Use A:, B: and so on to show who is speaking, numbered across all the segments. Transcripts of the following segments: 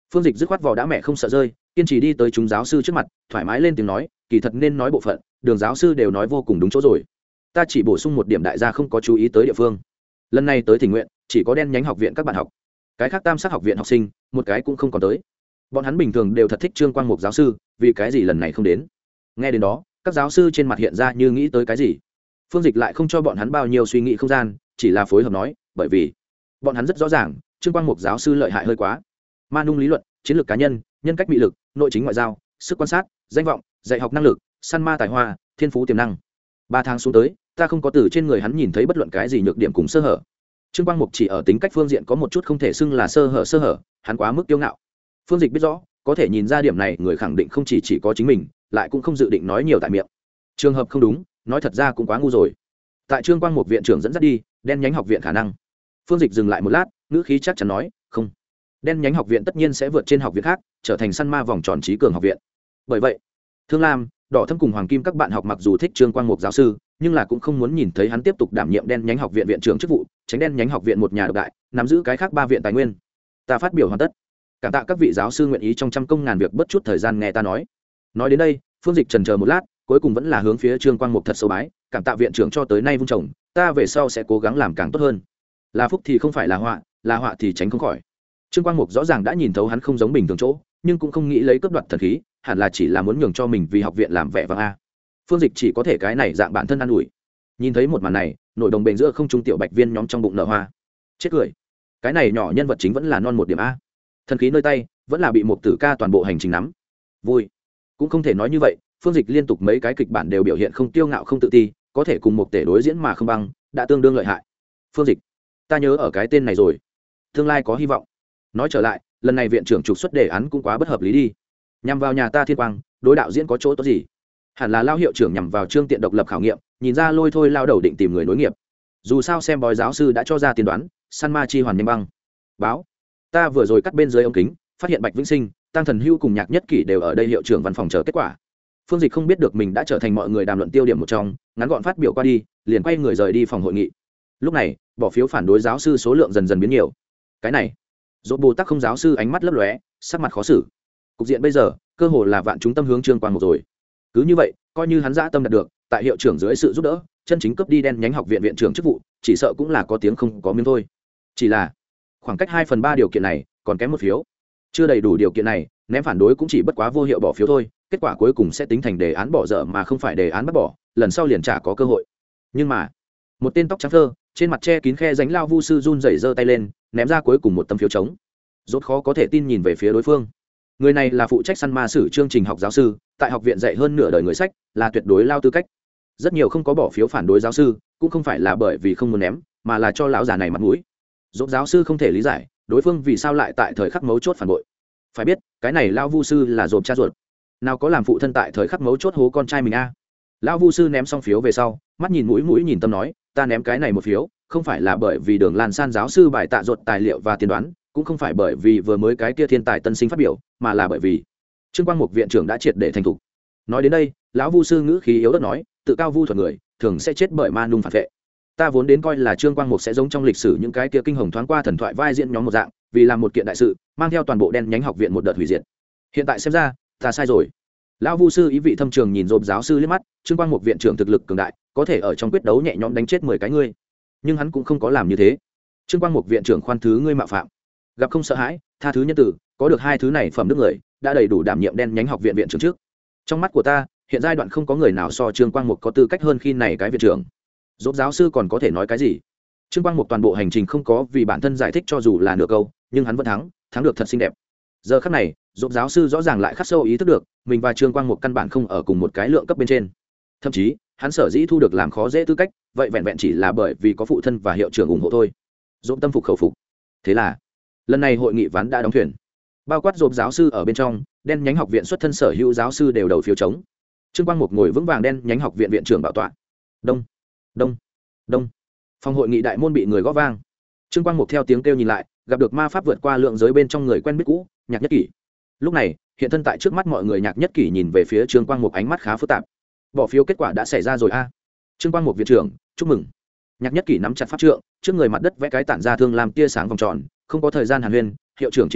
A: Phương Dịch dứt khoát vỏ đã mẹ không sợ rơi, kiên trì đi tới chúng giáo sư trước mặt, thoải mái lên tiếng nói, kỳ thật nên nói bộ phận, Đường giáo sư đều nói vô cùng đúng chỗ rồi. Ta chỉ bổ sung một điểm đại gia không có chú ý tới địa phương. Lần này tới thỉnh nguyện, chỉ có đen nhánh học viện các bạn học. Cái khác tam sắc học viện học sinh, một cái cũng không còn tới. Bọn hắn bình thường đều thật thích Trương Quang Mục giáo sư, vì cái gì lần này không đến? Nghe đến đó, các giáo sư trên mặt hiện ra như nghĩ tới cái gì. Phương Dịch lại không cho bọn hắn bao nhiêu suy nghĩ không gian, chỉ là phối hợp nói, bởi vì bọn hắn rất rõ ràng, Trương Quang Mục giáo sư lợi hại hơi quá. Ma nung lý luận, chiến lược cá nhân, nhân cách mị lực, nội chính ngoại giao, sức quan sát, danh vọng, dạy học năng lực, săn ma tài hoa, thiên phú tiềm năng. 3 tháng xuống tới, ta không có từ trên người hắn nhìn thấy bất luận cái gì nhược điểm cùng sơ hở. Trương Quang Mục chỉ ở tính cách phương diện có một chút không thể xưng là sơ hở, hắn quá mức kiêu ngạo. Phương Dịch biết rõ, có thể nhìn ra điểm này, người khẳng định không chỉ có chính mình, lại cũng không dự định nói nhiều tại miệng. Trường hợp không đúng, nói thật ra cũng quá ngu rồi. Tại Trương Quang Mục viện trưởng dẫn dắt đi, đen nhánh học viện khả năng. Phương Dịch dừng lại một lát, ngữ khí chắc chắn nói, không. Đen nhánh học viện tất nhiên sẽ vượt trên học viện khác, trở thành săn ma vòng tròn trí cường học viện. Bởi vậy, Thương Lam, Đỏ Thâm cùng Hoàng Kim các bạn học mặc dù thích Trương Quang Mục giáo sư, nhưng là cũng không muốn nhìn thấy hắn tiếp tục đảm nhiệm đen nhánh học viện viện trưởng chức vụ, tránh đen nhánh học viện một nhà độc đại, nắm giữ cái khác 3 viện tài nguyên. Ta phát biểu hoàn tất. Cảm tạ các vị giáo sư nguyện ý trong trăm công ngàn việc bất chút thời gian nghe ta nói. Nói đến đây, Phương Dịch chần chờ một lát, cuối cùng vẫn là hướng phía Trương Quang Mục thật sâu bái, cảm tạ viện trưởng cho tới nay vun trồng, ta về sau sẽ cố gắng làm càng tốt hơn. Là phúc thì không phải là họa thì tránh không khỏi. Trương Quang Mục rõ ràng đã nhìn thấu hắn không giống bình thường chỗ, nhưng cũng không nghĩ lấy cướp đoạt thần khí, hẳn là chỉ là muốn nhường cho mình vì học viện làm vẻ vang a. Phương Dịch chỉ có thể cái này dạng bản thân an ủi. Nhìn thấy một màn này, nội đồng bền giữa không trung tiểu bạch viên nhóm trong bụng nở hoa. Chết cười. Cái này nhỏ nhân vật chính vẫn là non một điểm a. Thần khí nơi tay, vẫn là bị một tử ca toàn bộ hành trình nắm. Vui. Cũng không thể nói như vậy, Phương Dịch liên tục mấy cái kịch bản đều biểu hiện không tiêu ngạo không tự ti, có thể cùng một tể đối diễn mà không băng, đã tương đương lợi hại. Phương Dịch, ta nhớ ở cái tên này rồi, tương lai có hy vọng. Nói trở lại, lần này viện trưởng trục xuất đề án cũng quá bất hợp lý đi. Nhằm vào nhà ta Thiên Quang, đối đạo diễn có chỗ tốt gì? Hẳn là lao hiệu trưởng nhằm vào Trương Tiện độc lập khảo nghiệm, nhìn ra lôi thôi lao đầu định tìm người nối nghiệp. Dù sao xem bói giáo sư đã cho ra tiên đoán, săn ma chi hoàn nhanh băng. Báo, ta vừa rồi cắt bên dưới ống kính, phát hiện Bạch Vĩnh Sinh, Tăng Thần Hưu cùng Nhạc Nhất Kỷ đều ở đây hiệu trưởng văn phòng chờ kết quả. Phương Dịch không biết được mình đã trở thành mọi người đàm luận tiêu điểm một trong, ngắn gọn phát biểu qua đi, liền quay người rời đi phòng hội nghị. Lúc này, bỏ phiếu phản đối giáo sư số lượng dần dần biến nhiều. Cái này, Rốt Bồ Tát không giáo sư ánh mắt lấp lóe, sắc mặt khó xử. Cục diện bây giờ, cơ hồ là vạn chúng tâm hướng Trương Quang Mục rồi. Cứ như vậy, coi như hắn dã tâm đạt được, tại hiệu trưởng dưới sự giúp đỡ, chân chính cấp đi đen nhánh học viện viện trưởng chức vụ, chỉ sợ cũng là có tiếng không có miếng thôi. Chỉ là, khoảng cách 2/3 điều kiện này, còn kém một phiếu. Chưa đầy đủ điều kiện này, ném phản đối cũng chỉ bất quá vô hiệu bỏ phiếu thôi, kết quả cuối cùng sẽ tính thành đề án bỏ dở mà không phải đề án bắt bỏ, lần sau liền chả có cơ hội. Nhưng mà, một tên tóc trắng phơ, trên mặt che kín khe rãnh lao vu sư run rẩy giơ tay lên, ném ra cuối cùng một tấm phiếu trống. Rốt khó có thể tin nhìn về phía đối phương. Người này là phụ trách săn ma sử chương trình học giáo sư, tại học viện dạy hơn nửa đời người sách, là tuyệt đối lao tư cách. Rất nhiều không có bỏ phiếu phản đối giáo sư, cũng không phải là bởi vì không muốn ném, mà là cho lão già này mặt mũi. Rốt giáo sư không thể lý giải, đối phương vì sao lại tại thời khắc mấu chốt phản bội. Phải biết, cái này lao vu sư là rộp cha ruột, nào có làm phụ thân tại thời khắc mấu chốt hố con trai mình a. Lão vu sư ném xong phiếu về sau, mắt nhìn mũi nhìn tâm nói, ta ném cái này một phiếu, không phải là bởi vì Đường Lan San giáo sư bài tạ ruột tài liệu và tiên đoán, cũng không phải bởi vì vừa mới cái kia thiên tài tân sinh phát biểu, mà là bởi vì Trương Quang Mục viện trưởng đã triệt để thành thục. Nói đến đây, lão vu sư ngữ khí yếu ớt nói, tự cao vu thuật người, thường sẽ chết bởi ma nung phản vệ. Ta vốn đến coi là Trương Quang Mục sẽ giống trong lịch sử những cái kia kinh hồng thoáng qua thần thoại vai diễn nhóm một dạng, vì làm một kiện đại sự, mang theo toàn bộ đen nhánh học viện một đợt hủy diệt. Hiện tại xem ra, ta sai rồi. Lão vu sư ý vị thâm trường nhìn rộp giáo sư liếc mắt, Trương Quang Mục viện trưởng thực lực cường đại, có thể ở trong quyết đấu nhẹ nhõm đánh chết 10 cái ngươi. Nhưng hắn cũng không có làm như thế. Trương Quang Mục viện trưởng khoan thứ ngươi mạo phạm, gặp không sợ hãi, tha thứ nhân tử, có được 2 thứ này phẩm đức người, đã đầy đủ đảm nhiệm đen nhánh học viện viện trưởng trước. Trong mắt của ta, hiện giai đoạn không có người nào so Trương Quang Mục có tư cách hơn khi này cái viện trưởng. Rốt giáo sư còn có thể nói cái gì? Trương Quang Mục toàn bộ hành trình không có vì bản thân giải thích cho dù là nửa câu, nhưng hắn vẫn thắng được thật xinh đẹp. Giờ khắc này, Rốt giáo sư rõ ràng lại khắc sâu ý thức được, mình và Trương Quang Mục căn bản không ở cùng một cái lượng cấp bên trên. Thậm chí, hắn sở dĩ thu được làm khó dễ tư cách, vậy vẹn vẹn chỉ là bởi vì có phụ thân và hiệu trưởng ủng hộ thôi. Rốt tâm phục khẩu phục. Thế là, lần này hội nghị ván đã đóng thuyền. Bao quát Rốt giáo sư ở bên trong, đen nhánh học viện xuất thân sở hữu giáo sư đều đầu phiếu chống. Trương Quang Mục ngồi vững vàng đen nhánh học viện viện trưởng bảo tọa. Đông, đông, đông. Phòng hội nghị đại môn bị người gõ vang. Trương Quang Mục theo tiếng kêu nhìn lại, gặp được ma pháp vượt qua lượng giới bên trong người quen biết cũ, Nhạc Nhất Kỷ. Lúc này, hiện thân tại trước mắt mọi người Nhạc Nhất Kỷ nhìn về phía Trương Quang Mục ánh mắt khá phức tạp. Bỏ phiếu kết quả đã xảy ra rồi a. Trương Quang Mục viện trưởng, chúc mừng. Nhạc Nhất Kỷ nắm chặt pháp trượng, trước người mặt đất vẽ cái tản ra thương làm tia sáng vòng tròn, không có thời gian hàn huyên, hiệu trưởng triệu tập,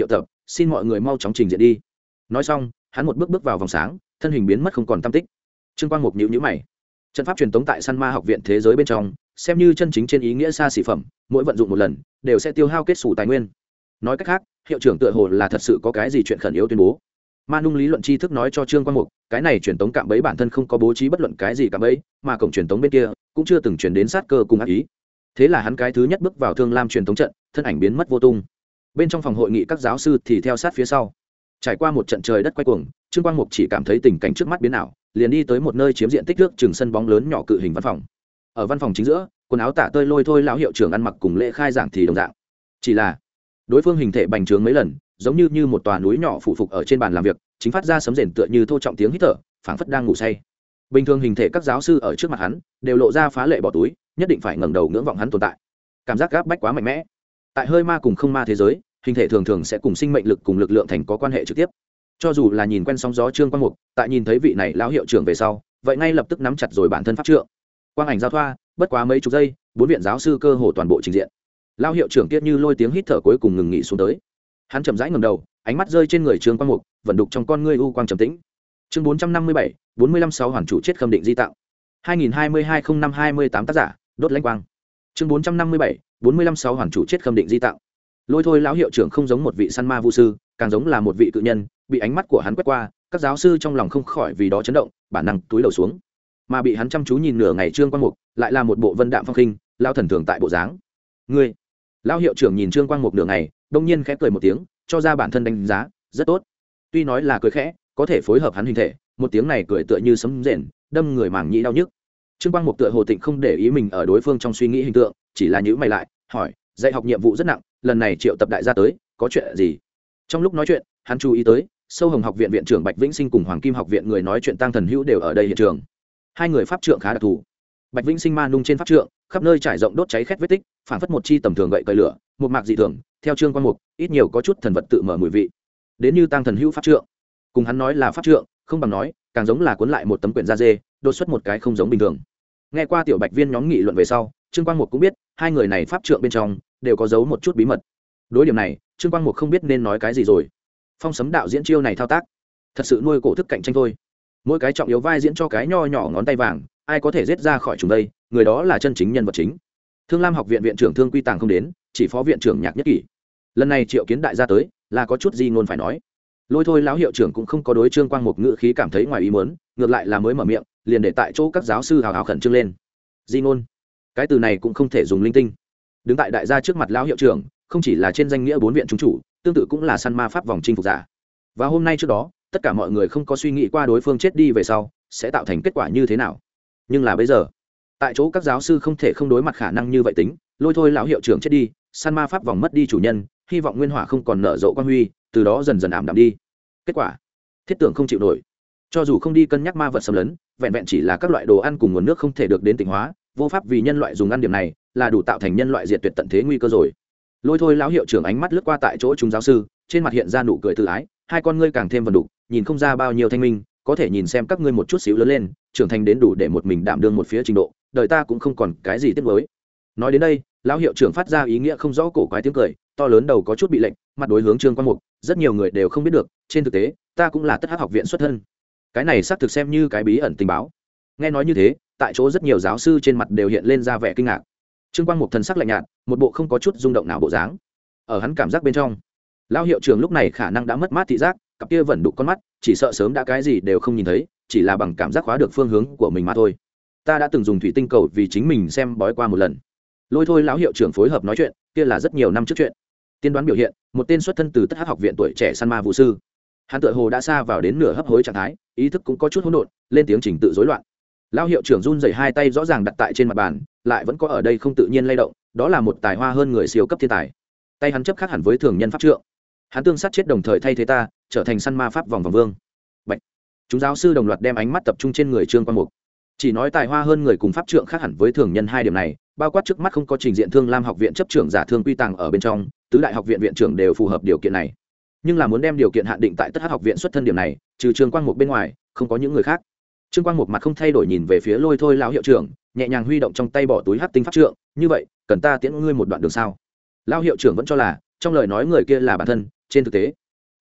A: xin mọi người mau chóng trình diện đi. Nói xong hắn một bước bước vào vòng sáng, thân hình biến mất không còn tăm tích. Trương Quang Mục nhíu nhíu mày. Trận pháp truyền tống tại Săn Ma học viện thế giới bên trong xem như chân chính trên ý nghĩa xa xỉ phẩm, mỗi vận dụng một lần đều sẽ tiêu hao kết xù tài nguyên. Nói cách khác, hiệu trưởng tựa hồ là thật sự có cái gì chuyện khẩn yếu tuyên bố. Ma Nung lý luận tri thức nói cho Trương Quang Mục, cái này truyền tống cạm bẫy bản thân không có bố trí bất luận cái gì cạm bẫy, mà cổng truyền tống bên kia cũng chưa từng truyền đến sát cơ cùng ác ý. Thế là hắn cái thứ nhất bước vào Thương Lam truyền tống trận, thân ảnh biến mất vô tung. Bên trong phòng hội nghị các giáo sư thì theo sát phía sau. Trải qua một trận trời đất quay cuồng, Trương Quang Mục chỉ cảm thấy tình cảnh trước mắt biến ảo, liền đi tới một nơi chiếm diện tích nước chừng sân bóng lớn nhỏ cự hình văn phòng. Ở văn phòng chính giữa, quần áo tả tơi lôi thôi lão hiệu trưởng ăn mặc cùng lễ khai giảng thì đồng dạng. Chỉ là đối phương hình thể bành trướng mấy lần, giống như một tòa núi nhỏ phủ phục ở trên bàn làm việc, chính phát ra sấm rền tựa như thô trọng tiếng hít thở, phảng phất đang ngủ say. Bình thường hình thể các giáo sư ở trước mặt hắn đều lộ ra phá lệ bỏ túi, nhất định phải ngẩng đầu ngưỡng vọng hắn tồn tại. Cảm giác gáp bách quá mạnh mẽ. Tại hơi ma cùng không ma thế giới, hình thể thường thường sẽ cùng sinh mệnh lực cùng lực lượng thành có quan hệ trực tiếp. Cho dù là nhìn quen sóng gió Trương Quang Mục, tại nhìn thấy vị này lão hiệu trưởng về sau, vậy ngay lập tức nắm chặt rồi bản thân pháp trượng. Quang ảnh giao thoa, bất quá mấy chục giây, bốn viện giáo sư cơ hồ toàn bộ trình diện. Lão hiệu trưởng kia như lôi tiếng hít thở cuối cùng ngừng nghỉ xuống tới. Hắn chậm rãi ngẩng đầu, ánh mắt rơi trên người Trương Quang Mục, vận đục trong con ngươi u quang trầm tĩnh. Chương 457, 456 hoàn chủ chết khâm định di tạo. 2022-05-28 tác giả, đốt lãnh quang. Chương 457, 456 hoàn chủ chết khâm định di tạo. Lôi thôi lão hiệu trưởng không giống một vị săn ma vu sư, càng giống là một vị cự nhân, bị ánh mắt của hắn quét qua, các giáo sư trong lòng không khỏi vì đó chấn động, bản năng túi đầu xuống. Mà bị hắn chăm chú nhìn nửa ngày Trương Quang Mục, lại là một bộ vân đạm phong khinh, lao thần thường tại bộ dáng. Ngươi, lão hiệu trưởng nhìn Trương Quang Mục nửa ngày, đông nhiên khẽ cười một tiếng, cho ra bản thân đánh giá, rất tốt. Tuy nói là cười khẽ, có thể phối hợp hắn hình thể, một tiếng này cười tựa như sấm rền, đâm người màng nhĩ đau nhức. Trương Quang Mục tựa hồ tịnh không để ý mình ở đối phương trong suy nghĩ hình tượng, chỉ là nhíu mày lại, hỏi, dạy học nhiệm vụ rất nặng, lần này triệu tập đại gia tới, có chuyện gì? Trong lúc nói chuyện, hắn chú ý tới, Sâu Hồng học viện viện trưởng Bạch Vĩnh Sinh cùng Hoàng Kim học viện người nói chuyện Tăng Thần Hữu đều ở đây hiện trường. Hai người pháp trượng khá đặc thù. Bạch Vĩnh Sinh ma nung trên pháp trượng, khắp nơi trải rộng đốt cháy khét vết tích, phản phất một chi tầm thường gậy cởi lửa, một mạc dị thường, theo Trương Quang Mục, ít nhiều có chút thần vật tự mở mùi vị. Đến như Tăng Thần Hữu pháp trượng, cùng hắn nói là pháp trượng, không bằng nói, càng giống là cuốn lại một tấm quyển da dê, đột xuất một cái không giống bình thường. Nghe qua tiểu Bạch Viên nhóm nghị luận về sau, Trương Quang Mục cũng biết, hai người này pháp trượng bên trong đều có giấu một chút bí mật. Đối điểm này, Trương Quang Mục không biết nên nói cái gì rồi. Phong Sấm đạo diễn chiêu này thao tác, thật sự nuôi cổ thức cạnh tranh thôi. Mỗi cái trọng yếu vai diễn cho cái nho nhỏ ngón tay vàng, ai có thể giết ra khỏi chúng đây, người đó là chân chính nhân vật chính. Thương Lam học viện viện trưởng Thương Quy Tàng không đến, chỉ phó viện trưởng Nhạc Nhất Kỷ. Lần này triệu kiến đại gia tới, là có chút gì ngôn phải nói. Lôi thôi lão hiệu trưởng cũng không có đối Trương Quang Mục ngữ khí cảm thấy ngoài ý muốn, ngược lại là mới mở miệng, liền để tại chỗ các giáo sư hào hào khẩn trương lên. Di ngôn, cái từ này cũng không thể dùng linh tinh. Đứng tại đại gia trước mặt lão hiệu trưởng, không chỉ là trên danh nghĩa bốn viện chúng chủ, tương tự cũng là săn ma pháp vòng chinh phục giả. Và hôm nay trước đó, tất cả mọi người không có suy nghĩ qua đối phương chết đi về sau sẽ tạo thành kết quả như thế nào. Nhưng là bây giờ, tại chỗ các giáo sư không thể không đối mặt khả năng như vậy tính, lôi thôi lão hiệu trưởng chết đi, săn ma pháp vòng mất đi chủ nhân, hy vọng nguyên hỏa không còn nở rộ quan huy, từ đó dần dần ảm đạm đi. Kết quả, thiết tưởng không chịu nổi. Cho dù không đi cân nhắc ma vật xâm lấn, vẹn vẹn chỉ là các loại đồ ăn cùng nguồn nước không thể được đến tịnh hóa, vô pháp vì nhân loại dùng ăn điểm này là đủ tạo thành nhân loại diệt tuyệt tận thế nguy cơ rồi. Lôi thôi lão hiệu trưởng ánh mắt lướt qua tại chỗ chúng giáo sư, trên mặt hiện ra nụ cười tự ái, hai con ngươi càng thêm vần đục, nhìn không ra bao nhiêu thanh minh, có thể nhìn xem các ngươi một chút xíu lớn lên, trưởng thành đến đủ để một mình đảm đương một phía trình độ, đời ta cũng không còn cái gì tiếc nuối. Nói đến đây, lão hiệu trưởng phát ra ý nghĩa không rõ cổ quái tiếng cười, to lớn đầu có chút bị lệnh, mặt đối hướng Trương Quang Mục, rất nhiều người đều không biết được, trên thực tế, ta cũng là Tất Hắc học viện xuất thân. Cái này xác thực xem như cái bí ẩn tình báo. Nghe nói như thế, tại chỗ rất nhiều giáo sư trên mặt đều hiện lên ra vẻ kinh ngạc. Trương Quang Mục thần sắc lạnh nhạt, một bộ không có chút rung động nào bộ dáng. Ở hắn cảm giác bên trong, lão hiệu trưởng lúc này khả năng đã mất mát thị giác, cặp kia vẫn đục con mắt, chỉ sợ sớm đã cái gì đều không nhìn thấy, chỉ là bằng cảm giác khóa được phương hướng của mình mà thôi. Ta đã từng dùng thủy tinh cầu vì chính mình xem bói qua một lần. Lôi thôi lão hiệu trưởng phối hợp nói chuyện, kia là rất nhiều năm trước chuyện. Tiên đoán biểu hiện, một tên xuất thân từ Tất Hắc học viện tuổi trẻ săn ma vũ sư. Hắn tựa hồ đã xa vào đến nửa hấp hối trạng thái, ý thức cũng có chút hỗn độn, lên tiếng trình tự rối loạn. Lão hiệu trưởng run rẩy hai tay rõ ràng đặt tại trên mặt bàn, lại vẫn có ở đây không tự nhiên lay động, đó là một tài hoa hơn người siêu cấp thiên tài. Tay hắn chấp khác hẳn với thường nhân pháp trượng. Hắn tương sát chết đồng thời thay thế ta, trở thành săn ma pháp vòng vương. Bạch. Chúng giáo sư đồng loạt đem ánh mắt tập trung trên người Trương Quang Mục. Chỉ nói tài hoa hơn người cùng pháp trượng khác hẳn với thường nhân hai điểm này, bao quát trước mắt không có trình diện Thương Lam học viện chấp trưởng giả Thương Quy Tàng ở bên trong, tứ đại học viện viện trưởng đều phù hợp điều kiện này. Nhưng là muốn đem điều kiện hạn định tại Tất Hắc học viện xuất thân điểm này, trừ Trương Quang Mục bên ngoài, không có những người khác. Trương Quang Mục mặt không thay đổi nhìn về phía lôi thôi lão hiệu trưởng, nhẹ nhàng huy động trong tay bỏ túi hắc tinh pháp trượng, như vậy, cần ta tiễn ngươi một đoạn đường sao? Lão hiệu trưởng vẫn cho là trong lời nói người kia là bản thân, trên thực tế,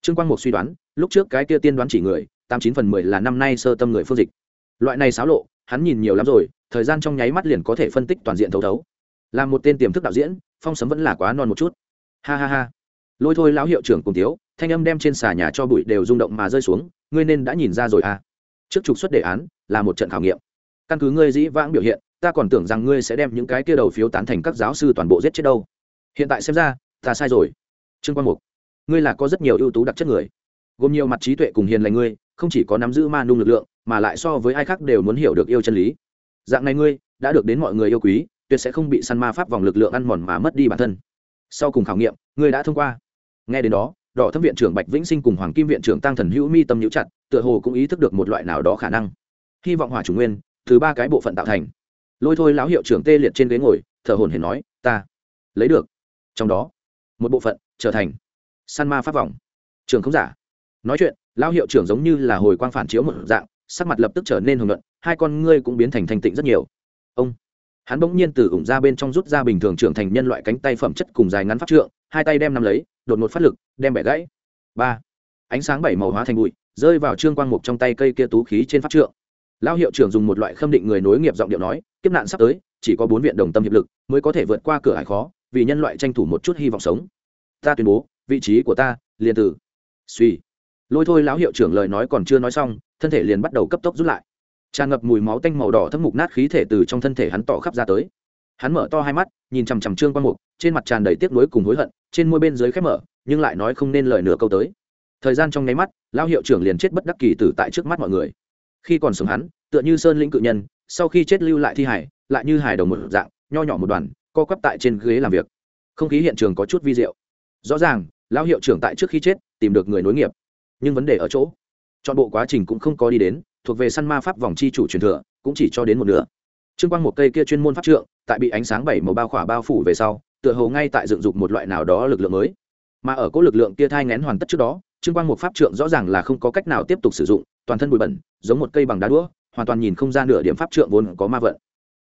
A: Trương Quang Mục suy đoán lúc trước cái kia tiên đoán chỉ người 89/10 là năm nay sơ tâm người phương dịch. Loại này xáo lộ hắn nhìn nhiều lắm rồi, thời gian trong nháy mắt liền có thể phân tích toàn diện thấu thấu. Làm một tên tiềm thức đạo diễn, Phong Sấm vẫn là quá non một chút. Ha ha ha. Lôi thôi lão hiệu trưởng cùng thiếu, thanh âm đem trên xà nhà cho bụi đều rung động mà rơi xuống, ngươi nên đã nhìn ra rồi à. Trước trục xuất đề án là một trận khảo nghiệm. Căn cứ ngươi dĩ vãng biểu hiện, ta còn tưởng rằng ngươi sẽ đem những cái kia đầu phiếu tán thành các giáo sư toàn bộ giết chết đâu. Hiện tại xem ra, ta sai rồi. Trương Quang Mục, ngươi là có rất nhiều ưu tú đặc chất người, gồm nhiều mặt trí tuệ cùng hiền lành ngươi, không chỉ có nắm giữ ma nung lực lượng, mà lại so với ai khác đều muốn hiểu được yêu chân lý. Dạng này ngươi đã được đến mọi người yêu quý, tuyệt sẽ không bị săn ma pháp vòng lực lượng ăn mòn mà mất đi bản thân. Sau cùng khảo nghiệm, ngươi đã thông qua. Nghe đến đó, Đỏ Thâm viện trưởng Bạch Vĩnh Sinh cùng Hoàng Kim viện trưởng Tăng Thần Hữu mi tâm nhíu chặt, tựa hồ cũng ý thức được một loại nào đó khả năng. Hy vọng hỏa chủ nguyên từ ba cái bộ phận tạo thành. Lôi thôi lão hiệu trưởng tê liệt trên ghế ngồi, thở hổn hển nói, ta lấy được. Trong đó, một bộ phận trở thành săn ma pháp vòng. Trường không giả. Nói chuyện, lão hiệu trưởng giống như là hồi quang phản chiếu một dạng, sắc mặt lập tức trở nên hồng nhuận, hai con ngươi cũng biến thành thanh tịnh rất nhiều. Ông, hắn bỗng nhiên từ ủng ra bên trong rút ra bình thường trưởng thành nhân loại cánh tay phẩm chất cùng dài ngắn pháp trượng, hai tay đem nắm lấy, đột ngột phát lực, đem bẻ gãy. Ba, ánh sáng bảy màu hóa thành bụi, rơi vào Trương Quang Mục trong tay cây kia tú khí trên pháp trượng. Lão hiệu trưởng dùng một loại khâm định người nối nghiệp giọng điệu nói, kiếp nạn sắp tới, chỉ có 4 viện đồng tâm hiệp lực mới có thể vượt qua cửa ải khó, vì nhân loại tranh thủ một chút hy vọng sống. Ta tuyên bố, vị trí của ta liền từ. Suy. Lôi thôi lão hiệu trưởng lời nói còn chưa nói xong, thân thể liền bắt đầu cấp tốc rút lại. Tràn ngập mùi máu tanh màu đỏ thấm mục nát khí thể từ trong thân thể hắn tỏ khắp ra tới. Hắn mở to hai mắt, nhìn chằm chằm Trương Quang Mục, trên mặt tràn đầy tiếc nuối cùng hối hận, trên môi bên dưới khép mở, nhưng lại nói không nên lời nửa câu tới. Thời gian trong nháy mắt, lão hiệu trưởng liền chết bất đắc kỳ tử tại trước mắt mọi người. Khi còn sống hắn, tựa như sơn lĩnh cự nhân, sau khi chết lưu lại thi hải, lại như hài đồng một dạng, nho nhỏ một đoàn, co quắp tại trên ghế làm việc. Không khí hiện trường có chút vi diệu. Rõ ràng, lão hiệu trưởng tại trước khi chết tìm được người nối nghiệp, nhưng vấn đề ở chỗ, chọn bộ quá trình cũng không có đi đến, thuộc về săn ma pháp vòng chi chủ truyền thừa, cũng chỉ cho đến một nửa. Trương Quang một cây kia chuyên môn pháp trượng, tại bị ánh sáng bảy màu bao khỏa bao phủ về sau, tựa hồ ngay tại dựng dục một loại nào đó lực lượng mới. Mà ở cố lực lượng kia thai nghén hoàn tất trước đó, Trương Quang một pháp trượng rõ ràng là không có cách nào tiếp tục sử dụng, toàn thân bụi bẩn, giống một cây bằng đá đũa, hoàn toàn nhìn không ra nửa điểm pháp trượng vốn có ma vận.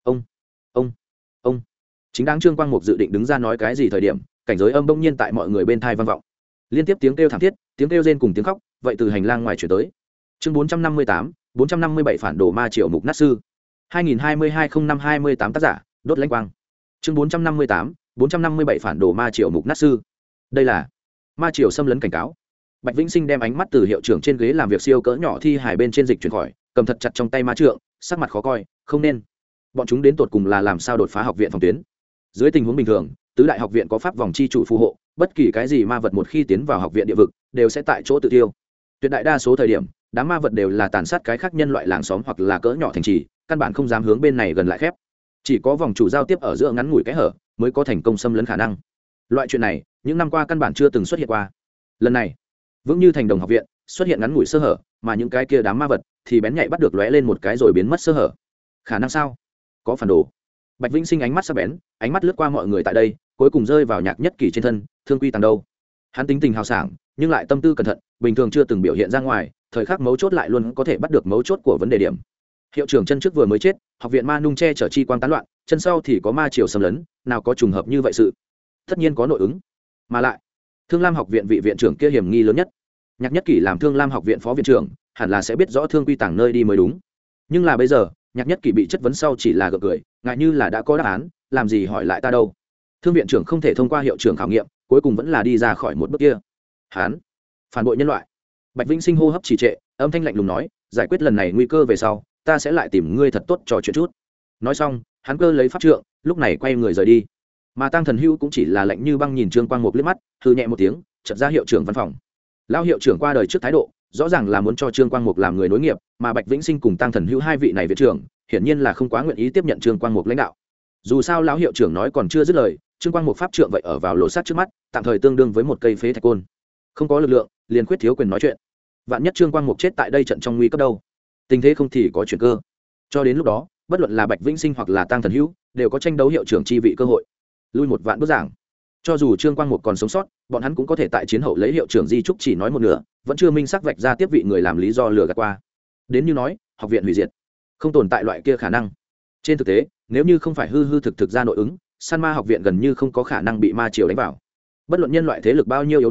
A: Ông, ông. Chính đáng Trương Quang Mục dự định đứng ra nói cái gì thời điểm, cảnh giới âm bỗng nhiên tại mọi người bên thai vang vọng. Liên tiếp tiếng kêu thảm thiết, tiếng kêu rên cùng tiếng khóc, vậy từ hành lang ngoài truyền tới. Chương 458, 457 phản đồ ma triều mục nát sư. 2022-05-28 tác giả, đốt lãnh quang. Chương 458, 457 phản đồ ma triều mục nát sư. Đây là ma triều xâm lấn cảnh cáo. Bạch Vĩnh Sinh đem ánh mắt từ hiệu trưởng trên ghế làm việc siêu cỡ nhỏ thi hài bên trên dịch chuyển khỏi, cầm thật chặt trong tay ma trượng, sắc mặt khó coi, không nên. Bọn chúng đến tột cùng là làm sao đột phá học viện phòng tuyến? Dưới tình huống bình thường, tứ đại học viện có pháp vòng chi chủ phù hộ, bất kỳ cái gì ma vật một khi tiến vào học viện địa vực, đều sẽ tại chỗ tự tiêu. Tuyệt đại đa số thời điểm, đám ma vật đều là tàn sát cái khác nhân loại làng xóm hoặc là cỡ nhỏ thành trì, căn bản không dám hướng bên này gần lại khép. Chỉ có vòng chủ giao tiếp ở giữa ngắn ngủi cái hở, mới có thành công xâm lấn khả năng. Loại chuyện này, những năm qua căn bản chưa từng xuất hiện qua. Lần này, vững như thành đồng học viện xuất hiện ngắn ngủi sơ hở, mà những cái kia đám ma vật thì bén nhạy bắt được lóe lên một cái rồi biến mất sơ hở. Khả năng sao? Có phản đồ. Bạch Vĩnh Sinh ánh mắt sắc bén, ánh mắt lướt qua mọi người tại đây, cuối cùng rơi vào Nhạc Nhất Kỳ trên thân, Thương Quy Tàng đâu. Hắn tính tình hào sảng, nhưng lại tâm tư cẩn thận, bình thường chưa từng biểu hiện ra ngoài, thời khắc mấu chốt lại luôn có thể bắt được mấu chốt của vấn đề điểm. Hiệu trưởng chân trước vừa mới chết, học viện ma nung che chở chi quang tán loạn, chân sau thì có ma triều xâm lấn, nào có trùng hợp như vậy sự? Tất nhiên có nội ứng, mà lại, Thương Lam học viện vị viện trưởng kia hiểm nghi lớn nhất. Nhạc Nhất Kỳ làm Thương Lam học viện phó viện trưởng, hẳn là sẽ biết rõ Thương Quy Tàng nơi đi mới đúng. Nhưng là bây giờ, Nhạc Nhất Kỳ bị chất vấn sau chỉ là gượng cười, ngại như là đã có đáp án, làm gì hỏi lại ta đâu. Thương viện trưởng không thể thông qua hiệu trưởng khảo nghiệm, cuối cùng vẫn là đi ra khỏi một bước kia. Hán, phản bội nhân loại. Bạch Vĩnh Sinh hô hấp trì trệ, âm thanh lạnh lùng nói, giải quyết lần này nguy cơ về sau, ta sẽ lại tìm ngươi thật tốt trò chuyện chút. Nói xong, hắn cơ lấy pháp trượng, lúc này quay người rời đi. Mà Tăng Thần Hưu cũng chỉ là lạnh như băng nhìn Trương Quang Mục liếc mắt, hừ nhẹ một tiếng, chợt ra hiệu trưởng văn phòng. Lão hiệu trưởng qua đời trước thái độ, rõ ràng là muốn cho Trương Quang Mục làm người nối nghiệp, mà Bạch Vĩnh Sinh cùng Tăng Thần Hưu hai vị này viện trưởng, hiển nhiên là không quá nguyện ý tiếp nhận Trương Quang Mục lãnh đạo. Dù sao lão hiệu trưởng nói còn chưa dứt lời, Trương Quang Mục pháp trượng vậy ở vào lộ sát trước mắt, tạm thời tương đương với một cây phế thạch côn. Không có lực lượng, liền khuyết thiếu quyền nói chuyện. Vạn nhất Trương Quang Mục chết tại đây trận trong nguy cấp đâu? Tình thế không thì có chuyển cơ. Cho đến lúc đó, bất luận là Bạch Vĩnh Sinh hoặc là Tăng Thần Hữu, đều có tranh đấu hiệu trưởng chi vị cơ hội. Lui một vạn bước giảng, cho dù Trương Quang Mục còn sống sót, bọn hắn cũng có thể tại chiến hậu lấy hiệu trưởng di trúc chỉ nói một nửa, vẫn chưa minh xác vạch ra tiếp vị người làm lý do lừa gạt qua. Đến như nói, học viện hủy diệt, không tồn tại loại kia khả năng. Trên thực tế, nếu như không phải hư hư thực thực ra nội ứng, San Ma học viện gần như không có khả năng bị ma triều đánh vào. Bất luận nhân loại thế lực bao nhiêu yếu đuối,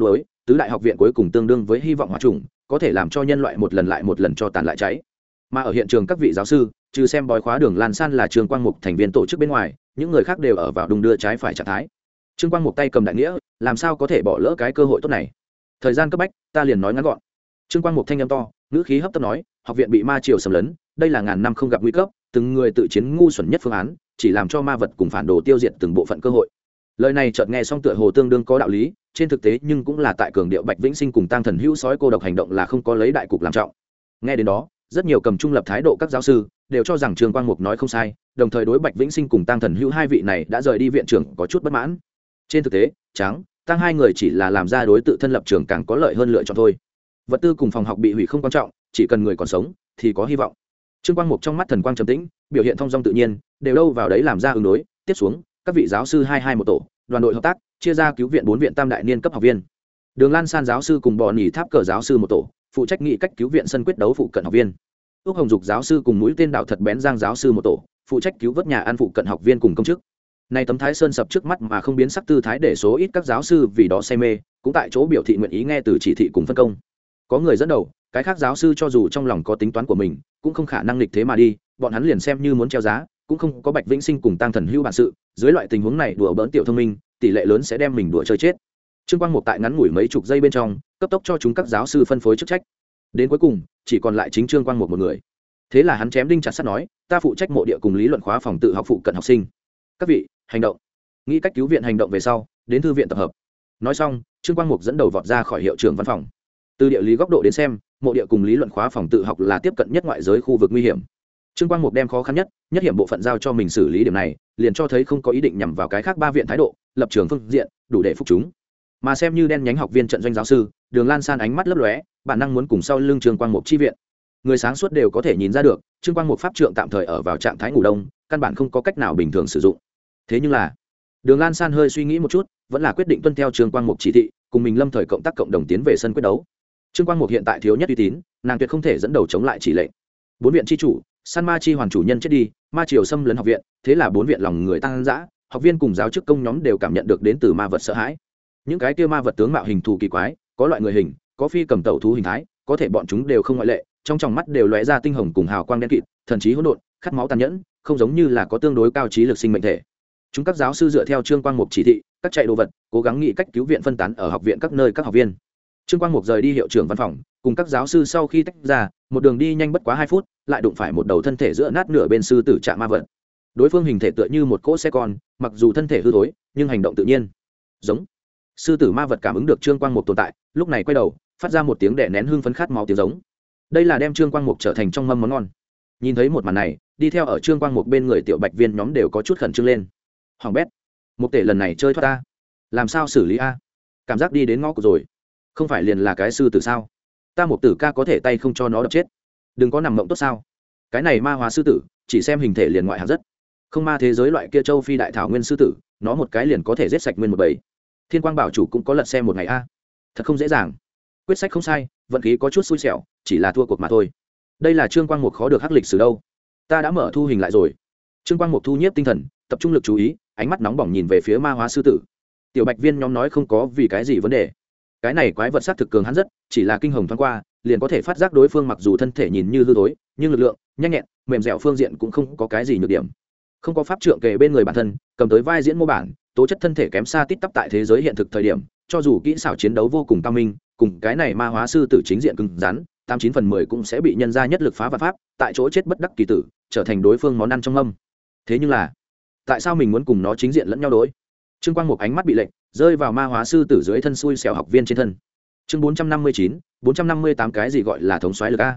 A: tứ đại học viện cuối cùng tương đương với hy vọng hòa trùng, có thể làm cho nhân loại một lần lại một lần cho tàn lại cháy. Mà ở hiện trường các vị giáo sư, trừ xem bói khóa Đường Lan San là Trương Quang Mục thành viên tổ chức bên ngoài, những người khác đều ở vào đung đưa trái phải trạng thái. Trương Quang Mục tay cầm đại nghĩa, làm sao có thể bỏ lỡ cái cơ hội tốt này? Thời gian cấp bách, ta liền nói ngắn gọn. Trương Quang Mục thanh âm to, ngữ khí hấp tấp nói, học viện bị ma triều xâm lấn, đây là ngàn năm không gặp nguy cấp, từng người tự chiến ngu xuẩn nhất phương án, chỉ làm cho ma vật cùng phản đồ tiêu diệt từng bộ phận cơ hội. Lời này chợt nghe xong tựa hồ tương đương có đạo lý, trên thực tế nhưng cũng là tại cường điệu Bạch Vĩnh Sinh cùng Tăng Thần Hữu sói cô độc hành động là không có lấy đại cục làm trọng. Nghe đến đó, rất nhiều cầm trung lập thái độ các giáo sư đều cho rằng Trương Quang Mục nói không sai, đồng thời đối Bạch Vĩnh Sinh cùng Tăng Thần Hữu hai vị này đã rời đi viện trưởng có chút bất mãn. Trên thực tế, tăng hai người chỉ là làm ra đối tự thân lập trường càng có lợi hơn lựa chọn thôi. Vật tư cùng phòng học bị hủy không quan trọng, chỉ cần người còn sống thì có hy vọng. Trương Quang Mục trong mắt thần quang trầm tĩnh, biểu hiện thông dong tự nhiên, đều đâu vào đấy làm ra ứng đối. Tiếp xuống, các vị giáo sư hai một tổ, đoàn đội hợp tác, chia ra cứu viện 4 viện tam đại niên cấp học viên. Đường Lan San giáo sư cùng Bò Nhỉ Tháp Cờ giáo sư một tổ, phụ trách nghị cách cứu viện sân quyết đấu phụ cận học viên. Úc Hồng Dục giáo sư cùng mũi tên đạo thật bén Giang giáo sư một tổ, phụ trách cứu vớt nhà ăn phụ cận học viên cùng công chức. Này tấm Thái Sơn sập trước mắt mà không biến sắc tư thái để số ít các giáo sư vì đó say mê, cũng tại chỗ biểu thị nguyện ý nghe từ chỉ thị cùng phân công. Có người dẫn đầu, cái khác giáo sư cho dù trong lòng có tính toán của mình, cũng không khả năng nghịch thế mà đi, bọn hắn liền xem như muốn treo giá, cũng không có Bạch Vĩnh Sinh cùng Tăng Thần Hữu bản sự, dưới loại tình huống này đùa bỡn tiểu thông minh, tỷ lệ lớn sẽ đem mình đùa chơi chết. Trương Quang Mục tại ngắn ngủi mấy chục giây bên trong, cấp tốc cho chúng các giáo sư phân phối chức trách. Đến cuối cùng, chỉ còn lại chính Trương Quang Mục một người. Thế là hắn chém đinh chặt sắt nói, ta phụ trách mộ địa cùng lý luận khóa phòng tự học phụ cận học sinh. Các vị, hành động. Nghĩ cách cứu viện hành động về sau, đến thư viện tập hợp. Nói xong, Trương Quang Mục dẫn đầu vọt ra khỏi hiệu trưởng văn phòng. Từ địa lý góc độ đến xem, mộ địa cùng lý luận khóa phòng tự học là tiếp cận nhất ngoại giới khu vực nguy hiểm. Trương Quang Mục đem khó khăn nhất hiểm bộ phận giao cho mình xử lý điểm này, liền cho thấy không có ý định nhằm vào cái khác ba viện thái độ, lập trường phương diện đủ để phục chúng. Mà xem như đen nhánh học viên trận doanh giáo sư, Đường Lan San ánh mắt lấp lóe, bản năng muốn cùng sau lưng Trương Quang Mục chi viện. Người sáng suốt đều có thể nhìn ra được, Trương Quang Mục pháp trượng tạm thời ở vào trạng thái ngủ đông, căn bản không có cách nào bình thường sử dụng. Thế nhưng là, Đường Lan San hơi suy nghĩ một chút, vẫn là quyết định tuân theo Trương Quang Mục chỉ thị, cùng mình lâm thời cộng tác cộng đồng tiến về sân quyết đấu. Trương Quang Mục hiện tại thiếu nhất uy tín, nàng tuyệt không thể dẫn đầu chống lại chỉ lệnh. 4 viện chi chủ, San Ma chi hoàn chủ nhân chết đi, ma triều xâm lấn học viện, thế là 4 viện lòng người tăng dã, học viên cùng giáo chức công nhóm đều cảm nhận được đến từ ma vật sợ hãi. Những cái kia ma vật tướng mạo hình thù kỳ quái, có loại người hình, có phi cầm tẩu thú hình thái, có thể bọn chúng đều không ngoại lệ, trong tròng mắt đều lóe ra tinh hồng cùng hào quang đen kịt, thần trí hỗn độn, khát máu tàn nhẫn, không giống như là có tương đối cao trí lực sinh mệnh thể. Chúng các giáo sư dựa theo Trương Quang Mục chỉ thị, các chạy đồ vật, cố gắng nghĩ cách cứu viện phân tán ở học viện các nơi các học viên. Trương Quang Mục rời đi hiệu trưởng văn phòng, cùng các giáo sư sau khi tách ra, một đường đi nhanh bất quá 2 phút, lại đụng phải một đầu thân thể giữa nát nửa bên sư tử trạng ma vật. Đối phương hình thể tựa như một cỗ xe con, mặc dù thân thể hư thối, nhưng hành động tự nhiên. Giống. Sư tử ma vật cảm ứng được Trương Quang Mục tồn tại, lúc này quay đầu, phát ra một tiếng đè nén hương phấn khát máu tiếng giống. Đây là đem Trương Quang Mục trở thành trong mâm món ngon. Nhìn thấy một màn này, đi theo ở Trương Quang Mục bên người tiểu Bạch Viên nhóm đều có chút khẩn trương lên. Hoàng bét, Mục tể lần này chơi thoát ta, làm sao xử lý a? Cảm giác đi đến ngõ cụt rồi. Không phải liền là cái sư tử sao? Ta Mục tử ca có thể tay không cho nó đập chết. Đừng có nằm mộng tốt sao? Cái này ma hóa sư tử, chỉ xem hình thể liền ngoại hạng rất. Không ma thế giới loại kia châu phi đại thảo nguyên sư tử, nó một cái liền có thể giết sạch nguyên một bầy. Thiên Quang bảo chủ cũng có lật xem một ngày a. Thật không dễ dàng. Quyết sách không sai, vận khí có chút xui xẻo, chỉ là thua cuộc mà thôi. Đây là Trương Quang Mục khó được hắc lịch sử đâu. Ta đã mở thu hình lại rồi. Trương Quang Mục thu nhiếp tinh thần, tập trung lực chú ý, ánh mắt nóng bỏng nhìn về phía ma hóa sư tử. Tiểu Bạch Viên nhóm nói không có vì cái gì vấn đề. Cái này quái vật sát thực cường hắn rất, chỉ là kinh hồng thoáng qua, liền có thể phát giác đối phương mặc dù thân thể nhìn như hư thối, nhưng lực lượng, nhanh nhẹn, mềm dẻo phương diện cũng không có cái gì nhược điểm. Không có pháp trượng kề bên người bản thân, cầm tới vai diễn mô bản, tố chất thân thể kém xa tít tắp tại thế giới hiện thực thời điểm, cho dù kỹ xảo chiến đấu vô cùng cao minh, cùng cái này ma hóa sư tử chính diện cứng rắn, 89/10 cũng sẽ bị nhân ra nhất lực phá vạn pháp, tại chỗ chết bất đắc kỳ tử, trở thành đối phương món ăn trong mâm. Thế nhưng là, tại sao mình muốn cùng nó chính diện lẫn nhau đối? Trương Quang Mục ánh mắt bị lệnh, rơi vào ma hóa sư tử dưới thân xui xẻo học viên trên thân. Chương 459, 458 cái gì gọi là thống soái lực a?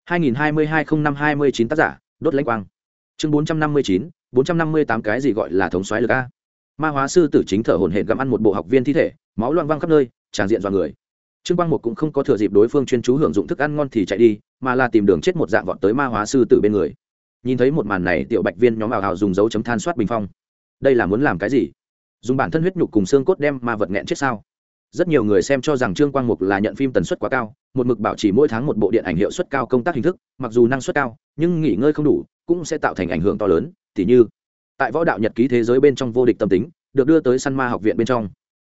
A: 2022-05-29 tác giả, đốt lãnh quang. Chương 459, 458 cái gì gọi là thống soái lực a? Ma hóa sư tử chính thở hổn hển gặm ăn một bộ học viên thi thể, máu loang văng khắp nơi, tràn diện dọa người. Trương Quang Mục cũng không có thừa dịp đối phương chuyên chú hưởng dụng thức ăn ngon thì chạy đi, mà là tìm đường chết một dạng vọt tới ma hóa sư tử bên người. Nhìn thấy một màn này, tiểu Bạch Viên nhóm ảo ảo dùng dấu chấm than soát bình phong. Đây là muốn làm cái gì? Dùng bản thân huyết nhục cùng xương cốt đem ma vật nghẹn chết sao? Rất nhiều người xem cho rằng Trương Quang Mục là nhận phim tần suất quá cao, một mực bảo trì mỗi tháng một bộ điện ảnh hiệu suất cao công tác hình thức, mặc dù năng suất cao, nhưng nghỉ ngơi không đủ, cũng sẽ tạo thành ảnh hưởng to lớn, tỉ như tại võ đạo nhật ký thế giới bên trong vô địch tâm tính, được đưa tới săn ma học viện bên trong.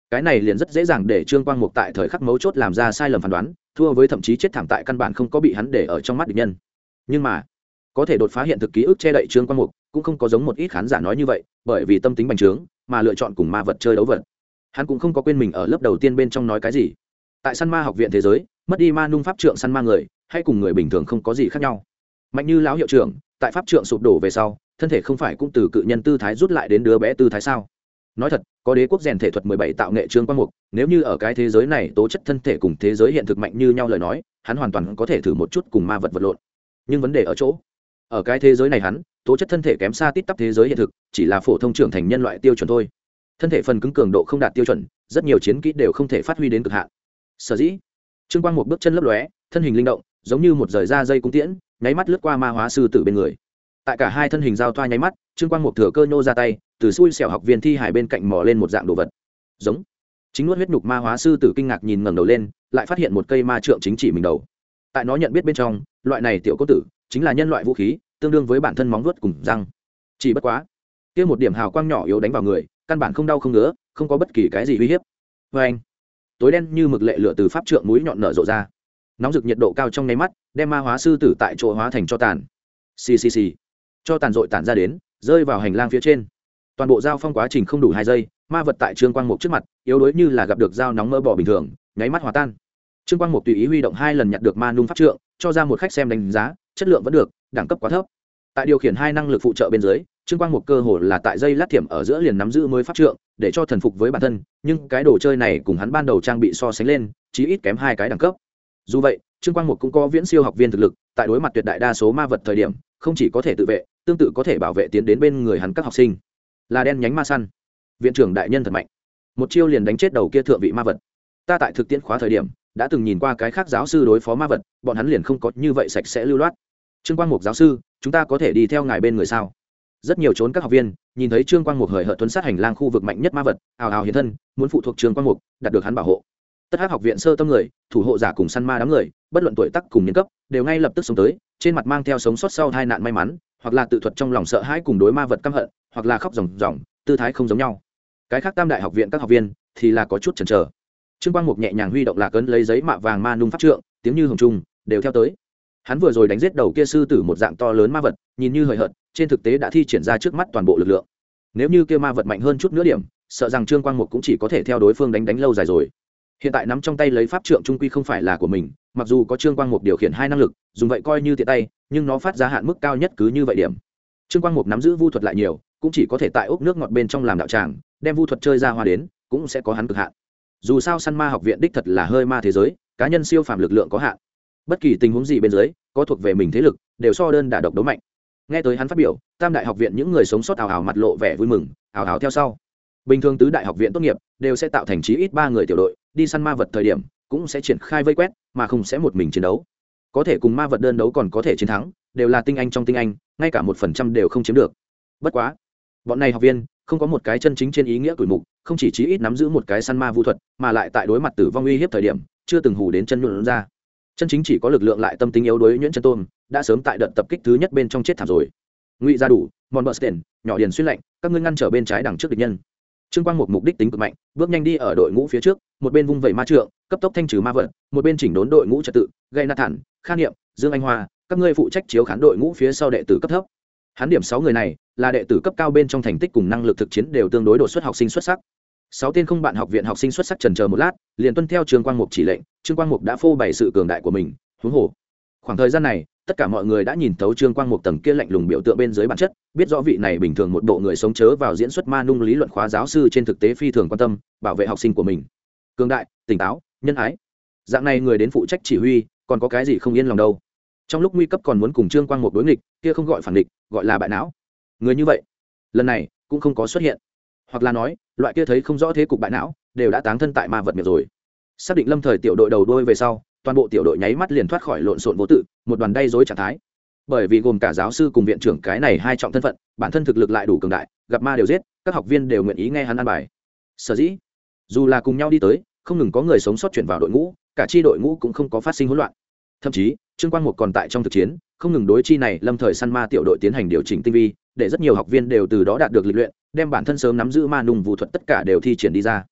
A: cái này liền rất dễ dàng để Trương Quang Mục tại thời khắc mấu chốt làm ra sai lầm phán đoán, thua với thậm chí chết thảm tại căn bản không có bị hắn để ở trong mắt địch nhân. Nhưng mà có thể đột phá hiện thực ký ức che đậy Trương Quang Mục cũng không có giống một ít khán giả nói như vậy, bởi vì tâm tính bành trướng mà lựa chọn cùng ma vật chơi đấu vật. Hắn cũng không có quên mình ở lớp đầu tiên bên trong nói cái gì. Tại săn ma học viện thế giới, mất đi ma nung pháp trượng săn ma người hay cùng người bình thường không có gì khác nhau. Mạnh như lão hiệu trưởng, tại pháp trượng sụp đổ về sau, thân thể không phải cũng từ cự nhân tư thái rút lại đến đứa bé tư thái sao? Nói thật, có đế quốc rèn thể thuật 17 tạo nghệ Trương Quang Mục, nếu như ở cái thế giới này tố chất thân thể cùng thế giới hiện thực mạnh như nhau lời nói, hắn hoàn toàn có thể thử một chút cùng ma vật vật lộn. Nhưng vấn đề ở chỗ, ở cái thế giới này hắn, tố chất thân thể kém xa tít tắp thế giới hiện thực, chỉ là phổ thông trưởng thành nhân loại tiêu chuẩn thôi. Thân thể phần cứng cường độ không đạt tiêu chuẩn, rất nhiều chiến kỹ đều không thể phát huy đến cực hạn. Sở dĩ, Trương Quang Mục bước chân lấp lóe, thân hình linh động, giống như một rời ra dây cung tiễn, nháy mắt lướt qua ma hóa sư tử bên người. Tại cả hai thân hình giao thoa nháy mắt, Trương Quang Mục thừa cơ nhô ra tay, từ xui xẻo học viên thi hải bên cạnh mò lên một dạng đồ vật. Giống. Chính nuốt huyết nhục ma hóa sư tử kinh ngạc nhìn ngẩng đầu lên, lại phát hiện một cây ma trượng chính chỉ mình đầu. Tại nó nhận biết bên trong, loại này tiểu cốt tử chính là nhân loại vũ khí, tương đương với bản thân móng vuốt cùng răng. Chỉ bất quá, kia một điểm hào quang nhỏ yếu đánh vào người, căn bản không đau không ngứa, không có bất kỳ cái gì uy hiếp. Và anh, tối đen như mực lệ lửa từ pháp trượng mũi nhọn nở rộ ra, nóng rực nhiệt độ cao trong nháy mắt, đem ma hóa sư tử tại chỗ hóa thành cho tàn. Xì xì xì, cho tàn dội tản ra đến, rơi vào hành lang phía trên. Toàn bộ giao phong quá trình không đủ 2 giây, ma vật tại Trương Quang Mục trước mặt, yếu đuối như là gặp được dao nóng mỡ bỏ bình thường, nháy mắt hòa tan. Trương Quang Mục tùy ý huy động 2 lần nhặt được ma nung pháp trượng, cho ra một khách xem đánh giá, chất lượng vẫn được, đẳng cấp quá thấp. Tại điều khiển 2 năng lực phụ trợ bên dưới, Trương Quang Mục cơ hồ là tại dây lát thiểm ở giữa liền nắm giữ mới pháp trượng, để cho thần phục với bản thân, nhưng cái đồ chơi này cùng hắn ban đầu trang bị so sánh lên, chí ít kém 2 cái đẳng cấp. Dù vậy, Trương Quang Mục cũng có viễn siêu học viên thực lực, tại đối mặt tuyệt đại đa số ma vật thời điểm, không chỉ có thể tự vệ, tương tự có thể bảo vệ tiến đến bên người hắn các học sinh. Là đen nhánh ma săn, viện trưởng đại nhân thật mạnh, một chiêu liền đánh chết đầu kia thượng vị ma vật. Ta tại thực tiễn khóa thời điểm đã từng nhìn qua cái khác giáo sư đối phó ma vật, bọn hắn liền không có như vậy sạch sẽ lưu loát. Trương Quang Mục giáo sư, chúng ta có thể đi theo ngài bên người sao? Rất nhiều trốn các học viên nhìn thấy Trương Quang Mục hời hợt tuấn sát hành lang khu vực mạnh nhất ma vật, ào ào hiện thân, muốn phụ thuộc Trương Quang Mục, đạt được hắn bảo hộ. Tất Hắc học viện sơ tâm người, thủ hộ giả cùng săn ma đám người, bất luận tuổi tác cùng niên cấp, đều ngay lập tức sống tới, trên mặt mang theo sống sót sau tai nạn may mắn, hoặc là tự thuật trong lòng sợ hãi cùng đối ma vật căm hận, hoặc là khóc ròng ròng, tư thái không giống nhau. Cái khác Tam đại học viện các học viên thì là có chút chần chờ. Trương Quang Mục nhẹ nhàng huy động lạc ấn lấy giấy mạ vàng ma nung pháp trượng, tiếng như hồng trung đều theo tới. Hắn vừa rồi đánh giết đầu kia sư tử một dạng to lớn ma vật, nhìn như hời hợt, trên thực tế đã thi triển ra trước mắt toàn bộ lực lượng. Nếu như kia ma vật mạnh hơn chút nữa điểm, sợ rằng Trương Quang Mục cũng chỉ có thể theo đối phương đánh lâu dài rồi. Hiện tại nắm trong tay lấy pháp trượng trung quy không phải là của mình, mặc dù có Trương Quang Mục điều khiển 2 năng lực, dùng vậy coi như tiện tay, nhưng nó phát ra hạn mức cao nhất cứ như vậy điểm. Trương Quang Mục nắm giữ vu thuật lại nhiều, cũng chỉ có thể tại ốc nước ngọt bên trong làm đạo tràng, đem vu thuật chơi ra hoa đến, cũng sẽ có hắn cực hạn. Dù sao săn ma học viện đích thật là hơi ma thế giới, cá nhân siêu phàm lực lượng có hạn. Bất kỳ tình huống gì bên dưới, có thuộc về mình thế lực, đều so đơn đả độc đấu mạnh. Nghe tới hắn phát biểu, Tam đại học viện những người sống sót ào ào mặt lộ vẻ vui mừng, ào ào theo sau. Bình thường tứ đại học viện tốt nghiệp đều sẽ tạo thành chí ít 3 người tiểu đội, đi săn ma vật thời điểm cũng sẽ triển khai vây quét, mà không sẽ một mình chiến đấu. Có thể cùng ma vật đơn đấu còn có thể chiến thắng, đều là tinh anh trong tinh anh, ngay cả 1% đều không chiếm được. Bất quá, bọn này học viên không có một cái chân chính trên ý nghĩa tuổi mục, không chỉ chí ít nắm giữ một cái săn ma vu thuật, mà lại tại đối mặt tử vong uy hiếp thời điểm, chưa từng hù đến chân nhuận ra. Chân chính chỉ có lực lượng lại tâm tính yếu đuối nhuyễn chân tôn, đã sớm tại đợt tập kích thứ nhất bên trong chết thảm rồi. Ngụy Gia Đủ, Monbersten, nhỏ điền xuyên lạnh, các ngươi ngăn trở bên trái đằng trước địch nhân. Trương Quang Mục mục đích tính cực mạnh, bước nhanh đi ở đội ngũ phía trước, một bên vung vẩy ma trượng, cấp tốc thanh trừ ma vật, một bên chỉnh đốn đội ngũ trật tự, gây nạt thản, Kha Niệm, Dương Anh Hoa, các ngươi phụ trách chiếu khán đội ngũ phía sau đệ tử cấp thấp. Hắn điểm 6 người này, là đệ tử cấp cao bên trong thành tích cùng năng lực thực chiến đều tương đối đột xuất học sinh xuất sắc. 6 tên không bạn học viện học sinh xuất sắc chần chờ một lát, liền tuân theo Trương Quang Mục chỉ lệnh, Trương Quang Mục đã phô bày sự cường đại của mình, huống hồ. Khoảng thời gian này, tất cả mọi người đã nhìn thấu Trương Quang Mục tầng kia lạnh lùng biểu tượng bên dưới bản chất, biết rõ vị này bình thường một bộ người sống chớ vào diễn xuất ma nung lý luận khóa giáo sư trên thực tế phi thường quan tâm, bảo vệ học sinh của mình. Cường đại, tỉnh táo, nhân ái. Dạng này người đến phụ trách chỉ huy, còn có cái gì không yên lòng đâu. Trong lúc nguy cấp còn muốn cùng Trương Quang Mục đối nghịch, kia không gọi phản địch, gọi là bại não. Người như vậy, lần này cũng không có xuất hiện. Hoặc là nói, loại kia thấy không rõ thế cục bại não, đều đã táng thân tại ma vật miệng rồi. Xác định lâm thời tiểu đội đầu đuôi về sau, toàn bộ tiểu đội nháy mắt liền thoát khỏi lộn xộn vô tự, một đoàn đay rối trạng thái. Bởi vì gồm cả giáo sư cùng viện trưởng cái này 2 trọng thân phận, bản thân thực lực lại đủ cường đại, gặp ma đều giết, các học viên đều nguyện ý nghe hắn an bài. Sở dĩ, dù là cùng nhau đi tới, không ngừng có người sống sót chuyển vào đội ngũ, cả chi đội ngũ cũng không có phát sinh hỗn loạn. Thậm chí, Trương Quang Mục còn tại trong thực chiến, không ngừng đối chi này lâm thời săn ma tiểu đội tiến hành điều chỉnh tinh vi, để rất nhiều học viên đều từ đó đạt được lịch luyện, đem bản thân sớm nắm giữ ma nung vũ thuật tất cả đều thi triển đi ra.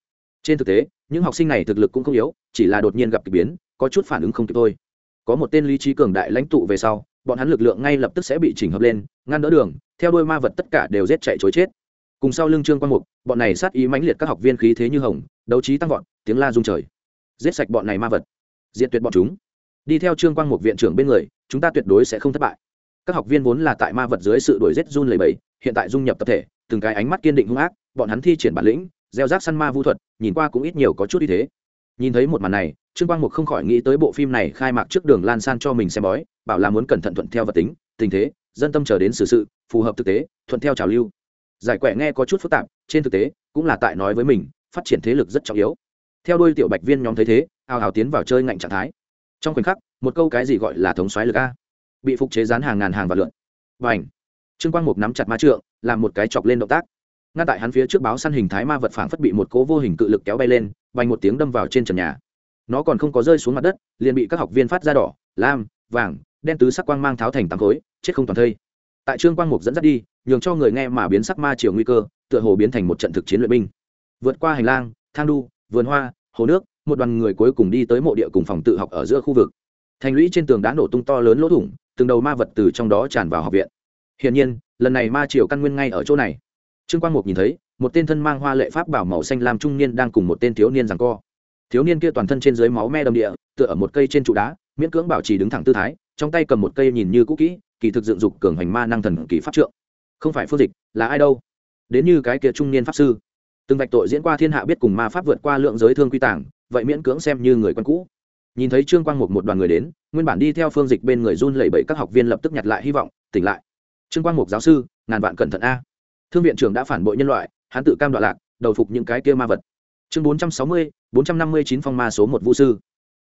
A: Trên thực tế những học sinh này thực lực cũng không yếu, chỉ là đột nhiên gặp kỳ biến, có chút phản ứng không kịp thôi. Có một tên lý trí cường đại lãnh tụ về sau, bọn hắn lực lượng ngay lập tức sẽ bị chỉnh hợp lên, ngăn đỡ đường, theo đuôi ma vật tất cả đều giết chạy chối chết. Cùng sau lưng Trương Quang Mục, bọn này sát ý mãnh liệt, các học viên khí thế như hồng, đấu trí tăng vọt, tiếng la rung trời. Giết sạch bọn này ma vật, diệt tuyệt bọn chúng. Đi theo Trương Quang Mục viện trưởng bên người, chúng ta tuyệt đối sẽ không thất bại. Các học viên vốn là tại ma vật dưới sự đuổi giết run lẩy bẩy, hiện tại dung nhập tập thể, từng cái ánh mắt kiên định hung ác, bọn hắn thi triển bản lĩnh, gieo rắc săn ma vu thuật, nhìn qua cũng ít nhiều có chút uy thế. Nhìn thấy một màn này, Trương Quang Mục không khỏi nghĩ tới bộ phim này khai mạc trước Đường Lan San cho mình xem bói, bảo là muốn cẩn thận thuận theo vật tính, tình thế, dân tâm chờ đến xử sự, phù hợp thực tế, thuận theo trào lưu. Giải quẻ nghe có chút phức tạp, trên thực tế cũng là tại nói với mình, phát triển thế lực rất trọng yếu. Theo đuôi tiểu bạch viên nhóm thấy thế, ào ào tiến vào chơi ngạnh trạng thái. Trong khoảnh khắc, một câu cái gì gọi là thống soái lực a, bị phục chế dán hàng ngàn hàng và lượn. Bành! Trương Quang Mục nắm chặt ma trượng, làm một cái chọc lên động tác. Ngay tại hắn phía trước báo săn hình thái ma vật phảng phất bị một cố vô hình cự lực kéo bay lên, bành một tiếng đâm vào trên trần nhà. Nó còn không có rơi xuống mặt đất, liền bị các học viên phát ra đỏ, lam, vàng, đen tứ sắc quang mang tháo thành tám khối, chết không toàn thây. Tại Trương Quang Mục dẫn dắt đi, nhường cho người nghe mà biến sắc ma chiều nguy cơ, tựa hồ biến thành một trận thực chiến luyện binh. Vượt qua hành lang, thang đu, vườn hoa, hồ nước, một đoàn người cuối cùng đi tới mộ địa cùng phòng tự học ở giữa khu vực. Thành lũy trên tường đá nổ tung to lớn lỗ thủng, từng đầu ma vật từ trong đó tràn vào học viện. Hiển nhiên, lần này ma triều căn nguyên ngay ở chỗ này. Trương Quang Mục nhìn thấy, một tên thân mang hoa lệ pháp bảo màu xanh lam trung niên đang cùng một tên thiếu niên giằng co. Thiếu niên kia toàn thân trên dưới máu me đầm địa, tựa ở một cây trên trụ đá, miễn cưỡng bảo trì đứng thẳng tư thái, trong tay cầm một cây nhìn như cũ kỹ, kỳ thực dựng dục cường hành ma năng thần kỳ pháp trượng. Không phải Phương Dịch, là ai đâu? Đến như cái kia trung niên pháp sư, từng vạch tội diễn qua thiên hạ, biết cùng ma pháp vượt qua lượng giới thương quy tàng, vậy miễn cưỡng xem như người quen cũ. Nhìn thấy Trương Quang Mục một đoàn người đến, nguyên bản đi theo Phương Dịch bên người run lẩy bẩy các học viên lập tức nhặt lại hy vọng, tỉnh lại. Trương Quang Mục giáo sư, ngàn vạn cẩn thận a. Thương viện trưởng đã phản bội nhân loại, hắn tự cam đoạn lạc, đầu phục những cái kia ma vật. Chương 460, 459 phong ma số 1 vũ sư.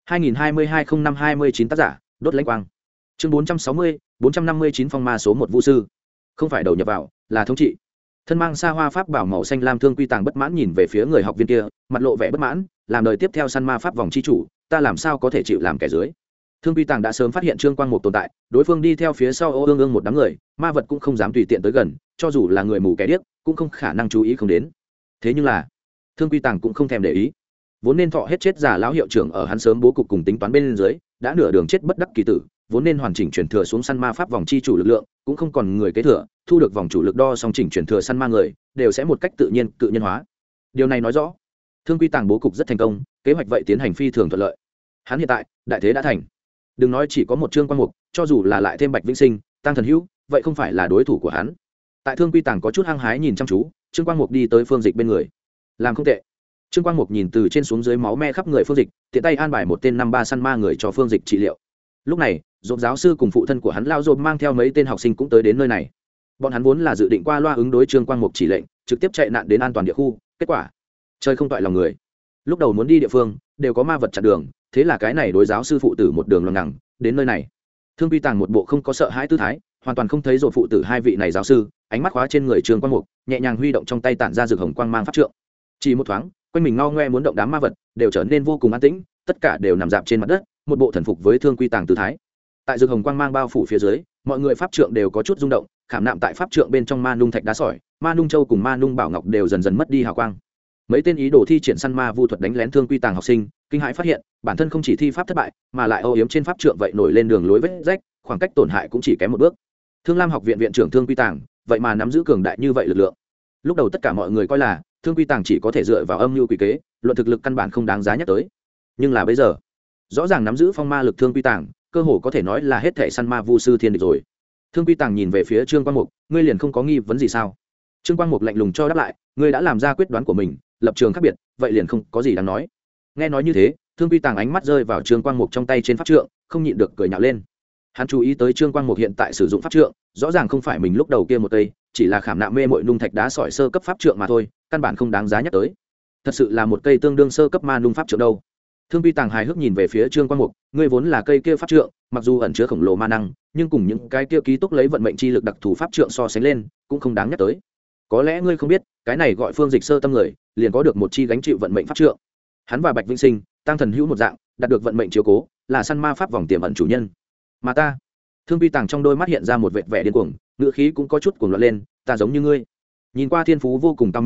A: 2022-05-29 tác giả, đốt lãnh quang. Chương 460, 459 phong ma số 1 vũ sư. Không phải đầu nhập vào, là thống trị. Thân mang xa hoa pháp bảo màu xanh lam Thương Quy Tàng bất mãn nhìn về phía người học viên kia, mặt lộ vẻ bất mãn, làm đời tiếp theo săn ma pháp vòng chi chủ, ta làm sao có thể chịu làm kẻ dưới. Thương Quy Tàng đã sớm phát hiện Trương Quang Mục tồn tại, đối phương đi theo phía sau ương ương một đám người, ma vật cũng không dám tùy tiện tới gần, cho dù là người mù kẻ điếc, cũng không khả năng chú ý không đến. Thế nhưng là, Thương Quy Tàng cũng không thèm để ý. Vốn nên thọ hết chết giả lão hiệu trưởng ở hắn sớm bố cục cùng tính toán bên dưới, đã nửa đường chết bất đắc kỳ tử, vốn nên hoàn chỉnh chuyển thừa xuống săn ma pháp vòng chi chủ lực lượng, cũng không còn người kế thừa, thu được vòng chủ lực đo song chỉnh chuyển thừa săn ma người, đều sẽ một cách tự nhiên cự nhân hóa. Điều này nói rõ, Thương Quy Tàng bố cục rất thành công, kế hoạch vậy tiến hành phi thường thuận lợi. Hắn hiện tại, đại thế đã thành. Đừng nói chỉ có một Trương Quang Mục, cho dù là lại thêm Bạch Vĩnh Sinh, Tăng Thần Hữu, vậy không phải là đối thủ của hắn. Tại Thương Quy Tàng có chút hăng hái nhìn chăm chú, Trương Quang Mục đi tới Phương Dịch bên người. Làm không tệ. Trương Quang Mục nhìn từ trên xuống dưới máu me khắp người Phương Dịch, tiện tay an bài một tên 5-3 săn ma người cho Phương Dịch trị liệu. Lúc này, Dộp giáo sư cùng phụ thân của hắn Lao Dộp mang theo mấy tên học sinh cũng tới đến nơi này. Bọn hắn vốn là dự định qua loa ứng đối Trương Quang Mục chỉ lệnh, trực tiếp chạy nạn đến an toàn địa khu, kết quả, trời không toại lòng người. Lúc đầu muốn đi địa phương, đều có ma vật chặn đường, thế là cái này đối giáo sư phụ tử một đường lằng nhằng đến nơi này. Thương Quy Tàng một bộ không có sợ hãi tư thái, hoàn toàn không thấy Dộp phụ tử hai vị này giáo sư, ánh mắt khóa trên người Trương Quang Mục, nhẹ nhàng huy động trong tay tản ra rực hồng quang mang pháp trượng. Chỉ một thoáng, quanh mình ngao ngoe muốn động đám ma vật đều trở nên vô cùng an tĩnh, tất cả đều nằm dạp trên mặt đất, một bộ thần phục với Thương Quy Tàng tư thái. Tại rực hồng quang mang bao phủ phía dưới, mọi người pháp trượng đều có chút rung động, khảm nạm tại pháp trượng bên trong ma nung thạch đá sỏi, ma nung châu cùng ma nung bảo ngọc đều dần dần mất đi hào quang. Mấy tên ý đồ thi triển săn ma vu thuật đánh lén Thương Quy Tàng học sinh, kinh hãi phát hiện, bản thân không chỉ thi pháp thất bại, mà lại âu yếm trên pháp trượng vậy nổi lên đường lối vết rách, khoảng cách tổn hại cũng chỉ kém một bước. Thương Lam học viện viện trưởng Thương Quy Tàng, vậy mà nắm giữ cường đại như vậy lực lượng. Lúc đầu tất cả mọi người coi là Thương Quy Tàng chỉ có thể dựa vào âm mưu quỷ kế, luận thực lực căn bản không đáng giá nhắc tới. Nhưng là bây giờ, rõ ràng nắm giữ phong ma lực Thương Quy Tàng, cơ hồ có thể nói là hết thể săn ma vu sư thiên địch rồi. Thương Quy Tàng nhìn về phía Trương Quang Mục, ngươi liền không có nghi vấn gì sao? Trương Quang Mục lạnh lùng cho đáp lại, ngươi đã làm ra quyết đoán của mình, lập trường khác biệt, vậy liền không có gì đáng nói. Nghe nói như thế, Thương Quy Tàng ánh mắt rơi vào Trương Quang Mục trong tay trên pháp trượng, không nhịn được cười nhạo lên. Hắn chú ý tới Trương Quang Mục hiện tại sử dụng pháp trượng, rõ ràng không phải mình lúc đầu kia một cây, chỉ là khảm nạm mê muội nung thạch đá sỏi sơ cấp pháp trượng mà thôi, căn bản không đáng giá nhắc tới. Thật sự là một cây tương đương sơ cấp ma nung pháp trượng đâu. Thương Quy Tàng hài hước nhìn về phía Trương Quang Mục, ngươi vốn là cây kia pháp trượng, mặc dù ẩn chứa khổng lồ ma năng, nhưng cùng những cái kia ký túc lấy vận mệnh chi lực đặc thù pháp trượng so sánh lên, cũng không đáng nhắc tới. Có lẽ ngươi không biết, cái này gọi Phương Dịch sơ tâm người, liền có được một chi gánh chịu vận mệnh pháp trượng. Hắn và Bạch Vĩnh Sinh, Tăng Thần Hữu một dạng, đạt được vận mệnh chiếu cố, là săn ma pháp vòng tiềm ẩn chủ nhân. Mà ta, Thương Quy Tàng trong đôi mắt hiện ra một vệt vẻ điên cuồng, ngữ khí cũng có chút cuồng loạn lên, ta giống như ngươi. Nhìn qua thiên phú vô cùng cao minh,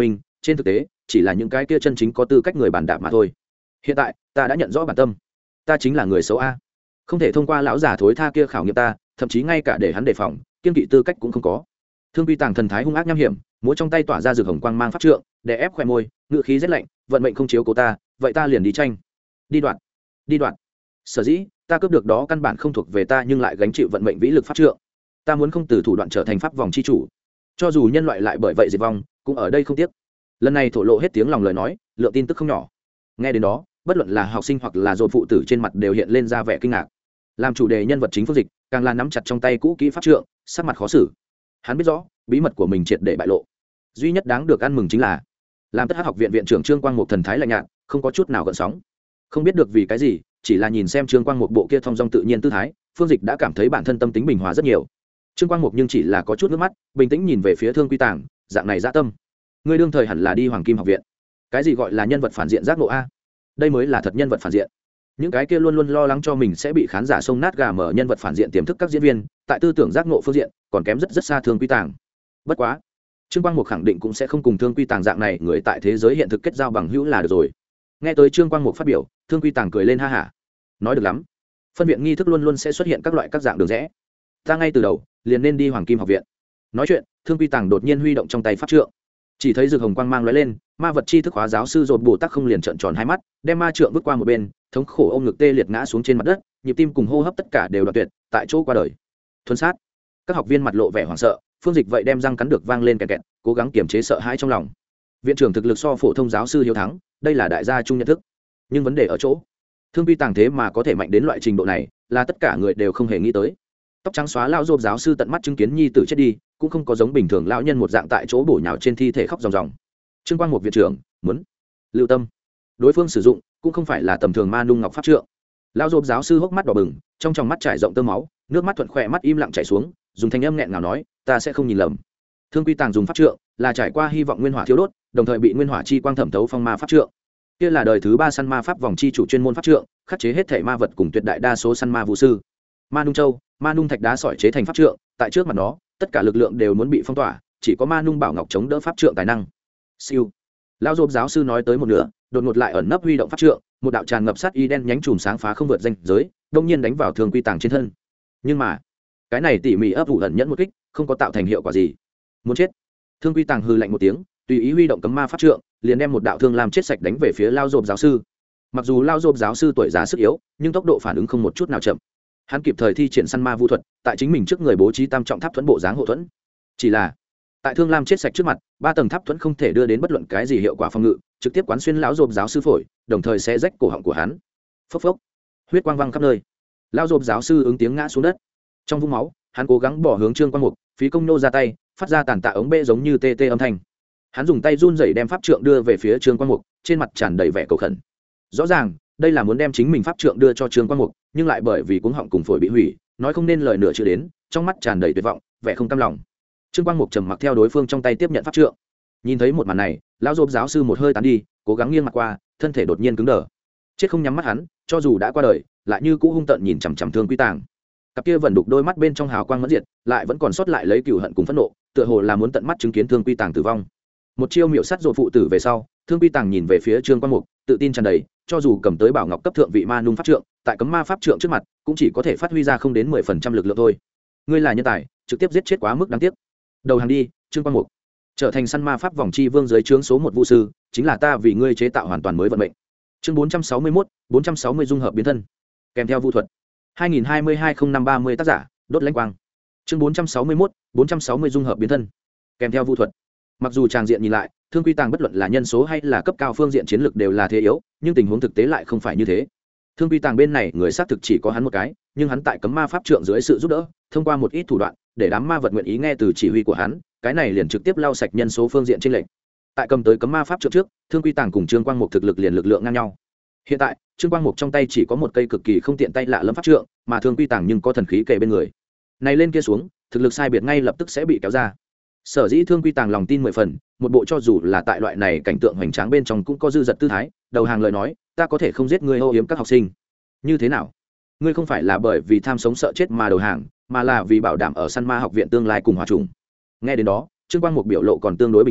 A: trên thực tế chỉ là những cái kia chân chính có tư cách người bàn đạp mà thôi. Hiện tại ta đã nhận rõ bản tâm, ta chính là người xấu a, không thể thông qua lão già thối tha kia khảo nghiệm ta, thậm chí ngay cả để hắn đề phòng kiên kỵ tư cách cũng không có. Thương Quy Tàng thần thái hung ác nham hiểm, múa trong tay tỏa ra rực hồng quang mang pháp trượng, đè ép khoe môi, ngựa khí rét lạnh, vận mệnh không chiếu cố ta, vậy ta liền đi tranh, đi đoạn, đi đoạn. Sở dĩ ta cướp được đó căn bản không thuộc về ta, nhưng lại gánh chịu vận mệnh vĩ lực pháp trượng. Ta muốn không từ thủ đoạn trở thành pháp vòng chi chủ, cho dù nhân loại lại bởi vậy diệt vong, cũng ở đây không tiếc. Lần này thổ lộ hết tiếng lòng lời nói, lượng tin tức không nhỏ. Nghe đến đó, bất luận là học sinh hoặc là dồn phụ tử trên mặt đều hiện lên ra vẻ kinh ngạc. Làm chủ đề nhân vật chính Phương Dịch càng là nắm chặt trong tay cũ kỹ pháp trượng, sắc mặt khó xử. Hắn biết rõ bí mật của mình triệt để bại lộ, duy nhất đáng được ăn mừng chính là làm Tất Hắc học viện viện trưởng Trương Quang Mục thần thái lạnh nhạt, không có chút nào gợn sóng. Không biết được vì cái gì, chỉ là nhìn xem Trương Quang Mục bộ kia thong dong tự nhiên tư thái, Phương Dịch đã cảm thấy bản thân tâm tính bình hòa rất nhiều. Trương Quang Mục nhưng chỉ là có chút nước mắt, bình tĩnh nhìn về phía Thương Quy Tàng, dạng này dạ tâm, ngươi đương thời hẳn là đi Hoàng Kim học viện. Cái gì gọi là nhân vật phản diện giác ngộ a? Đây mới là thật nhân vật phản diện. Những cái kia luôn luôn lo lắng cho mình sẽ bị khán giả xông nát gà mở nhân vật phản diện tiềm thức các diễn viên, tại tư tưởng giác ngộ phương diện còn kém rất rất xa Thương Quy Tàng. Bất quá, Trương Quang Mục khẳng định cũng sẽ không cùng Thương Quy Tàng dạng này người tại thế giới hiện thực kết giao bằng hữu là được rồi. Nghe tới Trương Quang Mục phát biểu, Thương Quy Tàng cười lên ha hả, nói được lắm, phân viện nghi thức luôn luôn sẽ xuất hiện các loại các dạng đường rẽ, ta ngay từ đầu liền nên đi Hoàng Kim học viện. Nói chuyện, Thương Quy Tàng đột nhiên huy động trong tay pháp trượng, chỉ thấy rực hồng quang mang lóe lên, ma vật chi thức hóa giáo sư Dồn Bồ Tát không liền trợn tròn hai mắt, đem ma trượng vứt qua một bên, thống khổ ôm ngực tê liệt ngã xuống trên mặt đất, nhịp tim cùng hô hấp tất cả đều đoạn tuyệt, tại chỗ qua đời. Thuần sát. Các học viên mặt lộ vẻ hoảng sợ, Phương Dịch vậy đem răng cắn được vang lên kẹt kẹt, cố gắng kiềm chế sợ hãi trong lòng. Viện trưởng thực lực so phổ thông giáo sư hiếu thắng, đây là đại gia chung nhận thức. Nhưng vấn đề ở chỗ, Thương Quy Tàng thế mà có thể mạnh đến loại trình độ này, là tất cả người đều không hề nghĩ tới. Tóc trắng xóa lão Dồn giáo sư tận mắt chứng kiến nhi tử chết đi, cũng không có giống bình thường lão nhân một dạng tại chỗ bổ nhào trên thi thể khóc ròng ròng. Trương Quang Mục viện trưởng muốn lưu tâm, đối phương sử dụng cũng không phải là tầm thường ma nung ngọc pháp trượng. Lão Dồn giáo sư hốc mắt đỏ bừng, trong tròng mắt trải rộng tơ máu, nước mắt thuận khỏe mắt im lặng chảy xuống, dùng thanh âm nghẹn ngào nói, ta sẽ không nhìn lầm. Thương Quy Tàng dùng pháp trượng là trải qua hy vọng nguyên hỏa thiếu đốt, đồng thời bị nguyên hỏa chi quang thẩm thấu phong ma pháp trượng. Kia là đời thứ 3 săn ma pháp vòng chi chủ chuyên môn pháp trượng, khắc chế hết thể ma vật cùng tuyệt đại đa số săn ma vũ sư. Ma nung châu, ma nung thạch đá sỏi chế thành pháp trượng, tại trước mặt nó, tất cả lực lượng đều muốn bị phong tỏa, chỉ có ma nung bảo ngọc chống đỡ pháp trượng tài năng. Siêu. Lão Dồn giáo sư nói tới một nửa, đột ngột lại ẩn nấp huy động pháp trượng, một đạo tràn ngập sát y đen nhánh chùm sáng phá không vượt ranh giới, đông nhiên đánh vào Thương Quy Tàng trên thân. Nhưng mà, cái này tỉ mỉ ấp ủ ẩn nhẫn một kích, không có tạo thành hiệu quả gì. Muốn chết. Thương Quy Tàng hừ lạnh một tiếng, tùy ý huy động cấm ma pháp trượng, liền đem một đạo thương làm chết sạch đánh về phía Lão Dồn giáo sư. Mặc dù Lão Dồn giáo sư tuổi già sức yếu, nhưng tốc độ phản ứng không một chút nào chậm. Hắn kịp thời thi triển săn ma vu thuật, tại chính mình trước người bố trí tam trọng tháp thuẫn bộ dáng hộ thuẫn. Chỉ là tại thương lam chết sạch trước mặt, 3 tầng tháp thuẫn không thể đưa đến bất luận cái gì hiệu quả phòng ngự, trực tiếp quán xuyên Lão Dồn giáo sư phổi, đồng thời sẽ rách cổ họng của hắn. Phốc phốc, huyết quang văng khắp nơi. Lão Dồn giáo sư ứng tiếng ngã xuống đất. Trong vũng máu, hắn cố gắng bỏ hướng Trương Quang Mục, phí công nô ra tay, phát ra tàn tạ ống bê giống như tê tê âm thanh. Hắn dùng tay run rẩy đem pháp trượng đưa về phía Trương Quang Mục, trên mặt tràn đầy vẻ cầu khẩn. Rõ ràng, đây là muốn đem chính mình pháp trượng đưa cho Trương Quang Mục, nhưng lại bởi vì cuống họng cùng phổi bị hủy, nói không nên lời nửa chưa đến, trong mắt tràn đầy tuyệt vọng, vẻ không cam lòng. Trương Quang Mục trầm mặc theo đối phương trong tay tiếp nhận pháp trượng. Nhìn thấy một màn này, Lão Dồn giáo sư một hơi tán đi, cố gắng nghiêng mặt qua, thân thể đột nhiên cứng đờ. Chết không nhắm mắt hắn, cho dù đã qua đời, lại như cũ hung tợn nhìn chằm chằm Thương Quy Tàng. Cặp kia vẫn đục đôi mắt bên trong hào quang mẫn diệt, lại vẫn còn sót lại lấy cừu hận cùng phẫn nộ, tựa hồ là muốn tận mắt chứng kiến Thương Quy Tàng tử vong. Một chiêu miểu sát dồn phụ tử về sau, Thương Quy Tàng nhìn về phía Trương Quang Mục, tự tin tràn đầy, cho dù cầm tới bảo ngọc cấp thượng vị ma nung pháp trượng, tại cấm ma pháp trượng trước mặt, cũng chỉ có thể phát huy ra không đến 10% lực lượng thôi. Ngươi là nhân tài, trực tiếp giết chết quá mức đáng tiếc. Đầu hàng đi, Trương Quang Mục. Trở thành săn ma pháp vòng chi vương dưới trướng số 1 vũ sư, chính là ta vì ngươi chế tạo hoàn toàn mới vận mệnh. Chương 461, 460 dung hợp biến thân. Kèm theo vu thuật. 2022-05-30 tác giả, Đốt Lãnh Quang. Chương 461, 460 dung hợp biến thân. Kèm theo vu thuật. Mặc dù tràng diện nhìn lại, Thương Quy Tàng bất luận là nhân số hay là cấp cao phương diện chiến lược đều là thế yếu, nhưng tình huống thực tế lại không phải như thế. Thương Quy Tàng bên này người xác thực chỉ có hắn một cái, nhưng hắn tại cấm ma pháp trượng dưới sự giúp đỡ, thông qua một ít thủ đoạn, để đám ma vật nguyện ý nghe từ chỉ huy của hắn, cái này liền trực tiếp lau sạch nhân số phương diện trên lệnh. Tại cầm tới cấm ma pháp trượng trước, Thương Quy Tàng cùng Trương Quang Mục thực lực liền lực lượng ngang nhau. Hiện tại, Trương Quang Mục trong tay chỉ có một cây cực kỳ không tiện tay lạ lẫm pháp trượng, mà Thương Quy Tàng nhưng có thần khí kề bên người. Này lên kia xuống, thực lực sai biệt ngay lập tức sẽ bị kéo ra. Sở dĩ Thương Quy Tàng lòng tin 10 phần, một bộ cho dù là tại loại này cảnh tượng hoành tráng bên trong cũng có dư dật tư thái, đầu hàng lời nói, ta có thể không giết ngươi, ô yếm các học sinh. Như thế nào? Ngươi không phải là bởi vì tham sống sợ chết mà đầu hàng, mà là vì bảo đảm ở săn ma học viện tương lai cùng hòa trùng. Nghe đến đó, Trương Quang Mục biểu lộ còn tương đối bình tĩnh,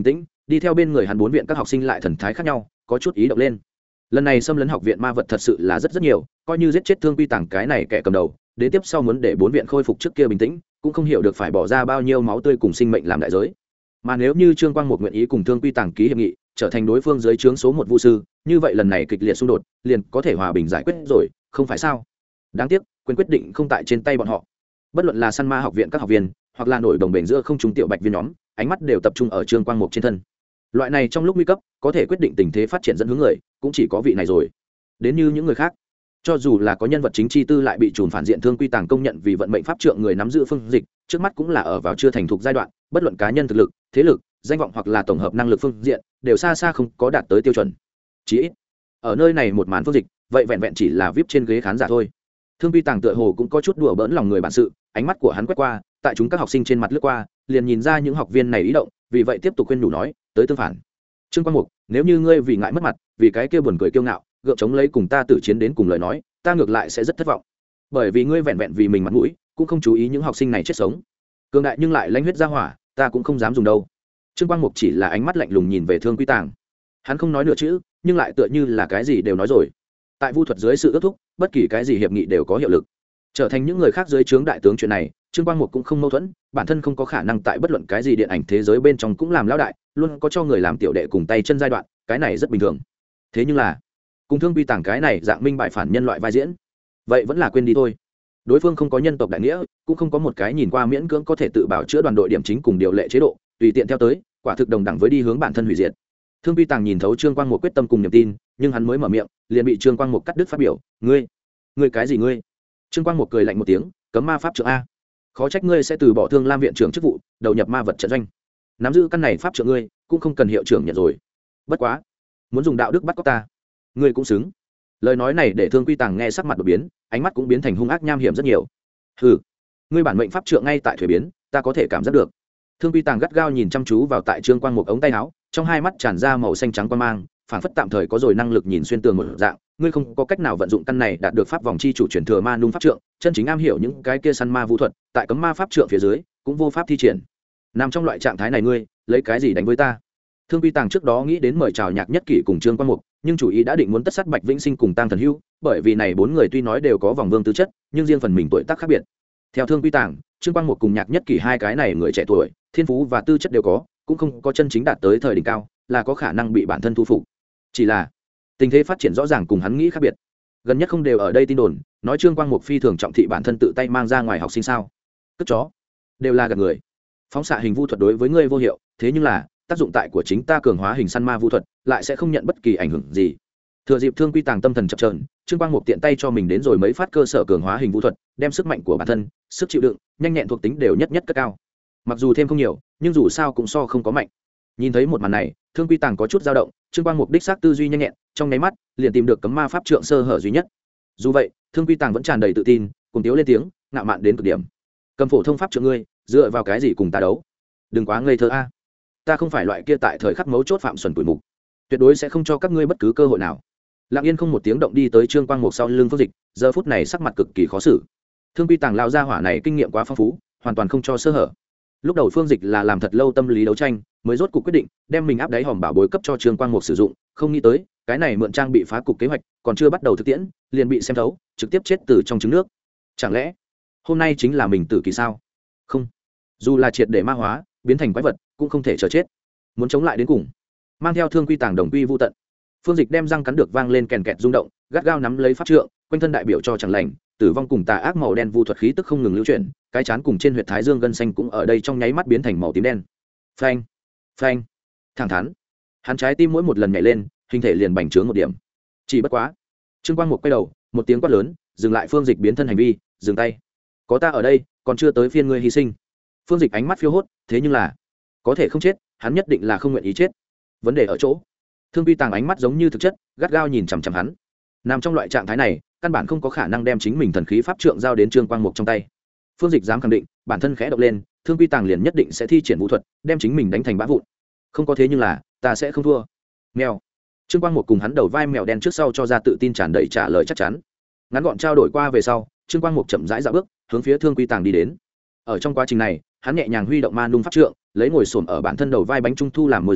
A: đi theo bên người hắn 4 viện các học sinh lại thần thái khác nhau, có chút ý động lên. Lần này xâm lấn học viện ma vật thật sự là rất nhiều, coi như giết chết Thương Quy Tàng cái này kẻ cầm đầu, đến tiếp sau muốn để 4 viện khôi phục trước kia bình tĩnh, cũng không hiểu được phải bỏ ra bao nhiêu máu tươi cùng sinh mệnh làm đại giới. Mà nếu như Trương Quang Một nguyện ý cùng Thương Quy Tàng ký hiệp nghị, trở thành đối phương dưới trướng số 1 vu sư, như vậy lần này kịch liệt xung đột liền có thể hòa bình giải quyết rồi, không phải sao? Đáng tiếc, quyền quyết định không tại trên tay bọn họ. Bất luận là săn ma học viện các học viên, hoặc là nổi đồng bền giữa không trung tiểu bạch viên nhóm, ánh mắt đều tập trung ở Trương Quang Mục trên thân. Loại này trong lúc nguy cấp, có thể quyết định tình thế phát triển dẫn hướng người, cũng chỉ có vị này rồi. Đến như những người khác, cho dù là có nhân vật chính chi tư lại bị trùm phản diện Thương Quy Tàng công nhận vì vận mệnh pháp trượng người nắm giữ phương dịch, trước mắt cũng là ở vào chưa thành thục giai đoạn, bất luận cá nhân thực lực, thế lực, danh vọng hoặc là tổng hợp năng lực phương diện, đều xa xa không có đạt tới tiêu chuẩn. Chỉ ít, ở nơi này một màn phương dịch, vậy vẹn vẹn chỉ là VIP trên ghế khán giả thôi. Thương Quy Tàng tựa hồ cũng có chút đùa bỡn lòng người bản sự, ánh mắt của hắn quét qua, tại chúng các học sinh trên mặt lướt qua, liền nhìn ra những học viên này ý động, vì vậy tiếp tục khuyên nhủ nói, tới tương phản. Trương Quang Mục, nếu như ngươi vì ngại mất mặt, vì cái kia buồn cười kiêu ngạo, gượng chống lấy cùng ta tử chiến đến cùng lời nói, ta ngược lại sẽ rất thất vọng. Bởi vì ngươi vẹn vẹn vì mình mặt mũi, cũng không chú ý những học sinh này chết sống. Cường đại nhưng lại lãnh huyết ra hỏa, ta cũng không dám dùng đâu. Trương Quang Mục chỉ là ánh mắt lạnh lùng nhìn về Thương Quy Tàng. Hắn không nói nửa chữ, nhưng lại tựa như là cái gì đều nói rồi. Tại vu thuật dưới sự ước thúc, bất kỳ cái gì hiệp nghị đều có hiệu lực. Trở thành những người khác dưới trướng đại tướng chuyện này, Trương Quang Mục cũng không mâu thuẫn, bản thân không có khả năng tại bất luận cái gì điện ảnh thế giới bên trong cũng làm lão đại, luôn có cho người làm tiểu đệ cùng tay chân giai đoạn, cái này rất bình thường. Thế nhưng là, cùng Thương Quy Tàng cái này dạng minh bại phản nhân loại vai diễn, vậy vẫn là quên đi thôi. Đối phương không có nhân tộc đại nghĩa, cũng không có một cái nhìn qua miễn cưỡng có thể tự bảo chữa đoàn đội điểm chính cùng điều lệ chế độ, tùy tiện theo tới, quả thực đồng đẳng với đi hướng bản thân hủy diệt. Thương Quy Tàng nhìn thấu Trương Quang Mục quyết tâm cùng niềm tin, nhưng hắn mới mở miệng, liền bị Trương Quang Mục cắt đứt phát biểu, ngươi cái gì ngươi? Trương Quang Mục cười lạnh một tiếng, cấm ma pháp trượng a, khó trách ngươi sẽ từ bỏ Thương Lam viện trưởng chức vụ, đầu nhập ma vật trận doanh. Nắm giữ căn này pháp trượng ngươi, cũng không cần hiệu trưởng nhận rồi. Bất quá, muốn dùng đạo đức bắt cóc ta, ngươi cũng xứng. Lời nói này để Thương Quy Tàng nghe sắc mặt đột biến, ánh mắt cũng biến thành hung ác nham hiểm rất nhiều. Hừ, ngươi bản mệnh pháp trượng ngay tại thuế biến, ta có thể cảm giác được. Thương Quy Tàng gắt gao nhìn chăm chú vào tại Trương Quang Mục ống tay áo, trong hai mắt tràn ra màu xanh trắng quang mang, phảng phất tạm thời có rồi năng lực nhìn xuyên tường một dạng, ngươi không có cách nào vận dụng căn này đạt được pháp vòng chi chủ truyền thừa ma nung pháp trượng, chân chính am hiểu những cái kia săn ma vũ thuật, tại cấm ma pháp trượng phía dưới, cũng vô pháp thi triển. Nằm trong loại trạng thái này ngươi, lấy cái gì đánh với ta? Thương Quy Tàng trước đó nghĩ đến mời chào Nhạc Nhất Kỷ cùng Trương Quang Mục, nhưng chủ ý đã định muốn tất sát Bạch Vĩnh Sinh cùng Tăng Thần Hưu, bởi vì này 4 người tuy nói đều có vòng vương tư chất, nhưng riêng phần mình tuổi tác khác biệt. Theo Thương Quy Tàng, Trương Quang Mục cùng Nhạc Nhất Kỷ hai cái này người trẻ tuổi, thiên phú và tư chất đều có, cũng không có chân chính đạt tới thời đỉnh cao, là có khả năng bị bản thân thu phục. Chỉ là tình thế phát triển rõ ràng cùng hắn nghĩ khác biệt. Gần nhất không đều ở đây tin đồn nói Trương Quang Mục phi thường trọng thị bản thân tự tay mang ra ngoài học sinh sao? Cất chó, đều là gạt người. Phóng xạ hình vu thuật đối với ngươi vô hiệu, thế nhưng là tác dụng tại của chính ta cường hóa hình săn ma vu thuật lại sẽ không nhận bất kỳ ảnh hưởng gì. Thừa dịp Thương Quy Tàng tâm thần chập chờn, Trương Quang Mục tiện tay cho mình đến rồi mấy phát cơ sở cường hóa hình vu thuật, đem sức mạnh của bản thân, sức chịu đựng, nhanh nhẹn thuộc tính đều nhất cất cao. Mặc dù thêm không nhiều, nhưng dù sao cũng so không có mạnh. Nhìn thấy một màn này, Thương Quy Tàng có chút dao động, Trương Quang Mục đích xác tư duy nhanh nhẹn, trong nháy mắt liền tìm được cấm ma pháp trượng sơ hở duy nhất. Dù vậy, Thương Quy Tàng vẫn tràn đầy tự tin, cùng tiếu lên tiếng, ngạo mạn đến cực điểm. Cầm phổ thông pháp trượng ngươi, dựa vào cái gì cùng ta đấu? Đừng quá ngây thơ a. Ta không phải loại kia tại thời khắc mấu chốt phạm xuẩn tuổi mục, tuyệt đối sẽ không cho các ngươi bất cứ cơ hội nào. Lặng Yên không một tiếng động đi tới Trương Quang Mục sau lưng Phương Dịch, giờ phút này sắc mặt cực kỳ khó xử. Thương Quy Tàng lao ra hỏa này kinh nghiệm quá phong phú, hoàn toàn không cho sơ hở. Lúc đầu Phương Dịch là làm thật lâu tâm lý đấu tranh, mới rốt cuộc quyết định đem mình áp đáy hòm bảo bối cấp cho Trương Quang Mục sử dụng, không nghĩ tới cái này mượn trang bị phá cục kế hoạch còn chưa bắt đầu thực tiễn, liền bị xem thấu, trực tiếp chết từ trong trứng nước. Chẳng lẽ hôm nay chính là mình tử kỳ sao? Không, dù là triệt để ma hóa, biến thành quái vật, cũng không thể chờ chết. Muốn chống lại đến cùng, mang theo Thương Quy Tàng đồng quy vu tận. Phương Dịch đem răng cắn được vang lên kèn kẹt rung động, gắt gao nắm lấy pháp trượng, quanh thân đại biểu cho chẳng lành, tử vong cùng tà ác màu đen vu thuật khí tức không ngừng lưu chuyển, cái chán cùng trên huyệt thái dương gân xanh cũng ở đây trong nháy mắt biến thành màu tím đen. Phanh, phanh, thẳng thắn. Hắn trái tim mỗi một lần nhảy lên, hình thể liền bành trướng một điểm. Chỉ bất quá, Trương Quang Mục quay đầu, một tiếng quát lớn, dừng lại Phương Dịch biến thân hành vi, dừng tay. Có ta ở đây, còn chưa tới phiên ngươi hy sinh. Phương Dịch ánh mắt phiêu hốt, thế nhưng là, có thể không chết, hắn nhất định là không nguyện ý chết. Vấn đề ở chỗ, Thương Quy Tàng ánh mắt giống như thực chất, gắt gao nhìn chằm chằm hắn. Nằm trong loại trạng thái này, căn bản không có khả năng đem chính mình thần khí pháp trượng giao đến Trương Quang Mục trong tay. Phương Dịch dám khẳng định, bản thân khẽ động lên, Thương Quy Tàng liền nhất định sẽ thi triển vũ thuật, đem chính mình đánh thành bã vụn. Không có thế nhưng là, ta sẽ không thua. Mèo. Trương Quang Mục cùng hắn đầu vai mèo đen trước sau cho ra tự tin tràn đầy trả lời chắc chắn. Ngắn gọn trao đổi qua về sau, Trương Quang Mục chậm rãi dạo bước, hướng phía Thương Quy Tàng đi đến. Ở trong quá trình này, hắn nhẹ nhàng huy động ma nung pháp trượng, lấy ngồi xổm ở bản thân đầu vai bánh trung thu làm môi giới,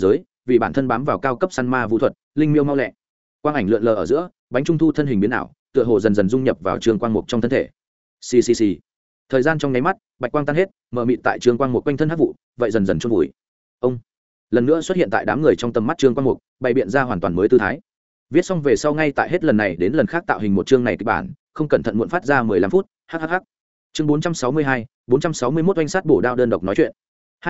A: vì bản thân bám vào cao cấp săn ma vũ thuật linh miêu mau lẹ. Quang ảnh lượn lờ ở giữa, bánh trung thu thân hình biến ảo, tựa hồ dần dần dung nhập vào Trương Quang Mục trong thân thể. Xì xì xì. Thời gian trong nháy mắt, bạch quang tan hết, mờ mịt tại Trương Quang Mục quanh thân hắc vụ, vậy dần dần chôn vùi. Ông lần nữa xuất hiện tại đám người trong tầm mắt Trương Quang Mục, bày biện ra hoàn toàn mới tư thái. Viết xong về sau ngay tại hết lần này đến lần khác tạo hình một chương này kịch bản, không cẩn thận muộn phát ra 15 phút. Hhh. Chương 462, 461 oanh sát bổ đao đơn độc nói chuyện.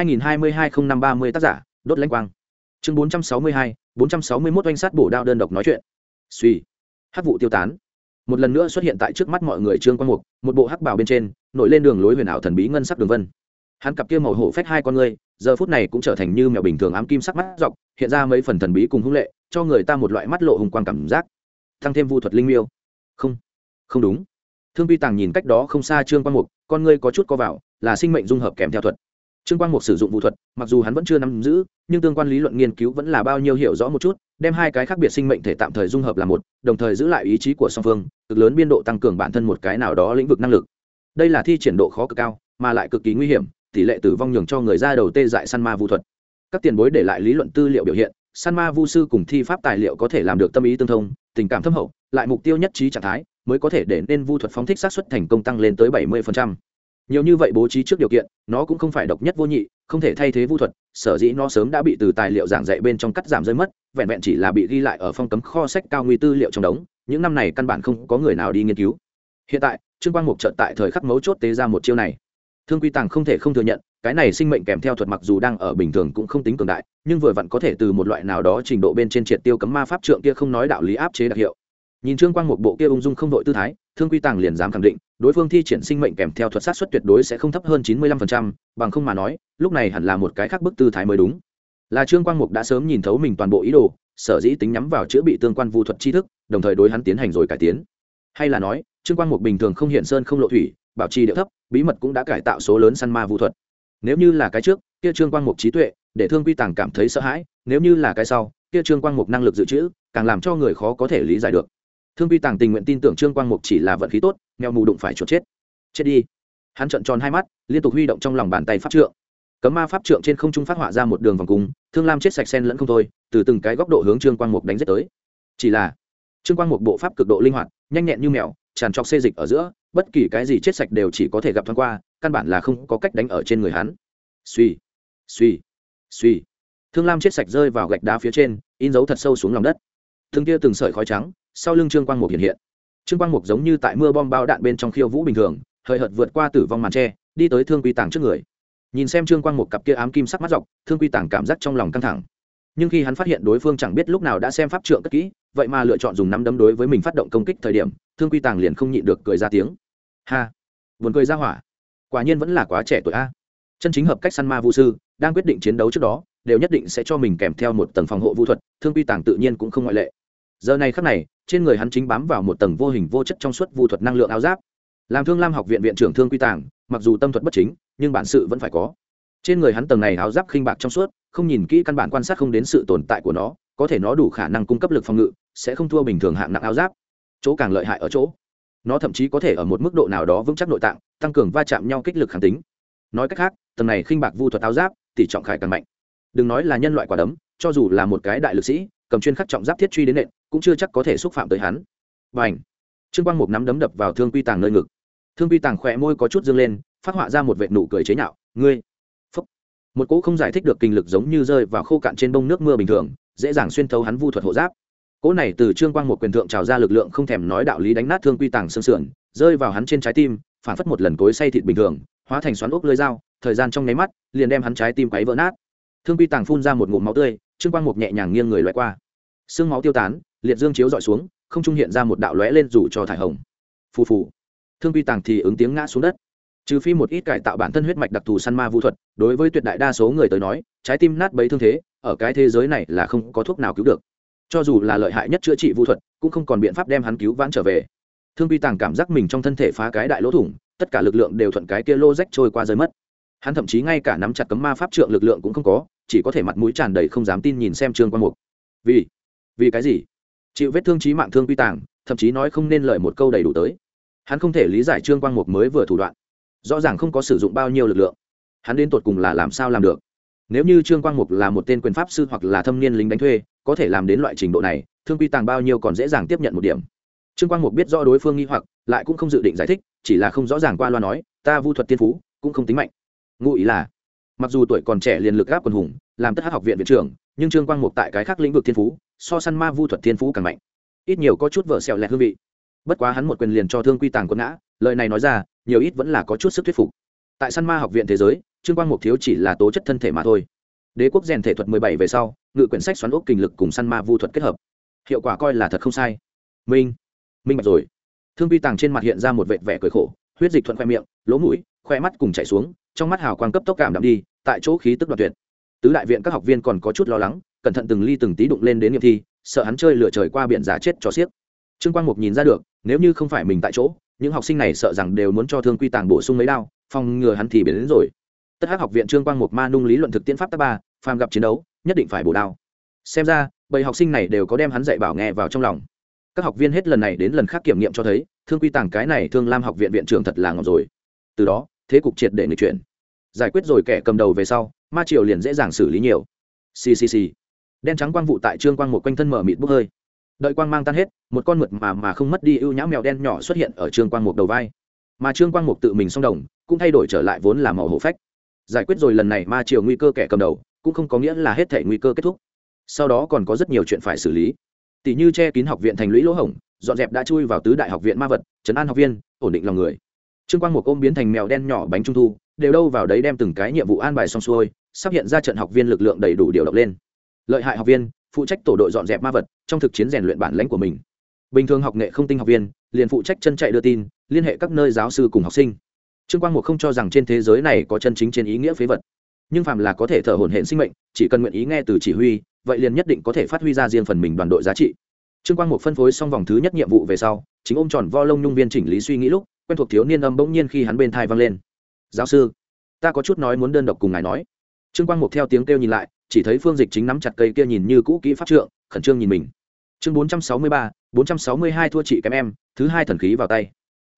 A: 2022-05-30 tác giả, Đốt Lãnh Quang. Chương 462, 461 oanh sát bổ đao đơn độc nói chuyện. Suy. Hắc vụ tiêu tán. Một lần nữa xuất hiện tại trước mắt mọi người Trương Quang Mục, một bộ hắc bào bên trên, nổi lên đường lối huyền ảo thần bí ngân sắc đường vân. Hắn cặp kia màu hổ phách hai con ngươi, giờ phút này cũng trở thành như mèo bình thường ám kim sắc mắt dọc, hiện ra mấy phần thần bí cùng hung lệ, cho người ta một loại mắt lộ hùng quang cảm giác. Tăng thêm vu thuật linh miêu. Không đúng. Thương Vi Tàng nhìn cách đó không xa Trương Quang Mục, con ngươi có chút co vào, là sinh mệnh dung hợp kèm theo thuật. Trương Quang Mục sử dụng vu thuật, mặc dù hắn vẫn chưa nắm giữ, nhưng tương quan lý luận nghiên cứu vẫn là bao nhiêu hiểu rõ một chút, đem hai cái khác biệt sinh mệnh thể tạm thời dung hợp là một, đồng thời giữ lại ý chí của song phương, cực lớn biên độ tăng cường bản thân một cái nào đó lĩnh vực năng lực. Đây là thi triển độ khó cực cao, mà lại cực kỳ nguy hiểm, tỷ lệ tử vong nhường cho người ra đầu tê dại săn ma vu thuật. Các tiền bối để lại lý luận tư liệu biểu hiện, săn ma vu sư cùng thi pháp tài liệu có thể làm được tâm ý tương thông, tình cảm thâm hậu, lại mục tiêu nhất trí trạng thái, mới có thể để nên vu thuật phóng thích xác suất thành công tăng lên tới 70%. Nhiều như vậy bố trí trước điều kiện, nó cũng không phải độc nhất vô nhị, không thể thay thế vu thuật, sở dĩ nó sớm đã bị từ tài liệu giảng dạy bên trong cắt giảm rơi mất, vẹn vẹn chỉ là bị ghi lại ở phong cấm kho sách cao nguy tư liệu trong đống, những năm này căn bản không có người nào đi nghiên cứu. Hiện tại, Trương Quang Mục chợt tại thời khắc mấu chốt tế ra một chiêu này. Thương Quy Tàng không thể không thừa nhận, cái này sinh mệnh kèm theo thuật mặc dù đang ở bình thường cũng không tính cường đại, nhưng vừa vặn có thể từ một loại nào đó trình độ bên trên triệt tiêu cấm ma pháp trượng kia không nói đạo lý áp chế đặc hiệu. Nhìn Trương Quang Mục bộ kia ung dung không đội tư thái, Thương Quy Tàng liền dám khẳng định, đối phương thi triển sinh mệnh kèm theo thuật sát suất tuyệt đối sẽ không thấp hơn 95%, bằng không mà nói, lúc này hẳn là một cái khác bức tư thái mới đúng. Là Trương Quang Mục đã sớm nhìn thấu mình toàn bộ ý đồ, sở dĩ tính nhắm vào chữa bị tương quan vu thuật tri thức, đồng thời đối hắn tiến hành rồi cải tiến. Hay là nói, Trương Quang Mục bình thường không hiện sơn không lộ thủy, bảo trì điệu thấp, bí mật cũng đã cải tạo số lớn săn ma vu thuật. Nếu như là cái trước, kia Trương Quang Mục trí tuệ, để Thương Quy Tàng cảm thấy sợ hãi, nếu như là cái sau, kia Trương Quang Mục năng lực dự trữ, càng làm cho người khó có thể lý giải được. Thương Vi Tàng tình nguyện tin tưởng Trương Quang Mục chỉ là vận khí tốt, mèo mù đụng phải chuột chết. Chết đi. Hắn trợn tròn hai mắt, liên tục huy động trong lòng bàn tay pháp trượng. Cấm ma pháp trượng trên không trung phát họa ra một đường vòng cung, thương lam chết sạch sen lẫn không thôi, từ từng cái góc độ hướng Trương Quang Mục đánh giết tới. Chỉ là, Trương Quang Mục bộ pháp cực độ linh hoạt, nhanh nhẹn như mèo, tràn trọc xê dịch ở giữa, bất kỳ cái gì chết sạch đều chỉ có thể gặp thoáng qua, căn bản là không có cách đánh ở trên người hắn. Suy, suy, suy. Thương lam chết sạch rơi vào gạch đá phía trên, in dấu thật sâu xuống lòng đất. Từng tia từng sợi khói trắng, sau lưng Trương Quang Mục hiện hiện. Trương Quang Mục giống như tại mưa bom bao đạn bên trong khiêu vũ bình thường, hơi hợt vượt qua tử vong màn tre, đi tới Thương Quy Tàng trước người. Nhìn xem Trương Quang Mục cặp kia ám kim sắc mắt dọc, Thương Quy Tàng cảm giác trong lòng căng thẳng. Nhưng khi hắn phát hiện đối phương chẳng biết lúc nào đã xem pháp trượng cất kỹ, vậy mà lựa chọn dùng nắm đấm đối với mình phát động công kích thời điểm, Thương Quy Tàng liền không nhịn được cười ra tiếng. Ha, buồn cười ra hỏa. Quả nhiên vẫn là quá trẻ tuổi a. Chân chính hợp cách săn ma vu sư, đang quyết định chiến đấu trước đó, đều nhất định sẽ cho mình kèm theo một tầng phòng hộ vu thuật, Thương Quy Tàng tự nhiên cũng không ngoại lệ. Giờ này khắc này, trên người hắn chính bám vào một tầng vô hình vô chất trong suốt vu thuật năng lượng áo giáp. Làm Thương Lam học viện viện trưởng Thương Quy Tàng, mặc dù tâm thuật bất chính, nhưng bản sự vẫn phải có. Trên người hắn tầng này áo giáp khinh bạc trong suốt, không nhìn kỹ căn bản quan sát không đến sự tồn tại của nó, có thể nó đủ khả năng cung cấp lực phòng ngự, sẽ không thua bình thường hạng nặng áo giáp. Chỗ càng lợi hại ở chỗ, nó thậm chí có thể ở một mức độ nào đó vững chắc nội tạng, tăng cường va chạm nhau kích lực kháng tính. Nói cách khác, tầng này khinh bạc vu thuật áo giáp, tỷ trọng khải càng mạnh. Đừng nói là nhân loại quả đấm, cho dù là một cái đại lực sĩ, cầm chuyên khắc trọng giáp thiết truy đến nện, cũng chưa chắc có thể xúc phạm tới hắn. Bành! Trương Quang Mục nắm đấm đập vào Thương Quy Tàng nơi ngực. Thương Quy Tàng khỏe môi có chút dương lên, phát họa ra một vệt nụ cười chế nhạo, "Ngươi!" Phốc. Một cỗ không giải thích được kinh lực giống như rơi vào khô cạn trên bông nước mưa bình thường, dễ dàng xuyên thấu hắn vu thuật hộ giáp. Cỗ này từ Trương Quang Mục quyền thượng trào ra lực lượng không thèm nói đạo lý đánh nát Thương Quy Tàng xương sườn, rơi vào hắn trên trái tim, phản phất một lần cối xay thịt bình thường, hóa thành xoắn ốc lưỡi dao, thời gian trong nháy mắt, liền đem hắn trái tim quấy vỡ nát. Thương Quy Tàng phun ra một ngụm máu tươi, Trương Quang Mục nhẹ nhàng nghiêng người loại qua. Xương máu tiêu tán, liệt dương chiếu dọi xuống, không trung hiện ra một đạo lóe lên rủ cho thải hồng. Phù phù. Thương Quy Tàng thì ứng tiếng ngã xuống đất. Trừ phi một ít cải tạo bản thân huyết mạch đặc thù săn ma vu thuật, đối với tuyệt đại đa số người tới nói, trái tim nát bấy thương thế, ở cái thế giới này là không có thuốc nào cứu được. Cho dù là lợi hại nhất chữa trị vu thuật, cũng không còn biện pháp đem hắn cứu vãn trở về. Thương Quy Tàng cảm giác mình trong thân thể phá cái đại lỗ thủng, tất cả lực lượng đều thuận cái kia lô rách trôi qua rơi mất. Hắn thậm chí ngay cả nắm chặt cấm ma pháp trượng lực lượng cũng không có, chỉ có thể mặt mũi tràn đầy không dám tin nhìn xem Trương Quang Mục. Vì cái gì? Chịu vết thương chí mạng Thương Quy Tàng, thậm chí nói không nên lời một câu đầy đủ tới. Hắn không thể lý giải Trương Quang Mục mới vừa thủ đoạn, rõ ràng không có sử dụng bao nhiêu lực lượng, hắn đến tột cùng là làm sao làm được. Nếu như Trương Quang Mục là một tên quyền pháp sư hoặc là thâm niên lính đánh thuê, có thể làm đến loại trình độ này, Thương Quy Tàng bao nhiêu còn dễ dàng tiếp nhận một điểm. Trương Quang Mục biết rõ đối phương nghi hoặc, lại cũng không dự định giải thích, chỉ là không rõ ràng qua loa nói, ta vu thuật tiên phú cũng không tính mạnh. Ngụ ý là, mặc dù tuổi còn trẻ liền lực gáp quần hùng, làm Tất Hắc học viện viện trưởng, nhưng Trương Quang Mục tại cái khác lĩnh vực thiên phú, so săn ma vu thuật thiên phú càng mạnh. Ít nhiều có chút vợ xẻo lẹt hương vị. Bất quá hắn một quyền liền cho Thương Quy Tàng quật ngã, lời này nói ra, nhiều ít vẫn là có chút sức thuyết phục. Tại săn ma học viện thế giới, Trương Quang Mục thiếu chỉ là tố chất thân thể mà thôi. Đế quốc rèn thể thuật 17 về sau, ngự quyển sách xoắn ốc kinh lực cùng săn ma vu thuật kết hợp, hiệu quả coi là thật không sai. Minh bạch rồi. Thương Quy Tàng trên mặt hiện ra một vệt vẻ cười khổ, huyết dịch thuận khoe miệng, lỗ mũi, khoe mắt cùng chảy xuống, trong mắt hào quang cấp tốc cảm đạm đi, tại chỗ khí tức đoạt tuyệt. Tứ đại viện các học viên còn có chút lo lắng, cẩn thận từng ly từng tí đụng lên đến nghiệm thi, sợ hắn chơi lửa trời qua biển giả chết cho xiếc. Trương Quang Mục nhìn ra được, nếu như không phải mình tại chỗ, những học sinh này sợ rằng đều muốn cho Thương Quy Tàng bổ sung mấy đao, phòng ngừa hắn thì biến đến rồi. Tất Hắc học viện Trương Quang Mục ma nung lý luận thực tiễn pháp tác 3, phàm gặp chiến đấu, nhất định phải bổ đao. Xem ra, bầy học sinh này đều có đem hắn dạy bảo nghe vào trong lòng. Các học viên hết lần này đến lần khác kiểm nghiệm cho thấy, Thương Quy Tàng cái này Thương Lam học viện viện trưởng thật là ngọc rồi. Từ đó, thế cục triệt để nghịch chuyển. Giải quyết rồi kẻ cầm đầu về sau, ma triều liền dễ dàng xử lý nhiều. Xì. Đen trắng quang vụ tại Trương Quang Mục quanh thân mở mịt bốc hơi. Đợi quang mang tan hết, một con mượt mà không mất đi ưu nhã mèo đen nhỏ xuất hiện ở Trương Quang Mục đầu vai. Mà Trương Quang Mục tự mình song đồng, cũng thay đổi trở lại vốn là màu hổ phách. Giải quyết rồi lần này ma triều nguy cơ kẻ cầm đầu, cũng không có nghĩa là hết thảy nguy cơ kết thúc. Sau đó còn có rất nhiều chuyện phải xử lý, tỷ như che kín học viện thành lũy lỗ hổng, dọn dẹp đã chui vào tứ đại học viện ma vật, trấn an học viên, ổn định lòng người. Trương Quang Mục ôm biến thành mèo đen nhỏ bánh trung thu, đều đâu vào đấy đem từng cái nhiệm vụ an bài xong xuôi, sắp hiện ra trận học viên lực lượng đầy đủ điều động lên. Lợi hại học viên phụ trách tổ đội dọn dẹp ma vật, trong thực chiến rèn luyện bản lĩnh của mình. Bình thường học nghệ không tinh học viên liền phụ trách chân chạy đưa tin, liên hệ các nơi giáo sư cùng học sinh. Trương Quang Mục không cho rằng trên thế giới này có chân chính trên ý nghĩa phế vật, nhưng phàm là có thể thở hổn hển sinh mệnh, chỉ cần nguyện ý nghe từ chỉ huy, vậy liền nhất định có thể phát huy ra riêng phần mình đoàn đội giá trị. Trương Quang Mục phân phối xong vòng thứ nhất nhiệm vụ về sau, chính ôm tròn vo lông nhung viên chỉnh lý suy nghĩ lúc, quen thuộc thiếu niên âm bỗng nhiên khi hắn bên thai vang lên. "Giáo sư, ta có chút nói muốn đơn độc cùng ngài nói." Trương Quang Mục theo tiếng kêu nhìn lại, chỉ thấy Phương Dịch chính nắm chặt cây kia nhìn như cũ kỹ pháp trượng, khẩn trương nhìn mình. Chương 463, 462 thua chị kém em, thứ hai thần khí vào tay.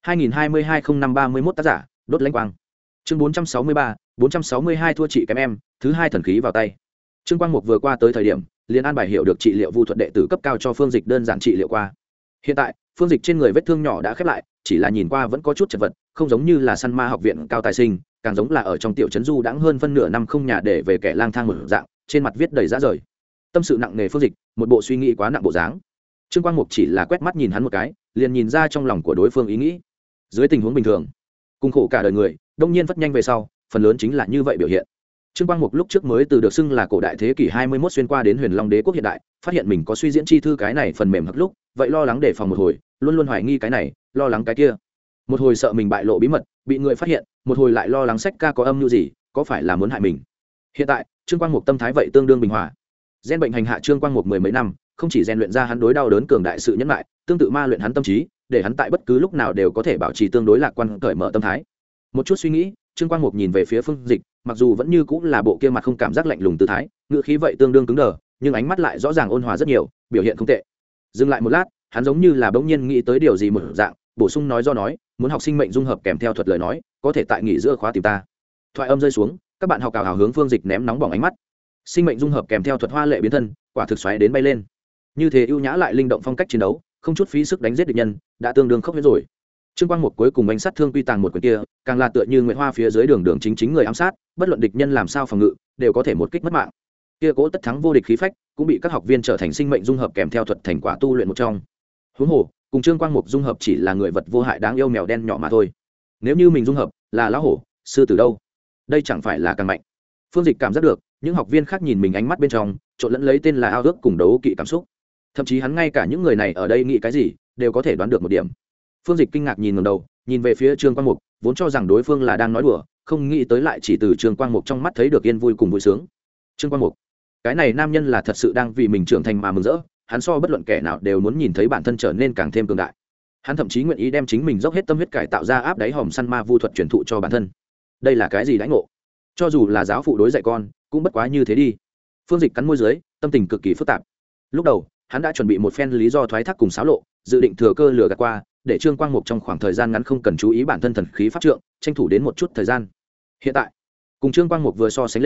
A: 2022-05-31 tác giả, Đốt Lãnh Quang. Chương 463, 462 thua chị kém em, thứ hai thần khí vào tay. Trương Quang Mục vừa qua tới thời điểm, liền an bài hiểu được trị liệu vu thuật đệ tử cấp cao cho Phương Dịch đơn giản trị liệu qua. Hiện tại, Phương Dịch trên người vết thương nhỏ đã khép lại, chỉ là nhìn qua vẫn có chút chật vật, không giống như là săn ma học viện cao tài sinh, càng giống là ở trong tiểu trấn du đãng hơn phân nửa năm không nhà để về kẻ lang thang một dạng, trên mặt viết đầy rã rời. Tâm sự nặng nề Phương Dịch, một bộ suy nghĩ quá nặng bộ dáng. Trương Quang Mục chỉ là quét mắt nhìn hắn một cái, liền nhìn ra trong lòng của đối phương ý nghĩ. Dưới tình huống bình thường, cùng khổ cả đời người, đông nhiên phất nhanh về sau, phần lớn chính là như vậy biểu hiện. Trương Quang Mục lúc trước mới từ được xưng là cổ đại thế kỷ 21 xuyên qua đến Huyền Long Đế quốc hiện đại, phát hiện mình có suy diễn chi thư cái này phần mềm hắc lúc, vậy lo lắng đề phòng một hồi, luôn luôn hoài nghi cái này, lo lắng cái kia. Một hồi sợ mình bại lộ bí mật, bị người phát hiện, một hồi lại lo lắng sách ca có âm mưu gì, có phải là muốn hại mình. Hiện tại, Trương Quang Mục tâm thái vậy tương đương bình hòa. Gen bệnh hành hạ Trương Quang Mục mười mấy năm, không chỉ rèn luyện ra hắn đối đau đớn cường đại sự nhẫn nại, tương tự ma luyện hắn tâm trí, để hắn tại bất cứ lúc nào đều có thể bảo trì tương đối lạc quan cởi mở tâm thái. Một chút suy nghĩ, Trương Quang Mục nhìn về phía Phương Dịch, mặc dù vẫn như cũng là bộ kia mặt không cảm giác lạnh lùng tư thái, ngữ khí vậy tương đương cứng đờ, nhưng ánh mắt lại rõ ràng ôn hòa rất nhiều, biểu hiện không tệ. Dừng lại một lát, hắn giống như là bỗng nhiên nghĩ tới điều gì một dạng, bổ sung nói do nói, muốn học sinh mệnh dung hợp kèm theo thuật lời nói, có thể tại nghỉ giữa khóa tìm ta. Thoại âm rơi xuống, các bạn học hào hướng Phương Dịch ném nóng bỏng ánh mắt. Sinh mệnh dung hợp kèm theo thuật hoa lệ biến thân, quả thực xoáy đến bay lên. Như thế ưu nhã lại linh động phong cách chiến đấu, không chút phí sức đánh giết địch nhân, đã tương đương khốc huyễn rồi. Trương Quang Mục cuối cùng bánh sát Thương Quy Tàng một quyền kia, càng là tựa như nguyệt hoa phía dưới đường chính người ám sát, bất luận địch nhân làm sao phòng ngự, đều có thể một kích mất mạng. Kia cố tất thắng vô địch khí phách, cũng bị các học viên trở thành sinh mệnh dung hợp kèm theo thuật thành quả tu luyện một trong. Huống hồ, cùng Trương Quang Mục dung hợp chỉ là người vật vô hại đáng yêu mèo đen nhỏ mà thôi. Nếu như mình dung hợp là lão hổ, sư tử đâu? Đây chẳng phải là càng mạnh. Phương Dịch cảm giác được, những học viên khác nhìn mình ánh mắt bên trong, trộn lẫn lấy tên là ao ước cùng đấu kỵ cảm xúc. Thậm chí hắn ngay cả những người này ở đây nghĩ cái gì, đều có thể đoán được một điểm. Phương Dịch kinh ngạc nhìn ngẩng đầu, nhìn về phía Trương Quang Mục, vốn cho rằng đối phương là đang nói đùa, không nghĩ tới lại chỉ từ Trương Quang Mục trong mắt thấy được yên vui cùng vui sướng. Trương Quang Mục, cái này nam nhân là thật sự đang vì mình trưởng thành mà mừng rỡ, hắn so bất luận kẻ nào đều muốn nhìn thấy bản thân trở nên càng thêm cường đại. Hắn thậm chí nguyện ý đem chính mình dốc hết tâm huyết cải tạo ra áp đáy hòm săn ma vu thuật truyền thụ cho bản thân. Đây là cái gì đãi ngộ? Cho dù là giáo phụ đối dạy con, cũng bất quá như thế đi. Phương Dịch cắn môi dưới, tâm tình cực kỳ phức tạp. Lúc đầu, hắn đã chuẩn bị một phen lý do thoái thác cùng xáo lộ, dự định thừa cơ lừa gạt qua, để Trương Quang Mục trong khoảng thời gian ngắn không cần chú ý bản thân thần khí pháp trượng, tranh thủ đến một chút thời gian. Hiện tại, cùng Trương Quang Mục vừa so sánh lên,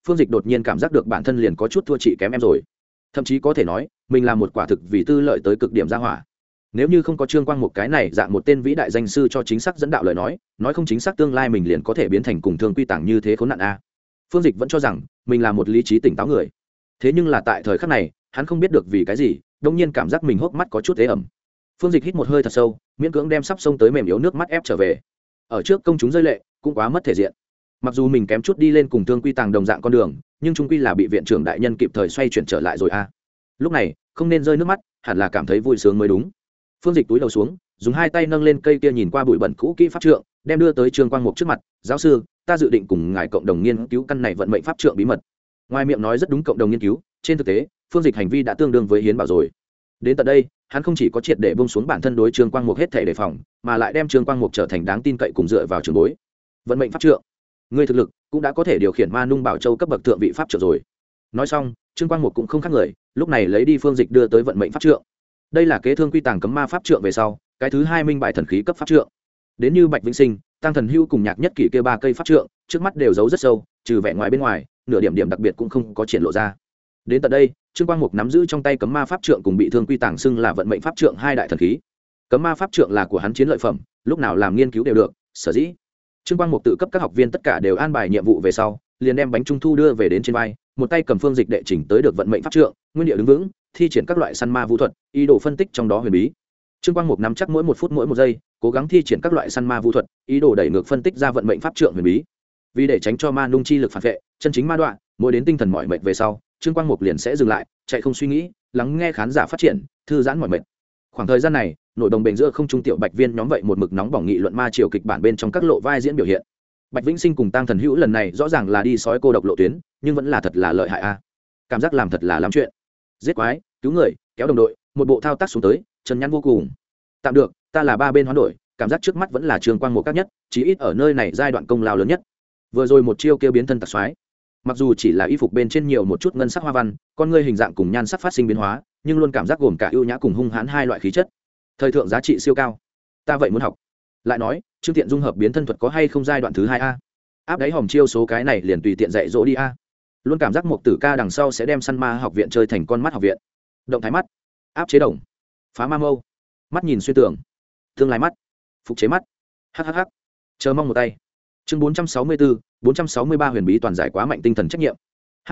A: Phương Dịch đột nhiên cảm giác được bản thân liền có chút thua chị kém em rồi, thậm chí có thể nói mình là một quả thực vì tư lợi tới cực điểm ra hỏa. Nếu như không có Trương Quang Mục cái này dạng một tên vĩ đại danh sư cho chính xác dẫn đạo lời nói không chính xác tương lai mình liền có thể biến thành cùng Thương Quy Tàng như thế khốn nạn a. Phương Dịch vẫn cho rằng mình là một lý trí tỉnh táo người, thế nhưng là tại thời khắc này hắn không biết được vì cái gì đông nhiên cảm giác mình hốc mắt có chút ế ẩm. Phương Dịch hít một hơi thật sâu, miễn cưỡng đem sắp xông tới mềm yếu nước mắt ép trở về. Ở trước công chúng rơi lệ cũng quá mất thể diện. Mặc dù mình kém chút đi lên cùng Thương Quy Tàng đồng dạng con đường, nhưng trung quy là bị viện trưởng đại nhân kịp thời xoay chuyển trở lại rồi a. Lúc này không nên rơi nước mắt, hẳn là cảm thấy vui sướng mới đúng. Phương Dịch túi đầu xuống, dùng hai tay nâng lên cây kia nhìn qua bụi bẩn cũ kỹ pháp trượng, đem đưa tới Trương Quang Mục trước mặt. Giáo sư, ta dự định cùng ngài cộng đồng nghiên cứu căn này vận mệnh pháp trượng bí mật. Ngoài miệng nói rất đúng cộng đồng nghiên cứu, trên thực tế Phương Dịch hành vi đã tương đương với hiến bảo rồi. Đến tận đây hắn không chỉ có triệt để buông xuống bản thân đối Trương Quang Mục hết thể đề phòng, mà lại đem Trương Quang Mục trở thành đáng tin cậy cùng dựa vào trường bối. Vận mệnh pháp trượng, ngươi thực lực cũng đã có thể điều khiển Ma Nung Bảo Châu cấp bậc thượng vị pháp trượng rồi. Nói xong, Trương Quang Mục cũng không khác người, lúc này lấy đi Phương Dịch đưa tới vận mệnh pháp trượng. Đây là kế Thương Quy Tàng cấm ma pháp trượng về sau cái thứ hai minh bài thần khí cấp pháp trượng. Đến như Bạch Vĩnh Sinh, Tăng Thần Hưu cùng Nhạc Nhất Kỷ kia ba cây pháp trượng trước mắt đều giấu rất sâu, trừ vẻ ngoài bên ngoài nửa điểm điểm đặc biệt cũng không có triển lộ ra. Đến tận đây Trương Quang Mục nắm giữ trong tay cấm ma pháp trượng cùng bị Thương Quy Tàng xưng là vận mệnh pháp trượng hai đại thần khí. Cấm ma pháp trượng là của hắn chiến lợi phẩm, lúc nào làm nghiên cứu đều được. Sở dĩ Trương Quang Mục tự cấp các học viên tất cả đều an bài nhiệm vụ về sau, liền đem bánh trung thu đưa về đến trên vai, một tay cầm Phương Dịch đệ chỉnh tới được vận mệnh pháp trượng, nguyên địa đứng vững, thi triển các loại săn ma vũ thuật, ý đồ phân tích trong đó huyền bí. Trương Quang Mục nắm chắc mỗi một phút mỗi một giây, cố gắng thi triển các loại săn ma vũ thuật, ý đồ đẩy ngược phân tích ra vận mệnh pháp trượng huyền bí. Vì để tránh cho ma nung chi lực phản vệ, chân chính ma đoạn, mỗi đến tinh thần mỏi mệt về sau, Trương Quang Mục liền sẽ dừng lại, chạy không suy nghĩ, lắng nghe khán giả phát triển, thư giãn mỏi mệt. Khoảng thời gian này, nội đồng bền giữa không trung tiểu Bạch Viên nhóm vậy một mực nóng bỏng nghị luận ma triều kịch bản bên trong các lộ vai diễn biểu hiện. Bạch Vĩnh Sinh cùng Tăng Thần Hữu lần này rõ ràng là đi sói cô độc lộ tuyến, nhưng vẫn là thật là lợi hại a. Cảm giác làm thật là lắm chuyện. Giết quái, cứu người, kéo đồng đội, một bộ thao tác xuống tới, chân nhăn vô cùng. Tạm được, ta là ba bên hoán đổi, cảm giác trước mắt vẫn là Trương Quang Mục các nhất, chí ít ở nơi này giai đoạn công lao lớn nhất. Vừa rồi một chiêu kêu biến thân tạc xoái, mặc dù chỉ là y phục bên trên nhiều một chút ngân sắc hoa văn, con ngươi hình dạng cùng nhan sắc phát sinh biến hóa, nhưng luôn cảm giác gồm cả ưu nhã cùng hung hãn hai loại khí chất, thời thượng giá trị siêu cao. Ta vậy muốn học. Lại nói, Trương Tiện dung hợp biến thân thuật có hay không giai đoạn thứ hai a? Áp đáy hòm chiêu số cái này liền tùy tiện dạy dỗ đi a. Luôn cảm giác Mục Tử Ca đằng sau sẽ đem săn ma học viện chơi thành con mắt học viện. Động thái mắt, áp chế đồng, phá ma mâu, mắt nhìn xuyên tường, tương lai mắt, phục chế mắt, hhh. Chờ mong một tay. Chương 464, 463 huyền bí toàn giải quá mạnh tinh thần trách nhiệm.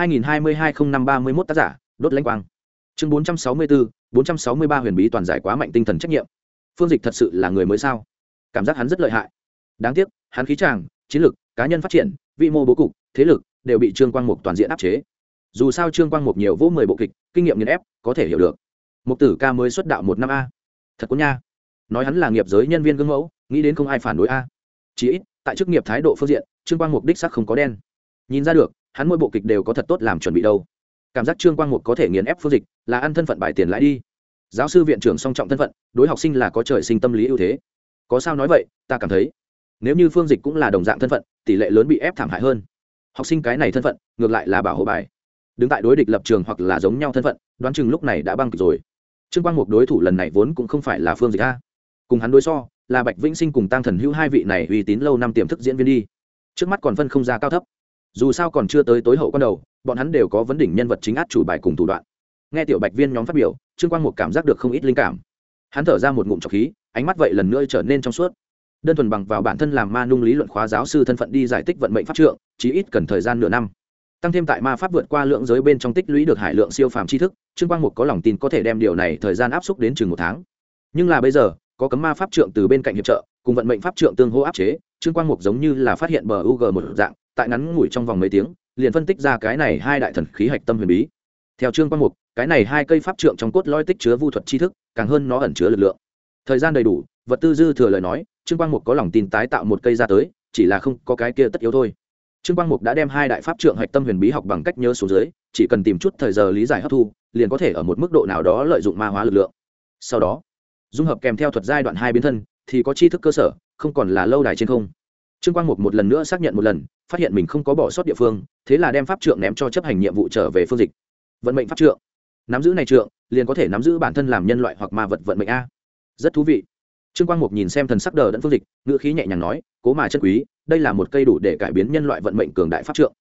A: 2022-05-31 tác giả, Đốt Lãnh Quang. Chương 464, 463 huyền bí toàn giải quá mạnh tinh thần trách nhiệm. Phương Dịch thật sự là người mới sao? Cảm giác hắn rất lợi hại. Đáng tiếc, hắn khí tràng, chiến lược, cá nhân phát triển, vi mô bố cục, thế lực đều bị Trương Quang Mục toàn diện áp chế. Dù sao Trương Quang Mục nhiều vỗ 10 bộ kịch, kinh nghiệm nghiền ép, có thể hiểu được. Mục Tử Ca mới xuất đạo 1 năm a. Thật có nha. Nói hắn là nghiệp giới nhân viên gương mẫu, nghĩ đến không ai phản đối a. Chỉ ít, tại chức nghiệp thái độ phương diện, Trương Quang Mục đích xác không có đen. Nhìn ra được, hắn mỗi bộ kịch đều có thật tốt làm chuẩn bị đâu. Cảm giác Trương Quang Mục có thể nghiền ép Phương Dịch, là ăn thân phận bài tiền lãi đi. Giáo sư viện trưởng song trọng thân phận, đối học sinh là có trời sinh tâm lý ưu thế. Có sao nói vậy, ta cảm thấy, nếu như Phương Dịch cũng là đồng dạng thân phận, tỷ lệ lớn bị ép thảm hại hơn. Học sinh cái này thân phận, ngược lại là bảo hộ bài. Đứng tại đối địch lập trường hoặc là giống nhau thân phận, đoán chừng lúc này đã băng kịch rồi. Trương Quang Mục đối thủ lần này vốn cũng không phải là Phương Dịch a. Cùng hắn đối so, là Bạch Vĩnh Sinh cùng Tăng Thần Hữu hai vị này uy tín lâu năm tiềm thức diễn viên đi. Trước mắt còn phân không ra cao thấp. Dù sao còn chưa tới tối hậu quan đầu, bọn hắn đều có vấn đỉnh nhân vật chính át chủ bài cùng thủ đoạn. Nghe tiểu Bạch Viên nhóm phát biểu, Trương Quang Mục cảm giác được không ít linh cảm. Hắn thở ra một ngụm trọc khí, ánh mắt vậy lần nữa trở nên trong suốt. Đơn thuần bằng vào bản thân làm ma nung lý luận khóa giáo sư thân phận đi giải thích vận mệnh pháp trượng, chí ít cần thời gian nửa năm. Tăng thêm tại ma pháp vượt qua lượng giới bên trong tích lũy được hải lượng siêu phàm tri thức, Trương Quang Mục có lòng tin có thể đem điều này thời gian áp xúc đến chừng 1 tháng. Nhưng là bây giờ, có cấm ma pháp trượng từ bên cạnh hiệp trợ, cùng vận mệnh pháp trượng tương hỗ áp chế, Trương Quang Mục giống như là phát hiện bờ UG một dạng, tại ngắn ngủi trong vòng mấy tiếng, liền phân tích ra cái này hai đại thần khí hạch tâm huyền bí. Theo Trương Quang Mục, cái này hai cây pháp trượng trong cốt lõi tích chứa vu thuật tri thức, càng hơn nó ẩn chứa lực lượng. Thời gian đầy đủ, vật tư dư thừa lời nói, Trương Quang Mục có lòng tin tái tạo một cây ra tới, chỉ là không có cái kia tất yếu thôi. Trương Quang Mục đã đem hai đại pháp trượng hạch tâm huyền bí học bằng cách nhớ xuống dưới, chỉ cần tìm chút thời giờ lý giải hấp thu, liền có thể ở một mức độ nào đó lợi dụng ma hóa lực lượng. Sau đó, dung hợp kèm theo thuật giai đoạn 2 biến thân, thì có tri thức cơ sở, không còn là lâu đài trên không. Trương Quang Mục một lần nữa xác nhận một lần, phát hiện mình không có bỏ sót địa phương, thế là đem pháp trượng ném cho chấp hành nhiệm vụ trở về Phương Dịch. Vận mệnh pháp trượng, nắm giữ này trượng, liền có thể nắm giữ bản thân làm nhân loại hoặc ma vật vận mệnh a. Rất thú vị. Trương Quang Mục nhìn xem thần sắc đờ đẫn Phương Dịch, ngữ khí nhẹ nhàng nói, cố mà chân quý, đây là một cây đủ để cải biến nhân loại vận mệnh cường đại pháp trượng.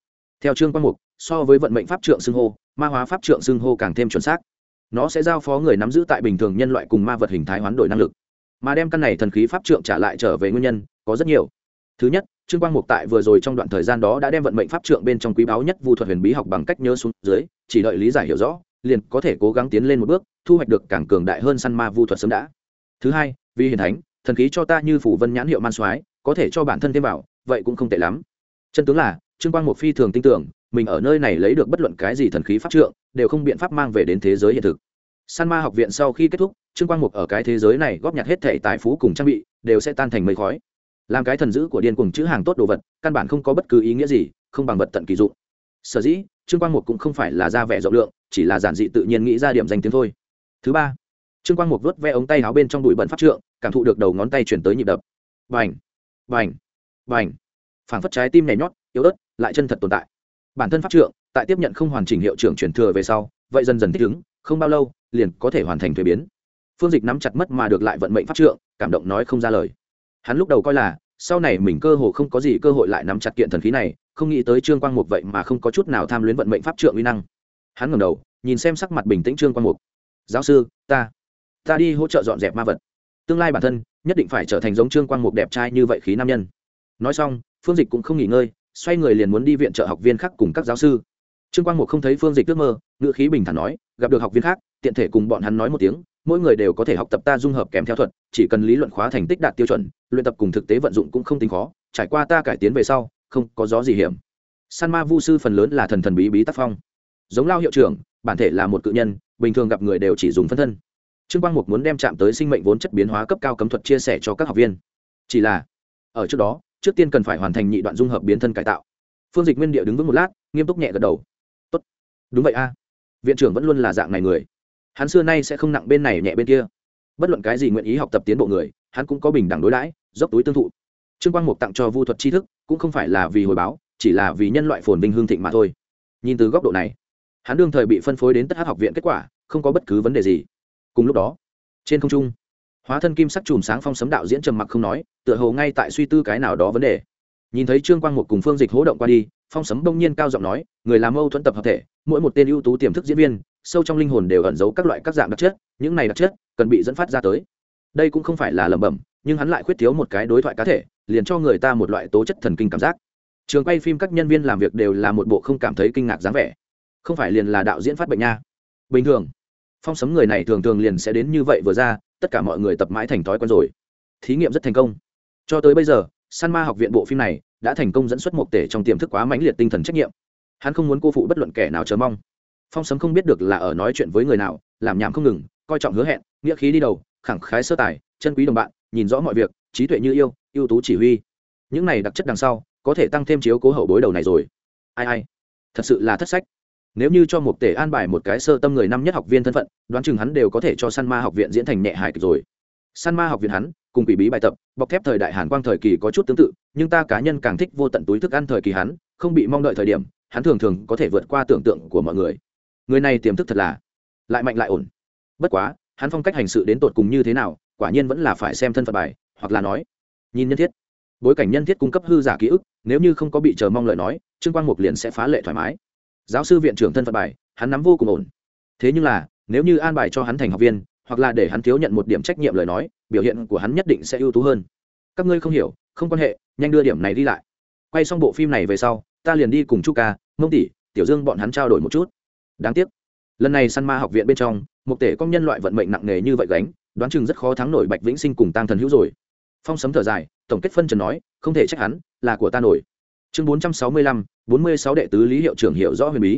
A: Theo Trương Quang Mục, so với vận mệnh pháp trượng xưng hô, ma hóa pháp trượng xưng hô càng thêm chuẩn xác. Nó sẽ giao phó người nắm giữ tại bình thường nhân loại cùng ma vật hình thái hoán đổi năng lực, mà đem căn này thần khí pháp trượng trả lại trở về nguyên nhân có rất nhiều. Thứ nhất, Trương Quang Mục tại vừa rồi trong đoạn thời gian đó đã đem vận mệnh pháp trượng bên trong quý báu nhất vu thuật huyền bí học bằng cách nhớ xuống dưới, chỉ đợi lý giải hiểu rõ, liền có thể cố gắng tiến lên một bước, thu hoạch được càng cường đại hơn săn ma vu thuật sớm đã. Thứ hai, vì hiển thánh, thần khí cho ta như phủ vân nhãn hiệu man soái, có thể cho bản thân thêm vào, vậy cũng không tệ lắm. Chân tướng là, Trương Quang Mục phi thường tin tưởng, mình ở nơi này lấy được bất luận cái gì thần khí pháp trượng, đều không biện pháp mang về đến thế giới hiện thực. Săn ma học viện sau khi kết thúc, Trương Quang Mục ở cái thế giới này góp nhặt hết thảy tài phú cùng trang bị, đều sẽ tan thành mây khói. Làm cái thần dữ của điên cuồng chữ hàng tốt đồ vật, căn bản không có bất cứ ý nghĩa gì, không bằng vật tận kỳ dụng. Sở dĩ, Trương Quang Mục cũng không phải là ra vẻ rộng lượng, chỉ là giản dị tự nhiên nghĩ ra điểm danh tiếng thôi. Thứ ba, Trương Quang Mục vuốt ve ống tay áo bên trong bụi bẩn pháp trượng, cảm thụ được đầu ngón tay chuyển tới nhịp đập. Bành, bành, bành. Phảng phất trái tim nhảy nhót, yếu ớt, lại chân thật tồn tại. Bản thân pháp trượng, tại tiếp nhận không hoàn chỉnh hiệu trưởng truyền thừa về sau, vậy dần dần thích ứng, không bao lâu, liền có thể hoàn thành thuế biến. Phương Dịch nắm chặt mất mà được lại vận mệnh pháp trượng, cảm động nói không ra lời. Hắn lúc đầu coi là sau này mình cơ hồ không có gì cơ hội lại nắm chặt kiện thần khí này, không nghĩ tới Trương Quang Mục vậy mà không có chút nào tham luyến vận mệnh pháp trượng uy năng. Hắn ngẩng đầu, nhìn xem sắc mặt bình tĩnh Trương Quang Mục. "Giáo sư, ta đi hỗ trợ dọn dẹp ma vật. Tương lai bản thân nhất định phải trở thành giống Trương Quang Mục đẹp trai như vậy khí nam nhân." Nói xong, Phương Dịch cũng không nghỉ ngơi, xoay người liền muốn đi viện trợ học viên khác cùng các giáo sư. Trương Quang Mục không thấy Phương Dịch ước mơ, ngữ khí bình thản nói, gặp được học viên khác, tiện thể cùng bọn hắn nói một tiếng, mỗi người đều có thể học tập ta dung hợp kèm theo thuật, chỉ cần lý luận khóa thành tích đạt tiêu chuẩn, luyện tập cùng thực tế vận dụng cũng không tính khó, trải qua ta cải tiến về sau, không có gió gì hiểm. San ma vu sư phần lớn là thần thần bí bí tác phong. Giống Lao hiệu trưởng, bản thể là một cự nhân, bình thường gặp người đều chỉ dùng phân thân. Trương Quang Mục muốn đem chạm tới sinh mệnh vốn chất biến hóa cấp cao cấm thuật chia sẻ cho các học viên. Chỉ là, ở trước đó, trước tiên cần phải hoàn thành nhị đoạn dung hợp biến thân cải tạo. Phương Dịch nguyên địa đứng vững một lát, nghiêm túc nhẹ gật đầu. Tốt, đúng vậy a. Viện trưởng vẫn luôn là dạng này người. Hắn xưa nay sẽ không nặng bên này nhẹ bên kia. Bất luận cái gì nguyện ý học tập tiến bộ người, hắn cũng có bình đẳng đối đãi, dốc túi tương thụ. Trương Quang Mục tặng cho vu thuật tri thức, cũng không phải là vì hồi báo, chỉ là vì nhân loại phồn vinh hương thịnh mà thôi. Nhìn từ góc độ này, hắn đương thời bị phân phối đến Tất Hắc học viện kết quả, không có bất cứ vấn đề gì. Cùng lúc đó, trên không trung, hóa thân kim sắc chùm sáng phong sấm đạo diễn trầm mặc không nói, tựa hồ ngay tại suy tư cái nào đó vấn đề. Nhìn thấy Trương Quang Mục cùng Phương Dịch hỗ động qua đi, phong sấm bỗng nhiên cao giọng nói, người làm mâu thuẫn tập hợp thể, mỗi một tên ưu tú tiềm thức diễn viên, sâu trong linh hồn đều ẩn giấu các loại các dạng đặc chất, những này đặc chất cần bị dẫn phát ra tới. Đây cũng không phải là lẩm bẩm, nhưng hắn lại khuyết thiếu một cái đối thoại cá thể, liền cho người ta một loại tố chất thần kinh cảm giác. Trường quay phim các nhân viên làm việc đều là một bộ không cảm thấy kinh ngạc dáng vẻ, không phải liền là đạo diễn phát bệnh nha. Bình thường, phong sấm người này thường thường liền sẽ đến như vậy vừa ra, tất cả mọi người tập mãi thành thói quen rồi. Thí nghiệm rất thành công. Cho tới bây giờ, San ma học viện bộ phim này đã thành công dẫn xuất một tể trong tiềm thức quá mãnh liệt tinh thần trách nhiệm. Hắn không muốn cô phụ bất luận kẻ nào chờ mong. Phong sấm không biết được là ở nói chuyện với người nào, làm nhảm không ngừng, coi trọng hứa hẹn, nghĩa khí đi đầu, khẳng khái sơ tài, chân quý đồng bạn, nhìn rõ mọi việc, trí tuệ như yêu, ưu tú chỉ huy. Những này đặc chất đằng sau, có thể tăng thêm chiếu cố hậu bối đầu này rồi. Ai, thật sự là thất sách. Nếu như cho một tể an bài một cái sơ tâm người năm nhất học viên thân phận, đoán chừng hắn đều có thể cho San ma học viện diễn thành nhẹ hài kịch rồi. San ma học viện hắn cùng quỷ bí bài tập, bọc thép thời đại Hàn Quang thời kỳ có chút tương tự, nhưng ta cá nhân càng thích vô tận túi thức ăn thời kỳ hắn, không bị mong đợi thời điểm, hắn thường thường có thể vượt qua tưởng tượng của mọi người. Người này tiềm thức thật là lại mạnh lại ổn. Bất quá, hắn phong cách hành sự đến tột cùng như thế nào, quả nhiên vẫn là phải xem thân phận bài, hoặc là nói, nhìn nhân thiết. Bối cảnh nhân thiết cung cấp hư giả ký ức, nếu như không có bị chờ mong lời nói, Trương Quang Mục liền sẽ phá lệ thoải mái. Giáo sư viện trưởng thân phận bài, hắn nắm vô cùng ổn. Thế nhưng là, nếu như an bài cho hắn thành học viên, hoặc là để hắn thiếu nhận một điểm trách nhiệm lời nói, biểu hiện của hắn nhất định sẽ ưu tú hơn. Các ngươi không hiểu, không quan hệ, nhanh đưa điểm này đi lại. Quay xong bộ phim này về sau, ta liền đi cùng Chu ca, Mông tỷ, Tiểu Dương bọn hắn trao đổi một chút. Đáng tiếc, lần này San ma học viện bên trong, một tể công nhân loại vận mệnh nặng nề như vậy gánh, đoán chừng rất khó thắng nổi Bạch Vĩnh Sinh cùng Tăng Thần Hữu rồi. Phong sấm thở dài, tổng kết phân trần nói, không thể trách hắn, là của ta nổi. Chương 465, 46 đệ tứ Lý hiệu trưởng hiểu rõ huyền bí.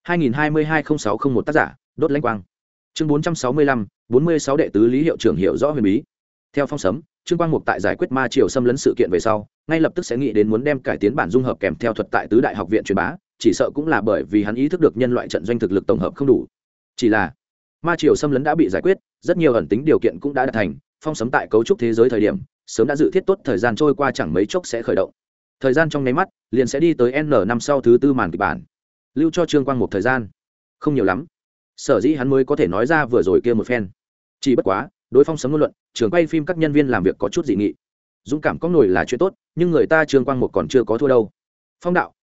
A: 2022-0601 tác giả, Đốt Lãnh Quang. Chương 465, 46 đệ tứ Lý hiệu trưởng hiểu rõ huyền bí. Theo phong sấm, Trương Quang Mục tại giải quyết ma triều xâm lấn sự kiện về sau, ngay lập tức sẽ nghĩ đến muốn đem cải tiến bản dung hợp kèm theo thuật tại tứ đại học viện truyền bá, chỉ sợ cũng là bởi vì hắn ý thức được nhân loại trận doanh thực lực tổng hợp không đủ. Chỉ là ma triều xâm lấn đã bị giải quyết, rất nhiều ẩn tính điều kiện cũng đã đạt thành, phong sấm tại cấu trúc thế giới thời điểm, sớm đã dự thiết tốt thời gian trôi qua chẳng mấy chốc sẽ khởi động. Thời gian trong nháy mắt, liền sẽ đi tới N năm sau thứ tư màn kịch bản. Lưu cho Trương Quang Mục thời gian không nhiều lắm. Sở dĩ hắn mới có thể nói ra vừa rồi kia một phen. Chỉ bất quá, đối phong sấm ngôn luận, trường quay phim các nhân viên làm việc có chút dị nghị. Dũng cảm có nổi là chuyện tốt, nhưng người ta Trương Quang Mục còn chưa có thua đâu. Phong đạo,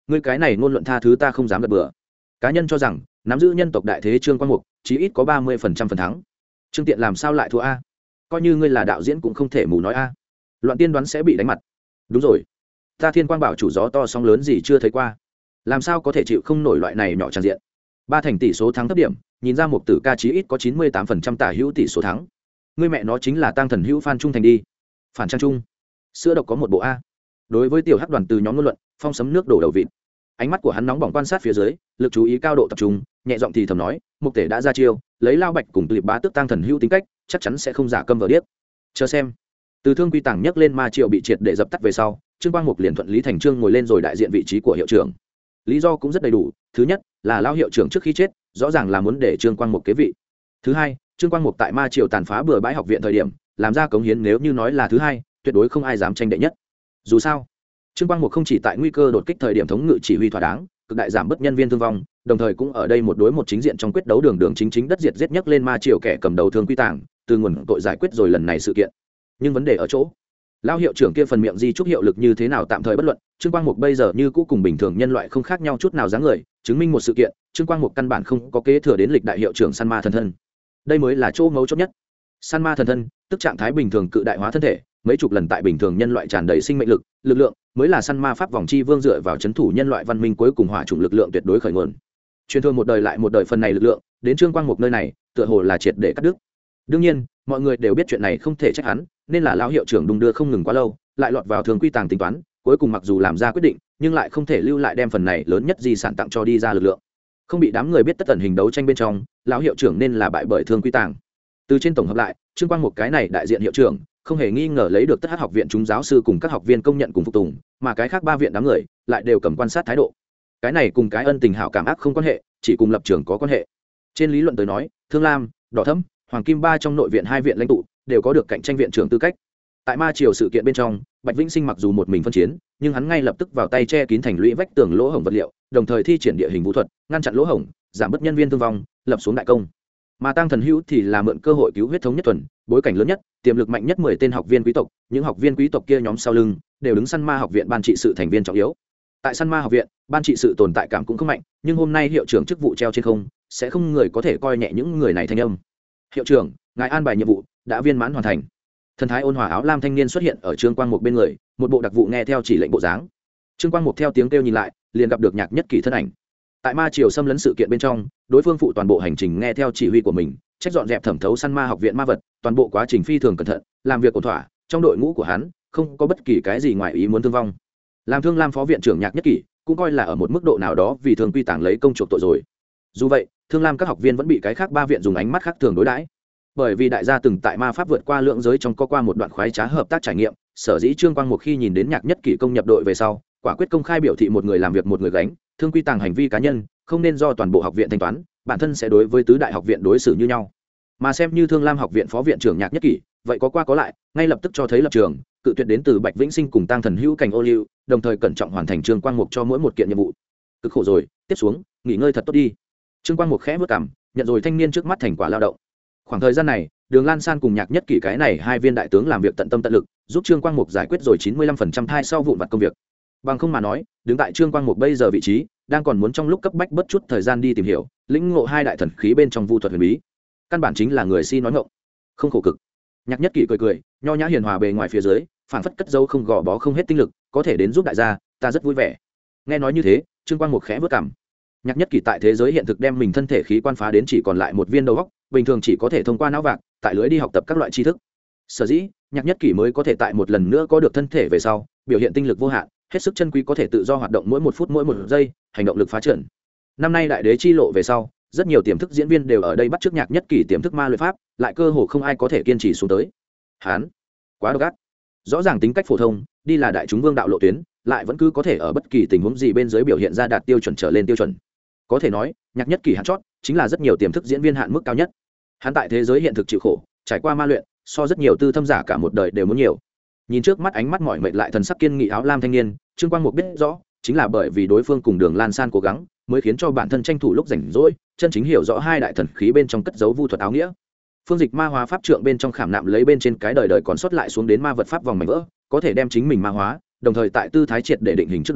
A: ngươi cái này ngôn luận tha thứ ta không dám gật bừa. Cá nhân cho rằng nắm giữ nhân tộc đại thế Trương Quang Mục chí ít có 30% phần thắng. Trương Tiện làm sao lại thua a? Coi như ngươi là đạo diễn cũng không thể mù nói a. Loạn tiên đoán sẽ bị đánh mặt. Đúng rồi, ta Thiên Quang bảo chủ gió to sóng lớn gì chưa thấy qua, làm sao có thể chịu không nổi loại này nhỏ tràn diện. 3 thành tỷ số thắng thấp điểm, nhìn ra một tử ca chí ít có 98% tả hữu tỷ số thắng. Ngươi mẹ nó chính là tăng thần hữu Phan Trung Thành đi. Phản trang trung, sữa độc có một bộ a. Đối với tiểu hắc đoàn từ nhóm ngôn luận, phong sấm nước đổ đầu vịt. Ánh mắt của hắn nóng bỏng quan sát phía dưới, lực chú ý cao độ tập trung, nhẹ giọng thì thầm nói, Mục Tể đã ra chiêu, lấy Lao Bạch cùng Liệp Bá Tước tăng thần hữu tính cách, chắc chắn sẽ không giả câm vờ điếc. Chờ xem. Từ Thương Quy Tàng nhấc lên ma triệu bị triệt để dập tắt về sau, Trương Quang Mục liền thuận lý thành trương ngồi lên rồi đại diện vị trí của hiệu trưởng. Lý do cũng rất đầy đủ, thứ nhất là Lao hiệu trưởng trước khi chết, rõ ràng là muốn để Trương Quang Mục kế vị. Thứ hai, Trương Quang Mục tại ma triều tàn phá bừa bãi học viện thời điểm, làm ra cống hiến nếu như nói là thứ hai, tuyệt đối không ai dám tranh đệ nhất. Dù sao, Trương Quang Mục không chỉ tại nguy cơ đột kích thời điểm thống ngự chỉ huy thỏa đáng, cực đại giảm bớt nhân viên thương vong, đồng thời cũng ở đây một đối một chính diện trong quyết đấu đường đường chính chính đất diệt giết nhất lên ma triều kẻ cầm đầu Thương Quy Tàng, từ nguồn tội giải quyết rồi lần này sự kiện. Nhưng vấn đề ở chỗ, Lao hiệu trưởng kia phần miệng di trúc hiệu lực như thế nào tạm thời bất luận, Trương Quang Mục bây giờ như cũ cùng bình thường nhân loại không khác nhau chút nào dáng người, chứng minh một sự kiện, Trương Quang Mục căn bản không có kế thừa đến lịch đại hiệu trưởng săn ma thần thân. Đây mới là chỗ mấu chốt nhất. Săn ma thần thân, tức trạng thái bình thường cự đại hóa thân thể, mấy chục lần tại bình thường nhân loại tràn đầy sinh mệnh lực, lực lượng, mới là săn ma pháp vòng chi vương dựa vào chấn thủ nhân loại văn minh cuối cùng hỏa chủng lực lượng tuyệt đối khởi nguồn. Truyền thừa một đời lại một đời phần này lực lượng, đến Trương Quang Mục nơi này, tựa hồ là triệt để cắt đứt. Đương nhiên, mọi người đều biết chuyện này không thể trách hắn, nên là lão hiệu trưởng đung đưa không ngừng quá lâu, lại lọt vào Thường Quy Tàng tính toán, cuối cùng mặc dù làm ra quyết định, nhưng lại không thể lưu lại đem phần này lớn nhất di sản tặng cho đi ra lực lượng. Không bị đám người biết tất tần hình đấu tranh bên trong, lão hiệu trưởng nên là bại bởi Thường Quy Tàng. Từ trên tổng hợp lại, Trương Quang Mục cái này đại diện hiệu trưởng, không hề nghi ngờ lấy được tất hát học viện chúng giáo sư cùng các học viên công nhận cùng phục tùng, mà cái khác 3 viện đám người lại đều cầm quan sát thái độ. Cái này cùng cái ân tình hảo cảm ác không quan hệ, chỉ cùng lập trường có quan hệ. Trên lý luận tới nói, Thương Lam, Đỏ Thẫm, Hoàng Kim 3 trong nội viện 2 viện lãnh tụ đều có được cạnh tranh viện trưởng tư cách. Tại ma triều sự kiện bên trong, Bạch Vĩnh Sinh mặc dù một mình phân chiến, nhưng hắn ngay lập tức vào tay che kín thành lũy vách tường lỗ hổng vật liệu, đồng thời thi triển địa hình vũ thuật, ngăn chặn lỗ hổng, giảm bớt nhân viên thương vong, lập xuống đại công. Mà Tăng Thần Hữu thì là mượn cơ hội cứu huyết thống nhất thuần, bối cảnh lớn nhất, tiềm lực mạnh nhất 10 tên học viên quý tộc, những học viên quý tộc kia nhóm sau lưng đều đứng săn ma học viện ban trị sự thành viên trọng yếu. Tại săn ma học viện, ban trị sự tồn tại cảm cũng không mạnh, nhưng hôm nay hiệu trưởng chức vụ treo trên không, sẽ không người có thể coi nhẹ những người này thanh âm. Hiệu trưởng, ngài an bài nhiệm vụ đã viên mãn hoàn thành. Thần thái ôn hòa áo lam thanh niên xuất hiện ở Trương Quang Mục bên người, một bộ đặc vụ nghe theo chỉ lệnh bộ dáng. Trương Quang Mục theo tiếng kêu nhìn lại, liền gặp được Nhạc Nhất Kỷ thân ảnh. Tại ma triều xâm lấn sự kiện bên trong, đối phương phụ toàn bộ hành trình nghe theo chỉ huy của mình, trách dọn dẹp thẩm thấu săn ma học viện ma vật, toàn bộ quá trình phi thường cẩn thận, làm việc ổn thỏa, trong đội ngũ của hắn không có bất kỳ cái gì ngoài ý muốn thương vong. Làm Thương Lam phó viện trưởng Nhạc Nhất Kỷ cũng coi là ở một mức độ nào đó vì Thường Quy Tàng lấy công chuộc tội rồi. Dù vậy, Thương Lam các học viên vẫn bị cái khác 3 viện dùng ánh mắt khác thường đối đãi. Bởi vì đại gia từng tại ma pháp vượt qua lượng giới trong có qua một đoạn khoái trá hợp tác trải nghiệm, sở dĩ Trương Quang Mục khi nhìn đến Nhạc Nhất Kỷ công nhập đội về sau, quả quyết công khai biểu thị một người làm việc một người gánh, Thương Quy Tàng hành vi cá nhân không nên do toàn bộ học viện thanh toán, bản thân sẽ đối với tứ đại học viện đối xử như nhau. Mà xem như Thương Lam học viện phó viện trưởng Nhạc Nhất Kỷ, vậy có qua có lại, ngay lập tức cho thấy lập trường, cự tuyệt đến từ Bạch Vĩnh Sinh cùng Tăng Thần Hữu cảnh ô liu, đồng thời cẩn trọng hoàn thành Trương Quang Mục cho mỗi một kiện nhiệm vụ. Cực khổ rồi, tiếp xuống, nghỉ ngơi thật tốt đi. Trương Quang Mục khẽ bước cằm, nhận rồi thanh niên trước mắt thành quả lao động. Khoảng thời gian này, Đường Lan San cùng Nhạc Nhất Kỷ cái này 2 viên đại tướng làm việc tận tâm tận lực, giúp Trương Quang Mục giải quyết rồi 95% thai sau vụn vặt công việc. Bằng không mà nói, đứng tại Trương Quang Mục bây giờ vị trí, đang còn muốn trong lúc cấp bách bất chút thời gian đi tìm hiểu, lĩnh ngộ 2 đại thần khí bên trong vu thuật huyền bí. Căn bản chính là người si nói ngọng, không khổ cực. Nhạc Nhất Kỷ cười cười, nho nhã hiền hòa bề ngoài phía dưới, phảng phất cất dấu không gò bó không hết tinh lực, có thể đến giúp đại gia, ta rất vui vẻ. Nghe nói như thế, Trương Quang Mục khẽ vớt cằm. Nhạc Nhất Kỷ tại thế giới hiện thực đem mình thân thể khí quan phá đến chỉ còn lại một viên đầu óc, bình thường chỉ có thể thông qua não vạc, tại lưới đi học tập các loại tri thức. Sở dĩ, Nhạc Nhất Kỷ mới có thể tại một lần nữa có được thân thể về sau, biểu hiện tinh lực vô hạn, hết sức chân quý có thể tự do hoạt động mỗi 1 phút mỗi 1 giây, hành động lực phá trận. Năm nay đại đế chi lộ về sau, rất nhiều tiềm thức diễn viên đều ở đây bắt chước Nhạc Nhất Kỷ tiềm thức ma luyện pháp, lại cơ hồ không ai có thể kiên trì xuống tới. Hán, quá độc ác. Rõ ràng tính cách phổ thông, đi là đại chúng vương đạo lộ tuyến, lại vẫn cứ có thể ở bất kỳ tình huống gì bên dưới biểu hiện ra đạt tiêu chuẩn trở lên tiêu chuẩn. Có thể nói, Nhạc Nhất Kỷ hạn chót chính là rất nhiều tiềm thức diễn viên hạn mức cao nhất. Hắn tại thế giới hiện thực chịu khổ, trải qua ma luyện, so rất nhiều tư thâm giả cả một đời đều muốn nhiều. Nhìn trước mắt ánh mắt mỏi mệt lại thần sắc kiên nghị áo lam thanh niên, Trương Quang Mục biết rõ, chính là bởi vì đối phương cùng Đường Lan San cố gắng, mới khiến cho bản thân tranh thủ lúc rảnh rỗi, chân chính hiểu rõ 2 đại thần khí bên trong cất giấu vu thuật áo nghĩa. Phương dịch ma hóa pháp trượng bên trong khảm nạm lấy bên trên cái đời đời còn sót lại xuống đến ma vật pháp vòng mảnh vỡ, có thể đem chính mình ma hóa, đồng thời tại tư thái triệt để định hình trước đó,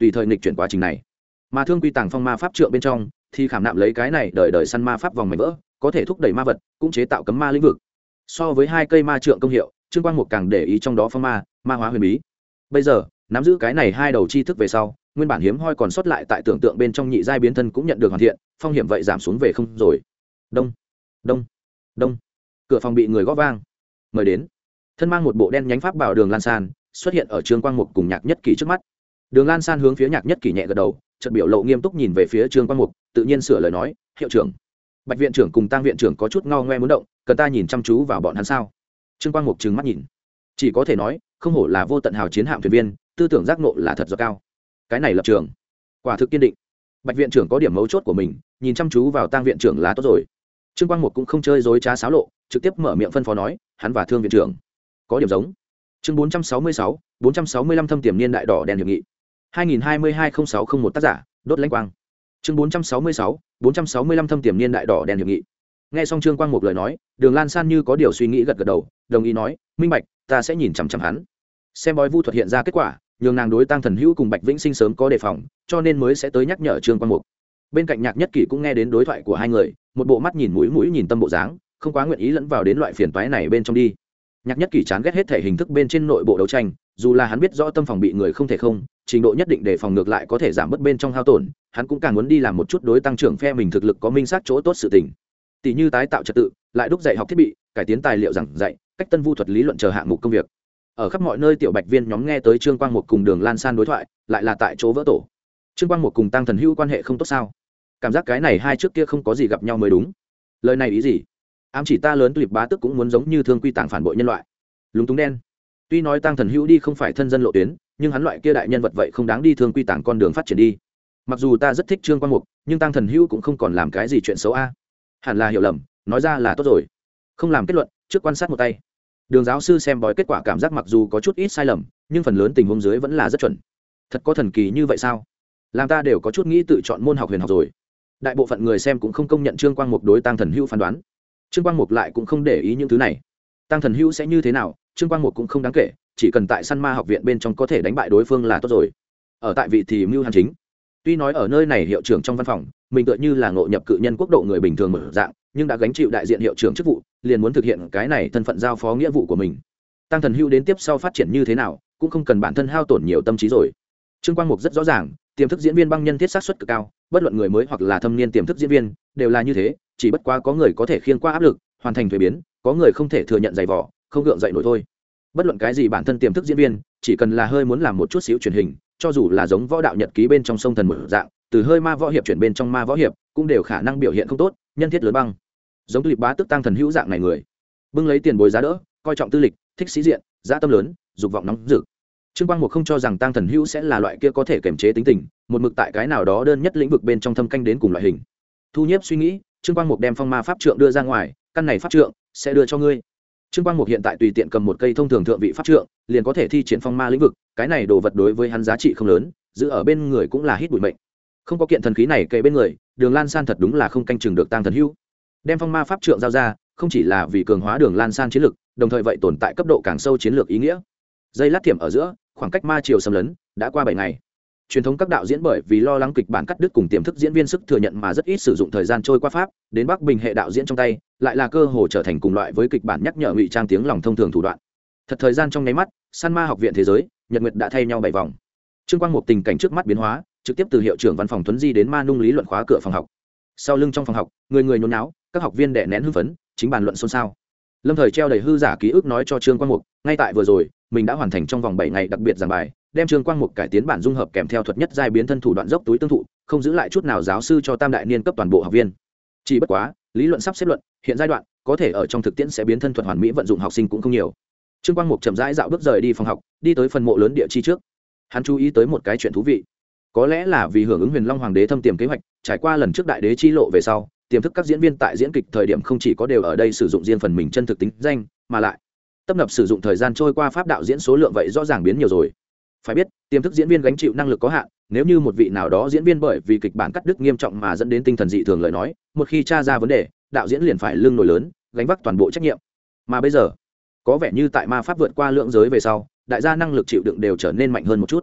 A: tùy thời nghịch chuyển quá trình này. Mà Thương Quy Tàng Phong Ma Pháp trượng bên trong thì khảm nạm lấy cái này đời đời săn ma pháp vòng mảnh vỡ, có thể thúc đẩy ma vật, cũng chế tạo cấm ma lĩnh vực. So với hai cây ma trượng công hiệu, Trương Quang Mục càng để ý trong đó phong ma, ma hóa huyền bí. Bây giờ, nắm giữ cái này hai đầu chi thức về sau, nguyên bản hiếm hoi còn sót lại tại tưởng tượng bên trong nhị giai biến thân cũng nhận được hoàn thiện, phong hiểm vậy giảm xuống về không rồi. Đông, đông, đông. Cửa phòng bị người gõ vang. Mời đến. Thân mang một bộ đen nhánh pháp bảo Đường Lan San xuất hiện ở Trương Quang Mục cùng Nhạc Nhất Kỷ trước mắt. Đường Lan San hướng phía Nhạc Nhất Kỷ nhẹ gật đầu, chợt biểu lộ nghiêm túc nhìn về phía Trương Quang Mục, tự nhiên sửa lời nói, "Hiệu trưởng, Bạch viện trưởng cùng Tang viện trưởng có chút ngao ngoe muốn động, cần ta nhìn chăm chú vào bọn hắn sao?" Trương Quang Mục trừng mắt nhìn, chỉ có thể nói, không hổ là vô tận hào chiến hạm thuyền viên, tư tưởng giác ngộ là thật giỏi cao. Cái này lập trường, quả thực kiên định. Bạch viện trưởng có điểm mấu chốt của mình, nhìn chăm chú vào Tang viện trưởng là tốt rồi. Trương Quang Mục cũng không chơi dối trá xáo lộ, trực tiếp mở miệng phân phó nói, hắn và Thương viện trưởng có điểm giống. Chương 466, 465 thâm tiềm niên đại đỏ đen hiệp nghị. 2022-0601 tác giả, Đốt Lãnh Quang. Chương 466, 465 thâm tiềm niên đại đỏ đen hiệp nghị. Nghe xong Trương Quang Mục lời nói, Đường Lan San như có điều suy nghĩ gật gật đầu, đồng ý nói, minh bạch, ta sẽ nhìn chằm chằm hắn. Xem bói vu thuật hiện ra kết quả, nhường nàng đối Tăng Thần Hữu cùng Bạch Vĩnh Sinh sớm có đề phòng, cho nên mới sẽ tới nhắc nhở Trương Quang Mục. Bên cạnh Nhạc Nhất Kỷ cũng nghe đến đối thoại của hai người, một bộ mắt nhìn mũi nhìn tâm bộ dáng, không quá nguyện ý lẫn vào đến loại phiền toái này bên trong đi. Nhạc Nhất Kỷ chán ghét hết thể hình thức bên trên nội bộ đấu tranh, dù là hắn biết rõ tâm phòng bị người không thể không, trình độ nhất định để phòng ngược lại có thể giảm bớt bên trong hao tổn, hắn cũng càng muốn đi làm một chút đối tăng trưởng phe mình thực lực có minh xác chỗ tốt sự tình. Tỷ như tái tạo trật tự, lại đúc dạy học thiết bị, cải tiến tài liệu giảng dạy, cách tân vu thuật lý luận chờ hạng mục công việc. Ở khắp mọi nơi tiểu Bạch viên nhóm nghe tới Trương Quang Mục cùng Đường Lan San đối thoại, lại là tại chỗ vỡ tổ. Trương Quang Mục cùng Tăng Thần Hữu quan hệ không tốt sao? Cảm giác cái này hai trước kia không có gì gặp nhau mới đúng. Lời này ý gì? Ám chỉ ta lớn Tulip bá tức cũng muốn giống như Thương Quy Tàng phản bội nhân loại. Lúng túng đen. Tuy nói Tăng Thần Hữu đi không phải thân dân lộ tuyến, nhưng hắn loại kia đại nhân vật vậy không đáng đi Thương Quy Tàng con đường phát triển đi. Mặc dù ta rất thích Trương Quang Mục, nhưng Tăng Thần Hữu cũng không còn làm cái gì chuyện xấu a. Hẳn là hiểu lầm, nói ra là tốt rồi. Không làm kết luận, trước quan sát một tay. Đường giáo sư xem bói kết quả cảm giác mặc dù có chút ít sai lầm, nhưng phần lớn tình huống dưới vẫn là rất chuẩn. Thật có thần kỳ như vậy sao? Làm ta đều có chút nghĩ tự chọn môn học huyền học rồi. Đại bộ phận người xem cũng không công nhận Trương Quang Mục đối Tăng Thần Hữu phán đoán. Trương Quang Mục lại cũng không để ý những thứ này. Tăng Thần Hữu sẽ như thế nào, Trương Quang Mục cũng không đáng kể, chỉ cần tại săn ma học viện bên trong có thể đánh bại đối phương là tốt rồi. Ở tại vị thì mưu hàn chính. Tuy nói ở nơi này hiệu trưởng trong văn phòng, mình tựa như là ngộ nhập cự nhân quốc độ người bình thường mở dạng, nhưng đã gánh chịu đại diện hiệu trưởng chức vụ, liền muốn thực hiện cái này thân phận giao phó nghĩa vụ của mình. Tăng Thần Hữu đến tiếp sau phát triển như thế nào, cũng không cần bản thân hao tổn nhiều tâm trí rồi. Trương Quang Mục rất rõ ràng, tiềm thức diễn viên băng nhân thiết xác suất cực cao, bất luận người mới hoặc là thâm niên tiềm thức diễn viên, đều là như thế, chỉ bất quá có người có thể khiêng qua áp lực, hoàn thành thuế biến, có người không thể thừa nhận dày vò, không gượng dậy nổi thôi. Bất luận cái gì bản thân tiềm thức diễn viên, chỉ cần là hơi muốn làm một chút xíu truyền hình, cho dù là giống võ đạo nhật ký bên trong sông thần một dạng, từ hơi ma võ hiệp chuyển bên trong ma võ hiệp, cũng đều khả năng biểu hiện không tốt, nhân thiết lớn băng. Giống Tulip bá tức Tăng Thần Hữu dạng này người, bưng lấy tiền bồi giá đỡ, coi trọng tư lịch, thích sĩ diện, dã tâm lớn, dục vọng nóng rực. Trương Quang Mục không cho rằng Tăng Thần Hữu sẽ là loại kia có thể kiềm chế tính tình, một mực tại cái nào đó đơn nhất lĩnh vực bên trong thâm canh đến cùng loại hình. Thu Nhiếp suy nghĩ, Trương Quang Mục đem phong ma pháp trượng đưa ra ngoài, căn này pháp trượng sẽ đưa cho ngươi. Trương Quang Mục hiện tại tùy tiện cầm một cây thông thường thượng vị pháp trượng, liền có thể thi triển phong ma lĩnh vực, cái này đồ vật đối với hắn giá trị không lớn, giữ ở bên người cũng là hít bụi mệnh. Không có kiện thần khí này kề bên người, Đường Lan San thật đúng là không canh chừng được Tăng Thần Hữu. Đem phong ma pháp trượng giao ra, không chỉ là vì cường hóa Đường Lan San chiến lực, đồng thời vậy tồn tại cấp độ càng sâu chiến lược ý nghĩa. Dây lát thiểm ở giữa, khoảng cách ma triều xâm lấn đã qua 7 ngày. Truyền thống các đạo diễn bởi vì lo lắng kịch bản cắt đứt cùng tiềm thức diễn viên sức thừa nhận mà rất ít sử dụng thời gian trôi qua pháp, đến Bắc Bình hệ đạo diễn trong tay, lại là cơ hồ trở thành cùng loại với kịch bản nhắc nhở ngụy trang tiếng lòng thông thường thủ đoạn. Thật thời gian trong nháy mắt, săn ma học viện thế giới, Nhật Nguyệt đã thay nhau 7 vòng. Trương Quang Mục tình cảnh trước mắt biến hóa, trực tiếp từ hiệu trưởng văn phòng Tuấn Di đến ma nung lý luận khóa cửa phòng học. Sau lưng trong phòng học, người nhốn náo, các học viên đè nén hưng phấn, chính bàn luận xôn xao. Lâm Thời treo đầy hư giả ký ức nói cho Trương Quang Mục, ngay tại vừa rồi, mình đã hoàn thành trong vòng 7 ngày đặc biệt giảng bài, đem Trương Quang Mục cải tiến bản dung hợp kèm theo thuật nhất giai biến thân thủ đoạn dốc túi tương thụ, không giữ lại chút nào giáo sư cho tam đại niên cấp toàn bộ học viên. Chỉ bất quá, lý luận sắp xếp luận, hiện giai đoạn, có thể ở trong thực tiễn sẽ biến thân thuật hoàn mỹ vận dụng học sinh cũng không nhiều. Trương Quang Mục chậm rãi dạo bước rời đi phòng học, đi tới phần mộ lớn địa chi trước. Hắn chú ý tới một cái chuyện thú vị. Có lẽ là vì hưởng ứng Huyền Long Hoàng đế thâm tiềm kế hoạch, trải qua lần trước đại đế chi lộ về sau, tiềm thức các diễn viên tại diễn kịch thời điểm không chỉ có đều ở đây sử dụng riêng phần mình chân thực tính danh, mà lại tấp nập sử dụng thời gian trôi qua pháp đạo diễn số lượng vậy rõ ràng biến nhiều rồi. Phải biết, tiềm thức diễn viên gánh chịu năng lực có hạn, nếu như một vị nào đó diễn viên bởi vì kịch bản cắt đứt nghiêm trọng mà dẫn đến tinh thần dị thường lời nói, một khi tra ra vấn đề, đạo diễn liền phải lưng nổi lớn, gánh vác toàn bộ trách nhiệm. Mà bây giờ, có vẻ như tại ma pháp vượt qua lượng giới về sau, đại gia năng lực chịu đựng đều trở nên mạnh hơn một chút.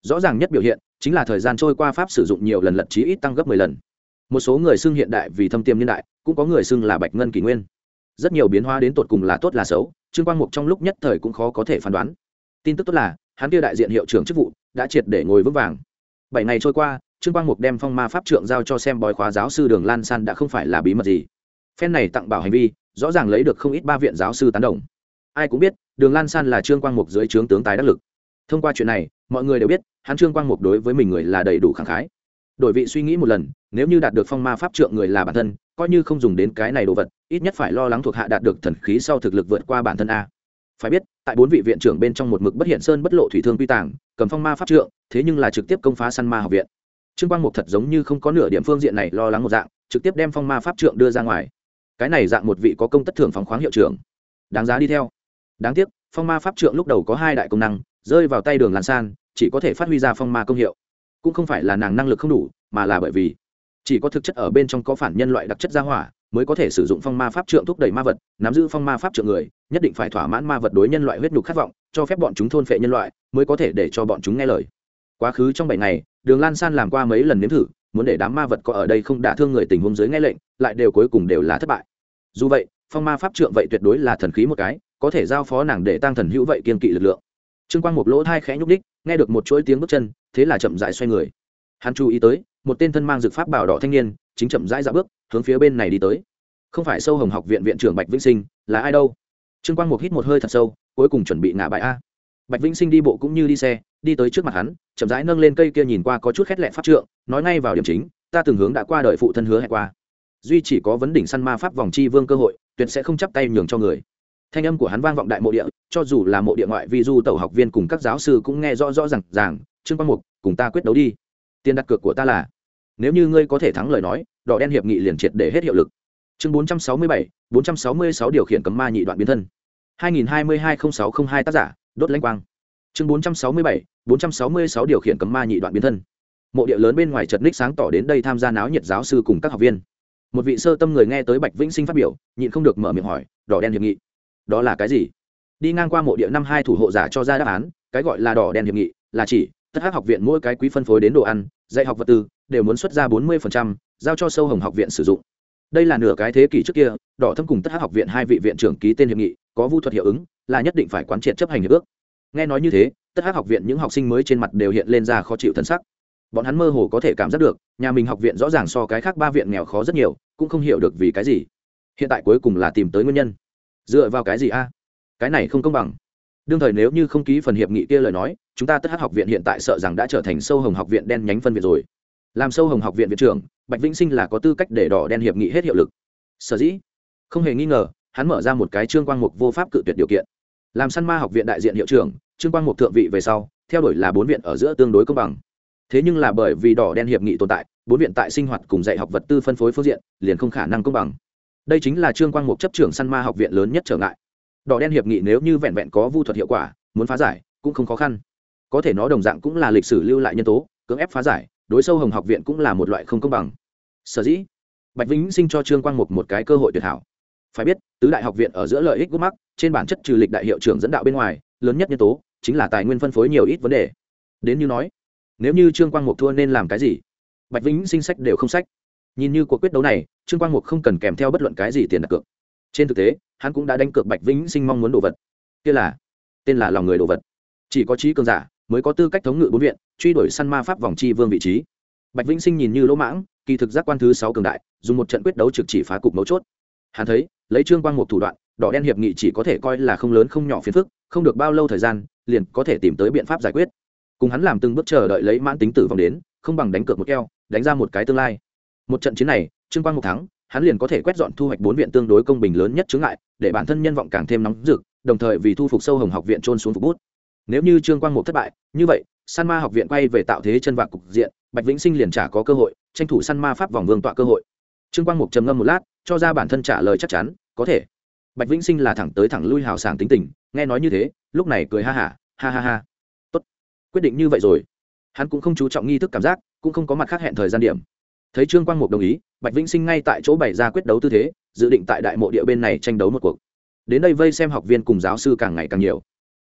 A: rõ ràng nhất biểu hiện chính là thời gian trôi qua pháp sử dụng nhiều lần lật chí ít tăng gấp 10 lần. Một số người xưng hiện đại vì thâm tiềm niên đại, cũng có người xưng là bạch ngân kỷ nguyên. Rất nhiều biến hóa đến tột cùng là tốt là xấu, Trương Quang Mục trong lúc nhất thời cũng khó có thể phán đoán. Tin tức tốt là hắn kia đại diện hiệu trưởng chức vụ đã triệt để ngồi vững vàng. 7 ngày trôi qua, Trương Quang Mục đem phong ma pháp trượng giao cho xem bói khóa giáo sư Đường Lan San đã không phải là bí mật gì. Phen này tặng bảo hành vi rõ ràng lấy được không ít ba viện giáo sư tán đồng. Ai cũng biết Đường Lan San là Trương Quang Mục dưới trướng tướng tài đắc lực. Thông qua chuyện này mọi người đều biết hắn Trương Quang Mục đối với mình người là đầy đủ khẳng khái. Đổi vị suy nghĩ một lần, nếu như đạt được phong ma pháp trượng người là bản thân, coi như không dùng đến cái này đồ vật, ít nhất phải lo lắng thuộc hạ đạt được thần khí sau thực lực vượt qua bản thân a. Phải biết tại 4 vị viện trưởng bên trong một mực bất hiện sơn bất lộ thủy thương quy tàng, cầm phong ma pháp trượng, thế nhưng là trực tiếp công phá săn ma học viện. Trương Quang Mục thật giống như không có nửa điểm phương diện này lo lắng một dạng, trực tiếp đem phong ma pháp trượng đưa ra ngoài. Cái này dạng một vị có công tất thưởng phóng khoáng hiệu trưởng, đáng giá đi theo. Đáng tiếc phong ma pháp trượng lúc đầu có 2 đại công năng, rơi vào tay Đường Lan San chỉ có thể phát huy ra phong ma công hiệu. Cũng không phải là nàng năng lực không đủ, mà là bởi vì chỉ có thực chất ở bên trong có phản nhân loại đặc chất gia hỏa mới có thể sử dụng phong ma pháp trượng thúc đẩy ma vật. Nắm giữ phong ma pháp trượng người nhất định phải thỏa mãn ma vật đối nhân loại huyết nhục khát vọng, cho phép bọn chúng thôn phệ nhân loại mới có thể để cho bọn chúng nghe lời. Quá khứ trong 7 ngày, Đường Lan San làm qua mấy lần nếm thử, muốn để đám ma vật có ở đây không đả thương người tình huống dưới nghe lệnh, lại đều cuối cùng đều là thất bại. Dù vậy phong ma pháp trượng vậy tuyệt đối là thần khí một cái, có thể giao phó nàng để tăng thần hữu vậy kiên kỵ lực lượng. Trương Quang Mục lỗ thai khẽ nhúc đích, nghe được một chuỗi tiếng bước chân, thế là chậm rãi xoay người. Hắn chú ý tới một tên thân mang dược pháp bảo đỏ thanh niên chính chậm rãi dạo bước hướng phía bên này đi tới. Không phải Sâu Hồng học viện viện trưởng Bạch Vĩnh Sinh, là ai đâu? Trương Quang Mục hít một hơi thật sâu, cuối cùng chuẩn bị ngả bài a. Bạch Vĩnh Sinh đi bộ cũng như đi xe, đi tới trước mặt hắn, chậm rãi nâng lên cây kia nhìn qua có chút khét lẹn pháp trượng, nói ngay vào điểm chính, ta từng hướng đã qua đời phụ thân hứa hẹn qua, duy chỉ có vấn đỉnh săn ma pháp vòng chi vương cơ hội, tuyệt sẽ không chắp tay nhường cho người. Thanh âm của hắn vang vọng đại mộ địa, cho dù là mộ địa ngoại vi du tẩu học viên cùng các giáo sư cũng nghe rõ rõ ràng. Trương Quang Mục, cùng ta quyết đấu đi. Tiền đặt cược của ta là, nếu như ngươi có thể thắng lời nói, đỏ đen hiệp nghị liền triệt để hết hiệu lực. Chương 467, 466 điều khiển cấm ma nhị đoạn biến thân. 2022-0602 tác giả, Đốt Lãnh Quang. Chương 467, 466 điều khiển cấm ma nhị đoạn biến thân. Mộ địa lớn bên ngoài chợt ních sáng tỏ đến đây tham gia náo nhiệt giáo sư cùng các học viên. Một vị sơ tâm người nghe tới Bạch Vĩnh Sinh phát biểu, nhịn không được mở miệng hỏi, đỏ đen hiệp nghị, đó là cái gì? Đi ngang qua mộ địa năm 2 thủ hộ giả cho ra đáp án, cái gọi là đỏ đen hiệp nghị là chỉ tất hắc học viện mỗi cái quý phân phối đến đồ ăn, dạy học vật tư đều muốn xuất ra 40%, giao cho Sâu Hồng học viện sử dụng. Đây là nửa cái thế kỷ trước kia, đỏ thâm cùng tất hắc học viện 2 vị viện trưởng ký tên hiệp nghị, có vu thuật hiệu ứng, là nhất định phải quán triệt chấp hành hiệp ước. Nghe nói như thế, tất hắc học viện những học sinh mới trên mặt đều hiện lên ra khó chịu thần sắc. Bọn hắn mơ hồ có thể cảm giác được, nhà mình học viện rõ ràng so cái khác 3 viện nghèo khó rất nhiều, cũng không hiểu được vì cái gì. Hiện tại cuối cùng là tìm tới nguyên nhân. Dựa vào cái gì a? Cái này không công bằng. Đương thời nếu như không ký phần hiệp nghị kia lời nói, chúng ta tất hắc học viện hiện tại sợ rằng đã trở thành Sâu Hồng học viện đen nhánh phân viện rồi. Làm Sâu Hồng học viện viện trưởng, Bạch Vĩnh Sinh là có tư cách để đỏ đen hiệp nghị hết hiệu lực. Sở dĩ, không hề nghi ngờ, hắn mở ra một cái Trương Quang Mục vô pháp cự tuyệt điều kiện. Làm săn ma học viện đại diện hiệu trưởng, Trương Quang Mục thượng vị về sau, theo đuổi là 4 viện ở giữa tương đối công bằng. Thế nhưng là bởi vì đỏ đen hiệp nghị tồn tại, 4 viện tại sinh hoạt cùng dạy học vật tư phân phối phương diện liền không khả năng công bằng. Đây chính là Trương Quang Mục chấp trưởng săn ma học viện lớn nhất trở ngại. Đỏ đen hiệp nghị nếu như vẹn vẹn có vu thuật hiệu quả, muốn phá giải cũng không khó khăn. Có thể nó đồng dạng cũng là lịch sử lưu lại nhân tố, cưỡng ép phá giải, đối Sâu Hồng học viện cũng là một loại không công bằng. Sở dĩ, Bạch Vĩnh Sinh cho Trương Quang Mục một cái cơ hội tuyệt hảo. Phải biết, tứ đại học viện ở giữa lợi ích gút mắc, trên bản chất trừ lịch đại hiệu trưởng dẫn đạo bên ngoài, lớn nhất nhân tố chính là tài nguyên phân phối nhiều ít vấn đề. Đến như nói, nếu như Trương Quang Mục thua nên làm cái gì? Bạch Vĩnh Sinh sách đều không sách. Nhìn như cuộc quyết đấu này, Trương Quang Mục không cần kèm theo bất luận cái gì tiền đặt cược. Trên thực tế, hắn cũng đã đánh cược Bạch Vĩnh Sinh mong muốn đồ vật. Kia là tên là lòng người đồ vật. Chỉ có trí cường giả mới có tư cách thống ngự 4 viện, truy đuổi săn ma pháp vòng chi vương vị trí. Bạch Vĩnh Sinh nhìn như lỗ mãng, kỳ thực giác quan thứ 6 cường đại, dùng một trận quyết đấu trực chỉ phá cục mấu chốt. Hắn thấy, lấy Trương Quang Mục thủ đoạn, đỏ đen hiệp nghị chỉ có thể coi là không lớn không nhỏ phiền phức, không được bao lâu thời gian, liền có thể tìm tới biện pháp giải quyết. Cùng hắn làm từng bước chờ đợi lấy mãn tính tử vong đến, không bằng đánh cược một keo, đánh ra một cái tương lai. Một trận chiến này, Trương Quang Mục thắng, hắn liền có thể quét dọn thu hoạch 4 viện tương đối công bình lớn nhất chướng ngại, để bản thân nhân vọng càng thêm nóng rực, đồng thời vì thu phục Sâu Hồng học viện trôn xuống phục bút. Nếu như Trương Quang Mục thất bại, như vậy, săn ma học viện quay về tạo thế chân vạc cục diện, Bạch Vĩnh Sinh liền trả có cơ hội tranh thủ săn ma pháp vòng vương tọa cơ hội. Trương Quang Mục trầm ngâm một lát, cho ra bản thân trả lời chắc chắn, có thể. Bạch Vĩnh Sinh là thẳng tới thẳng lui hào sảng tính tình, nghe nói như thế, lúc này cười ha hả, ha. Tốt, quyết định như vậy rồi. Hắn cũng không chú trọng nghi thức cảm giác, cũng không có mặt khác hẹn thời gian điểm. Thấy Trương Quang Mục đồng ý, Bạch Vĩnh Sinh ngay tại chỗ bày ra quyết đấu tư thế, dự định tại đại mộ địa bên này tranh đấu một cuộc. Đến đây vây xem học viên cùng giáo sư càng ngày càng nhiều.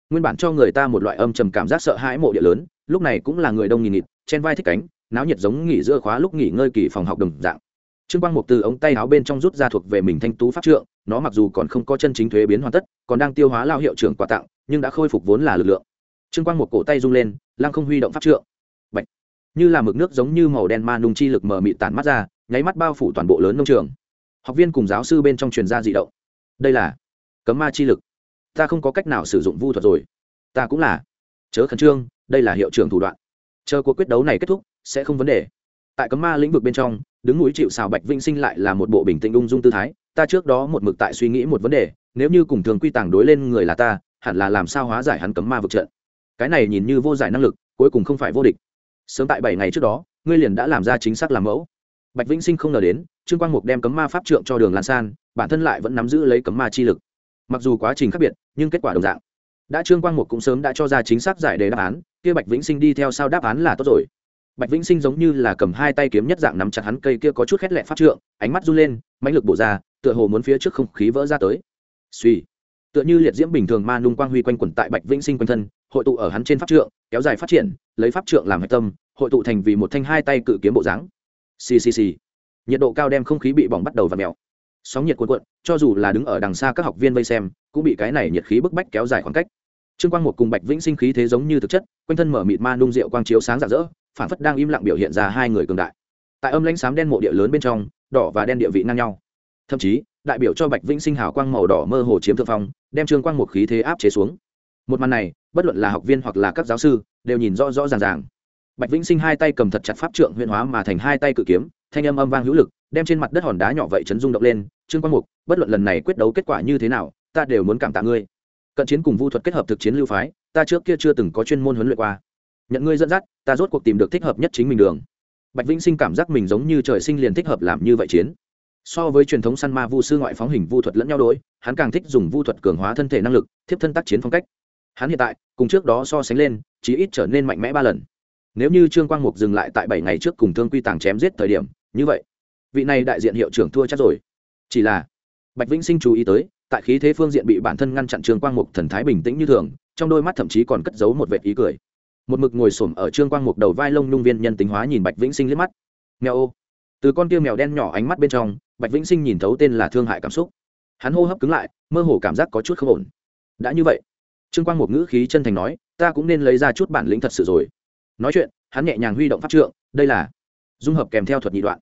A: nguyên bản cho người ta một loại âm trầm cảm giác sợ hãi mộ địa lớn lúc này cũng là người đông nghìn nghịt chen vai thích cánh náo nhiệt giống nghỉ giữa khóa lúc nghỉ ngơi kỳ phòng học đồng dạng. Trương Quang Mục từ ống tay áo bên trong rút ra thuộc về mình thanh tú pháp trượng, nó mặc dù còn không có chân chính thuế biến hoàn tất, còn đang tiêu hóa lao hiệu trưởng quà tặng, nhưng đã khôi phục vốn là lực lượng. Trương Quang Mục cổ tay rung lên, lăng không huy động pháp trượng. Bạch, như là mực nước giống như màu đen ma nung chi lực mờ mịt tản mắt ra, nháy mắt bao phủ toàn bộ lớn nông trường. Học viên cùng giáo sư bên trong truyền ra dị động. Đây là cấm ma chi lực. Ta không có cách nào sử dụng vu thuật rồi. Ta cũng là. Chớ khẩn trương, đây là hiệu trưởng thủ đoạn. Chờ cuộc quyết đấu này kết thúc, sẽ không vấn đề. Tại cấm ma lĩnh vực bên trong, đứng núi chịu sào Bạch Vĩnh Sinh lại là một bộ bình tĩnh ung dung tư thái. Ta trước đó một mực tại suy nghĩ một vấn đề, nếu như cùng thường quy tàng đối lên người là ta, hẳn là làm sao hóa giải hắn cấm ma vực trận. Cái này nhìn như vô giải năng lực, cuối cùng không phải vô địch. Sớm tại 7 ngày trước đó, ngươi liền đã làm ra chính xác làm mẫu. Bạch Vĩnh Sinh không ngờ đến, Trương Quang Mục đem cấm ma pháp trượng cho Đường Lan San, bản thân lại vẫn nắm giữ lấy cấm ma chi lực. Mặc dù quá trình khác biệt, nhưng kết quả đồng dạng. Đã Trương Quang Mục cũng sớm đã cho ra chính xác giải đề đáp án, kia Bạch Vĩnh Sinh đi theo sao đáp án là tốt rồi. Bạch Vĩnh Sinh giống như là cầm hai tay kiếm nhất dạng nắm chặt hắn cây kia có chút khét lẹt pháp trượng, ánh mắt run lên, mãnh lực bổ ra, tựa hồ muốn phía trước không khí vỡ ra tới. Suy, tựa như liệt diễm bình thường ma nung quang huy quanh quẩn tại Bạch Vĩnh Sinh quanh thân, hội tụ ở hắn trên pháp trượng, kéo dài phát triển, lấy pháp trượng làm hệ tâm, hội tụ thành vì một thanh hai tay cự kiếm bộ dáng. Xì. Nhiệt độ cao đem không khí bị bỏng bắt đầu vặn mèo. Sóng nhiệt cuộn cuộn, cho dù là đứng ở đằng xa các học viên vây xem, cũng bị cái này nhiệt khí bức bách kéo dài khoảng cách. Trương Quang Mục cùng Bạch Vĩnh Sinh khí thế giống như thực chất, quanh thân mở mịt ma nung rượu quang chiếu sáng rạng rỡ, phản phất đang im lặng biểu hiện ra hai người cường đại. Tại âm lãnh xám đen mộ địa lớn bên trong, đỏ và đen địa vị ngang nhau. Thậm chí, đại biểu cho Bạch Vĩnh Sinh hào quang màu đỏ mơ hồ chiếm thượng phong, đem Trương Quang Mục khí thế áp chế xuống. Một màn này, bất luận là học viên hoặc là các giáo sư, đều nhìn rõ rõ ràng ràng. Bạch Vĩnh Sinh hai tay cầm thật chặt pháp trượng huyền hóa mà thành hai tay cự kiếm, thanh âm âm vang hữu lực, đem trên mặt đất hòn đá nhỏ vậy chấn rung động lên. Trương Quang Mục, bất luận lần này quyết đấu kết quả như thế nào, ta đều muốn cảm tạ ngươi. Cận chiến cùng vu thuật kết hợp thực chiến lưu phái, ta trước kia chưa từng có chuyên môn huấn luyện qua. Nhận ngươi dẫn dắt, ta rốt cuộc tìm được thích hợp nhất chính mình đường. Bạch Vĩnh Sinh cảm giác mình giống như trời sinh liền thích hợp làm như vậy chiến. So với truyền thống săn ma vu sư ngoại phóng hình vu thuật lẫn nhau đối, hắn càng thích dùng vu thuật cường hóa thân thể năng lực, thiếp thân tác chiến phong cách. Hắn hiện tại, cùng trước đó so sánh lên, chí ít trở nên mạnh mẽ 3 lần. Nếu như Trương Quang Mục dừng lại tại 7 ngày trước cùng Thương Quy Tàng chém giết thời điểm, như vậy, vị này đại diện hiệu trưởng thua chắc rồi. Chỉ là, Bạch Vĩnh Sinh chú ý tới, tại khí thế phương diện bị bản thân ngăn chặn Trương Quang Mục thần thái bình tĩnh như thường, trong đôi mắt thậm chí còn cất giấu một vệt ý cười. Một mực ngồi xổm ở Trương Quang Mục đầu vai lông nhung viên nhân tính hóa nhìn Bạch Vĩnh Sinh liếc mắt. Mèo ô. Từ con kia mèo đen nhỏ ánh mắt bên trong, Bạch Vĩnh Sinh nhìn thấu tên là thương hại cảm xúc. Hắn hô hấp cứng lại, mơ hồ cảm giác có chút không ổn. Đã như vậy, Trương Quang Mục ngữ khí chân thành nói, ta cũng nên lấy ra chút bản lĩnh thật sự rồi. Nói chuyện, hắn nhẹ nhàng huy động pháp trượng, đây là dung hợp kèm theo thuật nhị đoạn.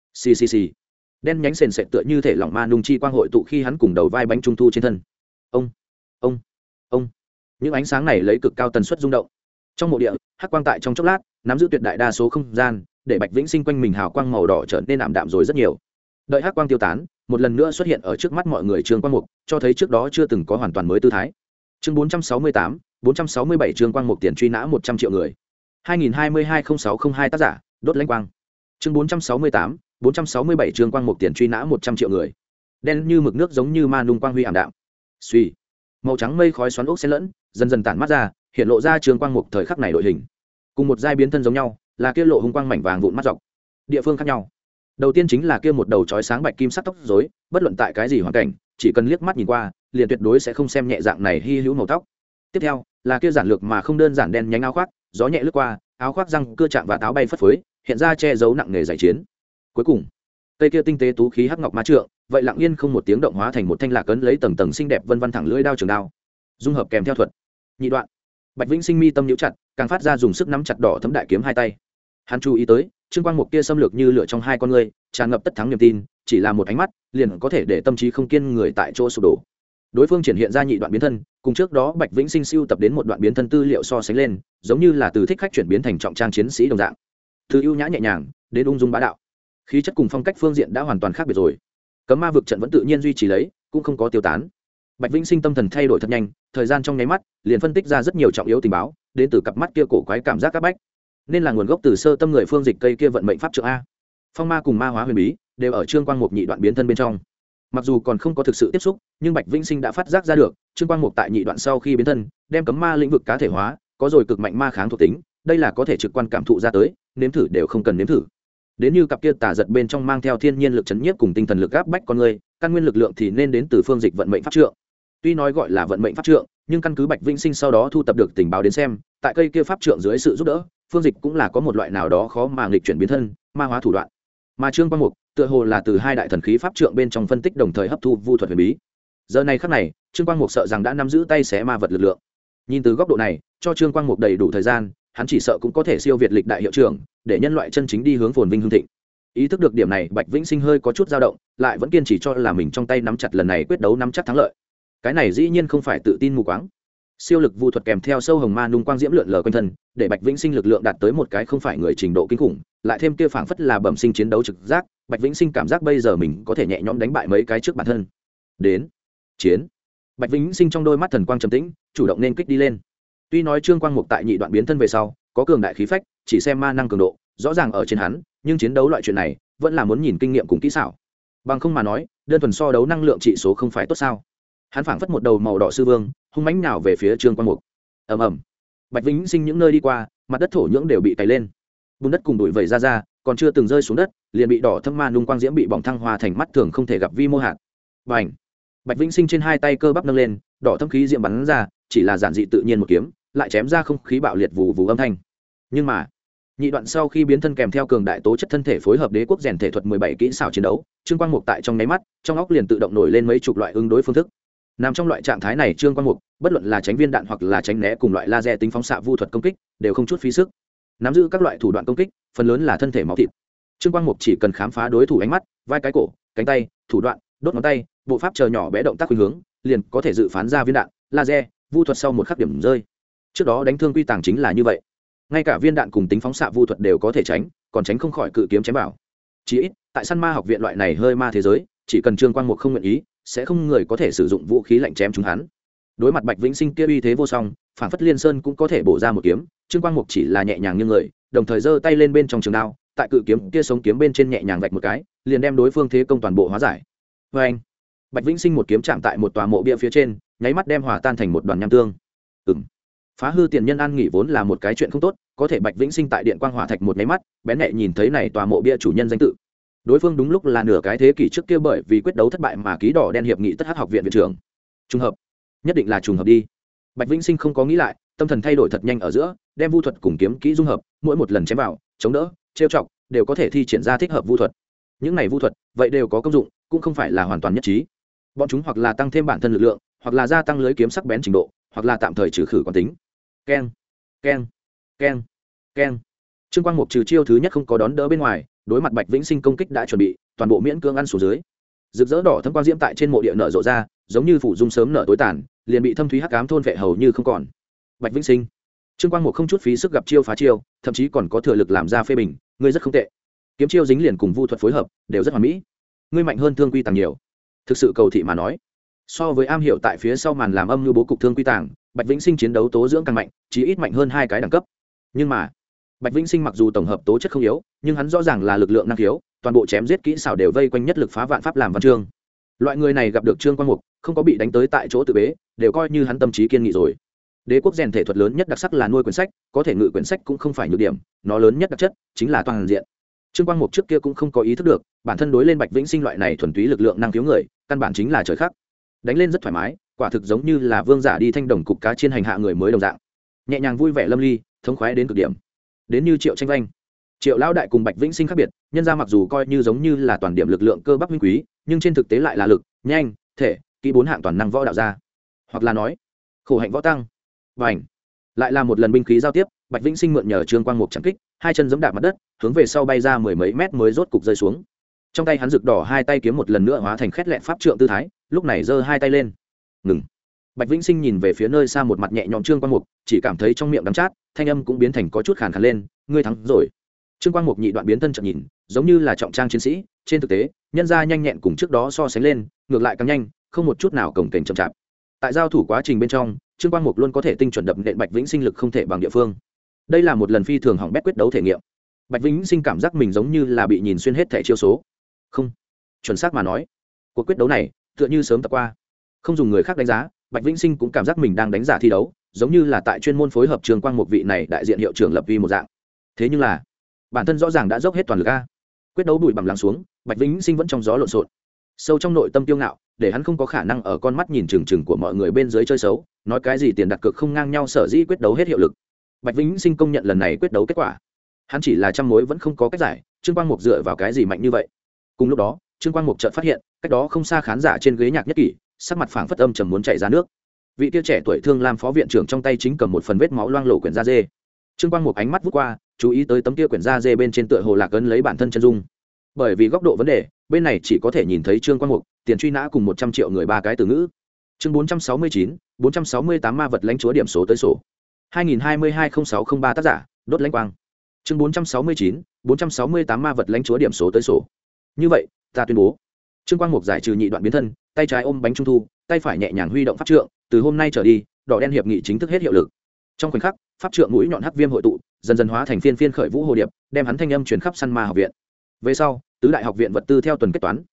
A: Xì. Đen nhánh sền sệt tựa như thể lỏng ma nung chi quang hội tụ khi hắn cùng đầu vai bánh trung thu trên thân. Ông. Những ánh sáng này lấy cực cao tần suất rung động. Trong mộ địa, hắc quang tại trong chốc lát, nắm giữ tuyệt đại đa số không gian, để Bạch Vĩnh Sinh quanh mình hào quang màu đỏ trở nên ảm đạm rồi rất nhiều. Đợi hắc quang tiêu tán, một lần nữa xuất hiện ở trước mắt mọi người Trương Quang Mục, cho thấy trước đó chưa từng có hoàn toàn mới tư thái. Chương 468, 467 Trương Quang Mục tiền truy nã 100 triệu người. 2022-0602 tác giả, Đốt Lãnh Quang. Chương 468, 467 Trương Quang Mục tiền truy nã 100 triệu người. Đen như mực nước giống như ma nung quang huy ảm đạm. Suy, màu trắng mây khói xoắn ốc xen lẫn, dần dần tản mắt ra, hiện lộ ra Trương Quang Mục thời khắc này đội hình. Cùng một giai biến thân giống nhau, là kia lộ hung quang mảnh vàng vụn mắt dọc. Địa phương khác nhau. Đầu tiên chính là kia một đầu chói sáng bạch kim sắc tóc rối, bất luận tại cái gì hoàn cảnh, chỉ cần liếc mắt nhìn qua, liền tuyệt đối sẽ không xem nhẹ dạng này hi hữu màu tóc. Tiếp theo, là kia giản lược mà không đơn giản đen nhánh áo khoác, gió nhẹ lướt qua, áo khoác răng cưa chạm và táo bay phất phới, hiện ra che giấu nặng nghề giải chiến. Cuối cùng, cây kia tinh tế tú khí hắc ngọc ma trượng, vậy lặng yên không một tiếng động hóa thành một thanh lạc ấn lấy tầng tầng xinh đẹp vân vân thẳng lưỡi đao trường đao. Dung hợp kèm theo thuật nhị đoạn. Bạch Vĩnh Sinh mi tâm nhíu chặt, càng phát ra dùng sức nắm chặt đỏ thấm đại kiếm hai tay. Hắn chú ý tới, Trương Quang Mục kia xâm lược như lửa trong hai con ngươi, tràn ngập tất thắng niềm tin, chỉ là một ánh mắt, liền có thể để tâm trí không kiên người tại chỗ sụp đổ. Đối phương triển hiện ra nhị đoạn biến thân, cùng trước đó Bạch Vĩnh Sinh siêu tập đến một đoạn biến thân tư liệu so sánh lên, giống như là từ thích khách chuyển biến thành trọng trang chiến sĩ đồng dạng. Từ ưu nhã nhẹ nhàng đến ung dung bá đạo, khí chất cùng phong cách phương diện đã hoàn toàn khác biệt rồi. Cấm ma vực trận vẫn tự nhiên duy trì lấy, cũng không có tiêu tán. Bạch Vĩnh Sinh tâm thần thay đổi thật nhanh, thời gian trong nháy mắt, liền phân tích ra rất nhiều trọng yếu tình báo, đến từ cặp mắt kia cổ quái cảm giác các bách, nên là nguồn gốc từ sơ tâm người phương dịch cây kia vận mệnh pháp trượng a. Phong ma cùng ma hóa huyền bí đều ở Trương Quang Mục nhị đoạn biến thân bên trong. Mặc dù còn không có thực sự tiếp xúc, nhưng Bạch Vĩnh Sinh đã phát giác ra được, Trương Quang Mục tại nhị đoạn sau khi biến thân, đem cấm ma lĩnh vực cá thể hóa, có rồi cực mạnh ma kháng thuộc tính, đây là có thể trực quan cảm thụ ra tới, nếm thử đều không cần nếm thử. Đến như cặp kia tà giật bên trong mang theo thiên nhiên lực chấn nhiếp cùng tinh thần lực áp bách con người, căn nguyên lực lượng thì nên đến từ phương dịch vận mệnh pháp trượng. Tuy nói gọi là vận mệnh pháp trượng, nhưng căn cứ Bạch Vĩnh Sinh sau đó thu tập được tình báo đến xem, tại cây kia pháp trượng dưới sự giúp đỡ, Phương Dịch cũng là có một loại nào đó khó mà nghịch chuyển biến thân, ma hóa thủ đoạn. Mà Trương Quang Mục, tựa hồ là từ hai đại thần khí pháp trượng bên trong phân tích đồng thời hấp thu vu thuật huyền bí. Giờ này khắc này, Trương Quang Mục sợ rằng đã nắm giữ tay xé ma vật lực lượng. Nhìn từ góc độ này, cho Trương Quang Mục đầy đủ thời gian, hắn chỉ sợ cũng có thể siêu việt lịch đại hiệu trưởng, để nhân loại chân chính đi hướng phồn vinh hưng thịnh. Ý thức được điểm này, Bạch Vĩnh Sinh hơi có chút dao động, lại vẫn kiên trì cho là mình trong tay nắm chặt lần này quyết đấu nắm chắc thắng lợi. Cái này dĩ nhiên không phải tự tin mù quáng. Siêu lực vu thuật kèm theo sâu hồng ma nung quang diễm lượn lờ quanh thân, để Bạch Vĩnh Sinh lực lượng đạt tới một cái không phải người trình độ kinh khủng, lại thêm kia phảng phất là bẩm sinh chiến đấu trực giác, Bạch Vĩnh Sinh cảm giác bây giờ mình có thể nhẹ nhõm đánh bại mấy cái trước bản thân. Đến, chiến. Bạch Vĩnh Sinh trong đôi mắt thần quang trầm tĩnh, chủ động nên kích đi lên. Tuy nói Trương Quang Mục tại nhị đoạn biến thân về sau, có cường đại khí phách, chỉ xem ma năng cường độ, rõ ràng ở trên hắn, nhưng chiến đấu loại chuyện này, vẫn là muốn nhìn kinh nghiệm cùng kỹ xảo. Bằng không mà nói, đơn thuần so đấu năng lượng trị số không phải tốt sao? Hắn phảng phất một đầu màu đỏ sư vương, hung mãnh nào về phía Trương Quang Mục. Ầm ầm. Bạch Vĩnh Sinh những nơi đi qua, mặt đất thổ nhưỡng đều bị cày lên. Bùn đất cùng bụi vẩy ra, còn chưa từng rơi xuống đất, liền bị đỏ thâm ma nung quang diễm bị bỏng thăng hoa thành mắt thường không thể gặp vi mô hạt. Bành. Bạch Vĩnh Sinh trên hai tay cơ bắp nâng lên, đỏ thâm khí diễm bắn ra, chỉ là giản dị tự nhiên một kiếm, lại chém ra không khí bạo liệt vù vù âm thanh. Nhưng mà, nhị đoạn sau khi biến thân kèm theo cường đại tố chất thân thể phối hợp đế quốc rèn thể thuật 17 kỹ xảo chiến đấu, Trương Quang Mục tại trong nháy mắt, trong óc liền tự động nổi lên mấy chục loại ứng đối phương thức. Nằm trong loại trạng thái này, Trương Quang Mục, bất luận là tránh viên đạn hoặc là tránh né cùng loại laser tính phóng xạ vu thuật công kích, đều không chút phí sức. Nắm giữ các loại thủ đoạn công kích, phần lớn là thân thể máu thịt. Trương Quang Mục chỉ cần khám phá đối thủ ánh mắt, vai cái cổ, cánh tay, thủ đoạn, đốt ngón tay, bộ pháp chờ nhỏ bé động tác khuynh hướng, liền có thể dự phán ra viên đạn, laser, vu thuật sau một khắc điểm rơi. Trước đó đánh thương quy tàng chính là như vậy. Ngay cả viên đạn cùng tính phóng xạ vu thuật đều có thể tránh, còn tránh không khỏi cự kiếm chém vào. Chỉ ít, tại săn ma học viện loại này hơi ma thế giới, chỉ cần Trương Quang Mục không nguyện ý, sẽ không người có thể sử dụng vũ khí lạnh chém chúng hắn. Đối mặt Bạch Vĩnh Sinh kia uy thế vô song, phản phất liên sơn cũng có thể bổ ra một kiếm, Trương Quang Mục chỉ là nhẹ nhàng như người, đồng thời giơ tay lên bên trong trường đao, tại cự kiếm kia sống kiếm bên trên nhẹ nhàng vạch một cái, liền đem đối phương thế công toàn bộ hóa giải. Và anh, Bạch Vĩnh Sinh một kiếm chạm tại một tòa mộ bia phía trên, nháy mắt đem hòa tan thành một đoàn nham tương. Phá hư tiền nhân an nghỉ vốn là một cái chuyện không tốt, có thể Bạch Vĩnh Sinh tại điện quang hỏa thạch một nháy mắt, bén nhẹ nhìn thấy này tòa mộ bia chủ nhân danh tự. Đối phương đúng lúc là nửa cái thế kỷ trước kia bởi vì quyết đấu thất bại mà ký đỏ đen hiệp nghị tất hắc học viện viện trưởng. Trùng hợp, nhất định là trùng hợp đi. Bạch Vĩnh Sinh không có nghĩ lại, tâm thần thay đổi thật nhanh ở giữa, đem vu thuật cùng kiếm kỹ dung hợp, mỗi một lần chém vào, chống đỡ, trêu chọc, đều có thể thi triển ra thích hợp vu thuật. Những này vu thuật, vậy đều có công dụng, cũng không phải là hoàn toàn nhất trí. Bọn chúng hoặc là tăng thêm bản thân lực lượng, hoặc là gia tăng lưới kiếm sắc bén trình độ, hoặc là tạm thời trừ khử quán tính. Keng, keng, keng, keng. Trương Quang Mục trừ chiêu thứ nhất không có đón đỡ bên ngoài, đối mặt Bạch Vĩnh Sinh công kích đã chuẩn bị, toàn bộ miễn cưỡng ăn xuống dưới. Rực rỡ đỏ thâm quang diễm tại trên mộ địa nở rộ ra, giống như phủ dung sớm nở tối tàn, liền bị thâm thúy hắc ám thôn vệ hầu như không còn. Bạch Vĩnh Sinh, Trương Quang Mục không chút phí sức gặp chiêu phá chiêu, thậm chí còn có thừa lực làm ra phê bình, ngươi rất không tệ. Kiếm chiêu dính liền cùng vu thuật phối hợp, đều rất hoàn mỹ. Ngươi mạnh hơn Thương Quy Tàng nhiều. Thực sự cầu thị mà nói, so với am hiểu tại phía sau màn làm âm như bố cục Thương Quy Tàng, Bạch Vĩnh Sinh chiến đấu tố dưỡng càng mạnh, chí ít mạnh hơn hai cái đẳng cấp. Nhưng mà, Bạch Vĩnh Sinh mặc dù tổng hợp tố chất không yếu, nhưng hắn rõ ràng là lực lượng năng khiếu, toàn bộ chém giết kỹ xảo đều vây quanh nhất lực phá vạn pháp làm văn chương. Loại người này gặp được Trương Quang Mục, không có bị đánh tới tại chỗ tự bế, đều coi như hắn tâm trí kiên nghị rồi. Đế quốc rèn thể thuật lớn nhất đặc sắc là nuôi quyển sách, có thể ngự quyển sách cũng không phải nhược điểm, nó lớn nhất đặc chất chính là toàn diện. Trương Quang Mục trước kia cũng không có ý thức được, bản thân đối lên Bạch Vĩnh Sinh loại này thuần túy lực lượng năng khiếu người, căn bản chính là trời khắc. Đánh lên rất thoải mái, quả thực giống như là vương giả đi thanh đồng cục cá chiên hành hạ người mới đồng dạng. Nhẹ nhàng vui vẻ lâm ly, thống khoái đến cực điểm. Đến như Triệu Tranh Vanh, Triệu lão đại cùng Bạch Vĩnh Sinh khác biệt, nhân ra mặc dù coi như giống như là toàn điểm lực lượng cơ bắp huynh quý, nhưng trên thực tế lại là lực, nhanh, thể, kỹ bốn hạng toàn năng võ đạo gia, hoặc là nói khổ hạnh võ tăng. Bành, lại là một lần binh khí giao tiếp, Bạch Vĩnh Sinh mượn nhờ Trương Quang Mục chẳng kích, hai chân giẫm đạp mặt đất, hướng về sau bay ra mười mấy mét mới rốt cục rơi xuống. Trong tay hắn rực đỏ hai tay kiếm một lần nữa hóa thành khét lẹn pháp trượng tư thái, lúc này giơ hai tay lên. Ngừng. Bạch Vĩnh Sinh nhìn về phía nơi xa một mặt nhẹ nhõm Trương Quang Mục, chỉ cảm thấy trong miệng đắng chát, thanh âm cũng biến thành có chút khàn khàn lên, ngươi thắng rồi. Trương Quang Mục nhị đoạn biến thân chợt nhìn, giống như là trọng trang chiến sĩ, trên thực tế, nhân ra nhanh nhẹn cùng trước đó so sánh lên, ngược lại càng nhanh, không một chút nào cồng kềnh chậm chạp. Tại giao thủ quá trình bên trong, Trương Quang Mục luôn có thể tinh chuẩn đập nện Bạch Vĩnh Sinh lực không thể bằng địa phương. Đây là một lần phi thường hỏng bét quyết đấu thể nghiệm. Bạch Vĩnh Sinh cảm giác mình giống như là bị nhìn xuyên hết thẻ chiêu số. Không, chuẩn xác mà nói, cuộc quyết đấu này tựa như sớm tập qua. Không dùng người khác đánh giá, Bạch Vĩnh Sinh cũng cảm giác mình đang đánh giả thi đấu, giống như là tại chuyên môn phối hợp Trương Quang Mục vị này đại diện hiệu trưởng lập vi một dạng. Thế nhưng là, bản thân rõ ràng đã dốc hết toàn lực a. Quyết đấu bụi bặm lắng xuống, Bạch Vĩnh Sinh vẫn trong gió lộn xộn. Sâu trong nội tâm kiêu ngạo, để hắn không có khả năng ở con mắt nhìn chừng chừng của mọi người bên dưới chơi xấu, nói cái gì tiền đặt cược không ngang nhau sở dĩ quyết đấu hết hiệu lực. Bạch Vĩnh Sinh công nhận lần này quyết đấu kết quả, hắn chỉ là trăm mối vẫn không có cách giải. Trương Quang Mục dựa vào cái gì mạnh như vậy? Cùng lúc đó Trương Quang Mục chợt phát hiện cách đó không xa khán giả trên ghế nhạc nhất kỷ sắc mặt phảng phất âm trầm muốn chảy ra nước. Vị kia trẻ tuổi Thương Lam phó viện trưởng trong tay chính cầm một phần vết máu loang lổ quyển da dê. Trương Quang Mục ánh mắt vút qua, chú ý tới tấm kia quyển da dê bên trên tựa hồ lạc ấn lấy bản thân chân dung. Bởi vì góc độ vấn đề, bên này chỉ có thể nhìn thấy Trương Quang Mục tiền truy nã cùng 100 triệu người ba cái từ ngữ. Chương 469, 468 ma vật lãnh chúa điểm số tới sổ. 2022-0603 tác giả, đốt lãnh quang. Chương 469, 468 ma vật lãnh chúa điểm số tới sổ. Như vậy, ta tuyên bố. Trương Quang Mục giải trừ nhị đoạn biến thân, tay trái ôm bánh trung thu, tay phải nhẹ nhàng huy động pháp trượng, từ hôm nay trở đi, đỏ đen hiệp nghị chính thức hết hiệu lực. Trong khoảnh khắc, pháp trượng mũi nhọn hắc viêm hội tụ, dần dần hóa thành phiên phiên khởi vũ hồ điệp, đem hắn thanh âm truyền khắp săn ma học viện. Về sau, tứ đại học viện vật tư theo tuần kết toán,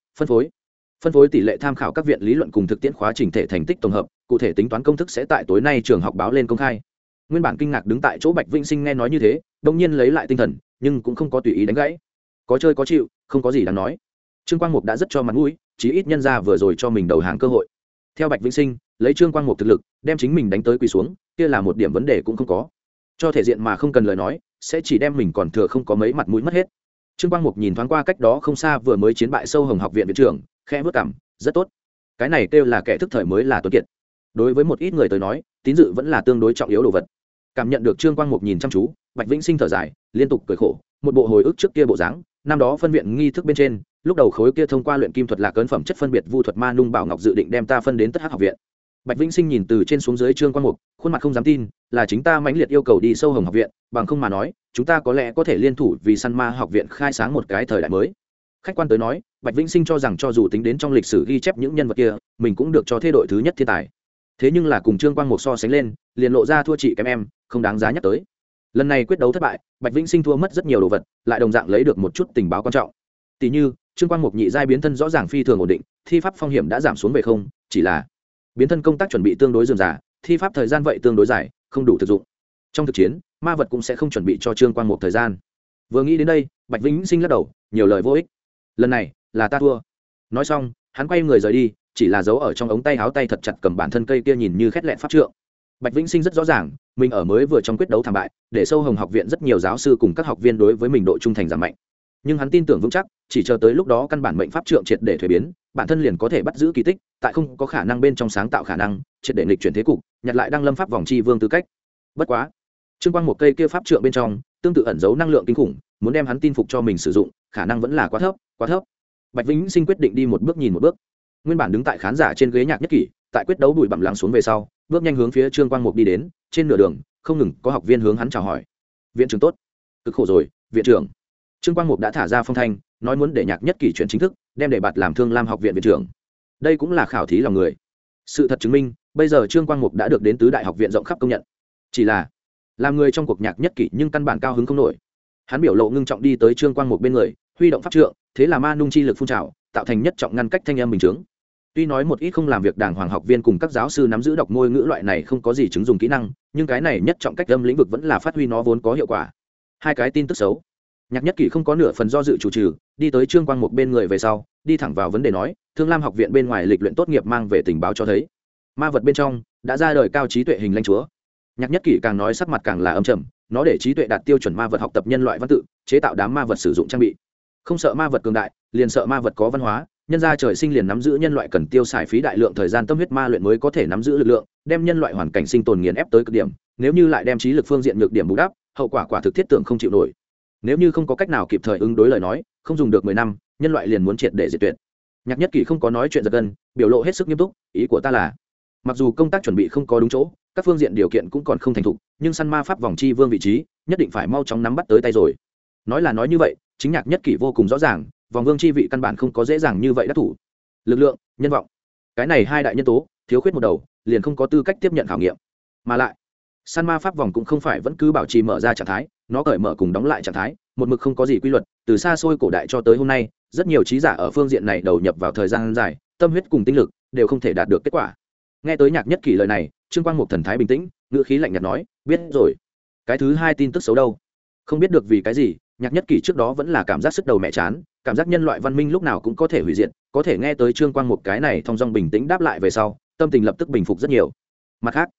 A: phân phối tỷ lệ tham khảo các viện lý luận cùng thực tiễn khóa trình thể thành tích tổng hợp, cụ thể tính toán công thức sẽ tại tối nay trường học báo lên công khai. Nguyên bản kinh ngạc đứng tại chỗ Bạch Vĩnh Sinh nghe nói như thế, đột nhiên lấy lại tinh thần, nhưng cũng không có tùy ý đánh gãy. Có chơi có chịu, không có gì đáng nói. Trương Quang Mục đã rất cho mặt mũi, chí ít nhân ra vừa rồi cho mình đầu hàng cơ hội. Theo Bạch Vĩnh Sinh, lấy Trương Quang Mục thực lực, đem chính mình đánh tới quỳ xuống, kia là một điểm vấn đề cũng không có. Cho thể diện mà không cần lời nói, sẽ chỉ đem mình còn thừa không có mấy mặt mũi mất hết. Trương Quang Mục nhìn thoáng qua cách đó không xa vừa mới chiến bại Sâu Hồng học viện viện trưởng, khẽ bước cằm, rất tốt. Cái này kêu là kẻ thức thời mới là tuấn kiệt. Đối với một ít người tới nói, tín dự vẫn là tương đối trọng yếu đồ vật. Cảm nhận được Trương Quang Mục nhìn chăm chú, Bạch Vĩnh Sinh thở dài, liên tục cười khổ, một bộ hồi ức trước kia bộ dáng, năm đó phân viện nghi thức bên trên, lúc đầu khối kia thông qua luyện kim thuật là cấn phẩm chất phân biệt vu thuật ma nung bảo ngọc dự định đem ta phân đến tất hắc học viện. Bạch Vĩnh Sinh nhìn từ trên xuống dưới Trương Quang Mục, khuôn mặt không dám tin, là chính ta mãnh liệt yêu cầu đi Sâu Hồng học viện, bằng không mà nói, chúng ta có lẽ có thể liên thủ vì săn ma học viện khai sáng một cái thời đại mới. Khách quan tới nói, Bạch Vĩnh Sinh cho rằng cho dù tính đến trong lịch sử ghi chép những nhân vật kia, mình cũng được cho thế đội thứ nhất thiên tài. Thế nhưng là cùng Trương Quang Mục so sánh lên, liền lộ ra thua chị kém em, không đáng giá nhắc tới. Lần này quyết đấu thất bại, Bạch Vĩnh Sinh thua mất rất nhiều đồ vật, lại đồng dạng lấy được một chút tình báo quan trọng. Tỷ như, Trương Quang Mục nhị giai biến thân rõ ràng phi thường ổn định, thi pháp phong hiểm đã giảm xuống về không, chỉ là biến thân công tác chuẩn bị tương đối dườm rà, thi pháp thời gian vậy tương đối dài, không đủ thực dụng. Trong thực chiến, ma vật cũng sẽ không chuẩn bị cho Trương Quang Mục thời gian. Vừa nghĩ đến đây, Bạch Vĩnh Sinh lắc đầu, nhiều lời vô ích. Lần này là ta thua. Nói xong, hắn quay người rời đi, chỉ là giấu ở trong ống tay áo tay thật chặt cầm bản thân cây kia nhìn như khét lẹn pháp trượng. Bạch Vĩnh Sinh rất rõ ràng, mình ở mới vừa trong quyết đấu thảm bại, để Sâu Hồng học viện rất nhiều giáo sư cùng các học viên đối với mình độ trung thành giảm mạnh. Nhưng hắn tin tưởng vững chắc, chỉ chờ tới lúc đó căn bản mệnh pháp trượng triệt để thuế biến, bản thân liền có thể bắt giữ kỳ tích, tại không có khả năng bên trong sáng tạo khả năng, triệt để nghịch chuyển thế cục, nhặt lại đăng lâm pháp vòng chi vương tư cách. Bất quá, Trương Quang một cây kia pháp trượng bên trong, tương tự ẩn giấu năng lượng kinh khủng, muốn đem hắn tin phục cho mình sử dụng, khả năng vẫn là quá thấp, quá thấp. Bạch Vĩnh Sinh quyết định đi một bước nhìn một bước. Nguyên bản đứng tại khán giả trên ghế nhạc nhất kỷ, tại quyết đấu bụi bặm lắng xuống về sau, bước nhanh hướng phía Trương Quang Mục đi đến, trên nửa đường, không ngừng có học viên hướng hắn chào hỏi. Viện trưởng tốt. Cực khổ rồi, viện trưởng. Trương Quang Mục đã thả ra phong thanh, nói muốn để nhạc nhất kỷ chuyển chính thức, đem để bạt làm Thương Lam học viện viện trưởng. Đây cũng là khảo thí lòng người. Sự thật chứng minh, bây giờ Trương Quang Mục đã được đến tứ đại học viện rộng khắp công nhận. Chỉ là, làm người trong cuộc nhạc nhất kỷ nhưng căn bản cao hứng không nổi. Hắn biểu lộ ngưng trọng đi tới Trương Quang Mục bên người, huy động pháp trượng, thế là ma nung chi lực phun trào, tạo thành nhất trọng ngăn cách thanh âm bình chứng. Tuy nói một ít không làm việc đàng hoàng học viên cùng các giáo sư nắm giữ đọc ngôn ngữ loại này không có gì chứng dùng kỹ năng, nhưng cái này nhất trọng cách âm lĩnh vực vẫn là phát huy nó vốn có hiệu quả. Hai cái tin tức xấu. Nhạc nhất kỷ không có nửa phần do dự chủ trừ, đi tới Trương Quang Mục bên người về sau, đi thẳng vào vấn đề nói, Thương Lam học viện bên ngoài lịch luyện tốt nghiệp mang về tình báo cho thấy, ma vật bên trong đã ra đời cao trí tuệ hình lãnh chúa. Nhạc nhất kỷ càng nói sắc mặt càng là âm trầm, nó để trí tuệ đạt tiêu chuẩn ma vật học tập nhân loại văn tự, chế tạo đám ma vật sử dụng trang bị. Không sợ ma vật cường đại, liền sợ ma vật có văn hóa, nhân gia trời sinh liền nắm giữ nhân loại cần tiêu xài phí đại lượng thời gian tâm huyết ma luyện mới có thể nắm giữ lực lượng, đem nhân loại hoàn cảnh sinh tồn nghiền ép tới cực điểm, nếu như lại đem trí lực phương diện nhược điểm bù đắp, hậu quả quả thực thiết tưởng không chịu nổi. Nếu như không có cách nào kịp thời ứng đối lời nói, không dùng được 10 năm, nhân loại liền muốn triệt để diệt tuyệt. Nhạc nhất kỷ không có nói chuyện giật gân, biểu lộ hết sức nghiêm túc, ý của ta là, mặc dù công tác chuẩn bị không có đúng chỗ, các phương diện điều kiện cũng còn không thành thục, nhưng săn ma pháp vòng chi vương vị trí, nhất định phải mau chóng nắm bắt tới tay rồi. Nói là nói như vậy, chính Nhạc nhất kỷ vô cùng rõ ràng, vòng vương chi vị căn bản không có dễ dàng như vậy đắc thủ. Lực lượng, nhân vọng, cái này hai đại nhân tố, thiếu khuyết một đầu, liền không có tư cách tiếp nhận khảo nghiệm. Mà lại, săn ma pháp vòng cũng không phải vẫn cứ bảo trì mở ra trạng thái, nó cởi mở cùng đóng lại trạng thái, một mực không có gì quy luật, từ xa xôi cổ đại cho tới hôm nay, rất nhiều trí giả ở phương diện này đầu nhập vào thời gian dài, tâm huyết cùng tinh lực đều không thể đạt được kết quả. Nghe tới Nhạc nhất kỷ lời này, Trương Quang Mục thần thái bình tĩnh, ngữ khí lạnh nhạt nói, biết rồi. Cái thứ hai tin tức xấu đâu? Không biết được vì cái gì, Nhạc nhất kỷ trước đó vẫn là cảm giác sức đầu mẹ chán, cảm giác nhân loại văn minh lúc nào cũng có thể hủy diệt, có thể nghe tới Trương Quang Mục cái này thong dong bình tĩnh đáp lại về sau, tâm tình lập tức bình phục rất nhiều. Mặt khác,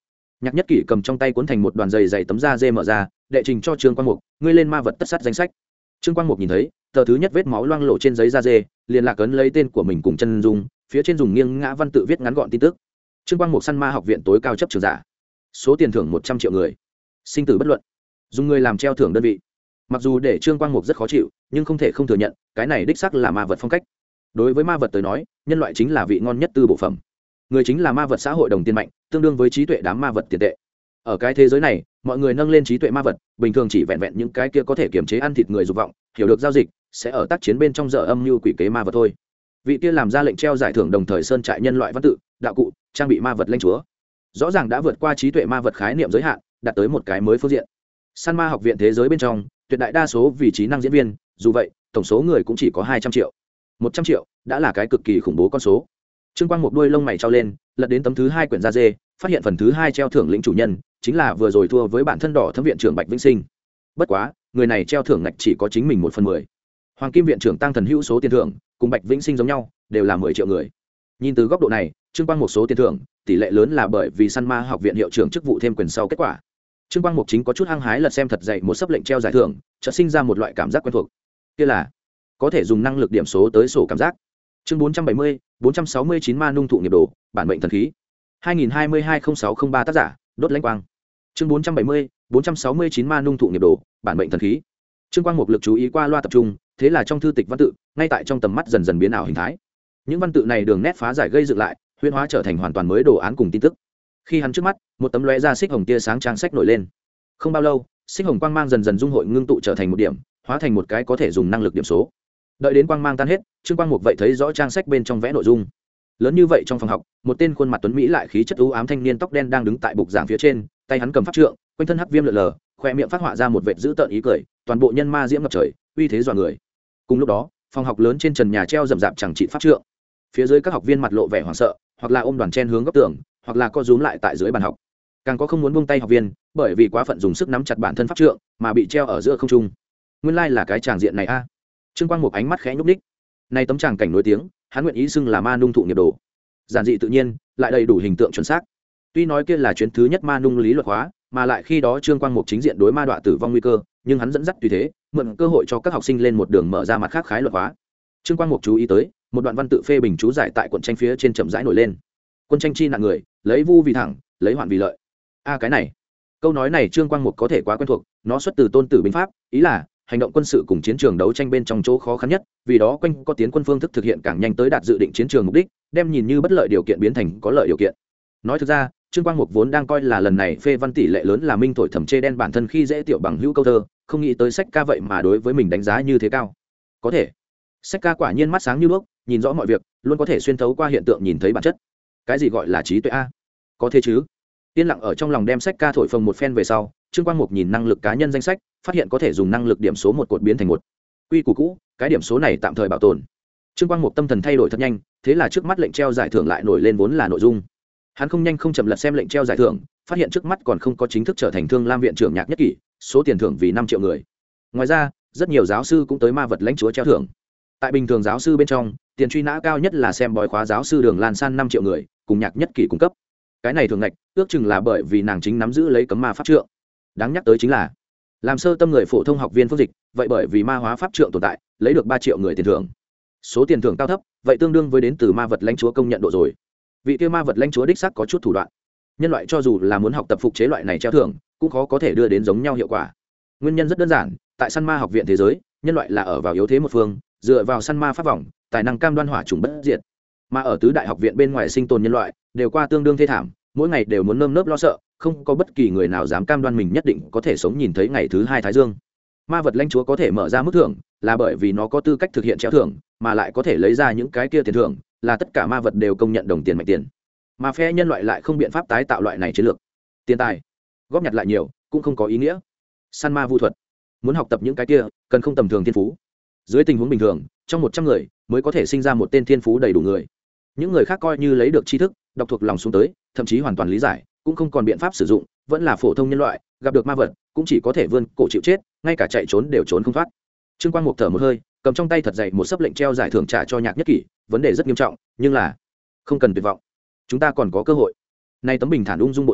A: Nhạc Nhất Kỷ cầm trong tay cuốn thành một đoàn dày tấm da dê mở ra, đệ trình cho Trương Quang Mục, ngươi lên ma vật tất sát danh sách. Trương Quang Mục nhìn thấy tờ thứ nhất vết máu loang lổ trên giấy da dê, liền lạc ấn lấy tên của mình cùng chân dung, phía trên dùng nghiêng ngã văn tự viết ngắn gọn tin tức. Trương Quang Mục săn ma học viện tối cao chấp trường giả, số tiền thưởng 100 triệu người, sinh tử bất luận, dùng người làm treo thưởng đơn vị. Mặc dù để Trương Quang Mục rất khó chịu, nhưng không thể không thừa nhận, cái này đích xác là ma vật phong cách. Đối với ma vật tới nói, nhân loại chính là vị ngon nhất tư bộ phẩm. Người chính là ma vật xã hội đồng tiền mạnh, tương đương với trí tuệ đám ma vật tiền tệ. Ở cái thế giới này, mọi người nâng lên trí tuệ ma vật, bình thường chỉ vẹn vẹn những cái kia có thể kiềm chế ăn thịt người dục vọng, hiểu được giao dịch, sẽ ở tác chiến bên trong dở âm mưu quỷ kế ma vật thôi. Vị kia làm ra lệnh treo giải thưởng đồng thời sơn trại nhân loại văn tự, đạo cụ, trang bị ma vật lãnh chúa, rõ ràng đã vượt qua trí tuệ ma vật khái niệm giới hạn, đạt tới một cái mới phương diện. Săn ma học viện thế giới bên trong, tuyệt đại đa số vì trí năng diễn viên, dù vậy, tổng số người cũng chỉ có 200 triệu. 100 triệu đã là cái cực kỳ khủng bố con số. Trương Quang một đuôi lông mày trao lên, lật đến tấm thứ 2 quyển da dê, phát hiện phần thứ 2 treo thưởng lĩnh chủ nhân chính là vừa rồi thua với bản thân đỏ thâm viện trưởng Bạch Vĩnh Sinh. Bất quá, người này treo thưởng ngạch chỉ có chính mình 1/10. Hoàng Kim viện trưởng Tăng Thần Hữu số tiền thưởng cùng Bạch Vĩnh Sinh giống nhau, đều là 10 triệu người. Nhìn từ góc độ này, Trương Quang một số tiền thưởng, tỷ lệ lớn là bởi vì săn ma học viện hiệu trưởng chức vụ thêm quyền sau kết quả. Trương Quang Mục chính có chút hăng hái lật xem thật dày một sấp lệnh treo giải thưởng, chợt sinh ra một loại cảm giác quen thuộc. Kia là có thể dùng năng lực điểm số tới sổ cảm giác. Chương 470, 469 ma nung thụ nghiệp đồ, bản mệnh thần khí. 2022-0603 tác giả, đốt lãnh quang. Chương 470, 469 ma nung thụ nghiệp đồ, bản mệnh thần khí. Trương Quang Mục lực chú ý qua loa tập trung, thế là trong thư tịch văn tự, ngay tại trong tầm mắt dần dần biến ảo hình thái. Những văn tự này đường nét phá giải gây dựng lại, huyễn hóa trở thành hoàn toàn mới đồ án cùng tin tức. Khi hắn trước mắt, một tấm lóe ra xích hồng tia sáng trang sách nổi lên. Không bao lâu, xích hồng quang mang dần dần dung hội ngưng tụ trở thành một điểm, hóa thành một cái có thể dùng năng lực điểm số. Đợi đến quang mang tan hết, Trương Quang Mục vậy thấy rõ trang sách bên trong vẽ nội dung. Lớn như vậy trong phòng học, một tên khuôn mặt tuấn mỹ lại khí chất u ám thanh niên tóc đen đang đứng tại bục giảng phía trên, tay hắn cầm pháp trượng, quanh thân hắc viêm lượn lờ, khoe miệng phát họa ra một vệt dữ tợn ý cười, toàn bộ nhân ma diễm ngập trời, uy thế dọa người. Cùng lúc đó, phòng học lớn trên trần nhà treo rậm rạp chẳng trị pháp trượng. Phía dưới các học viên mặt lộ vẻ hoảng sợ, hoặc là ôm đoàn chen hướng góc tường, hoặc là co rúm lại tại dưới bàn học. Càng có không muốn buông tay học viên, bởi vì quá phận dùng sức nắm chặt bản thân pháp trượng, mà bị treo ở giữa không trung. Nguyên lai là cái tràng diện này a. Trương Quang Mục ánh mắt khẽ nhúc nhích. Này tấm tràng cảnh nổi tiếng, hắn nguyện ý xưng là ma nung thụ nghiệp đồ. Giản dị tự nhiên, lại đầy đủ hình tượng chuẩn xác. Tuy nói kia là chuyến thứ nhất ma nung lý luật hóa, mà lại khi đó Trương Quang Mục chính diện đối ma đọa tử vong nguy cơ, nhưng hắn dẫn dắt tùy thế, mượn cơ hội cho các học sinh lên một đường mở ra mặt khác khái luật hóa. Trương Quang Mục chú ý tới, một đoạn văn tự phê bình chú giải tại cuộn tranh phía trên chậm rãi nổi lên. Quân tranh chi nạn người, lấy vu vì thẳng, lấy hoạn vì lợi. Cái này, câu nói này Trương Quang Mục có thể quá quen thuộc, nó xuất từ Tôn Tử binh pháp, ý là hành động quân sự cùng chiến trường đấu tranh bên trong chỗ khó khăn nhất, vì đó quanh có tiến quân phương thức thực hiện càng nhanh tới đạt dự định chiến trường mục đích, đem nhìn như bất lợi điều kiện biến thành có lợi điều kiện. Nói thực ra, Trương Quang Mục vốn đang coi là lần này phê văn tỷ lệ lớn là minh thổi thẩm chê đen bản thân khi dễ tiểu bằng hữu câu thơ, không nghĩ tới sách ca vậy mà đối với mình đánh giá như thế cao. Có thể, sách ca quả nhiên mắt sáng như đuốc, nhìn rõ mọi việc, luôn có thể xuyên thấu qua hiện tượng nhìn thấy bản chất. Cái gì gọi là trí tuệ a? Có thế chứ? Yên lặng ở trong lòng đem sách ca thổi phồng một phen về sau, Trương Quang Mục nhìn năng lực cá nhân danh sách, phát hiện có thể dùng năng lực điểm số một cột biến thành một quy củ cũ, cái điểm số này tạm thời bảo tồn. Trương Quang Mục tâm thần thay đổi thật nhanh, thế là trước mắt lệnh treo giải thưởng lại nổi lên vốn là nội dung. Hắn không nhanh không chậm lật xem lệnh treo giải thưởng, phát hiện trước mắt còn không có chính thức trở thành Thương Lam viện trưởng Nhạc Nhất Kỷ, số tiền thưởng vì 5 triệu người. Ngoài ra, rất nhiều giáo sư cũng tới ma vật lãnh chúa treo thưởng. Tại bình thường giáo sư bên trong, tiền truy nã cao nhất là xem bói khóa giáo sư Đường Lan San 5 triệu người, cùng Nhạc Nhất Kỷ cung cấp. Cái này thường ngạch, ước chừng là bởi vì nàng chính nắm giữ lấy cấm ma pháp trượng. Đáng nhắc tới chính là, làm sơ tâm người phổ thông học viên phương dịch, vậy bởi vì ma hóa pháp trượng tồn tại, lấy được 3 triệu người tiền thưởng. Số tiền thưởng cao thấp, vậy tương đương với đến từ ma vật lãnh chúa công nhận độ rồi. Vị kia ma vật lãnh chúa đích xác có chút thủ đoạn. Nhân loại cho dù là muốn học tập phục chế loại này treo thưởng, cũng khó có thể đưa đến giống nhau hiệu quả. Nguyên nhân rất đơn giản, tại săn ma học viện thế giới, nhân loại là ở vào yếu thế một phương, dựa vào săn ma pháp vòng, tài năng cam đoan hỏa trùng bất diệt. Mà ở tứ đại học viện bên ngoài sinh tồn nhân loại, đều qua tương đương thê thảm, mỗi ngày đều muốn nơm nớp lo sợ, không có bất kỳ người nào dám cam đoan mình nhất định có thể sống nhìn thấy ngày thứ 2 thái dương. Ma vật lãnh chúa có thể mở ra mức thưởng, là bởi vì nó có tư cách thực hiện treo thưởng, mà lại có thể lấy ra những cái kia tiền thưởng, là tất cả ma vật đều công nhận đồng tiền mạnh tiền. Mà phe nhân loại lại không biện pháp tái tạo loại này chiến lược. Tiền tài góp nhặt lại nhiều, cũng không có ý nghĩa. Săn ma vu thuật, muốn học tập những cái kia, cần không tầm thường thiên phú. Dưới tình huống bình thường, trong 100 người mới có thể sinh ra một tên thiên phú đầy đủ người. Những người khác coi như lấy được tri thức, đọc thuộc lòng xuống tới, thậm chí hoàn toàn lý giải, cũng không còn biện pháp sử dụng, vẫn là phổ thông nhân loại, gặp được ma vật, cũng chỉ có thể vươn cổ chịu chết, ngay cả chạy trốn đều trốn không thoát. Trương Quang Mục thở một hơi, cầm trong tay thật dày một sấp lệnh treo giải thưởng trả cho Nhạc Nhất Kỷ, vấn đề rất nghiêm trọng, nhưng là không cần tuyệt vọng, chúng ta còn có cơ hội. Nay tấm bình thản ung dung bộ dáng,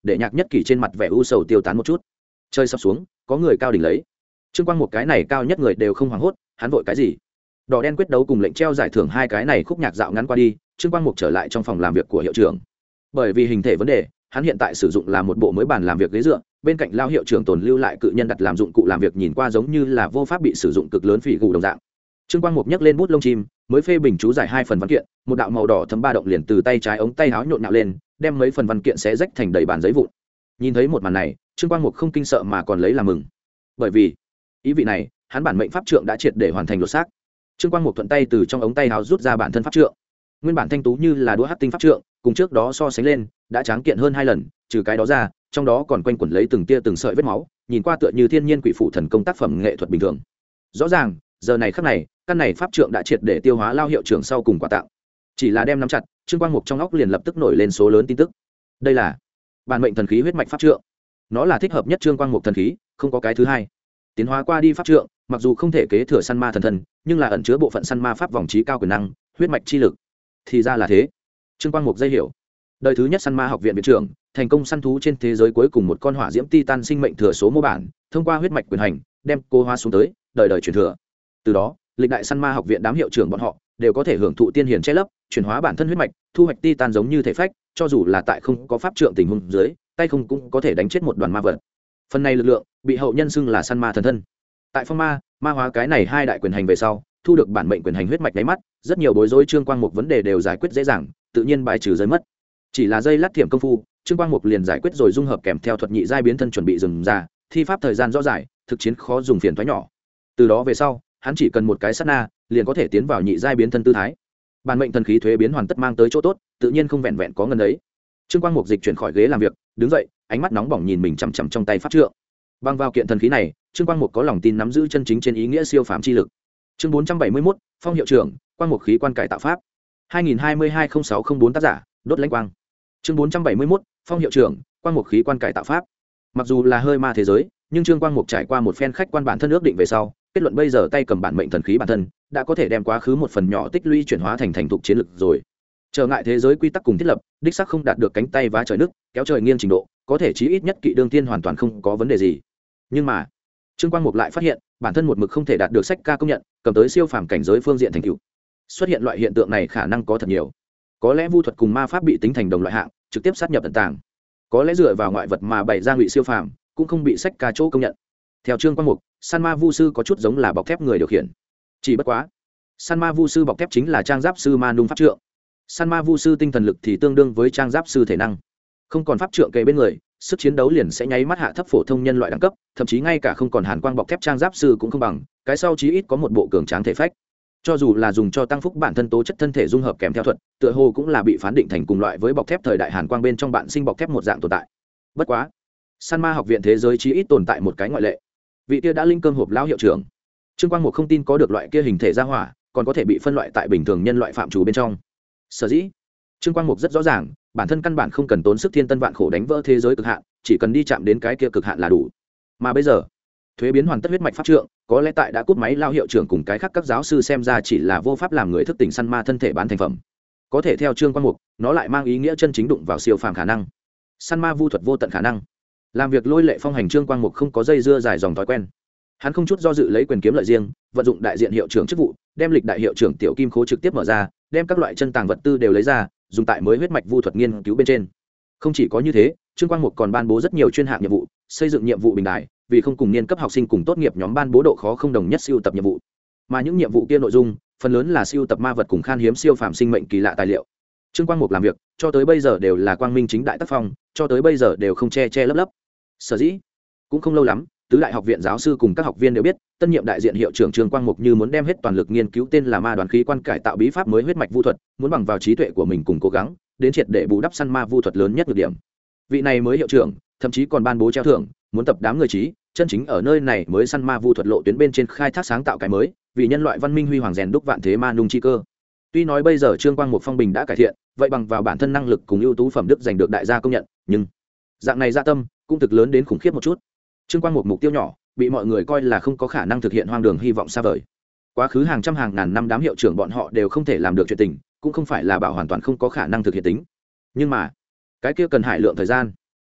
A: để Nhạc Nhất Kỷ trên mặt vẻ u sầu tiêu tán một chút. Chơi sắp xuống, có người cao đỉnh lấy. Trương Quang một cái này cao nhất người đều không hoảng hốt, hắn vội cái gì? Đỏ đen quyết đấu cùng lệnh treo giải thưởng hai cái này khúc nhạc dạo ngắn qua đi, Trương Quang Mục trở lại trong phòng làm việc của hiệu trưởng. Bởi vì hình thể vấn đề, hắn hiện tại sử dụng là một bộ mới bàn làm việc ghế dựa, bên cạnh lao hiệu trưởng tồn lưu lại cự nhân đặt làm dụng cụ làm việc nhìn qua giống như là vô pháp bị sử dụng cực lớn phỉ gù đồng dạng. Trương Quang Mục nhấc lên bút lông chim, mới phê bình chú giải hai phần văn kiện, một đạo màu đỏ thấm ba động liền từ tay trái ống tay áo nhộn nhạo lên, đem mấy phần văn kiện xé rách thành đầy bản giấy vụn. Nhìn thấy một màn này, Trương Quang Mục không kinh sợ mà còn lấy làm mừng. Bởi vì, ý vị này, hắn bản mệnh pháp trượng đã triệt để hoàn thành lột xác. Trương Quang Mục thuận tay từ trong ống tay áo rút ra bản thân pháp trượng. Nguyên bản thanh tú như là đũa hắc tinh pháp trượng, cùng trước đó so sánh lên, đã tráng kiện hơn hai lần, trừ cái đó ra, trong đó còn quanh quẩn lấy từng tia từng sợi vết máu, nhìn qua tựa như thiên nhiên quỷ phụ thần công tác phẩm nghệ thuật bình thường. Rõ ràng, giờ này khắc này, căn này pháp trượng đã triệt để tiêu hóa lao hiệu trưởng sau cùng quà tặng. Chỉ là đem nắm chặt, Trương Quang Mục trong óc liền lập tức nổi lên số lớn tin tức. Đây là bản mệnh thần khí huyết mạch pháp trượng. Nó là thích hợp nhất Trương Quang Mục thần khí, không có cái thứ hai. Tiến hóa qua đi pháp trượng, mặc dù không thể kế thừa săn ma thần thân, nhưng là ẩn chứa bộ phận săn ma pháp vòng trí cao quyền năng, huyết mạch chi lực. Thì ra là thế. Trương Quang Mục dây hiểu. Đời thứ nhất săn ma học viện viện trưởng, thành công săn thú trên thế giới cuối cùng một con hỏa diễm titan sinh mệnh thừa số mô bản, thông qua huyết mạch quyền hành, đem cô hóa xuống tới, đời đời truyền thừa. Từ đó, lịch đại săn ma học viện đám hiệu trưởng bọn họ đều có thể hưởng thụ tiên hiền che lấp, chuyển hóa bản thân huyết mạch, thu hoạch titan giống như thể phách, cho dù là tại không có pháp trượng tình huống dưới, tay không cũng có thể đánh chết một đoàn ma vật. Phần này lực lượng bị hậu nhân xưng là săn ma thần thân. Tại phong ma, ma hóa cái này hai đại quyền hành về sau, thu được bản mệnh quyền hành huyết mạch đáy mắt, rất nhiều bối rối Trương Quang Mục vấn đề đều giải quyết dễ dàng, tự nhiên bài trừ rơi mất. Chỉ là dây lát thiểm công phu, Trương Quang Mục liền giải quyết rồi dung hợp kèm theo thuật nhị giai biến thân chuẩn bị dừng ra, thi pháp thời gian rõ rải, thực chiến khó dùng phiền toái nhỏ. Từ đó về sau, hắn chỉ cần một cái sát na, liền có thể tiến vào nhị giai biến thân tư thái. Bản mệnh thần khí thuế biến hoàn tất mang tới chỗ tốt, tự nhiên không vẹn vẹn có ngân ấy. Trương Quang Mục dịch chuyển khỏi ghế làm việc, đứng dậy, ánh mắt nóng bỏng nhìn mình chằm chằm trong tay pháp trượng. Bằng vào kiện thần khí này, Trương Quang Mục có lòng tin nắm giữ chân chính trên ý nghĩa siêu phàm chi lực. Chương 471, Phong hiệu trưởng, Quang Mục khí quan cải tạo pháp. 2022-0604 tác giả, Đốt Lãnh Quang. Chương 471, Phong hiệu trưởng, Quang Mục khí quan cải tạo pháp. Mặc dù là hơi ma thế giới, nhưng Trương Quang Mục trải qua một phen khách quan bản thân ước định về sau, kết luận bây giờ tay cầm bản mệnh thần khí bản thân, đã có thể đem quá khứ một phần nhỏ tích lũy chuyển hóa thành thành thục chiến lực rồi. Trở ngại thế giới quy tắc cùng thiết lập, đích xác không đạt được cánh tay vá trời nước, kéo trời nghiêng trình độ, có thể chí ít nhất kỵ đương tiên hoàn toàn không có vấn đề gì. Nhưng mà, Trương Quang Mục lại phát hiện, bản thân một mực không thể đạt được sách ca công nhận, cầm tới siêu phàm cảnh giới phương diện thành tựu. Xuất hiện loại hiện tượng này khả năng có thật nhiều. Có lẽ vu thuật cùng ma pháp bị tính thành đồng loại hạng, trực tiếp sát nhập tận tàng. Có lẽ dựa vào ngoại vật mà bày ra ngụy siêu phàm, cũng không bị sách ca chỗ công nhận. Theo Trương Quang Mục, San Ma Vu sư có chút giống là bọc thép người điều khiển. Chỉ bất quá, San Ma Vu sư bọc thép chính là trang giáp sư ma nung pháp trượng. San Ma Vu sư tinh thần lực thì tương đương với trang giáp sư thể năng. Không còn pháp trượng kề bên người, sức chiến đấu liền sẽ nháy mắt hạ thấp phổ thông nhân loại đẳng cấp, thậm chí ngay cả không còn hàn quang bọc thép trang giáp sư cũng không bằng, cái sau chí ít có một bộ cường tráng thể phách. Cho dù là dùng cho tăng phúc bản thân tố chất thân thể dung hợp kèm theo thuật, tựa hồ cũng là bị phán định thành cùng loại với bọc thép thời đại hàn quang bên trong bạn sinh bọc thép một dạng tồn tại. Bất quá, San Ma học viện thế giới chí ít tồn tại một cái ngoại lệ. Vị kia đã linh cơm hộp lão hiệu trưởng. Trương Quang Mục không tin có được loại kia hình thể ra hỏa, còn có thể bị phân loại tại bình thường nhân loại phạm trù bên trong. Sở dĩ, Trương Quang Mục rất rõ ràng, bản thân căn bản không cần tốn sức thiên tân vạn khổ đánh vỡ thế giới cực hạn, chỉ cần đi chạm đến cái kia cực hạn là đủ. Mà bây giờ, thuế biến hoàn tất huyết mạch pháp trượng, có lẽ tại đã cúp máy lao hiệu trưởng cùng cái khác các giáo sư xem ra chỉ là vô pháp làm người thức tỉnh săn ma thân thể bán thành phẩm. Có thể theo Trương Quang Mục, nó lại mang ý nghĩa chân chính đụng vào siêu phàm khả năng. Săn ma vu thuật vô tận khả năng. Làm việc lôi lệ phong hành Trương Quang Mục không có dây dưa dài dòng thói quen. Hắn không chút do dự lấy quyền kiếm lợi riêng, vận dụng đại diện hiệu trưởng chức vụ, đem lịch đại hiệu trưởng tiểu kim khố trực tiếp mở ra, đem các loại chân tàng vật tư đều lấy ra, dùng tại mới huyết mạch vu thuật nghiên cứu bên trên. Không chỉ có như thế, Trương Quang Mục còn ban bố rất nhiều chuyên hạng nhiệm vụ, xây dựng nhiệm vụ bình đại, vì không cùng niên cấp học sinh cùng tốt nghiệp nhóm ban bố độ khó không đồng nhất siêu tập nhiệm vụ. Mà những nhiệm vụ kia nội dung, phần lớn là siêu tập ma vật cùng khan hiếm siêu phàm sinh mệnh kỳ lạ tài liệu. Trương Quang Mục làm việc, cho tới bây giờ đều là quang minh chính đại tác phong, cho tới bây giờ đều không che che lấp lấp. Sở dĩ, cũng không lâu lắm, tứ đại học viện giáo sư cùng các học viên đều biết, tân nhiệm đại diện hiệu trưởng Trương Quang Mục như muốn đem hết toàn lực nghiên cứu tên là ma đoàn khí quan cải tạo bí pháp mới huyết mạch vu thuật, muốn bằng vào trí tuệ của mình cùng cố gắng, đến triệt để bù đắp săn ma vu thuật lớn nhất nhược điểm. Vị này mới hiệu trưởng, thậm chí còn ban bố treo thưởng, muốn tập đám người trí, chân chính ở nơi này mới săn ma vu thuật lộ tuyến bên trên khai thác sáng tạo cái mới, vì nhân loại văn minh huy hoàng rèn đúc vạn thế ma nung chi cơ. Tuy nói bây giờ Trương Quang Mục phong bình đã cải thiện, vậy bằng vào bản thân năng lực cùng ưu tú phẩm đức giành được đại gia công nhận, nhưng dạng này dạ tâm cũng thực lớn đến khủng khiếp một chút. Trương Quang Mục mục tiêu nhỏ, bị mọi người coi là không có khả năng thực hiện hoang đường hy vọng xa vời. Quá khứ hàng trăm hàng ngàn năm đám hiệu trưởng bọn họ đều không thể làm được chuyện tình, cũng không phải là bảo hoàn toàn không có khả năng thực hiện tính. Nhưng mà, cái kia cần hải lượng thời gian.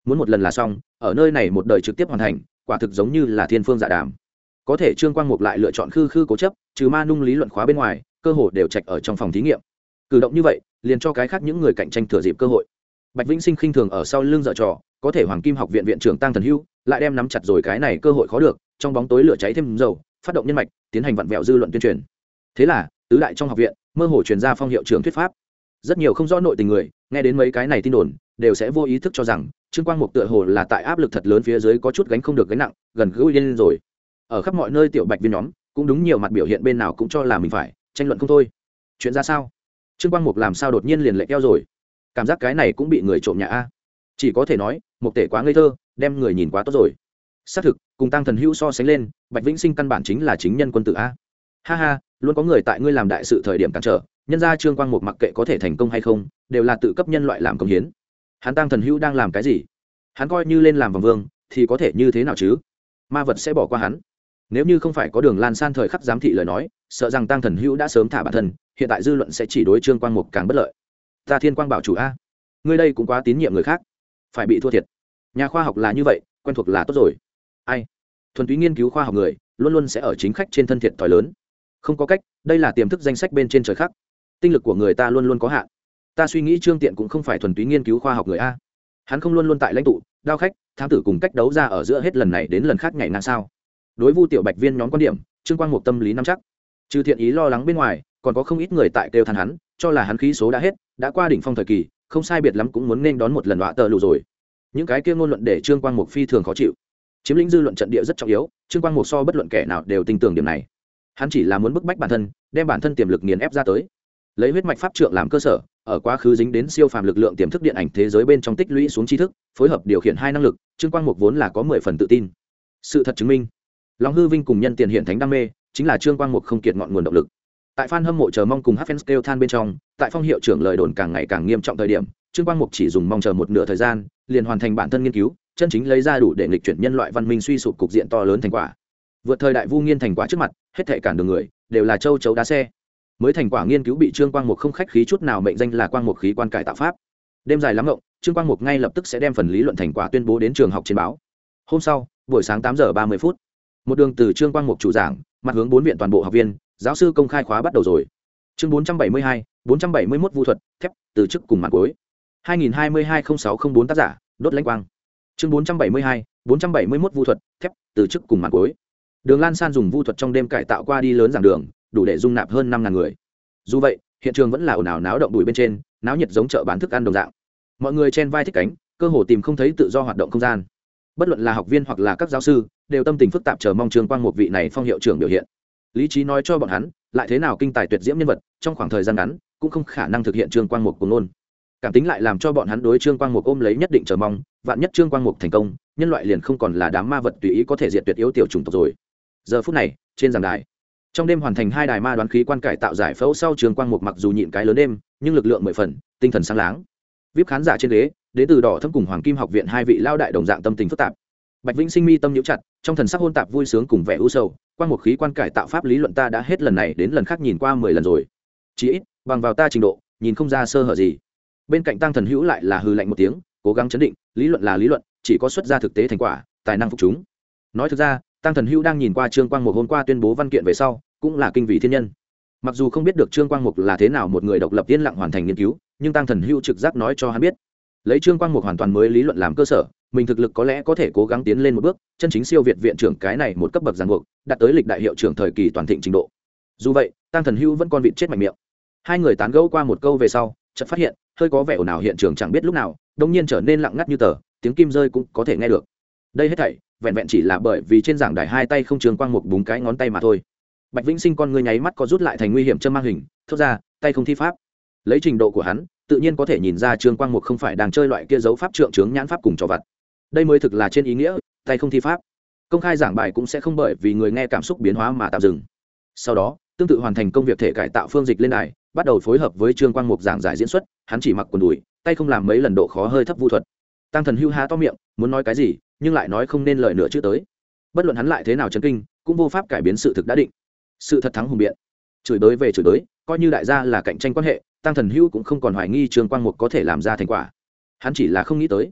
A: muốn một lần là xong, ở nơi này một đời trực tiếp hoàn thành, quả thực giống như là thiên phương dạ đàm. Có thể Trương Quang Mục lại lựa chọn khư khư cố chấp, trừ ma nung lý luận khóa bên ngoài, cơ hội đều trạch ở trong phòng thí nghiệm. Cử động như vậy, liền cho cái khác những người cạnh tranh thừa dịp cơ hội. Bạch Vĩnh Sinh khinh thường ở sau lưng dở trò, có thể Hoàng Kim Học viện viện trưởng Tăng Thần Hưu lại đem nắm chặt rồi cái này cơ hội khó được, trong bóng tối lửa cháy thêm dầu, phát động nhân mạch, tiến hành vặn vẹo dư luận tuyên truyền. Thế là, tứ đại trong học viện, mơ hồ truyền ra phong hiệu trưởng thuyết pháp. Rất nhiều không rõ nội tình người, nghe đến mấy cái này tin đồn, đều sẽ vô ý thức cho rằng Trương Quang Mục tựa hồ là tại áp lực thật lớn phía dưới có chút gánh không được gánh nặng, gần gũi lên rồi. Ở khắp mọi nơi tiểu Bạch viên nhóm, cũng đúng nhiều mặt biểu hiện bên nào cũng cho là mình phải tranh luận không thôi. Chuyện ra sao? Trương Quang Mục làm sao đột nhiên liền lệ keo rồi? Cảm giác cái này cũng bị người trộm nhà a. Chỉ có thể nói, Mục Tể quá ngây thơ, đem người nhìn quá tốt rồi. Xác thực, cùng Tăng Thần Hữu so sánh lên, Bạch Vĩnh Sinh căn bản chính là chính nhân quân tử a. Ha ha, luôn có người tại ngươi làm đại sự thời điểm cản trở, nhân ra Trương Quang Mục mặc kệ có thể thành công hay không, đều là tự cấp nhân loại làm công hiến. Hắn Tăng Thần Hữu đang làm cái gì? Hắn coi như lên làm vòng vương, thì có thể như thế nào chứ? Ma vật sẽ bỏ qua hắn. Nếu như không phải có Đường Lan San thời khắc giám thị lời nói, sợ rằng Tăng Thần Hữu đã sớm thả bản thân, hiện tại dư luận sẽ chỉ đối Trương Quang Mục càng bất lợi. Ta Thiên Quang bảo chủ a, ngươi đây cũng quá tín nhiệm người khác, phải bị thua thiệt. Nhà khoa học là như vậy, quen thuộc là tốt rồi. Ai? Thuần túy nghiên cứu khoa học người, luôn luôn sẽ ở chính khách trên thân thiệt thòi lớn. Không có cách, đây là tiềm thức danh sách bên trên trời khắc. Tinh lực của người ta luôn luôn có hạn. Ta suy nghĩ Trương Tiện cũng không phải thuần túy nghiên cứu khoa học người a. Hắn không luôn luôn tại lãnh tụ, đao khách, tham tử cùng cách đấu ra ở giữa hết lần này đến lần khác nhảy ngang sao? Đối Vu Tiểu Bạch viên nhóm quan điểm, Trương Quang Mục tâm lý nắm chắc. Trừ thiện ý lo lắng bên ngoài, còn có không ít người tại kêu than hắn, cho là hắn khí số đã hết, đã qua đỉnh phong thời kỳ, không sai biệt lắm cũng muốn nên đón một lần đọa tờ lù rồi. Những cái kia ngôn luận để Trương Quang Mục phi thường khó chịu. Chiếm lĩnh dư luận trận địa rất trọng yếu, Trương Quang Mục so bất luận kẻ nào đều tin tưởng điểm này. Hắn chỉ là muốn bức bách bản thân, đem bản thân tiềm lực nghiền ép ra tới. Lấy huyết mạch pháp trượng làm cơ sở, ở quá khứ dính đến siêu phàm lực lượng tiềm thức điện ảnh thế giới bên trong tích lũy xuống tri thức, phối hợp điều khiển hai năng lực, Trương Quang Mục vốn là có 10 phần tự tin. Sự thật chứng minh, lòng hư vinh cùng nhân tiền hiện thánh đam mê, chính là Trương Quang Mục không kiệt ngọn nguồn động lực. Tại fan hâm mộ chờ mong cùng Hafens kêu than bên trong, tại phong hiệu trưởng lời đồn càng ngày càng nghiêm trọng thời điểm, Trương Quang Mục chỉ dùng mong chờ một nửa thời gian, liền hoàn thành bản thân nghiên cứu, chân chính lấy ra đủ để nghịch chuyển nhân loại văn minh suy sụp cục diện to lớn thành quả. Vượt thời đại vu nghiên thành quả trước mặt, hết thảy cản đường người đều là châu chấu đá xe. Mới thành quả nghiên cứu bị Trương Quang Mục không khách khí chút nào mệnh danh là Quang Mục khí quan cải tạo pháp. Đêm dài lắm ngộng, Trương Quang Mục ngay lập tức sẽ đem phần lý luận thành quả tuyên bố đến trường học trên báo. Hôm sau, buổi sáng 8:30, một đường từ Trương Quang Mục chủ giảng, mặt hướng 4 viện toàn bộ học viên, giáo sư công khai khóa bắt đầu rồi. Chương 472, 471 vu thuật, thép, từ chức cùng màn cuối. 2022-0604 tác giả, đốt lãnh quang. Chương 472, 471 vu thuật, thép, từ chức cùng màn cuối. Đường Lan San dùng vu thuật trong đêm cải tạo qua đi lớn giảng đường, đủ để dung nạp hơn 5.000 người. Dù vậy, hiện trường vẫn là ồn ào náo động bụi bên trên, náo nhiệt giống chợ bán thức ăn đồng dạng. Mọi người chen vai thích cánh, cơ hồ tìm không thấy tự do hoạt động không gian. Bất luận là học viên hoặc là các giáo sư, đều tâm tình phức tạp chờ mong Trương Quang Mục vị này phong hiệu trưởng biểu hiện. Lý trí nói cho bọn hắn, lại thế nào kinh tài tuyệt diễm nhân vật, trong khoảng thời gian ngắn, cũng không khả năng thực hiện Trương Quang Mục của ngôn. Cảm tính lại làm cho bọn hắn đối Trương Quang Mục ôm lấy nhất định chờ mong, vạn nhất Trương Quang Mục thành công, nhân loại liền không còn là đám ma vật tùy ý có thể diệt tuyệt yếu tiểu chủng tộc rồi. Giờ phút này, trên giảng đài, trong đêm hoàn thành 2 đài ma đoán khí quan cải tạo giải phẫu sau, Trương Quang Mục mặc dù nhịn cái lớn đêm, nhưng lực lượng 10 phần, tinh thần sáng láng. VIP khán giả trên ghế, đến từ Đỏ Thâm cùng Hoàng Kim học viện 2 vị lao đại đồng dạng tâm tình phức tạp. Bạch Vĩnh Sinh mi tâm nhíu chặt, trong thần sắc hôn tạp vui sướng cùng vẻ u sầu, Quang Mục khí quan cải tạo pháp lý luận ta đã hết lần này đến lần khác nhìn qua 10 lần rồi. Chỉ ít, bằng vào ta trình độ, nhìn không ra sơ hở gì. Bên cạnh Tăng Thần Hữu lại là hừ lạnh một tiếng, cố gắng chấn định, lý luận là lý luận, chỉ có xuất ra thực tế thành quả, tài năng phục chúng. Nói thực ra, Tăng Thần Hữu đang nhìn qua Trương Quang Mục hôm qua tuyên bố văn kiện về sau, cũng là kinh vị thiên nhân. Mặc dù không biết được Trương Quang Mục là thế nào một người độc lập yên lặng hoàn thành nghiên cứu, nhưng Tăng Thần Hữu trực giác nói cho hắn biết, lấy Trương Quang Mục hoàn toàn mới lý luận làm cơ sở, mình thực lực có lẽ có thể cố gắng tiến lên một bước, chân chính siêu việt viện trưởng cái này một cấp bậc ràng buộc, đạt tới lịch đại hiệu trưởng thời kỳ toàn thịnh trình độ. Dù vậy, Tăng Thần Hữu vẫn còn vịt chết mạnh miệng. Hai người tán gẫu qua một câu về sau, chợt phát hiện, hơi có vẻ ồn ào hiện trường chẳng biết lúc nào, đột nhiên trở nên lặng ngắt như tờ, tiếng kim rơi cũng có thể nghe được. Đây hết thảy, vẹn vẹn chỉ là bởi vì trên giảng đài hai tay không Trương Quang Mục búng cái ngón tay mà thôi. Bạch Vĩnh Sinh con ngươi nháy mắt có rút lại thành nguy hiểm châm mang hình, thốt ra, tay không thi pháp. Lấy trình độ của hắn, tự nhiên có thể nhìn ra Trương Quang Mục không phải đang chơi loại kia dấu pháp trượng chướng nhãn pháp cùng trò vặt. Đây mới thực là trên ý nghĩa, tay không thi pháp. Công khai giảng bài cũng sẽ không bởi vì người nghe cảm xúc biến hóa mà tạm dừng. Sau đó, tương tự hoàn thành công việc thể cải tạo phương dịch lên đài, bắt đầu phối hợp với Trương Quang Mục giảng giải diễn xuất, hắn chỉ mặc quần đùi, tay không làm mấy lần độ khó hơi thấp vu thuật. Tăng Thần Hưu há to miệng, muốn nói cái gì, nhưng lại nói không nên lời nữa chữ tới. Bất luận hắn lại thế nào chấn kinh, cũng vô pháp cải biến sự thực đã định. Sự thật thắng hùng biện. Chửi đối về chửi đối, coi như đại gia là cạnh tranh quan hệ, Tăng Thần Hưu cũng không còn hoài nghi Trương Quang Mục có thể làm ra thành quả. Hắn chỉ là không nghĩ tới,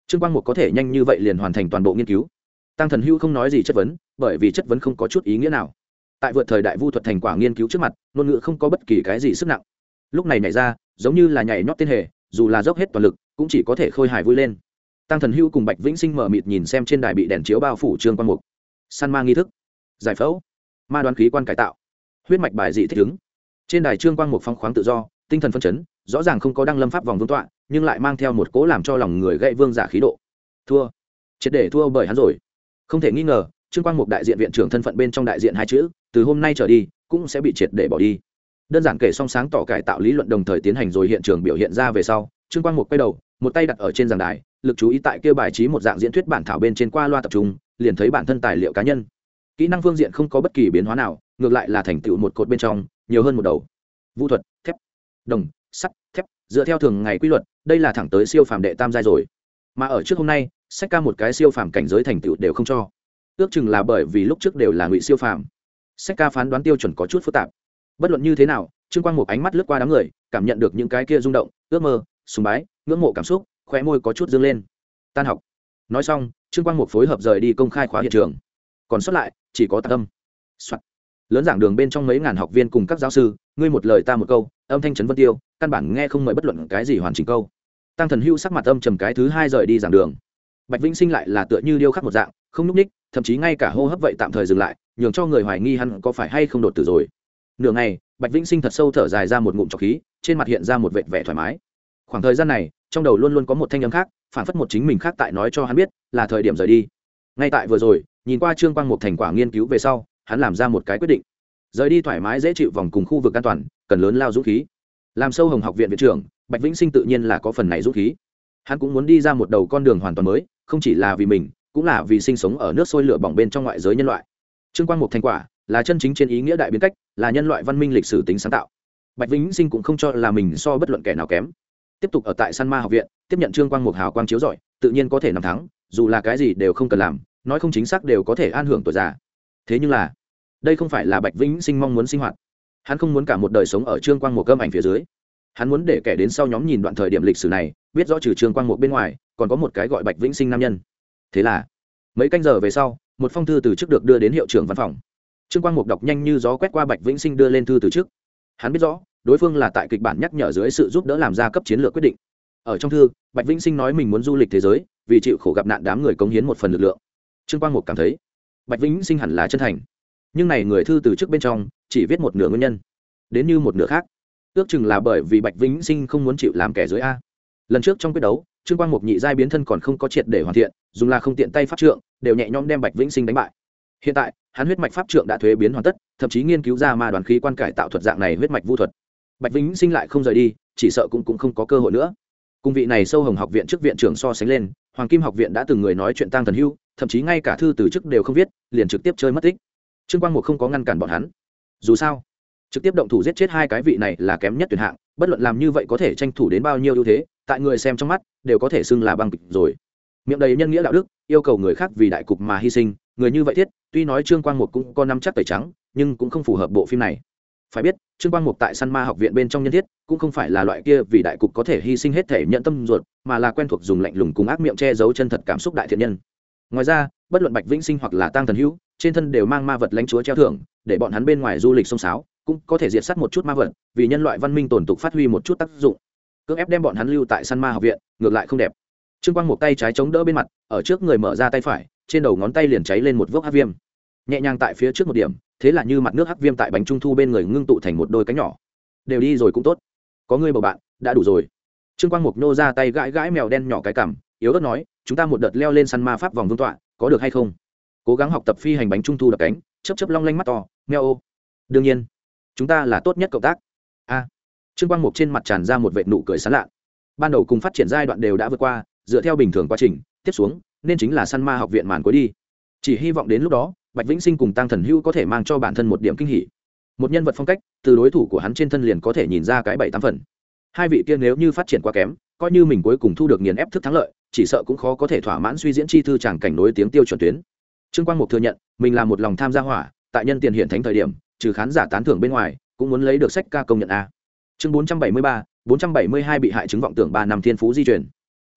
A: Trương Quang Mục có thể nhanh như vậy liền hoàn thành toàn bộ nghiên cứu. Tăng Thần Hưu không nói gì chất vấn, bởi vì chất vấn không có chút ý nghĩa nào. Tại vượt thời đại vu thuật thành quả nghiên cứu trước mặt, ngôn ngữ không có bất kỳ cái gì sức nặng. Lúc này nhảy ra, giống như là nhảy nhót tên hề, dù là dốc hết toàn lực, cũng chỉ có thể khôi hài vui lên. Tăng Thần Hưu cùng Bạch Vĩnh Sinh mở mịt nhìn xem trên đài bị đèn chiếu bao phủ Trương Quang Mục. Săn ma nghi thức, giải phẫu, ma đoán khí quan cải tạo, huyết mạch bài dị thích ứng. Trên đài Trương Quang Mục phong khoáng tự do, tinh thần phấn chấn, rõ ràng không có đăng lâm pháp vòng vương tọa, nhưng lại mang theo một cố làm cho lòng người gãy vương giả khí độ. Thua, triệt để thua bởi hắn rồi. Không thể nghi ngờ, Trương Quang Mục đại diện viện trưởng thân phận bên trong đại diện hai chữ, từ hôm nay trở đi cũng sẽ bị triệt để bỏ đi. Đơn giản kể xong sáng tỏ cải tạo lý luận đồng thời tiến hành rồi hiện trường biểu hiện ra về sau, Trương Quang Mục quay đầu, một tay đặt ở trên giảng đài, lực chú ý tại kia bài trí một dạng diễn thuyết bản thảo bên trên qua loa tập trung, liền thấy bản thân tài liệu cá nhân. Kỹ năng phương diện không có bất kỳ biến hóa nào, ngược lại là thành tựu một cột bên trong, nhiều hơn một đầu. Vũ thuật, thép, đồng, sắt, thép, dựa theo thường ngày quy luật, đây là thẳng tới siêu phàm đệ tam giai rồi. Mà ở trước hôm nay, sách ca một cái siêu phàm cảnh giới thành tựu đều không cho. Ước chừng là bởi vì lúc trước đều là ngụy siêu phàm. Sách ca phán đoán tiêu chuẩn có chút phức tạp. Bất luận như thế nào, Trương Quang Mục ánh mắt lướt qua đám người, cảm nhận được những cái kia rung động, ước mơ, sùng bái, ngưỡng mộ cảm xúc, khóe môi có chút dương lên. Tan học. Nói xong, Trương Quang Mục phối hợp rời đi công khai khóa hiện trường. Còn sót lại chỉ có Tạc Âm. Soạn. Lớn giảng đường bên trong mấy ngàn học viên cùng các giáo sư, ngươi một lời ta một câu, âm thanh chấn vân tiêu, căn bản nghe không mời bất luận cái gì hoàn chỉnh câu. Tăng Thần Hưu sắc mặt âm trầm cái thứ hai rời đi giảng đường. Bạch Vĩnh Sinh lại là tựa như điêu khắc một dạng, không nhúc ních, thậm chí ngay cả hô hấp vậy tạm thời dừng lại, nhường cho người hoài nghi hắn có phải hay không đột tử rồi. Nửa ngày, Bạch Vĩnh Sinh thật sâu thở dài ra một ngụm trọc khí, trên mặt hiện ra một vệt vẻ thoải mái. Khoảng thời gian này, trong đầu luôn luôn có một thanh âm khác, phản phất một chính mình khác tại nói cho hắn biết, là thời điểm rời đi. Ngay tại vừa rồi, nhìn qua Trương Quang Mục thành quả nghiên cứu về sau, hắn làm ra một cái quyết định. Rời đi thoải mái dễ chịu vòng cùng khu vực an toàn, cần lớn lao dũng khí. Làm sâu hồng học viện viện trưởng, Bạch Vĩnh Sinh tự nhiên là có phần này dũng khí. Hắn cũng muốn đi ra một đầu con đường hoàn toàn mới, không chỉ là vì mình, cũng là vì sinh sống ở nước sôi lửa bỏng bên trong ngoại giới nhân loại. Trương Quang Mục thành quả là chân chính trên ý nghĩa đại biến cách, là nhân loại văn minh lịch sử tính sáng tạo. Bạch Vĩnh Sinh cũng không cho là mình so bất luận kẻ nào kém. Tiếp tục ở tại Săn Ma học viện, tiếp nhận Trương Quang Mục hào quang chiếu rọi, tự nhiên có thể nắm thắng, dù là cái gì đều không cần làm, nói không chính xác đều có thể an hưởng tuổi già. Thế nhưng là, đây không phải là Bạch Vĩnh Sinh mong muốn sinh hoạt. Hắn không muốn cả một đời sống ở Trương Quang Mục âm ảnh phía dưới. Hắn muốn để kẻ đến sau nhóm nhìn đoạn thời điểm lịch sử này, biết rõ trừ Trương Quang Mục bên ngoài, còn có một cái gọi Bạch Vĩnh Sinh nam nhân. Thế là, mấy canh giờ về sau, một phong thư từ chức được đưa đến hiệu trưởng văn phòng. Trương Quang Mục đọc nhanh như gió quét qua Bạch Vĩnh Sinh đưa lên thư từ chức. Hắn biết rõ, đối phương là tại kịch bản nhắc nhở dưới sự giúp đỡ làm ra cấp chiến lược quyết định. Ở trong thư, Bạch Vĩnh Sinh nói mình muốn du lịch thế giới, vì chịu khổ gặp nạn đám người cống hiến một phần lực lượng. Trương Quang Mục cảm thấy, Bạch Vĩnh Sinh hẳn là chân thành. Nhưng này người thư từ chức bên trong, chỉ viết một nửa nguyên nhân, đến như một nửa khác. Ước chừng là bởi vì Bạch Vĩnh Sinh không muốn chịu làm kẻ dưới a. Lần trước trong quyết đấu, Trương Quang Mục nhị giai biến thân còn không có triệt để hoàn thiện, dùng là không tiện tay pháp trượng, đều nhẹ nhõm đem Bạch Vĩnh Sinh đánh bại. Hiện tại, hắn huyết mạch pháp trượng đã thuế biến hoàn tất, thậm chí nghiên cứu ra ma đoán khí quan cải tạo thuật dạng này huyết mạch vu thuật. Bạch Vĩnh Sinh lại không rời đi, chỉ sợ cũng không có cơ hội nữa. Cùng vị này sâu hồng học viện trước viện trưởng so sánh lên, Hoàng Kim học viện đã từng người nói chuyện Tăng Thần Hưu, thậm chí ngay cả thư từ chức đều không viết, liền trực tiếp chơi mất tích. Trương Quang Mục không có ngăn cản bọn hắn. Dù sao, trực tiếp động thủ giết chết hai cái vị này là kém nhất tuyển hạng, bất luận làm như vậy có thể tranh thủ đến bao nhiêu ưu thế, tại người xem trong mắt đều có thể xưng là băng kịch rồi. Miệng đầy nhân nghĩa đạo đức, yêu cầu người khác vì đại cục mà hy sinh, người như vậy thiết, tuy nói Trương Quang Mục cũng có nắm chắc tẩy trắng, nhưng cũng không phù hợp bộ phim này. Phải biết, Trương Quang Mục tại Săn Ma học viện bên trong nhân thiết, cũng không phải là loại kia vì đại cục có thể hy sinh hết thể nhận tâm ruột, mà là quen thuộc dùng lạnh lùng cùng ác miệng che giấu chân thật cảm xúc đại thiện nhân. Ngoài ra, bất luận Bạch Vĩnh Sinh hoặc là Tăng Thần Hữu, trên thân đều mang ma vật lãnh chúa treo thưởng, để bọn hắn bên ngoài du lịch sông sáo, cũng có thể diệt sát một chút ma vật, vì nhân loại văn minh tồn tục phát huy một chút tác dụng. Cưỡng ép đem bọn hắn lưu tại Săn Ma học viện, ngược lại không đẹp. Trương Quang Mục tay trái chống đỡ bên mặt, ở trước người mở ra tay phải, trên đầu ngón tay liền cháy lên một vốc hắc viêm. Nhẹ nhàng tại phía trước một điểm, thế là như mặt nước hắc viêm tại bánh trung thu bên người ngưng tụ thành một đôi cánh nhỏ. Đều đi rồi cũng tốt, có ngươi bầu bạn, đã đủ rồi. Trương Quang Mục nô ra tay gãi gãi mèo đen nhỏ cái cằm, yếu ớt nói, chúng ta một đợt leo lên Săn Ma pháp vòng vương tọa, có được hay không? Cố gắng học tập phi hành bánh trung thu đập cánh, chớp chớp long lanh mắt to, meo ô. Đương nhiên, chúng ta là tốt nhất cộng tác. A. Trương Quang Mục trên mặt tràn ra một vệt nụ cười sán lạ. Ban đầu cùng phát triển giai đoạn đều đã vượt qua, dựa theo bình thường quá trình, tiếp xuống nên chính là Săn Ma học viện màn cuối đi. Chỉ hy vọng đến lúc đó, Bạch Vĩnh Sinh cùng Tăng Thần Hữu có thể mang cho bản thân một điểm kinh hỉ. Một nhân vật phong cách, từ đối thủ của hắn trên thân liền có thể nhìn ra cái 7-8 phần. Hai vị kia nếu như phát triển quá kém, coi như mình cuối cùng thu được nghiền ép thức thắng lợi, chỉ sợ cũng khó có thể thỏa mãn suy diễn chi thư tràng cảnh nối tiếng tiêu chuẩn tuyến. Trương Quang Mục thừa nhận, mình là một lòng tham gia hỏa, tại nhân tiền hiện thánh thời điểm, trừ khán giả tán thưởng bên ngoài, cũng muốn lấy được sách ca công nhận a. Chương 473, 472 bị hại chứng vọng tưởng 3 năm thiên phú di truyền.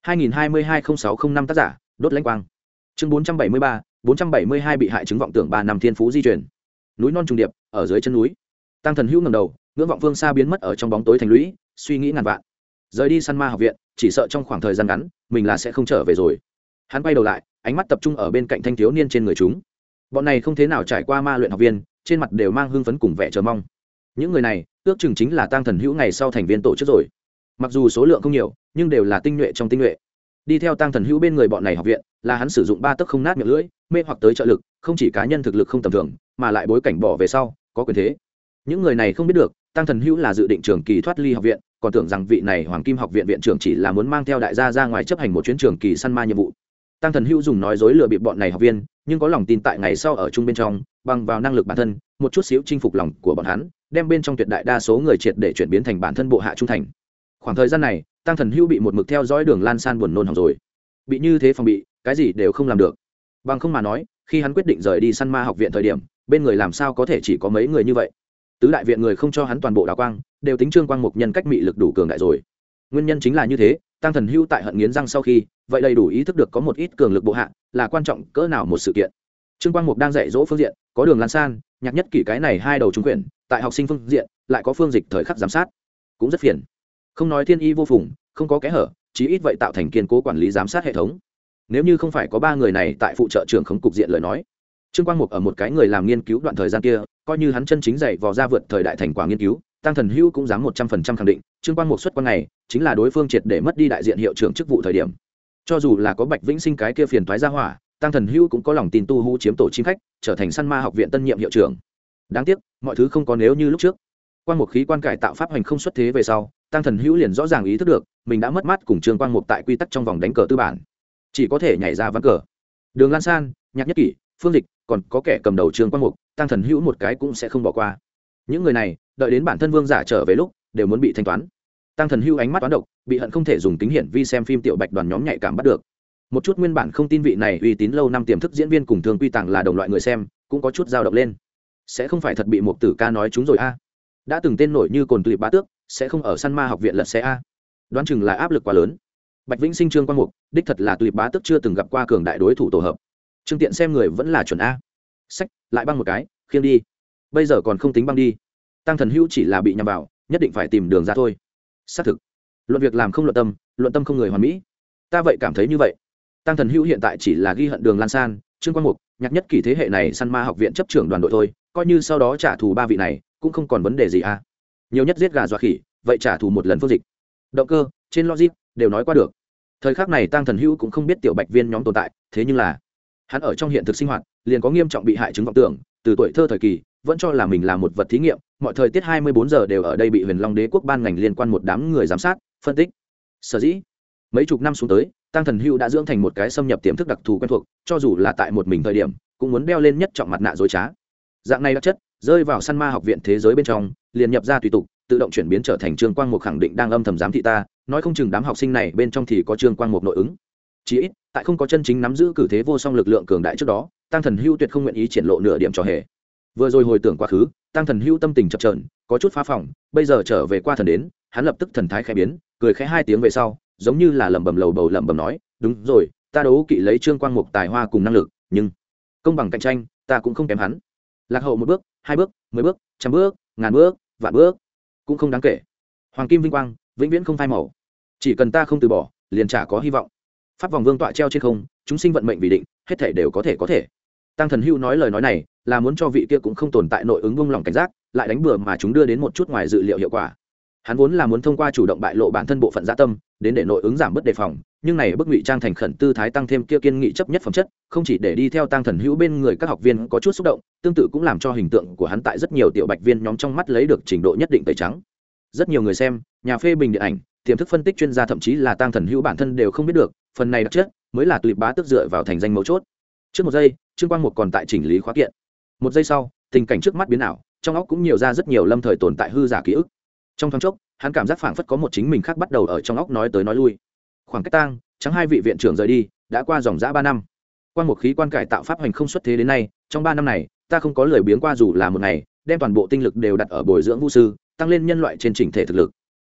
A: 2022-0605 tác giả đốt lãnh quang. Chương 473, 472 bị hại chứng vọng tưởng 3 năm thiên phú di chuyển. Núi non trùng điệp, ở dưới chân núi. Tăng Thần Hữu ngẩng đầu, ngưỡng vọng phương xa biến mất ở trong bóng tối thành lũy, suy nghĩ ngàn vạn. Rời đi săn ma học viện, chỉ sợ trong khoảng thời gian ngắn, mình là sẽ không trở về rồi. Hắn quay đầu lại, ánh mắt tập trung ở bên cạnh thanh thiếu niên trên người chúng. Bọn này không thế nào trải qua ma luyện học viên, trên mặt đều mang hưng phấn cùng vẻ chờ mong. Những người này, ước chừng chính là Tăng Thần Hữu ngày sau thành viên tổ chức rồi. Mặc dù số lượng không nhiều, nhưng đều là tinh nhuệ trong tinh nhuệ. Đi theo Tăng Thần Hữu bên người bọn này học viện, là hắn sử dụng ba tấc không nát miệng lưỡi, mê hoặc tới trợ lực, không chỉ cá nhân thực lực không tầm thường, mà lại bối cảnh bỏ về sau, có quyền thế. Những người này không biết được, Tăng Thần Hữu là dự định trường kỳ thoát ly học viện, còn tưởng rằng vị này Hoàng Kim học viện viện trưởng chỉ là muốn mang theo đại gia ra ngoài chấp hành một chuyến trường kỳ săn ma nhiệm vụ. Tăng Thần Hữu dùng nói dối lừa bịp bọn này học viên, nhưng có lòng tin tại ngày sau ở chung bên trong, bằng vào năng lực bản thân, một chút xíu chinh phục lòng của bọn hắn, đem bên trong tuyệt đại đa số người triệt để chuyển biến thành bản thân bộ hạ trung thành. Khoảng thời gian này, Tăng Thần Hữu bị một mực theo dõi Đường Lan San buồn nôn hỏng rồi. Bị như thế phòng bị, cái gì đều không làm được. Bằng không mà nói, khi hắn quyết định rời đi săn ma học viện thời điểm, bên người làm sao có thể chỉ có mấy người như vậy. Tứ đại viện người không cho hắn toàn bộ đào quang, đều tính Trương Quang Mục nhân cách mị lực đủ cường đại rồi. Nguyên nhân chính là như thế, Tăng Thần Hữu tại hận nghiến răng sau khi, vậy đầy đủ ý thức được có một ít cường lực bộ hạ, là quan trọng cỡ nào một sự kiện. Trương Quang Mục đang dạy dỗ phương diện, có Đường Lan San, Nhạc Nhất Kỷ cái này hai đầu trung quyển, tại học sinh phương diện, lại có Phương Dịch thời khắc giám sát, cũng rất phiền. Không nói thiên y vô phùng, không có kẽ hở, chí ít vậy tạo thành kiên cố quản lý giám sát hệ thống. Nếu như không phải có ba người này tại phụ trợ trưởng khống cục diện lời nói, Trương Quang Mục ở một cái người làm nghiên cứu đoạn thời gian kia, coi như hắn chân chính dạy vò ra vượt thời đại thành quả nghiên cứu, Tăng Thần Hữu cũng dám 100% khẳng định, Trương Quang Mục xuất quan này chính là đối phương triệt để mất đi đại diện hiệu trưởng chức vụ thời điểm. Cho dù là có Bạch Vĩnh Sinh cái kia phiền toái ra hỏa, Tăng Thần Hữu cũng có lòng tin tu hú chiếm tổ chim khách, trở thành săn ma học viện tân nhiệm hiệu trưởng. Đáng tiếc, mọi thứ không có nếu như lúc trước. Quang Mục khí quan cải tạo pháp hành không xuất thế về sau, Tăng Thần Hữu liền rõ ràng ý thức được, mình đã mất mát cùng Trương Quang Mục tại quy tắc trong vòng đánh cờ tư bản, chỉ có thể nhảy ra ván cờ. Đường Lan San, Nhạc Nhất Kỷ, Phương Dịch, còn có kẻ cầm đầu Trương Quang Mục, Tăng Thần Hữu một cái cũng sẽ không bỏ qua. Những người này, đợi đến bản thân vương giả trở về lúc, đều muốn bị thanh toán. Tăng Thần Hữu ánh mắt toán độc, bị hận không thể dùng kính hiển vi xem phim tiểu bạch đoàn nhóm nhạy cảm bắt được. Một chút nguyên bản không tin vị này uy tín lâu năm tiềm thức diễn viên cùng Thường Quy Tàng là đồng loại người xem, cũng có chút dao động lên. Sẽ không phải thật bị một tử ca nói chúng rồi a? Đã từng tên nổi như Cồn Tụy Bá Tước, sẽ không ở săn ma học viện lật xe a? Đoán chừng là áp lực quá lớn. Bạch Vĩnh Sinh Trương Quang Mục, đích thật là Tụy Bá Tước chưa từng gặp qua cường đại đối thủ tổ hợp. Trương Tiện xem người vẫn là chuẩn a. Sách, lại băng một cái, khiêng đi. Bây giờ còn không tính băng đi. Tăng Thần Hữu chỉ là bị nhầm vào, nhất định phải tìm đường ra thôi. Xác thực. Luận việc làm không luận tâm không người hoàn mỹ. Ta vậy cảm thấy như vậy. Tăng Thần Hữu hiện tại chỉ là ghi hận Đường Lan San, Trương Quang Mục, Nhạc Nhất Kỷ thế hệ này săn ma học viện chấp trưởng đoàn đội thôi, coi như sau đó trả thù ba vị này, cũng không còn vấn đề gì a. Nhiều nhất giết gà dọa khỉ, vậy trả thù một lần Phương Dịch. Động cơ, trên logic đều nói qua được. Thời khắc này Tăng Thần Hữu cũng không biết tiểu Bạch Viên nhóm tồn tại, thế nhưng là hắn ở trong hiện thực sinh hoạt, liền có nghiêm trọng bị hại chứng vọng tưởng, từ tuổi thơ thời kỳ, vẫn cho là mình là một vật thí nghiệm, mọi thời tiết 24 giờ đều ở đây bị Huyền Long Đế quốc ban ngành liên quan một đám người giám sát, phân tích. Sở dĩ, mấy chục năm xuống tới, Tăng Thần Hữu đã dưỡng thành một cái xâm nhập tiềm thức đặc thù quen thuộc, cho dù là tại một mình thời điểm, cũng muốn đeo lên nhất trọng mặt nạ dối trá. Dạng này đặc chất, rơi vào săn ma học viện thế giới bên trong, liền nhập ra tùy tục, tự động chuyển biến trở thành Trương Quang Mục khẳng định đang âm thầm giám thị ta, nói không chừng đám học sinh này bên trong thì có Trương Quang Mục nội ứng. Chỉ ít, tại không có chân chính nắm giữ cử thế vô song lực lượng cường đại trước đó, Tăng Thần Hữu tuyệt không nguyện ý triển lộ nửa điểm trò hề. Vừa rồi hồi tưởng quá khứ, Tăng Thần Hữu tâm tình chập chờn, có chút phá phòng, bây giờ trở về qua thần đến, hắn lập tức thần thái khẽ biến, cười khẽ hai tiếng về sau, giống như là lẩm bẩm lầu bầu lẩm bẩm nói, đúng rồi, ta đấu kỵ lấy Trương Quang Mục tài hoa cùng năng lực, nhưng công bằng cạnh tranh, ta cũng không kém hắn. Lạc hậu một bước, hai bước, 10 bước, trăm bước, ngàn bước, vạn bước, cũng không đáng kể. Hoàng kim vinh quang, vĩnh viễn không phai màu. Chỉ cần ta không từ bỏ, liền chả có hy vọng. Pháp vòng vương tọa treo trên không, chúng sinh vận mệnh vì định, hết thảy đều có thể. Tăng Thần Hữu nói lời nói này, là muốn cho vị kia cũng không tồn tại nội ứng buông lỏng cảnh giác, lại đánh bừa mà chúng đưa đến một chút ngoài dự liệu hiệu quả. Hắn vốn là muốn thông qua chủ động bại lộ bản thân bộ phận dạ tâm, đến để nội ứng giảm bớt đề phòng, nhưng này bức ngụy trang thành khẩn tư thái tăng thêm kia kiên nghị chấp nhất phẩm chất, không chỉ để đi theo Tăng Thần Hữu bên người các học viên có chút xúc động, tương tự cũng làm cho hình tượng của hắn tại rất nhiều tiểu bạch viên nhóm trong mắt lấy được trình độ nhất định tẩy trắng. Rất nhiều người xem, nhà phê bình điện ảnh, tiềm thức phân tích chuyên gia thậm chí là Tăng Thần Hữu bản thân đều không biết được, phần này đặc chất mới là Tụy Bá Tước dựa vào thành danh mấu chốt. Trước một giây, Trương Quang Mục còn tại chỉnh lý khóa kiện. Một giây sau, tình cảnh trước mắt biến ảo, trong óc cũng nhiều ra rất nhiều lâm thời tồn tại hư giả ký ức. Trong thoáng chốc, hắn cảm giác phảng phất có một chính mình khác bắt đầu ở trong óc nói tới nói lui. Khoảng cách tang, trắng hai vị viện trưởng rời đi, đã qua dòng dã 3 năm. Quan Mục khí quan cải tạo pháp hành không xuất thế đến nay, trong 3 năm này, ta không có lười biếng qua dù là một ngày, đem toàn bộ tinh lực đều đặt ở bồi dưỡng vũ sư, tăng lên nhân loại trên chỉnh thể thực lực.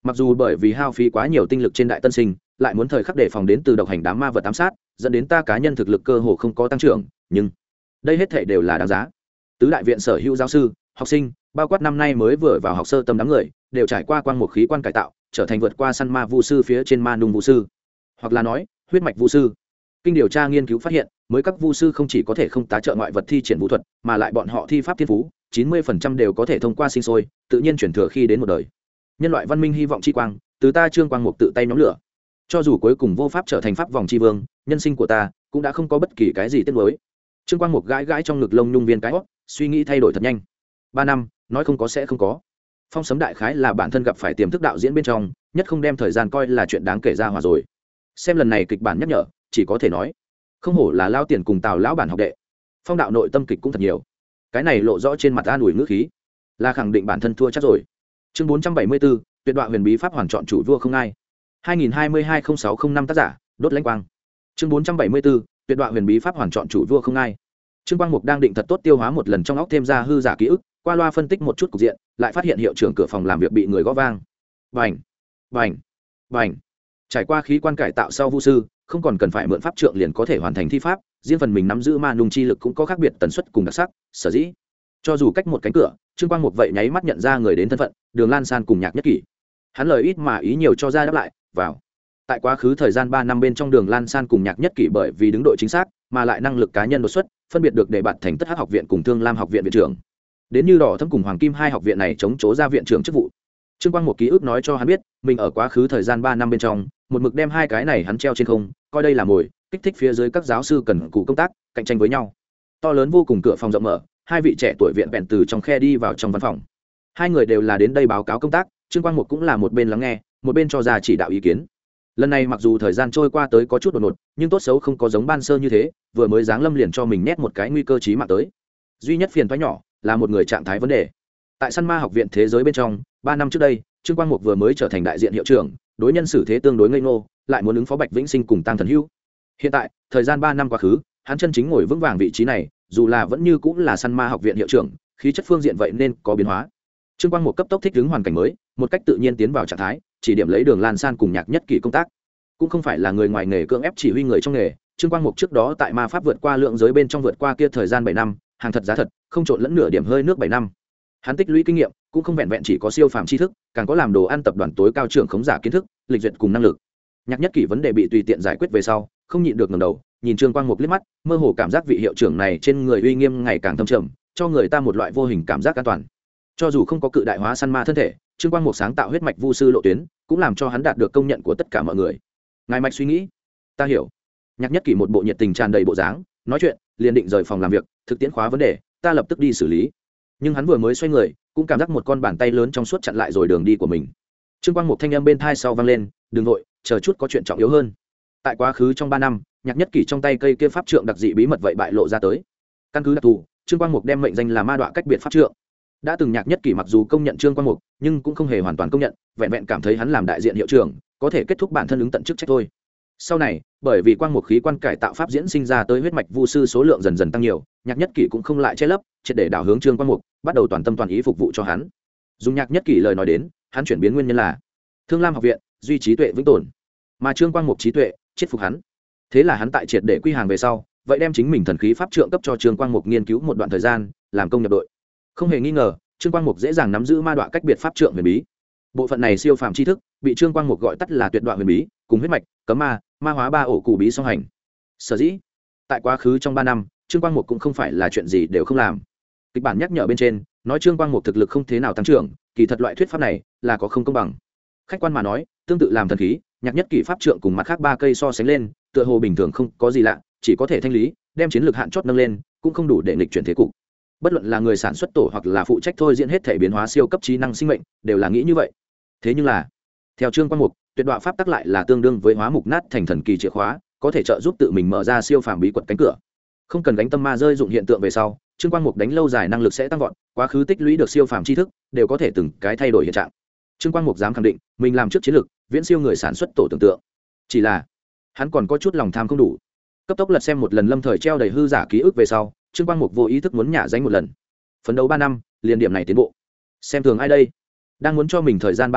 A: mặc dù bởi vì hao phí quá nhiều tinh lực trên đại tân sinh, lại muốn thời khắc đề phòng đến từ độc hành đám ma vật ám sát, dẫn đến ta cá nhân thực lực cơ hồ không có tăng trưởng, nhưng đây hết thảy đều là đáng giá. Tứ đại viện sở hữu giáo sư, học sinh, bao quát năm nay mới vừa vào học sơ tâm đám người, đều trải qua quang một khí quan cải tạo, trở thành vượt qua săn ma vu sư phía trên ma nung vu sư, hoặc là nói huyết mạch vu sư. Kinh điều tra nghiên cứu phát hiện, mới các vu sư không chỉ có thể không tá trợ ngoại vật thi triển vũ thuật, mà lại bọn họ thi pháp thiên phú 90% đều có thể thông qua sinh sôi tự nhiên chuyển thừa khi đến một đời. Nhân loại văn minh hy vọng chi quang, từ ta Trương Quang Mục tự tay nhóm lửa. Cho dù cuối cùng vô pháp trở thành pháp vòng chi vương, nhân sinh của ta cũng đã không có bất kỳ cái gì tiếc nuối. Trương Quang Mục gãi gãi trong ngực lông nhung viên cái hót, suy nghĩ thay đổi thật nhanh. 3 năm, nói không có sẽ không có. Phong sấm đại khái là bản thân gặp phải tiềm thức đạo diễn bên trong, nhất không đem thời gian coi là chuyện đáng kể ra hòa rồi. Xem lần này kịch bản nhắc nhở, chỉ có thể nói, không hổ là lao tiền cùng Tào lão bản học đệ. Phong đạo nội tâm kịch cũng thật nhiều. Cái này lộ rõ trên mặt an ủi ngữ khí, là khẳng định bản thân thua chắc rồi. Chương 474, tuyệt đoạn huyền bí pháp hoàn chọn chủ vua không ai. 2022-0605 tác giả, đốt lãnh quang. Chương 474, tuyệt đoạn huyền bí pháp hoàn chọn chủ vua không ai. Trương Quang Mục đang định thật tốt tiêu hóa một lần trong óc thêm ra hư giả ký ức, qua loa phân tích một chút cục diện, lại phát hiện hiệu trưởng cửa phòng làm việc bị người gõ vang. Bành, bành, bành. Trải qua khí quan cải tạo sau vu sư, không còn cần phải mượn pháp trượng liền có thể hoàn thành thi pháp, riêng phần mình nắm giữ ma nung chi lực cũng có khác biệt tần suất cùng đặc sắc, sở dĩ cho dù cách một cánh cửa, Trương Quang Mục vậy nháy mắt nhận ra người đến thân phận, Đường Lan San cùng Nhạc Nhất Kỷ. Hắn lời ít mà ý nhiều cho ra đáp lại, vào. Tại quá khứ thời gian 3 năm bên trong, Đường Lan San cùng Nhạc Nhất Kỷ bởi vì đứng đội chính xác, mà lại năng lực cá nhân đột xuất, phân biệt được đề bạt thành Tất Hắc học viện cùng Thương Lam học viện viện trưởng. Đến như Đỏ Thâm cùng Hoàng Kim hai học viện này chống chố ra viện trưởng chức vụ. Trương Quang Mục ký ức nói cho hắn biết, mình ở quá khứ thời gian 3 năm bên trong, một mực đem hai cái này hắn treo trên không, coi đây là mồi, kích thích phía dưới các giáo sư cần cù công tác, cạnh tranh với nhau. To lớn vô cùng cửa phòng rộng mở, hai vị trẻ tuổi viện bèn từ trong khe đi vào trong văn phòng. Hai người đều là đến đây báo cáo công tác, Trương Quang Mục cũng là một bên lắng nghe, một bên cho ra chỉ đạo ý kiến. Lần này mặc dù thời gian trôi qua tới có chút đột ngột, nhưng tốt xấu không có giống ban sơ như thế, vừa mới giáng lâm liền cho mình nhét một cái nguy cơ chí mạng tới. Duy nhất phiền toái nhỏ là một người trạng thái vấn đề. Tại Săn Ma học viện thế giới bên trong, 3 năm trước đây, Trương Quang Mục vừa mới trở thành đại diện hiệu trưởng, đối nhân xử thế tương đối ngây ngô, lại muốn ứng phó Bạch Vĩnh Sinh cùng Tăng Thần Hữu. Hiện tại, thời gian 3 năm quá khứ, hắn chân chính ngồi vững vàng vị trí này, dù là vẫn như cũng là Săn Ma học viện hiệu trưởng, khí chất phương diện vậy nên có biến hóa. Trương Quang Mục cấp tốc thích ứng hoàn cảnh mới, một cách tự nhiên tiến vào trạng thái, chỉ điểm lấy Đường Lan San cùng Nhạc Nhất Kỷ công tác. Cũng không phải là người ngoài nghề cưỡng ép chỉ huy người trong nghề, Trương Quang Mục trước đó tại ma pháp vượt qua lượng giới bên trong vượt qua kia thời gian 7 năm, hàng thật giá thật, không trộn lẫn nửa điểm hơi nước 7 năm. Hắn tích lũy kinh nghiệm, cũng không vẹn vẹn chỉ có siêu phàm tri thức, càng có làm đồ ăn tập đoàn tối cao trưởng khống giả kiến thức, lịch duyệt cùng năng lực. Nhạc Nhất Kỷ vấn đề bị tùy tiện giải quyết về sau, không nhịn được ngẩng đầu, nhìn Trương Quang Mục liếc mắt, mơ hồ cảm giác vị hiệu trưởng này trên người uy nghiêm ngày càng thâm trầm, cho người ta một loại vô hình cảm giác an toàn. Cho dù không có cự đại hóa săn ma thân thể, Trương Quang Mục sáng tạo huyết mạch vu sư lộ tuyến, cũng làm cho hắn đạt được công nhận của tất cả mọi người. Ngài mạch suy nghĩ, ta hiểu. Nhạc Nhất Kỷ một bộ nhiệt tình tràn đầy bộ dáng, nói chuyện, liền định rời phòng làm việc, thực tiễn khóa vấn đề, ta lập tức đi xử lý. Nhưng hắn vừa mới xoay người, cũng cảm giác một con bàn tay lớn trong suốt chặn lại rồi đường đi của mình. Trương Quang Mục thanh âm bên tai sau vang lên, đừng vội, chờ chút có chuyện trọng yếu hơn. Tại quá khứ trong 3 năm, Nhạc Nhất Kỷ trong tay cây kia pháp trượng đặc dị bí mật vậy bại lộ ra tới. Căn cứ đặc thù, Trương Quang Mục đem mệnh danh là ma đọa cách biệt pháp trượng. Đã từng Nhạc Nhất Kỷ mặc dù công nhận Trương Quang Mục, nhưng cũng không hề hoàn toàn công nhận, vẹn vẹn cảm thấy hắn làm đại diện hiệu trưởng, có thể kết thúc bản thân ứng tận chức trách thôi. Sau này, bởi vì quang mục khí quan cải tạo pháp diễn sinh ra tới huyết mạch vu sư số lượng dần dần tăng nhiều, Nhạc Nhất Kỷ cũng không lại che lấp, triệt để đảo hướng Trương Quang Mục, bắt đầu toàn tâm toàn ý phục vụ cho hắn. Dùng Nhạc Nhất Kỷ lời nói đến, hắn chuyển biến nguyên nhân là Thương Lam học viện duy trí tuệ vĩnh tồn, mà Trương Quang Mục trí tuệ chết phục hắn. Thế là hắn tại triệt để quy hàng về sau, vậy đem chính mình thần khí pháp trượng cấp cho Trương Quang Mục nghiên cứu một đoạn thời gian, làm công nhập đội. Không hề nghi ngờ, Trương Quang Mục dễ dàng nắm giữ ma đoạn cách biệt pháp trượng huyền bí. Bộ phận này siêu phàm tri thức, bị Trương Quang Mục gọi tắt là tuyệt đoạn huyền bí, cùng huyết mạch, cấm ma, ma hóa 3 ổ cụ bí song hành. Sở dĩ, tại quá khứ trong 3 năm, Trương Quang Mục cũng không phải là chuyện gì đều không làm. Kịch bản nhắc nhở bên trên, nói Trương Quang Mục thực lực không thế nào tăng trưởng, kỳ thật loại thuyết pháp này là có không công bằng. Khách quan mà nói, tương tự làm thần khí, Nhạc Nhất Kỷ pháp trượng cùng mặt khác 3 cây so sánh lên, tựa hồ bình thường không có gì lạ, chỉ có thể thanh lý, đem chiến lược hạn chót nâng lên, cũng không đủ để nghịch chuyển thế cục. Bất luận là người sản xuất tổ hoặc là phụ trách thôi diễn hết thể biến hóa siêu cấp trí năng sinh mệnh, đều là nghĩ như vậy. Thế nhưng là, theo Trương Quang Mục, tuyệt đoạn pháp tắc lại là tương đương với hóa mục nát thành thần kỳ chìa khóa, có thể trợ giúp tự mình mở ra siêu phàm bí quật cánh cửa. Không cần gánh tâm ma rơi dụng hiện tượng về sau, Trương Quang Mục đánh lâu dài năng lực sẽ tăng vọt, quá khứ tích lũy được siêu phàm tri thức, đều có thể từng cái thay đổi hiện trạng. Trương Quang Mục dám khẳng định, mình làm trước chiến lược, viễn siêu người sản xuất tổ tưởng tượng. Chỉ là, hắn còn có chút lòng tham không đủ. Cấp tốc lật xem một lần lâm thời treo đầy hư giả ký ức về sau, Trương Quang Mục vô ý thức muốn nhả danh một lần. Phấn đấu 3 năm, liền điểm này tiến bộ. Xem thường ai đây? Đang muốn cho mình thời gian 3 năm,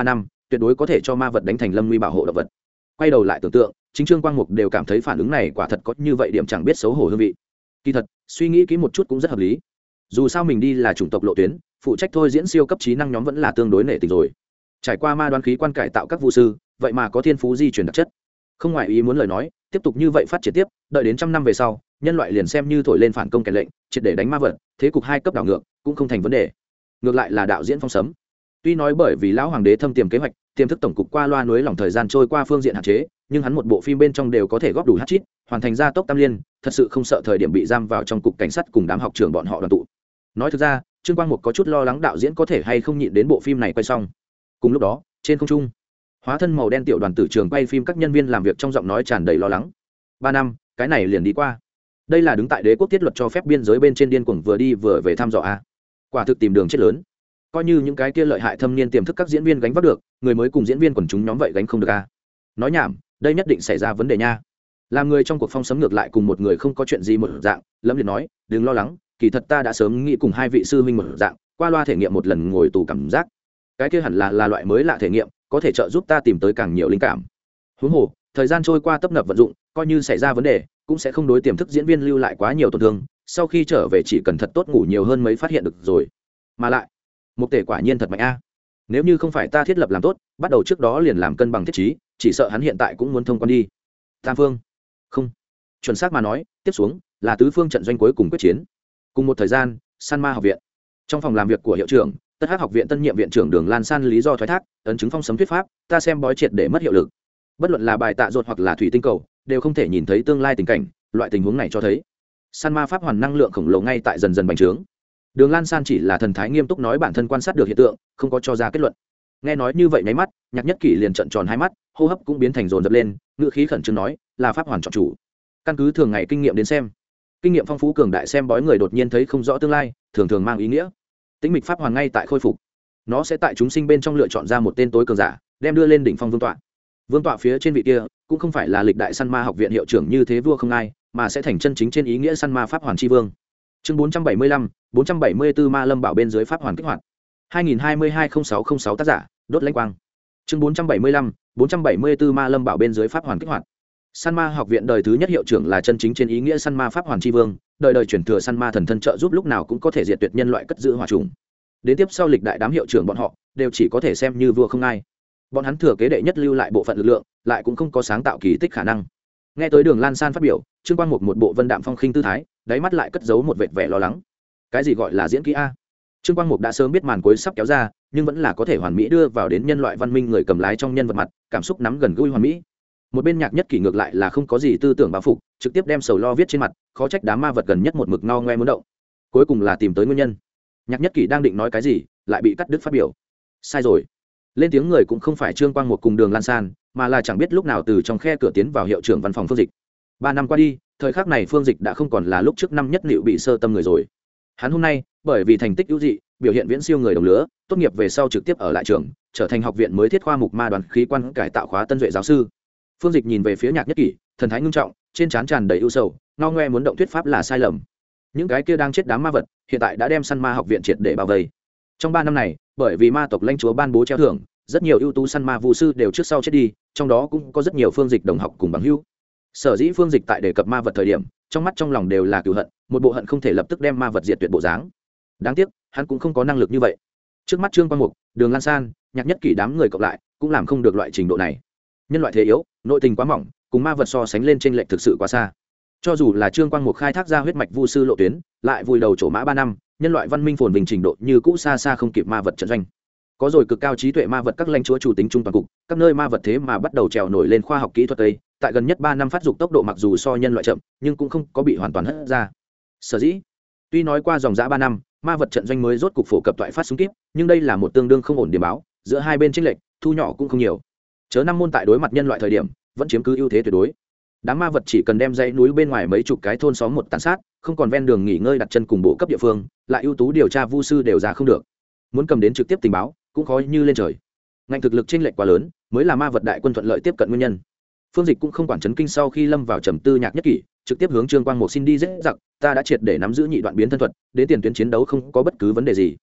A: tuyệt đối có thể cho ma vật đánh thành lâm nguy bảo hộ động vật. Quay đầu lại tưởng tượng, chính Trương Quang Mục đều cảm thấy phản ứng này quả thật có như vậy điểm chẳng biết xấu hổ hương vị. Kỳ thật, suy nghĩ kỹ một chút cũng rất hợp lý. Dù sao mình đi là chủng tộc lộ tuyến, phụ trách thôi diễn siêu cấp trí năng nhóm vẫn là tương đối nể tình rồi. Trải qua ma đoán khí quan cải tạo các vu sư, vậy mà có thiên phú di truyền đặc chất. Không ngoài ý muốn lời nói, tiếp tục như vậy phát triển tiếp, đợi đến 100 năm về sau, nhân loại liền xem như thổi lên phản công kèn lệnh, triệt để đánh ma vật, thế cục 2 cấp đảo ngược, cũng không thành vấn đề. Ngược lại là đạo diễn Phong Sấm. Tuy nói bởi vì lão hoàng đế thâm tiềm kế hoạch, tiềm thức tổng cục qua loa núi lòng thời gian trôi qua phương diện hạn chế, nhưng hắn một bộ phim bên trong đều có thể góp đủ hát chít, hoàn thành gia tốc tam liên, thật sự không sợ thời điểm bị giam vào trong cục cảnh sát cùng đám học trưởng bọn họ đoàn tụ. Nói thực ra, Trương Quang Mục có chút lo lắng đạo diễn có thể hay không nhịn đến bộ phim này quay xong. Cùng lúc đó, trên không trung, hóa thân màu đen tiểu đoàn tử trường quay phim các nhân viên làm việc trong giọng nói tràn đầy lo lắng. 3 năm, cái này liền đi qua. Đây là đứng tại đế quốc thiết luật cho phép biên giới bên trên điên cuồng vừa đi vừa về thăm dò a. Quả thực tìm đường chết lớn. Coi như những cái kia lợi hại thâm niên tiềm thức các diễn viên gánh vác được, người mới cùng diễn viên quần chúng nhóm vậy gánh không được a. Nói nhảm, đây nhất định xảy ra vấn đề nha. Làm người trong cuộc Phong Sấm ngược lại cùng một người không có chuyện gì một dạng, Lâm Liệt nói, đừng lo lắng, kỳ thật ta đã sớm nghĩ cùng 2 vị sư huynh một dạng, qua loa thể nghiệm một lần ngồi tù cảm giác. Cái kia hẳn là loại mới lạ thể nghiệm, có thể trợ giúp ta tìm tới càng nhiều linh cảm. Huống hồ, thời gian trôi qua tấp nập vận dụng, coi như xảy ra vấn đề, cũng sẽ không đối tiềm thức diễn viên lưu lại quá nhiều tổn thương, sau khi trở về chỉ cần thật tốt ngủ nhiều hơn mấy phát hiện được rồi. Mà lại, Mục Tể quả nhiên thật mạnh a. Nếu như không phải ta thiết lập làm tốt, bắt đầu trước đó liền làm cân bằng thiết trí, chỉ sợ hắn hiện tại cũng muốn thông quan đi. Tam phương. Không. Chuẩn xác mà nói, tiếp xuống là tứ phương trận doanh cuối cùng quyết chiến. Cùng một thời gian, San Ma học viện. Trong phòng làm việc của hiệu trưởng, Tất Hắc học viện tân nhiệm viện trưởng Đường Lan San lý do thoái thác, ấn chứng Phong Sấm thuyết pháp, ta xem bói triệt để mất hiệu lực. Bất luận là bài tạ ruột hoặc là thủy tinh cầu, đều không thể nhìn thấy tương lai tình cảnh, loại tình huống này cho thấy San Ma pháp hoàn năng lượng khổng lồ ngay tại dần dần bành trướng. Đường Lan San chỉ là thần thái nghiêm túc nói bản thân quan sát được hiện tượng, không có cho ra kết luận. Nghe nói như vậy nháy mắt, Nhạc Nhất Kỷ liền trợn tròn hai mắt, hô hấp cũng biến thành dồn dập lên, ngữ khí khẩn trương nói, là pháp hoàn chọn chủ. Căn cứ thường ngày kinh nghiệm đến xem, kinh nghiệm phong phú cường đại xem bói người đột nhiên thấy không rõ tương lai, thường thường mang ý nghĩa tĩnh mịch pháp hoàn ngay tại khôi phục, nó sẽ tại chúng sinh bên trong lựa chọn ra một tên tối cường giả, đem đưa lên đỉnh phong vương tọa. Vương tọa phía trên vị kia cũng không phải là lịch đại Săn Ma học viện hiệu trưởng như thế vua không ai, mà sẽ thành chân chính trên ý nghĩa Săn Ma pháp hoàn chi vương. Chương 475, 474 Ma Lâm Bảo bên dưới pháp hoàn kích hoạt. 2022-0606 tác giả, Đốt Lãnh Quang. Chương 475, 474 Ma Lâm Bảo bên dưới pháp hoàn kích hoạt. Săn Ma học viện đời thứ nhất hiệu trưởng là chân chính trên ý nghĩa Săn Ma pháp hoàn chi vương, đời đời truyền thừa Săn Ma thần thân trợ giúp lúc nào cũng có thể diệt tuyệt nhân loại cất giữ hỏa trùng. Đến tiếp sau lịch đại đám hiệu trưởng bọn họ đều chỉ có thể xem như vua không ai. Bọn hắn thừa kế đệ nhất lưu lại bộ phận lực lượng, lại cũng không có sáng tạo kỳ tích khả năng. Nghe tới Đường Lan San phát biểu, Trương Quang một bộ vân đạm phong khinh tư thái, đáy mắt lại cất giấu một vệt vẻ lo lắng. Cái gì gọi là diễn kỹ a? Trương Quang Mục đã sớm biết màn cuối sắp kéo ra, nhưng vẫn là có thể hoàn mỹ đưa vào đến nhân loại văn minh người cầm lái trong nhân vật mặt, cảm xúc nắm gần gũi hoàn mỹ. Một bên Nhạc Nhất Kỷ ngược lại là không có gì tư tưởng bao phục, trực tiếp đem sầu lo viết trên mặt, khó trách đám ma vật gần nhất một mực ngao ngoe muốn động. Cuối cùng là tìm tới nguyên nhân. Nhạc Nhất Kỷ đang định nói cái gì, lại bị cắt đứt phát biểu. Sai rồi. Lên tiếng người cũng không phải Trương Quang Mục cùng Đường Lan San, mà là chẳng biết lúc nào từ trong khe cửa tiến vào hiệu trưởng văn phòng Phương Dịch. 3 năm qua đi, thời khắc này Phương Dịch đã không còn là lúc trước năm nhất liệu bị sơ tâm người rồi. Hắn hôm nay, bởi vì thành tích ưu dị, biểu hiện viễn siêu người đồng lứa, tốt nghiệp về sau trực tiếp ở lại trường, trở thành học viện mới thiết khoa mục ma đoàn khí quan cải tạo khóa tân duệ giáo sư. Phương Dịch nhìn về phía Nhạc Nhất Kỷ, thần thái ngưng trọng, trên trán tràn đầy ưu sầu, ngao ngoe muốn động thuyết pháp là sai lầm. Những cái kia đang chết đám ma vật, hiện tại đã đem Săn Ma học viện triệt để bao vây. Trong 3 năm này, bởi vì ma tộc lãnh chúa ban bố treo thưởng, rất nhiều ưu tú săn ma vũ sư đều trước sau chết đi, trong đó cũng có rất nhiều Phương Dịch đồng học cùng bằng hữu. Sở dĩ Phương Dịch tại đề cập ma vật thời điểm, trong mắt trong lòng đều là cừu hận, một bộ hận không thể lập tức đem ma vật diệt tuyệt bộ dáng. Đáng tiếc, hắn cũng không có năng lực như vậy. Trước mắt Trương Quang Mục, Đường Lan San, Nhạc Nhất Kỷ đám người cộng lại, cũng làm không được loại trình độ này. Nhân loại thế yếu, nội tình quá mỏng, cùng ma vật so sánh lên chênh lệch thực sự quá xa. Cho dù là Trương Quang Mục khai thác ra huyết mạch vu sư lộ tuyến, lại vùi đầu chỗ mã 3 năm, nhân loại văn minh phồn vinh trình độ như cũ xa xa không kịp ma vật trận doanh. Có rồi cực cao trí tuệ ma vật các lãnh chúa chủ tính trung toàn cục, các nơi ma vật thế mà bắt đầu trèo nổi lên khoa học kỹ thuật ấy, tại gần nhất 3 năm phát dục tốc độ mặc dù so nhân loại chậm, nhưng cũng không có bị hoàn toàn hất ra. Sở dĩ, tuy nói qua dòng dã 3 năm, ma vật trận doanh mới rốt cục phổ cập toại phát súng kíp, nhưng đây là một tương đương không ổn điểm báo, giữa hai bên chênh lệch, thu nhỏ cũng không nhiều. Chớ năm môn tại đối mặt nhân loại thời điểm, vẫn chiếm cứ ưu thế tuyệt đối. Đám ma vật chỉ cần đem dãy núi bên ngoài mấy chục cái thôn xóm một tàn sát, không còn ven đường nghỉ ngơi đặt chân cùng bộ cấp địa phương, lại ưu tú điều tra vu sư đều ra không được. Muốn cầm đến trực tiếp tình báo, cũng khó như lên trời. Ngành thực lực chênh lệch quá lớn, mới là ma vật đại quân thuận lợi tiếp cận nguyên nhân. Phương Dịch cũng không quản chấn kinh sau khi lâm vào trầm tư Nhạc Nhất Kỷ, trực tiếp hướng Trương Quang Mục xin đi dễ dặc, ta đã triệt để nắm giữ nhị đoạn biến thân thuật, đến tiền tuyến chiến đấu không có bất cứ vấn đề gì.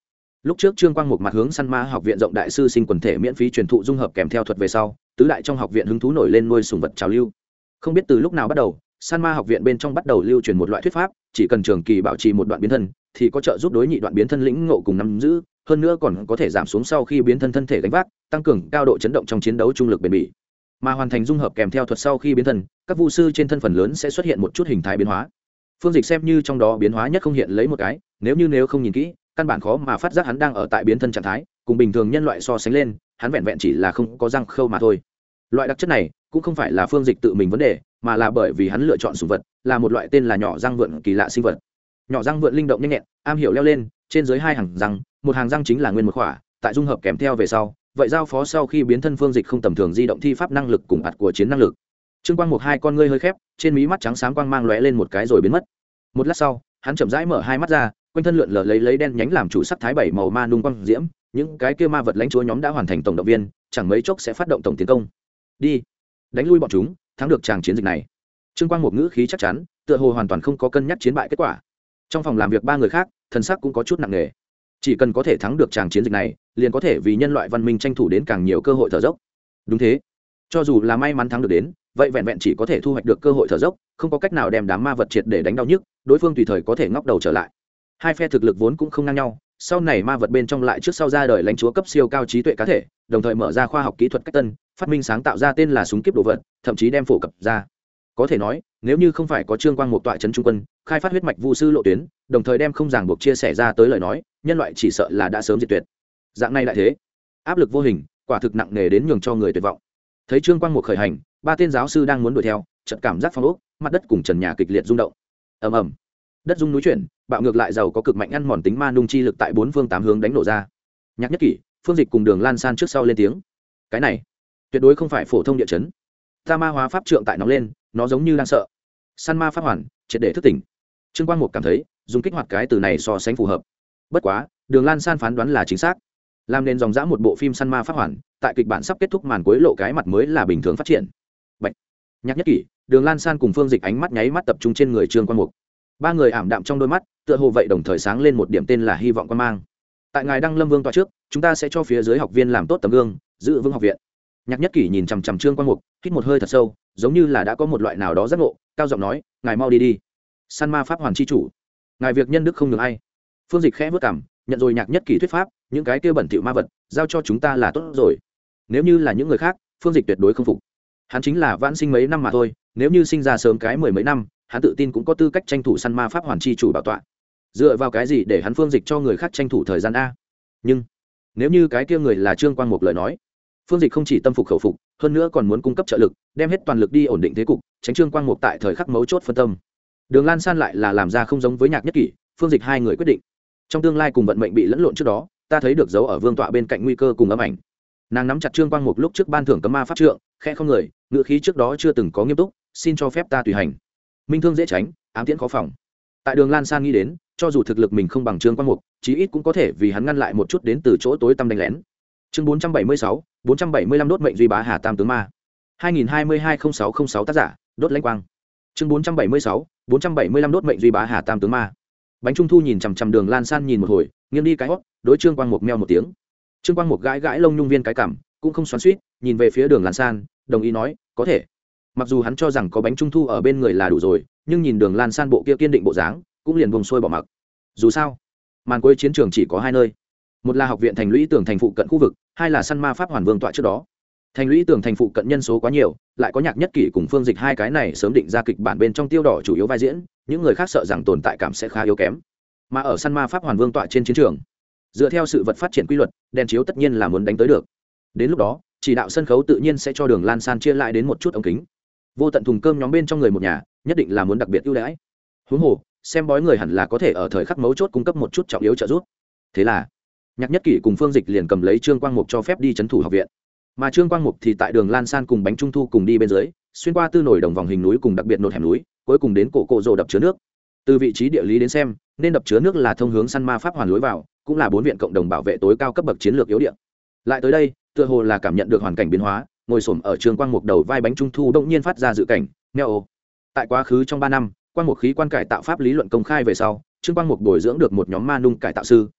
A: lúc trước Trương Quang Mục mặt hướng săn ma học viện rộng đại sư sinh quần thể miễn phí truyền thụ dung hợp kèm theo thuật về sau, tứ đại trong học viện hứng thú nổi lên nuôi sùng vật trào lưu. Không biết từ lúc nào bắt đầu, săn ma học viện bên trong bắt đầu lưu truyền một loại thuyết pháp, chỉ cần trường kỳ bảo trì một đoạn biến thân thì có trợ giúp đối nhị đoạn biến thân lĩnh ngộ cùng nắm giữ, hơn nữa còn có thể giảm xuống sau khi biến thân thân thể gánh vác, tăng cường cao độ chấn động trong chiến đấu trung lực bền bỉ. Mà hoàn thành dung hợp kèm theo thuật sau khi biến thân, các vu sư trên thân phần lớn sẽ xuất hiện một chút hình thái biến hóa. Phương Dịch xem như trong đó biến hóa nhất không hiện lấy một cái, nếu không nhìn kỹ, căn bản khó mà phát giác hắn đang ở tại biến thân trạng thái, cùng bình thường nhân loại so sánh lên, hắn vẹn vẹn chỉ là không có răng khâu mà thôi. Loại đặc chất này cũng không phải là Phương Dịch tự mình vấn đề, mà là bởi vì hắn lựa chọn sủng vật là một loại tên là nhỏ răng vượn kỳ lạ sinh vật. Nhỏ răng vượn linh động nhanh nhẹn, am hiểu leo lên, trên dưới hai hàng răng, một hàng răng chính là nguyên một khỏa, tại dung hợp kèm theo về sau, vậy giao phó sau khi biến thân Phương Dịch không tầm thường di động thi pháp năng lực cùng ạt của chiến năng lực. Trương Quang Mục hai con ngươi hơi khép, trên mí mắt trắng sáng quang mang lóe lên một cái rồi biến mất. Một lát sau, hắn chậm rãi mở hai mắt ra, quanh thân lượn lờ lấy đen nhánh làm chủ sắc thái bảy màu ma nung quang diễm, những cái kia ma vật lãnh chúa nhóm đã hoàn thành tổng động viên, chẳng mấy chốc sẽ phát động tổng tiến công. Đi, đánh lui bọn chúng, thắng được tràng chiến dịch này. Trương Quang Mục ngữ khí chắc chắn, tựa hồ hoàn toàn không có cân nhắc chiến bại kết quả. Trong phòng làm việc ba người khác, thần sắc cũng có chút nặng nề. Chỉ cần có thể thắng được tràng chiến dịch này, liền có thể vì nhân loại văn minh tranh thủ đến càng nhiều cơ hội thở dốc. Đúng thế, cho dù là may mắn thắng được đến, vậy vẹn vẹn chỉ có thể thu hoạch được cơ hội thở dốc, không có cách nào đem đám ma vật triệt để đánh đau nhức, đối phương tùy thời có thể ngóc đầu trở lại. Hai phe thực lực vốn cũng không ngang nhau, sau này ma vật bên trong lại trước sau ra đời lãnh chúa cấp siêu cao trí tuệ cá thể, đồng thời mở ra khoa học kỹ thuật cách tân, phát minh sáng tạo ra tên là súng kiếp đồ vật, thậm chí đem phổ cập ra. Có thể nói, nếu như không phải có Trương Quang một tọa trấn trung quân, khai phát huyết mạch vu sư lộ tuyến, đồng thời đem không ràng buộc chia sẻ ra tới lời nói, nhân loại chỉ sợ là đã sớm diệt tuyệt. Dạng này lại thế, áp lực vô hình, quả thực nặng nề đến nhường cho người tuyệt vọng. Thấy Trương Quang một khởi hành, ba tên giáo sư đang muốn đuổi theo, chợt cảm giác phong ốc, mặt đất cùng trần nhà kịch liệt rung động. Ầm ầm, đất rung núi chuyển, bạo ngược lại giàu có cực mạnh ăn mòn tính ma nung chi lực tại bốn phương tám hướng đánh nổ ra. Nhạc Nhất Kỷ, Phương Dịch cùng Đường Lan San trước sau lên tiếng. Cái này, tuyệt đối không phải phổ thông địa chấn. Ta ma hóa pháp trượng tại nóng lên, nó giống như đang sợ. Săn ma pháp hoàn, triệt để thức tỉnh. Trương Quang Mục cảm thấy, dùng kích hoạt cái từ này so sánh phù hợp. Bất quá, Đường Lan San phán đoán là chính xác. Làm nên dòng dã một bộ phim săn ma pháp hoàn, tại kịch bản sắp kết thúc màn cuối lộ cái mặt mới là bình thường phát triển. Bạch, Nhạc Nhất Kỷ, Đường Lan San cùng Phương Dịch ánh mắt nháy mắt tập trung trên người Trương Quang Mục. Ba người ảm đạm trong đôi mắt, tựa hồ vậy đồng thời sáng lên một điểm tên là hy vọng quan mang. Tại ngài Đăng Lâm Vương tọa trước, chúng ta sẽ cho phía dưới học viên làm tốt tấm gương, giữ vững học viện. Nhạc Nhất Kỷ nhìn chằm chằm Trương Quang Mục, hít một hơi thật sâu, giống như là đã có một loại nào đó giác ngộ, cao giọng nói, ngài mau đi đi. Săn ma pháp hoàn chi chủ, ngài việc nhân đức không nhường ai. Phương Dịch khẽ vất cảm, nhận rồi Nhạc Nhất Kỷ thuyết pháp, những cái kia bẩn thỉu ma vật, giao cho chúng ta là tốt rồi. Nếu như là những người khác, Phương Dịch tuyệt đối không phục. Hắn chính là vãn sinh mấy năm mà thôi, nếu như sinh ra sớm cái 10 mấy năm, hắn tự tin cũng có tư cách tranh thủ săn ma pháp hoàn chi chủ bảo tọa. Dựa vào cái gì để hắn Phương Dịch cho người khác tranh thủ thời gian a? Nhưng nếu như cái kia người là Trương Quang Mục lời nói, Phương Dịch không chỉ tâm phục khẩu phục, hơn nữa còn muốn cung cấp trợ lực, đem hết toàn lực đi ổn định thế cục, tránh Trương Quang Mục tại thời khắc mấu chốt phân tâm. Đường Lan San lại là làm ra không giống với Nhạc Nhất Kỷ, Phương Dịch hai người quyết định. Trong tương lai cùng vận mệnh bị lẫn lộn trước đó, ta thấy được dấu ở vương tọa bên cạnh nguy cơ cùng ám ảnh. Nàng nắm chặt Trương Quang Mục lúc trước ban thưởng cấm ma pháp trượng, khẽ không người, ngữ khí trước đó chưa từng có nghiêm túc, xin cho phép ta tùy hành. Minh thương dễ tránh, ám tiễn khó phòng. Tại Đường Lan San nghĩ đến, cho dù thực lực mình không bằng Trương Quang Mục, chí ít cũng có thể vì hắn ngăn lại một chút đến từ chỗ tối tăm đánh lén. Chương 476, 475 đốt mệnh duy bá Hà Tam tướng ma. 2022-0606 tác giả, đốt lãnh quang. Chương 476, 475 đốt mệnh duy bá Hà Tam tướng ma. Bánh Trung Thu nhìn chằm chằm Đường Lan San nhìn một hồi, nghiêng đi cái hót, đối Trương Quang Mục meo một tiếng. Trương Quang Mục gãi gãi lông nhung viên cái cằm, cũng không xoắn xuýt, nhìn về phía Đường Lan San, đồng ý nói, có thể. Mặc dù hắn cho rằng có bánh trung thu ở bên người là đủ rồi, nhưng nhìn Đường Lan San bộ kia kiên định bộ dáng, cũng liền buông xuôi bỏ mặc. Dù sao, màn cuối chiến trường chỉ có hai nơi, một là học viện thành lũy tường thành phụ cận khu vực, hai là săn ma pháp hoàn vương tọa trước đó. Thành lũy tường thành phụ cận nhân số quá nhiều, lại có Nhạc Nhất Kỷ cùng Phương Dịch hai cái này sớm định ra kịch bản bên trong tiêu đỏ chủ yếu vai diễn, những người khác sợ rằng tồn tại cảm sẽ khá yếu kém. Mà ở săn ma pháp hoàn vương tọa trên chiến trường, dựa theo sự vật phát triển quy luật, đèn chiếu tất nhiên là muốn đánh tới được. Đến lúc đó, chỉ đạo sân khấu tự nhiên sẽ cho Đường Lan San chia lại đến một chút ống kính. Vô tận thùng cơm nhóm bên trong người một nhà, nhất định là muốn đặc biệt ưu đãi. Huống hồ, xem bói người hẳn là có thể ở thời khắc mấu chốt cung cấp một chút trọng yếu trợ giúp. Thế là, Nhạc Nhất Kỷ cùng Phương Dịch liền cầm lấy Trương Quang Mục cho phép đi trấn thủ học viện. Mà Trương Quang Mục thì tại Đường Lan San cùng Bánh Trung Thu cùng đi bên dưới, xuyên qua tư nổi đồng vòng hình núi cùng đặc biệt nột hẻm núi, cuối cùng đến cổ rồ đập chứa nước. Từ vị trí địa lý đến xem, nên đập chứa nước là thông hướng săn ma pháp hoàn lối vào, cũng là bốn viện cộng đồng bảo vệ tối cao cấp bậc chiến lược yếu địa. Lại tới đây, tựa hồ là cảm nhận được hoàn cảnh biến hóa, ngồi xổm ở Trương Quang Mục đầu vai Bánh Trung Thu đột nhiên phát ra dự cảnh, neo. Tại quá khứ trong 3 năm, Quang Mục khí quan cải tạo pháp lý luận công khai về sau, Trương Quang Mục bồi dưỡng được một nhóm ma nung cải tạo sư,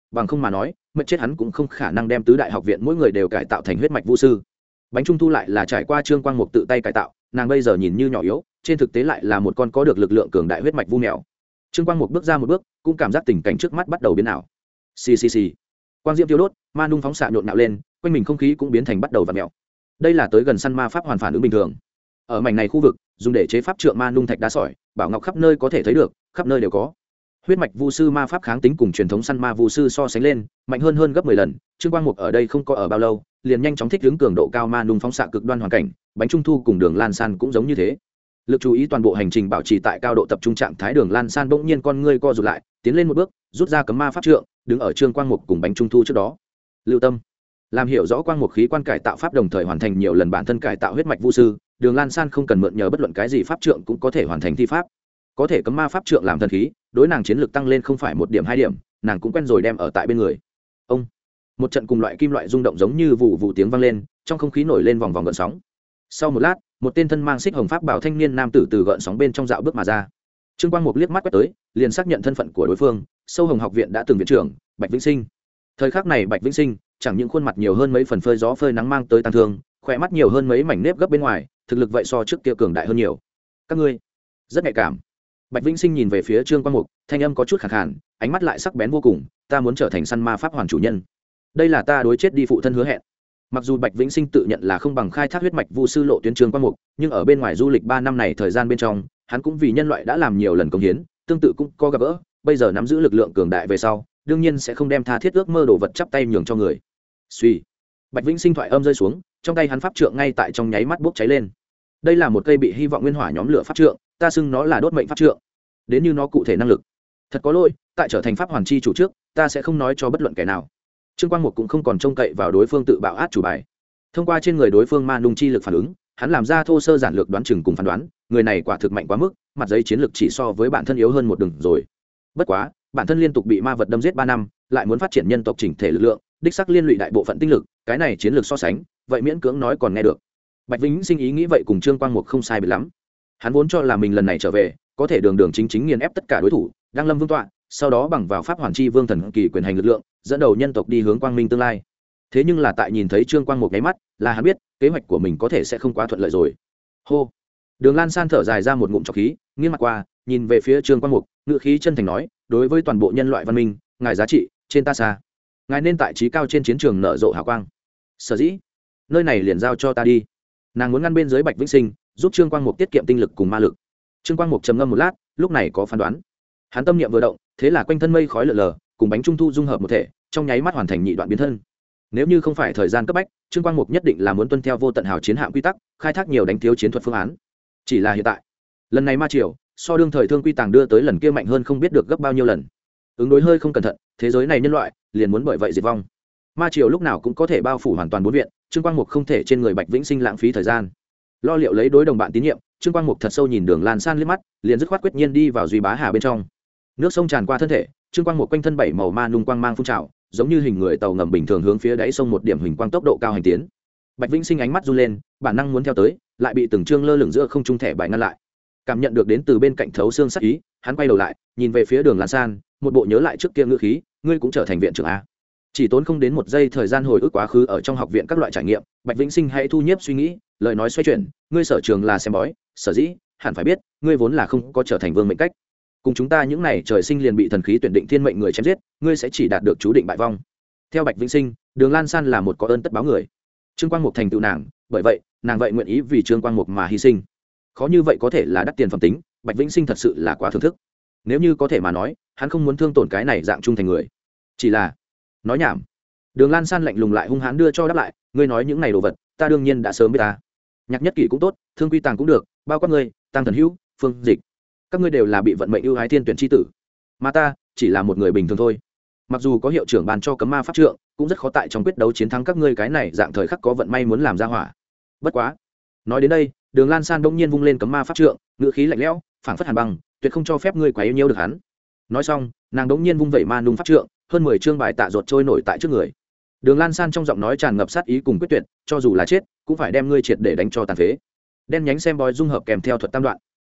A: bằng không mà nói mệt chết hắn cũng không khả năng đem tứ đại học viện mỗi người đều cải tạo thành huyết mạch vu sư. Bánh trung thu lại là trải qua Trương Quang Mục tự tay cải tạo, nàng bây giờ nhìn như nhỏ yếu, trên thực tế lại là một con có được lực lượng cường đại huyết mạch vu mèo. Trương Quang Mục bước ra một bước, cũng cảm giác tình cảnh trước mắt bắt đầu biến ảo. Xì xì xì. Quang diễm tiêu đốt, ma nung phóng xạ nhộn nhạo lên, quanh mình không khí cũng biến thành bắt đầu vặn mèo. Đây là tới gần săn ma pháp hoàn phản ứng bình thường. Ở mảnh này khu vực, dùng để chế pháp trượng ma nung thạch đá sỏi, bảo ngọc khắp nơi có thể thấy được, khắp nơi đều có. Huyết mạch vu sư ma pháp kháng tính cùng truyền thống săn ma vu sư so sánh lên, mạnh hơn gấp 10 lần. Trương Quang Mục ở đây không có ở bao lâu, liền nhanh chóng thích ứng cường độ cao ma nung phóng xạ cực đoan hoàn cảnh, bánh trung thu cùng Đường Lan San cũng giống như thế. Lực chú ý toàn bộ hành trình bảo trì tại cao độ tập trung trạng thái. Đường Lan San bỗng nhiên con ngươi co rụt lại, tiến lên một bước, rút ra cấm ma pháp trượng, đứng ở Trương Quang Mục cùng bánh trung thu trước đó. Lưu tâm, làm hiểu rõ quang mục khí quan cải tạo pháp đồng thời hoàn thành nhiều lần bản thân cải tạo huyết mạch vu sư, Đường Lan San không cần mượn nhờ bất luận cái gì pháp trượng cũng có thể hoàn thành thi pháp. Có thể cấm ma pháp trượng làm thần khí, đối nàng chiến lược tăng lên không phải 1 điểm 2 điểm, nàng cũng quen rồi đem ở tại bên người. Ông, một trận cùng loại kim loại rung động giống như vụ tiếng vang lên, trong không khí nổi lên vòng vòng gợn sóng. Sau một lát, một tên thân mang xích hồng pháp bảo thanh niên nam tử từ gợn sóng bên trong dạo bước mà ra. Trương Quang Mục liếc mắt quét tới, liền xác nhận thân phận của đối phương, Sâu Hồng học viện đã từng viện trưởng Bạch Vĩnh Sinh. Thời khắc này Bạch Vĩnh Sinh chẳng những khuôn mặt nhiều hơn mấy phần phơi gió phơi nắng mang tới tăng thương, khỏe mắt nhiều hơn mấy mảnh nếp gấp bên ngoài, thực lực vậy so trước kia cường đại hơn nhiều. Các ngươi rất nhạy cảm. Bạch Vĩnh Sinh nhìn về phía Trương Quang Mục, thanh âm có chút khàn khàn, ánh mắt lại sắc bén vô cùng. Ta muốn trở thành săn ma pháp hoàn chủ nhân, đây là ta đối chết đi phụ thân hứa hẹn. Mặc dù Bạch Vĩnh Sinh tự nhận là không bằng khai thác huyết mạch vu sư lộ tuyến Trương Quang Mục, nhưng ở bên ngoài du lịch 3 năm này thời gian bên trong, hắn cũng vì nhân loại đã làm nhiều lần công hiến, tương tự cũng có gặp gỡ, bây giờ nắm giữ lực lượng cường đại về sau, đương nhiên sẽ không đem tha thiết ước mơ đồ vật chắp tay nhường cho người. Suy, Bạch Vĩnh Sinh thoại âm rơi xuống, trong tay hắn pháp trượng ngay tại trong nháy mắt bốc cháy lên. Đây là một cây bị hy vọng nguyên hỏa nhóm lửa pháp trượng, ta xưng nó là đốt mệnh pháp trượng. Đến như nó cụ thể năng lực, thật có lỗi, tại trở thành pháp hoàn chi chủ trước, ta sẽ không nói cho bất luận kẻ nào. Trương Quang Mục cũng không còn trông cậy vào đối phương tự bạo át chủ bài. Thông qua trên người đối phương ma nung chi lực phản ứng, hắn làm ra thô sơ giản lược đoán chừng cùng phán đoán, người này quả thực mạnh quá mức, mặt giấy chiến lực chỉ so với bản thân yếu hơn một đường rồi. Bất quá, bản thân liên tục bị ma vật đâm giết 3 năm, lại muốn phát triển nhân tộc chỉnh thể lực lượng, đích sắc liên lụy đại bộ phận tinh lực, cái này chiến lược so sánh, vậy miễn cưỡng nói còn nghe được. Bạch Vĩnh Sinh ý nghĩ vậy cùng Trương Quang Mục không sai biệt lắm. Hắn vốn cho là mình lần này trở về, có thể đường đường chính chính nghiền ép tất cả đối thủ, đang lâm vương tọa, sau đó bằng vào pháp hoàn chi vương thần kỳ quyền hành lực lượng, dẫn đầu nhân tộc đi hướng quang minh tương lai. Thế nhưng là tại nhìn thấy Trương Quang Mục nháy mắt, là hắn biết, kế hoạch của mình có thể sẽ không quá thuận lợi rồi. Hô. Đường Lan San thở dài ra một ngụm trọc khí, nghiêng mặt qua, nhìn về phía Trương Quang Mục, ngữ khí chân thành nói, đối với toàn bộ nhân loại văn minh, ngài giá trị trên ta xa, ngài nên tại trí cao trên chiến trường nở rộ hào quang. Sở dĩ, nơi này liền giao cho ta đi. Nàng muốn ngăn bên dưới Bạch Vĩnh Sinh, giúp Trương Quang Mục tiết kiệm tinh lực cùng ma lực. Trương Quang Mục trầm ngâm một lát, lúc này có phán đoán. Hắn tâm niệm vừa động, thế là quanh thân mây khói lờ lờ, cùng bánh trung thu dung hợp một thể, trong nháy mắt hoàn thành nhị đoạn biến thân. Nếu như không phải thời gian cấp bách, Trương Quang Mục nhất định là muốn tuân theo vô tận hào chiến hạm quy tắc, khai thác nhiều đánh thiếu chiến thuật phương án. Chỉ là hiện tại, lần này ma triều, so đương thời thương quy tàng đưa tới lần kia mạnh hơn không biết được gấp bao nhiêu lần. Ứng đối hơi không cẩn thận, thế giới này nhân loại liền muốn bởi vậy diệt vong. Ma triều lúc nào cũng có thể bao phủ hoàn toàn bốn viện, Trương Quang Mục không thể trên người Bạch Vĩnh Sinh lãng phí thời gian. Lo liệu lấy đối đồng bạn tín nhiệm, Trương Quang Mục thật sâu nhìn Đường Lan San liếc mắt, liền dứt khoát quyết nhiên đi vào Duy Bá Hà bên trong. Nước sông tràn qua thân thể, Trương Quang Mục quanh thân 7 màu ma nung quang mang phun trào, giống như hình người tàu ngầm bình thường hướng phía đáy sông một điểm hình quang tốc độ cao hành tiến. Bạch Vĩnh Sinh ánh mắt run lên, bản năng muốn theo tới, lại bị từng trương lơ lửng giữa không trung thẻ bài ngăn lại. Cảm nhận được đến từ bên cạnh thấu xương sắc ý, hắn quay đầu lại, nhìn về phía Đường Lan San, một bộ nhớ lại trước kia ngữ khí, ngươi cũng trở thành viện trưởng a. Chỉ tốn không đến 1 giây thời gian hồi ức quá khứ ở trong học viện các loại trải nghiệm, Bạch Vĩnh Sinh hãy thu nhiếp suy nghĩ, lời nói xoay chuyển, ngươi sở trường là xem bói, sở dĩ hẳn phải biết, ngươi vốn là không có trở thành vương mệnh cách. Cùng chúng ta những này trời sinh liền bị thần khí tuyển định thiên mệnh người chém giết, ngươi sẽ chỉ đạt được chú định bại vong. Theo Bạch Vĩnh Sinh, Đường Lan San là một có ơn tất báo người. Trương Quang Mục thành tựu nàng, bởi vậy, nàng vậy nguyện ý vì Trương Quang Mục mà hy sinh. Khó như vậy có thể là đắt tiền phẩm tính, Bạch Vĩnh Sinh thật sự là quá thưởng thức. Nếu như có thể mà nói, hắn không muốn thương tổn cái này dạng trung thành người. Chỉ là nói nhảm. Đường Lan San lạnh lùng lại hung hãn đưa cho đáp lại, ngươi nói những này đồ vật, ta đương nhiên đã sớm biết ta. Nhạc Nhất Kỷ cũng tốt, Thương Quy Tàng cũng được, bao quát ngươi, Tăng Thần Hữu, Phương Dịch, các ngươi đều là bị vận mệnh ưu ái thiên tuyển chi tử, mà ta chỉ là một người bình thường thôi. Mặc dù có hiệu trưởng bàn cho cấm ma pháp trượng, cũng rất khó tại trong quyết đấu chiến thắng các ngươi cái này dạng thời khắc có vận may muốn làm ra hỏa. Bất quá, nói đến đây, Đường Lan San bỗng nhiên vung lên cấm ma pháp trượng, ngữ khí lạnh lẽo, phảng phất hàn băng, tuyệt không cho phép ngươi quấy nhiễu được hắn. Nói xong, nàng bỗng nhiên vung vẩy ma nung pháp trượng, hơn 10 chương bài tạ ruột trôi nổi tại trước người. Đường Lan San trong giọng nói tràn ngập sát ý cùng quyết tuyệt, cho dù là chết, cũng phải đem ngươi triệt để đánh cho tàn phế. Đen nhánh xem bói dung hợp kèm theo thuật tam đoạn.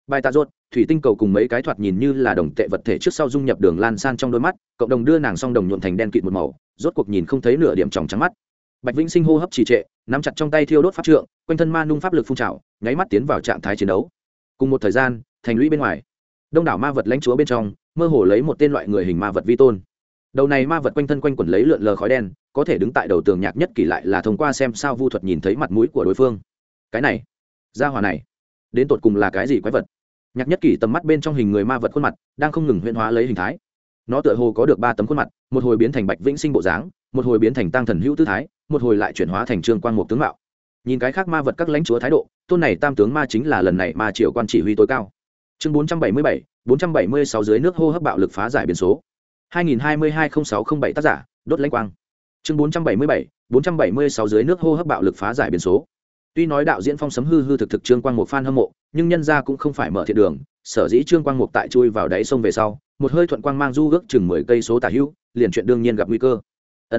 A: bài tạ rốt thủy tinh cầu cùng mấy cái thoạt nhìn như là đồng tệ vật thể trước sau dung nhập Đường Lan San trong đôi mắt, cộng đồng đưa nàng song đồng nhuộm thành đen kịt một màu, rốt cuộc nhìn không thấy nửa điểm tròng trắng mắt. Bạch Vĩnh Sinh hô hấp trì trệ, nắm chặt trong tay thiêu đốt pháp trượng, quanh thân ma nung pháp lực phun trào, nháy mắt tiến vào trạng thái chiến đấu. Cùng một thời gian, thành lũy bên ngoài, đông đảo ma vật lãnh chúa bên trong, mơ hồ lấy một tên loại người hình ma vật vi tôn. Đầu này ma vật quanh thân quanh quẩn lấy lượn lờ khói đen, có thể đứng tại đầu tường nhạc nhất kỳ lại là thông qua xem sao vu thuật nhìn thấy mặt mũi của đối phương. Cái này, gia hỏa này, đến tột cùng là cái gì quái vật? Nhạc nhất kỳ tầm mắt bên trong hình người ma vật khuôn mặt đang không ngừng huyễn hóa lấy hình thái. Nó tựa hồ có được 3 tấm khuôn mặt, một hồi biến thành Bạch Vĩnh Sinh bộ dáng, một hồi biến thành Tăng Thần Hữu tư thái, một hồi lại chuyển hóa thành Trương Quang Mục tướng mạo. Nhìn cái khác ma vật các lãnh chúa thái độ, tôn này tam tướng ma chính là lần này ma triều quan chỉ huy tối cao. Chương 477, 476 dưới nước hô hấp bạo lực phá giải biến số. 2022-0607 tác giả, đốt lãnh quang. Chương 477, 476 dưới nước hô hấp bạo lực phá giải biến số. Tuy nói đạo diễn phong sấm hư hư thực thực Trương Quang Mục fan hâm mộ, nhưng nhân gia cũng không phải mở thiện đường, sở dĩ Trương Quang Mục tại chui vào đáy sông về sau, một hơi thuận quang mang du ước chừng 10 cây số tả hữu, liền chuyện đương nhiên gặp nguy cơ.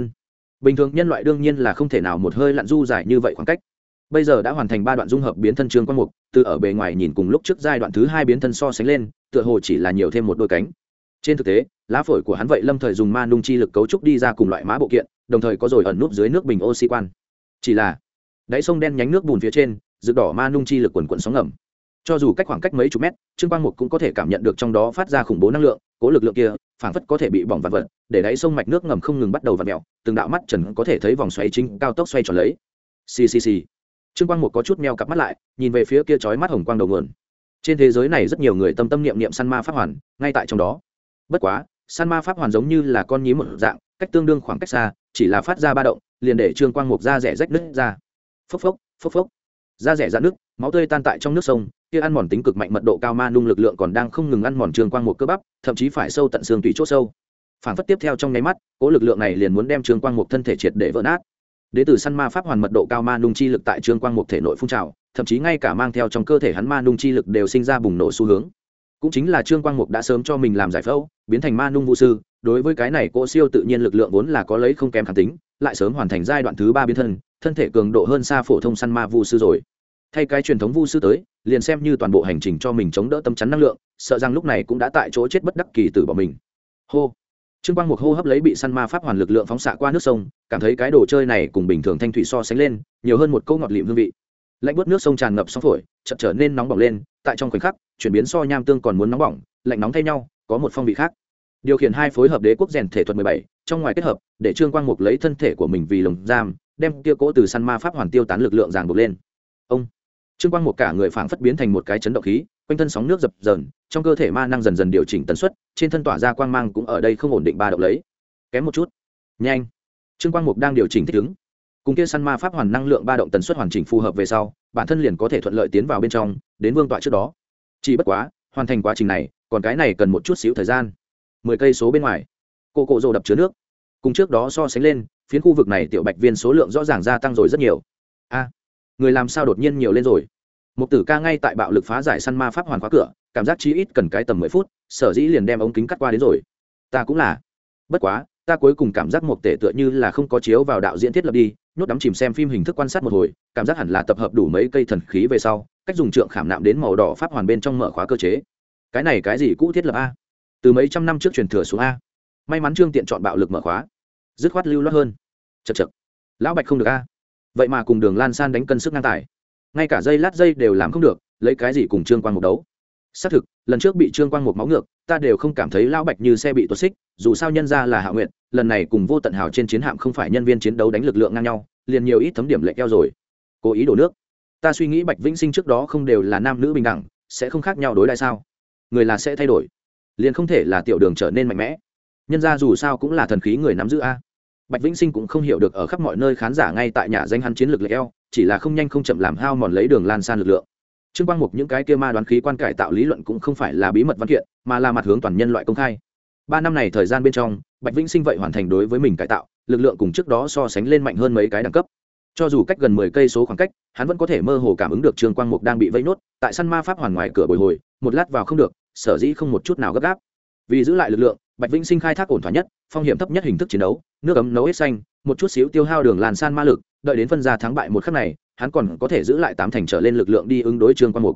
A: Bình thường nhân loại đương nhiên là không thể nào một hơi lặn du dài như vậy khoảng cách. Bây giờ đã hoàn thành 3 đoạn dung hợp biến thân Trương Quang Mục, từ ở bề ngoài nhìn cùng lúc trước giai đoạn thứ 2 biến thân so sánh lên, tựa hồ chỉ là nhiều thêm một đôi cánh. Trên thực tế, lá phổi của hắn vậy lâm thời dùng ma nung chi lực cấu trúc đi ra cùng loại mã bộ kiện, đồng thời có rồi ẩn núp dưới nước bình oxy quan. Chỉ là đáy sông đen nhánh nước bùn phía trên, rực đỏ ma nung chi lực quần quần sóng ngầm. Cho dù cách khoảng cách mấy chục mét, Trương Quang Mục cũng có thể cảm nhận được trong đó phát ra khủng bố năng lượng, cố lực lượng kia phảng phất có thể bị bỏng vạn vật, để đáy sông mạch nước ngầm không ngừng bắt đầu vặn mèo, từng đạo mắt trần có thể thấy vòng xoáy chính cao tốc xoay tròn lấy. Xì xì xì. Trương Quang Mục có chút meo cặp mắt lại, nhìn về phía kia chói mắt hồng quang đầu nguồn. Trên thế giới này rất nhiều người tâm tâm niệm niệm săn ma pháp hoàn, ngay tại trong đó. Bất quá, săn ma pháp hoàn giống như là con nhím một dạng, cách tương đương khoảng cách xa, chỉ là phát ra ba động, liền để Trương Quang Mục da rẻ rách nứt ra. Phốc phốc, phốc phốc. Da rẻ rạn nước, máu tươi tan tại trong nước sông, kia ăn mòn tính cực mạnh mật độ cao ma nung lực lượng còn đang không ngừng ăn mòn Trương Quang Mục cơ bắp, thậm chí phải sâu tận xương tủy chỗ sâu. Phản phất tiếp theo trong nháy mắt, cố lực lượng này liền muốn đem Trương Quang Mục thân thể triệt để vỡ nát. Đế tử săn ma pháp hoàn mật độ cao ma nung chi lực tại Trương Quang Mục thể nội phun trào, thậm chí ngay cả mang theo trong cơ thể hắn ma nung chi lực đều sinh ra bùng nổ xu hướng. Cũng chính là Trương Quang Mục đã sớm cho mình làm giải phẫu, biến thành ma nung vũ sư, đối với cái này cỗ siêu tự nhiên lực lượng vốn là có lấy không kém kháng tính, lại sớm hoàn thành giai đoạn thứ 3 biến thân, thân thể cường độ hơn xa phổ thông săn ma vũ sư rồi. Thay cái truyền thống vu sư tới, liền xem như toàn bộ hành trình cho mình chống đỡ tâm chắn năng lượng, sợ rằng lúc này cũng đã tại chỗ chết bất đắc kỳ tử bỏ mình. Hô. Trương Quang Mục hô hấp lấy bị săn ma pháp hoàn lực lượng phóng xạ qua nước sông, cảm thấy cái đồ chơi này cùng bình thường thanh thủy so sánh lên, nhiều hơn một câu ngọt lịm hương vị. Lạnh buốt nước sông tràn ngập sóng phổi, chợt trở nên nóng bỏng lên, tại trong khoảnh khắc, chuyển biến so nham tương còn muốn nóng bỏng, lạnh nóng thay nhau, có một phong vị khác. Điều khiển hai phối hợp đế quốc rèn thể thuật 17, trong ngoài kết hợp, để Trương Quang Mục lấy thân thể của mình vì lồng giam, đem kia cỗ từ săn ma pháp hoàn tiêu tán lực lượng ràng buộc lên. Ông Trương Quang Mục cả người phảng phất biến thành một cái chấn động khí, quanh thân sóng nước dập dờn, trong cơ thể ma năng dần dần điều chỉnh tần suất, trên thân tỏa ra quang mang cũng ở đây không ổn định ba động lấy. Kém một chút. Nhanh. Trương Quang Mục đang điều chỉnh thích ứng. Cùng kia săn ma pháp hoàn năng lượng ba động tần suất hoàn chỉnh phù hợp về sau, bản thân liền có thể thuận lợi tiến vào bên trong, đến vương tọa trước đó. Chỉ bất quá, hoàn thành quá trình này, còn cái này cần một chút xíu thời gian. 10 cây số bên ngoài, cô rồ đập chứa nước. Cùng trước đó so sánh lên, phiến khu vực này tiểu bạch viên số lượng rõ ràng gia tăng rồi rất nhiều. A, người làm sao đột nhiên nhiều lên rồi? Mục Tử Ca ngay tại bạo lực phá giải săn ma pháp hoàn khóa cửa, cảm giác chí ít cần cái tầm 10 phút, sở dĩ liền đem ống kính cắt qua đến rồi. Ta cũng là. Bất quá, ta cuối cùng cảm giác một tể tựa như là không có chiếu vào đạo diễn thiết lập đi, nhốt đắm chìm xem phim hình thức quan sát một hồi, cảm giác hẳn là tập hợp đủ mấy cây thần khí về sau, cách dùng trượng khảm nạm đến màu đỏ pháp hoàn bên trong mở khóa cơ chế. Cái này cái gì cũ thiết lập a? Từ mấy trăm năm trước truyền thừa xuống a. May mắn Trương Tiện chọn bạo lực mở khóa, dứt khoát lưu loát hơn. Chậc chậc. Lão Bạch không được a. Vậy mà cùng Đường Lan San đánh cân sức ngang tài, ngay cả dây lát dây đều làm không được, lấy cái gì cùng Trương Quang Mục đấu? Xác thực, lần trước bị Trương Quang Mục máu ngược, ta đều không cảm thấy Lão Bạch như xe bị tuột xích, dù sao nhân ra là Hạ Nguyện, lần này cùng Vô Tận Hào trên chiến hạm không phải nhân viên chiến đấu đánh lực lượng ngang nhau, liền nhiều ít thấm điểm lệ keo rồi. Cố ý đổ nước. Ta suy nghĩ Bạch Vĩnh Sinh trước đó không đều là nam nữ bình đẳng, sẽ không khác nhau đối đãi sao? Người là sẽ thay đổi, liền không thể là tiểu Đường trở nên mạnh mẽ. Nhân ra dù sao cũng là thần khí người nắm giữ a. Bạch Vĩnh Sinh cũng không hiểu được ở khắp mọi nơi khán giả ngay tại nhà danh hắn chiến lược lệ eo, chỉ là không nhanh không chậm làm hao mòn lấy Đường Lan San lực lượng. Trương Quang Mục những cái kia ma đoán khí quan cải tạo lý luận cũng không phải là bí mật văn kiện, mà là mặt hướng toàn nhân loại công khai. 3 năm này thời gian bên trong, Bạch Vĩnh Sinh vậy hoàn thành đối với mình cải tạo, lực lượng cùng trước đó so sánh lên mạnh hơn mấy cái đẳng cấp. Cho dù cách gần 10 cây số khoảng cách, hắn vẫn có thể mơ hồ cảm ứng được Trương Quang Mục đang bị vây nốt, tại săn ma pháp hoàn ngoài cửa bồi hồi, một lát vào không được, sở dĩ không một chút nào gấp gáp. Vì giữ lại lực lượng, Bạch Vĩnh Sinh khai thác ổn thỏa nhất, phong hiểm thấp nhất hình thức chiến đấu, nước ấm nấu hết xanh, một chút xíu tiêu hao Đường Lan San ma lực, đợi đến phân ra thắng bại một khắc này, hắn còn có thể giữ lại 8 thành trở lên lực lượng đi ứng đối Trương Quang Mục.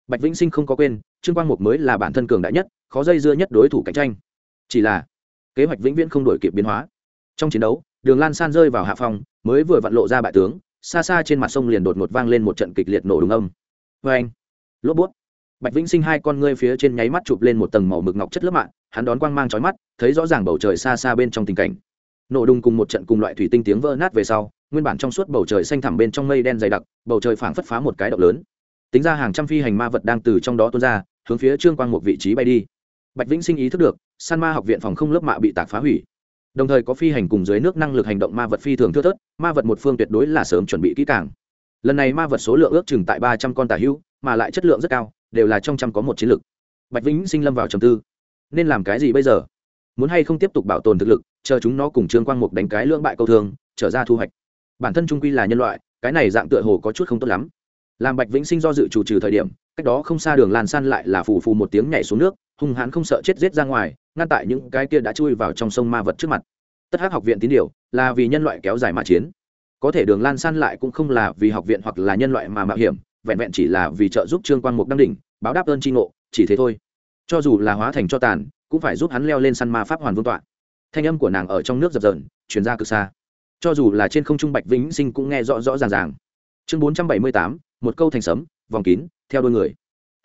A: Bạch Vĩnh Sinh không có quên Trương Quang Mục mới là bản thân cường đại nhất, khó dây dưa nhất đối thủ cạnh tranh. Chỉ là kế hoạch vĩnh viễn không đổi kịp biến hóa. Trong chiến đấu, Đường Lan San rơi vào hạ phong, mới vừa vặn lộ ra bại tướng, xa xa trên mặt sông liền đột ngột vang lên một trận kịch liệt nổ đùng âm. Vê anh, lốp bút. Bạch Vĩnh Sinh hai con ngươi phía trên nháy mắt chụp lên một tầng màu mực ngọc chất lớp mạng, hắn đón quang mang chói mắt, thấy rõ ràng bầu trời xa xa bên trong tình cảnh. Nổ đùng cùng một trận cùng loại thủy tinh tiếng vỡ nát về sau, nguyên bản trong suốt bầu trời xanh thẳm bên trong mây đen dày đặc, bầu trời phảng phất phá một cái động lớn. Tính ra hàng trăm phi hành ma vật đang từ trong đó tuôn ra, hướng phía Trương Quang một vị trí bay đi. Bạch Vĩnh Sinh ý thức được, San Ma học viện phòng không lớp mạ bị tạc phá hủy. Đồng thời có phi hành cùng dưới nước năng lực hành động ma vật phi thường thưa thớt, ma vật một phương tuyệt đối là sớm chuẩn bị kỹ càng. Lần này ma vật số lượng ước chừng tại 300 con tà hữu, mà lại chất lượng rất cao, đều là trong trăm có một chiến lực. Bạch Vĩnh Sinh lâm vào trầm tư, nên làm cái gì bây giờ? Muốn hay không tiếp tục bảo tồn thực lực, chờ chúng nó cùng Trương Quang Mục đánh cái lưỡng bại câu thương, trở ra thu hoạch. Bản thân trung quy là nhân loại, cái này dạng tựa hồ có chút không tốt lắm. Làm Bạch Vĩnh Sinh do dự chủ trừ thời điểm, cách đó không xa Đường Lan San lại là phù phù một tiếng nhảy xuống nước, hung hãn không sợ chết giết ra ngoài, ngăn tại những cái kia đã chui vào trong sông ma vật trước mặt. Tất Hắc học viện tín điều là vì nhân loại kéo dài mà chiến, có thể Đường Lan San lại cũng không là vì học viện hoặc là nhân loại mà mạo hiểm, vẹn vẹn chỉ là vì trợ giúp Trương Quang Mục đăng đỉnh, báo đáp ơn tri ngộ, chỉ thế thôi. Cho dù là hóa thành cho tàn, cũng phải giúp hắn leo lên săn ma pháp hoàn vương tọa. Thanh âm của nàng ở trong nước dập dờn, truyền ra cực xa. Cho dù là trên không trung, Bạch Vĩnh Sinh cũng nghe rõ rõ ràng ràng. Chương 478, một câu thành sấm, vòng kín, theo đuôi người.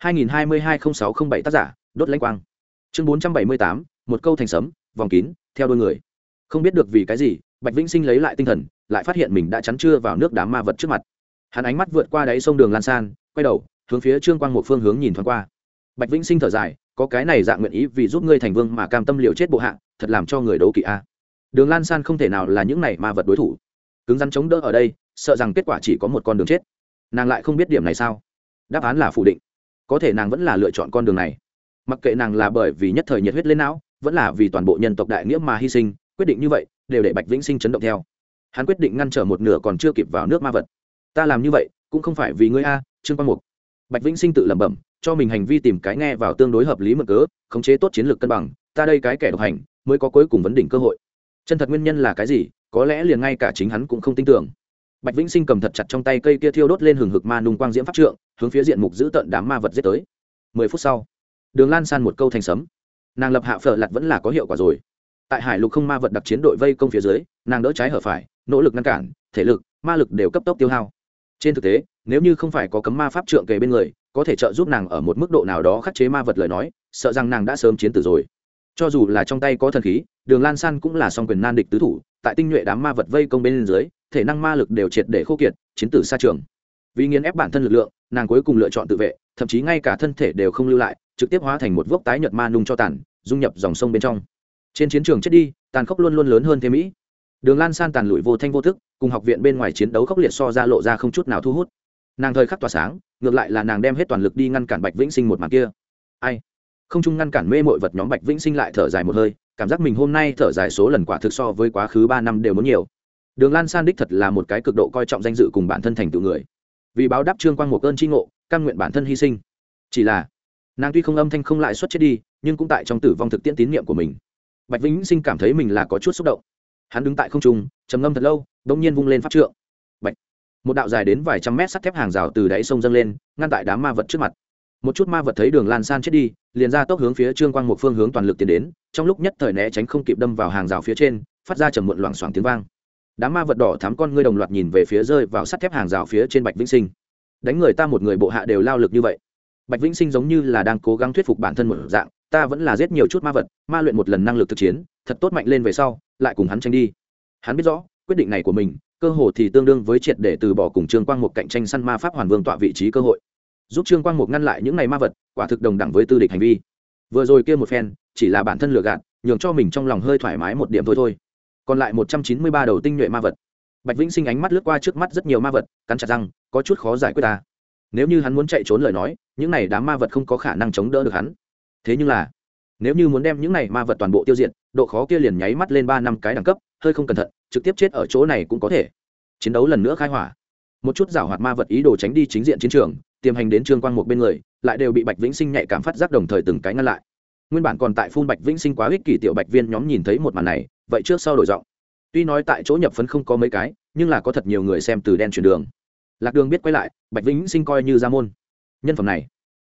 A: 2022-0607 tác giả, Đốt Lãnh Quang. Chương 478, một câu thành sấm, vòng kín, theo đuôi người. Không biết được vì cái gì, Bạch Vĩnh Sinh lấy lại tinh thần, lại phát hiện mình đã chắn chưa vào nước đám ma vật trước mặt. Hắn ánh mắt vượt qua đáy sông Đường Lan San, quay đầu, hướng phía Trương Quang một phương hướng nhìn thoáng qua. Bạch Vĩnh Sinh thở dài, có cái này dạng nguyện ý vì giúp ngươi thành vương mà cam tâm liều chết bộ hạ, thật làm cho người đấu kỵ a. Đường Lan San không thể nào là những này ma vật đối thủ, cứng rắn chống đỡ ở đây, sợ rằng kết quả chỉ có một con đường chết. Nàng lại không biết điểm này sao? Đáp án là phủ định. Có thể nàng vẫn là lựa chọn con đường này. Mặc kệ nàng là bởi vì nhất thời nhiệt huyết lên não, vẫn là vì toàn bộ nhân tộc đại nghĩa mà hy sinh, quyết định như vậy đều để Bạch Vĩnh Sinh chấn động theo. Hắn quyết định ngăn trở một nửa còn chưa kịp vào nước ma vật. Ta làm như vậy cũng không phải vì ngươi a, Trương Quang Mục. Bạch Vĩnh Sinh tự lẩm bẩm, cho mình hành vi tìm cái nghe vào tương đối hợp lý mượn cớ, khống chế tốt chiến lược cân bằng, ta đây cái kẻ độc hành mới có cuối cùng vấn đỉnh cơ hội. Chân thật nguyên nhân là cái gì, có lẽ liền ngay cả chính hắn cũng không tin tưởng. Bạch Vĩnh Sinh cầm thật chặt trong tay cây kia thiêu đốt lên hừng hực ma nung quang diễm pháp trượng, hướng phía diện mục giữ tận đám ma vật giết tới. 10 phút sau, Đường Lan San một câu thành sấm. Nàng lập hạ phở lật vẫn là có hiệu quả rồi. Tại hải lục không ma vật đặc chiến đội vây công phía dưới, nàng đỡ trái hở phải, nỗ lực ngăn cản, thể lực, ma lực đều cấp tốc tiêu hao. Trên thực tế, nếu như không phải có cấm ma pháp trượng kề bên người, có thể trợ giúp nàng ở một mức độ nào đó khắc chế ma vật lời nói, sợ rằng nàng đã sớm chiến tử rồi. Cho dù là trong tay có thần khí, Đường Lan San cũng là song quyền nan địch tứ thủ, tại tinh nhuệ đám ma vật vây công bên dưới, thể năng ma lực đều triệt để khô kiệt, chiến tử xa trường. Vì nghiền ép bản thân lực lượng, nàng cuối cùng lựa chọn tự vệ, thậm chí ngay cả thân thể đều không lưu lại, trực tiếp hóa thành một vốc tái nhợt ma nung cho tàn, dung nhập dòng sông bên trong. Trên chiến trường chết đi, tàn khốc luôn luôn lớn hơn thế mỹ. Đường Lan San tàn lụi vô thanh vô tức, cùng học viện bên ngoài chiến đấu khốc liệt so ra lộ ra không chút nào thu hút. Nàng thời khắc tỏa sáng, ngược lại là nàng đem hết toàn lực đi ngăn cản Bạch Vĩnh Sinh một màn kia. Ai? Không chung ngăn cản mê mội vật nhóm Bạch Vĩnh Sinh lại thở dài một hơi, cảm giác mình hôm nay thở dài số lần quả thực so với quá khứ 3 năm đều muốn nhiều. Đường Lan San đích thật là một cái cực độ coi trọng danh dự cùng bản thân thành tựu người. Vì báo đáp Trương Quang một cơn chi ngộ, cam nguyện bản thân hy sinh. Chỉ là, nàng tuy không âm thanh không lại xuất chết đi, nhưng cũng tại trong tử vong thực tiễn tín niệm của mình. Bạch Vĩnh Sinh cảm thấy mình là có chút xúc động. Hắn đứng tại không trung, trầm ngâm thật lâu, đột nhiên vung lên pháp trượng. Bạch. Một đạo dài đến vài trăm mét sắt thép hàng rào từ đáy sông dâng lên, ngăn tại đám ma vật trước mặt. Một chút ma vật thấy Đường Lan San chết đi, liền ra tốc hướng phía Trương Quang một phương hướng toàn lực tiến đến, trong lúc nhất thời né tránh không kịp đâm vào hàng rào phía trên, phát ra trầm muộn loảng xoảng tiếng vang. Đám ma vật đỏ thắm con ngươi đồng loạt nhìn về phía rơi vào sắt thép hàng rào phía trên Bạch Vĩnh Sinh. Đánh người ta một người bộ hạ đều lao lực như vậy. Bạch Vĩnh Sinh giống như là đang cố gắng thuyết phục bản thân một dạng, ta vẫn là giết nhiều chút ma vật, ma luyện một lần năng lực thực chiến, thật tốt mạnh lên về sau, lại cùng hắn tranh đi. Hắn biết rõ, quyết định này của mình, cơ hồ thì tương đương với triệt để từ bỏ cùng Trương Quang một cạnh tranh săn ma pháp hoàn vương tọa vị trí cơ hội. Giúp Trương Quang một ngăn lại những này ma vật, quả thực đồng đẳng với tư địch hành vi. Vừa rồi kia một phen, chỉ là bản thân lừa gạt, nhường cho mình trong lòng hơi thoải mái một điểm thôi. Còn lại 193 đầu tinh nhuệ ma vật. Bạch Vĩnh Sinh ánh mắt lướt qua trước mắt rất nhiều ma vật, cắn chặt răng, có chút khó giải quyết ta. Nếu như hắn muốn chạy trốn lời nói, những này đám ma vật không có khả năng chống đỡ được hắn. Thế nhưng là, nếu như muốn đem những này ma vật toàn bộ tiêu diệt, độ khó kia liền nháy mắt lên 3 năm cái đẳng cấp, hơi không cẩn thận, trực tiếp chết ở chỗ này cũng có thể. Chiến đấu lần nữa khai hỏa. Một chút giảo hoạt ma vật ý đồ tránh đi chính diện chiến trường, tiềm hành đến Trương Quang một bên người, lại đều bị Bạch Vĩnh Sinh nhạy cảm phát giác đồng thời từng cái ngăn lại. Nguyên bản còn tại phun Bạch Vĩnh Sinh quá ích kỷ tiểu Bạch Viên nhóm nhìn thấy một màn này, vậy trước sau đổi giọng. Tuy nói tại chỗ nhập phấn không có mấy cái, nhưng là có thật nhiều người xem từ đen chuyển đường. Lạc Đường biết quay lại, Bạch Vĩnh Sinh coi như ra môn. Nhân phẩm này,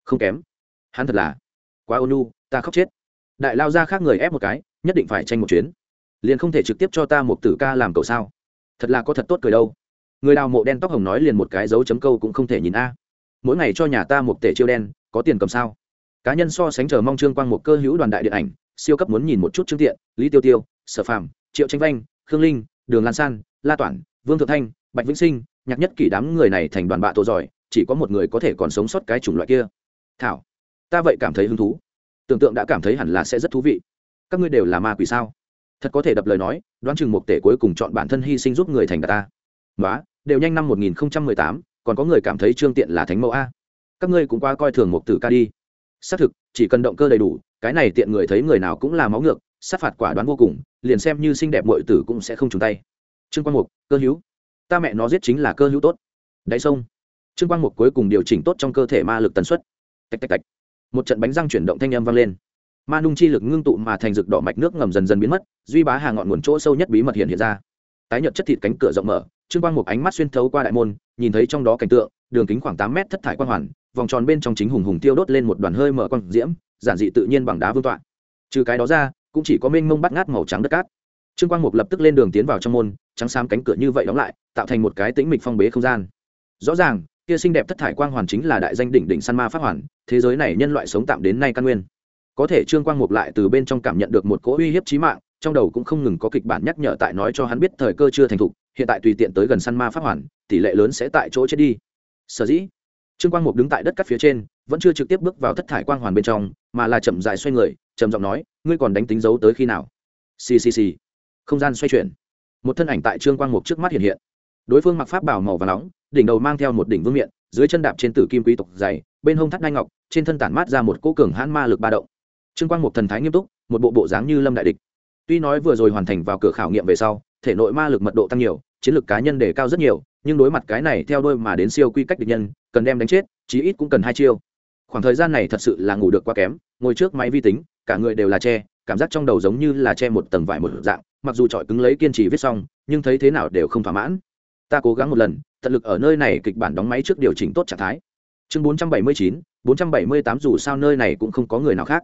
A: không kém. Hắn thật là quá ôn nhu, ta khóc chết. Đại lao ra khác người ép một cái, nhất định phải tranh một chuyến, liền không thể trực tiếp cho ta một tử ca làm cậu sao? Thật là có thật tốt cười đâu. Người đào mộ đen tóc hồng nói liền một cái dấu chấm câu cũng không thể nhìn a. Mỗi ngày cho nhà ta một tể chiêu đen, có tiền cầm sao? Cá nhân so sánh chờ mong Trương Quang một cơ hữu đoàn đại điện ảnh, siêu cấp muốn nhìn một chút Trương Tiện, Lý Tiêu Tiêu, Sở Phàm, Triệu Tranh Vanh, Khương Linh, Đường Lan San, La Toản, Vương Thượng Thanh, Bạch Vĩnh Sinh, Nhạc Nhất Kỷ đám người này thành đoàn bạ tổ giỏi, chỉ có một người có thể còn sống sót cái chủng loại kia. Thảo, ta vậy cảm thấy hứng thú. Tưởng tượng đã cảm thấy hẳn là sẽ rất thú vị. Các ngươi đều là ma quỷ sao? Thật có thể đập lời nói, đoán chừng một tể cuối cùng chọn bản thân hy sinh giúp người thành ta. Nóa, đều nhanh năm 1018, còn có người cảm thấy Trương Tiện là thánh mẫu a. Các ngươi cũng quá coi thường một tử ca đi. Xác thực, chỉ cần động cơ đầy đủ, cái này tiện người thấy người nào cũng là máu ngược, sát phạt quả đoán vô cùng, liền xem như xinh đẹp muội tử cũng sẽ không trùng tay. Trương Quang Mục, cơ hữu. Ta mẹ nó giết chính là cơ hữu tốt. Đáy sông. Trương Quang Mục cuối cùng điều chỉnh tốt trong cơ thể ma lực tần suất. Tạch tạch tạch. Một trận bánh răng chuyển động thanh âm vang lên. Ma nung chi lực ngưng tụ mà thành rực đỏ mạch nước ngầm dần dần biến mất, duy bá hà ngọn nguồn chỗ sâu nhất bí mật hiện ra. Tái nhợt chất thịt cánh cửa rộng mở, Trương Quang Mục ánh mắt xuyên thấu qua đại môn, nhìn thấy trong đó cảnh tượng, đường kính khoảng 8 mét thất thải quang hoàn, vòng tròn bên trong chính hùng hùng tiêu đốt lên một đoàn hơi mở quang diễm, giản dị tự nhiên bằng đá vương tọa. Trừ cái đó ra, cũng chỉ có mênh mông bát ngát màu trắng đất cát. Trương Quang Mục lập tức lên đường tiến vào trong môn, trắng xám cánh cửa như vậy đóng lại, tạo thành một cái tĩnh mịch phong bế không gian. Rõ ràng, kia xinh đẹp thất thải quang hoàn chính là đại danh đỉnh đỉnh săn ma pháp hoàn, thế giới này nhân loại sống tạm đến nay căn nguyên. Có thể Trương Quang Mục lại từ bên trong cảm nhận được một cỗ uy hiếp chí mạng, trong đầu cũng không ngừng có kịch bản nhắc nhở tại nói cho hắn biết thời cơ chưa thành thục, hiện tại tùy tiện tới gần săn ma pháp hoàn, tỷ lệ lớn sẽ tại chỗ chết đi. Sở dĩ, Trương Quang Mục đứng tại đất cát phía trên, vẫn chưa trực tiếp bước vào thất thải quang hoàn bên trong, mà là chậm rãi xoay người, trầm giọng nói, ngươi còn đánh tính dấu tới khi nào? Xì xì xì. Không gian xoay chuyển, một thân ảnh tại Trương Quang Mục trước mắt hiện hiện. Đối phương mặc pháp bào màu vàng nóng, đỉnh đầu mang theo một đỉnh vương miện, dưới chân đạp trên tử kim quý tộc dày, bên hông thắt ngai ngọc, trên thân tản mát ra một cỗ cường hãn ma lực ba động. Trương Quang Mục thần thái nghiêm túc, một bộ dáng như lâm đại địch. Tuy nói vừa rồi hoàn thành vào cửa khảo nghiệm về sau, thể nội ma lực mật độ tăng nhiều, chiến lược cá nhân đề cao rất nhiều, nhưng đối mặt cái này theo đôi mà đến siêu quy cách địch nhân, cần đem đánh chết, chí ít cũng cần 2 chiêu. Khoảng thời gian này thật sự là ngủ được quá kém, ngồi trước máy vi tính, cả người đều là che, cảm giác trong đầu giống như là che một tầng vải một dạng, mặc dù trọi cứng lấy kiên trì viết xong, nhưng thấy thế nào đều không thỏa mãn. Ta cố gắng một lần, tận lực ở nơi này kịch bản đóng máy trước điều chỉnh tốt trạng thái. Chương 479, 478 dù sao nơi này cũng không có người nào khác.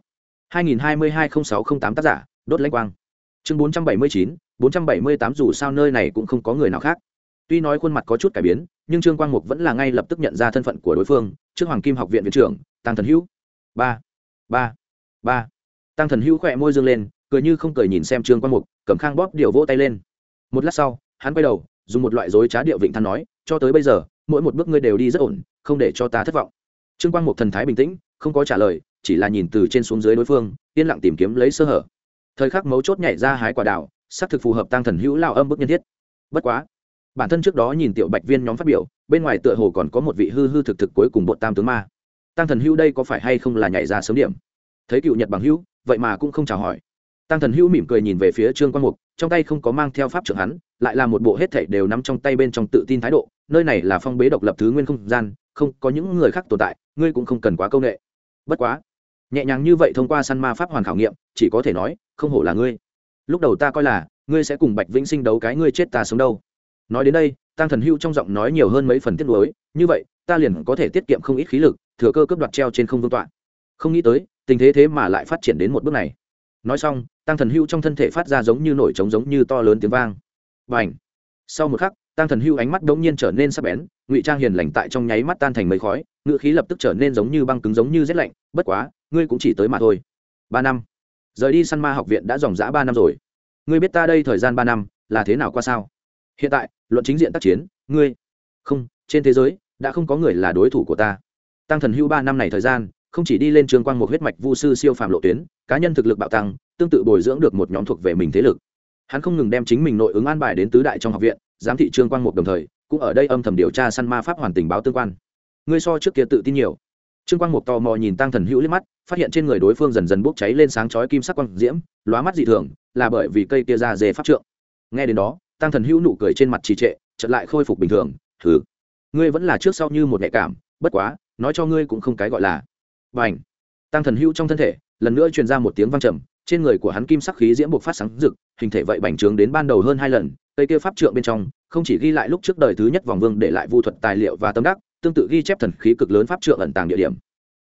A: 2022-0608 tác giả, đốt lãnh quang. Chương 479, 478 dù sao nơi này cũng không có người nào khác. Tuy nói khuôn mặt có chút cải biến, nhưng Trương Quang Mục vẫn là ngay lập tức nhận ra thân phận của đối phương, trước Hoàng Kim Học viện viện trưởng, Tăng Thần Hữu. Ba. Tăng Thần Hữu khẽ môi dương lên, cười như không cười nhìn xem Trương Quang Mục, cầm khang bóp điều vỗ tay lên. Một lát sau, hắn quay đầu, dùng một loại dối trá điệu vịnh than nói, cho tới bây giờ, mỗi một bước ngươi đều đi rất ổn, không để cho ta thất vọng. Trương Quang Mục thần thái bình tĩnh, không có trả lời, chỉ là nhìn từ trên xuống dưới đối phương, yên lặng tìm kiếm lấy sơ hở. Thời khắc mấu chốt nhảy ra hái quả đào, xác thực phù hợp Tăng Thần Hữu lao âm bức nhân thiết. Bất quá, bản thân trước đó nhìn tiểu bạch viên nhóm phát biểu, bên ngoài tựa hồ còn có một vị hư thực cuối cùng bột tam tướng ma. Tăng Thần Hữu đây có phải hay không là nhảy ra sớm điểm? Thấy cựu Nhật bằng hữu, vậy mà cũng không chào hỏi. Tăng Thần Hữu mỉm cười nhìn về phía Trương Quang Mục, trong tay không có mang theo pháp trưởng hắn, lại là một bộ hết thảy đều nắm trong tay bên trong tự tin thái độ, nơi này là phong bế độc lập thứ nguyên không gian, không có những người khác tồn tại, ngươi cũng không cần quá câu nệ. Bất quá, nhẹ nhàng như vậy thông qua săn ma pháp hoàn khảo nghiệm, chỉ có thể nói, không hổ là ngươi. Lúc đầu ta coi là ngươi sẽ cùng Bạch Vĩnh Sinh đấu cái ngươi chết ta sống đâu. Nói đến đây, Tăng Thần Hữu trong giọng nói nhiều hơn mấy phần tiếc nuối, như vậy, ta liền có thể tiết kiệm không ít khí lực, thừa cơ cướp đoạt treo trên không vương tọa. Không nghĩ tới, tình thế mà lại phát triển đến một bước này. Nói xong, Tăng Thần Hữu trong thân thể phát ra giống như nổi trống giống như to lớn tiếng vang. Bành! Sau một khắc, Tăng Thần Hữu ánh mắt đống nhiên trở nên sắc bén, ngụy trang hiền lành tại trong nháy mắt tan thành mây khói, ngữ khí lập tức trở nên giống như băng cứng giống như rét lạnh, bất quá, ngươi cũng chỉ tới mà thôi. 3 năm. Rời đi săn ma học viện đã dòng dã 3 năm rồi. Ngươi biết ta đây thời gian 3 năm là thế nào qua sao? Hiện tại, luận chính diện tác chiến, ngươi không, trên thế giới đã không có người là đối thủ của ta. Tăng Thần Hữu 3 năm này thời gian, không chỉ đi lên Trương Quang một huyết mạch vu sư siêu phàm lộ tuyến, cá nhân thực lực bạo tăng, tương tự bồi dưỡng được một nhóm thuộc về mình thế lực. Hắn không ngừng đem chính mình nội ứng an bài đến tứ đại trong học viện, giám thị Trương Quang một đồng thời, cũng ở đây âm thầm điều tra săn ma pháp hoàn tình báo tương quan. Ngươi so trước kia tự tin nhiều. Trương Quang một tò mò nhìn Tăng Thần Hữu liếc mắt, phát hiện trên người đối phương dần dần bốc cháy lên sáng chói kim sắc quang diễm, lóa mắt dị thường, là bởi vì cây kia ra dề pháp trượng. Nghe đến đó, Tăng Thần Hữu nụ cười trên mặt trì trệ, chợt lại khôi phục bình thường. Thử, ngươi vẫn là trước sau như một nhạy cảm, bất quá, nói cho ngươi cũng không cái gọi là. Bành! Tăng Thần Hữu trong thân thể lần nữa truyền ra một tiếng vang trầm, trên người của hắn kim sắc khí diễm bộc phát sáng rực, hình thể vậy bành trướng đến ban đầu hơn 2 lần. Cây kia pháp trượng bên trong không chỉ ghi lại lúc trước đời thứ nhất vòng vương để lại vu thuật tài liệu và tâm đắc, tương tự ghi chép thần khí cực lớn pháp trượng ẩn tàng địa điểm.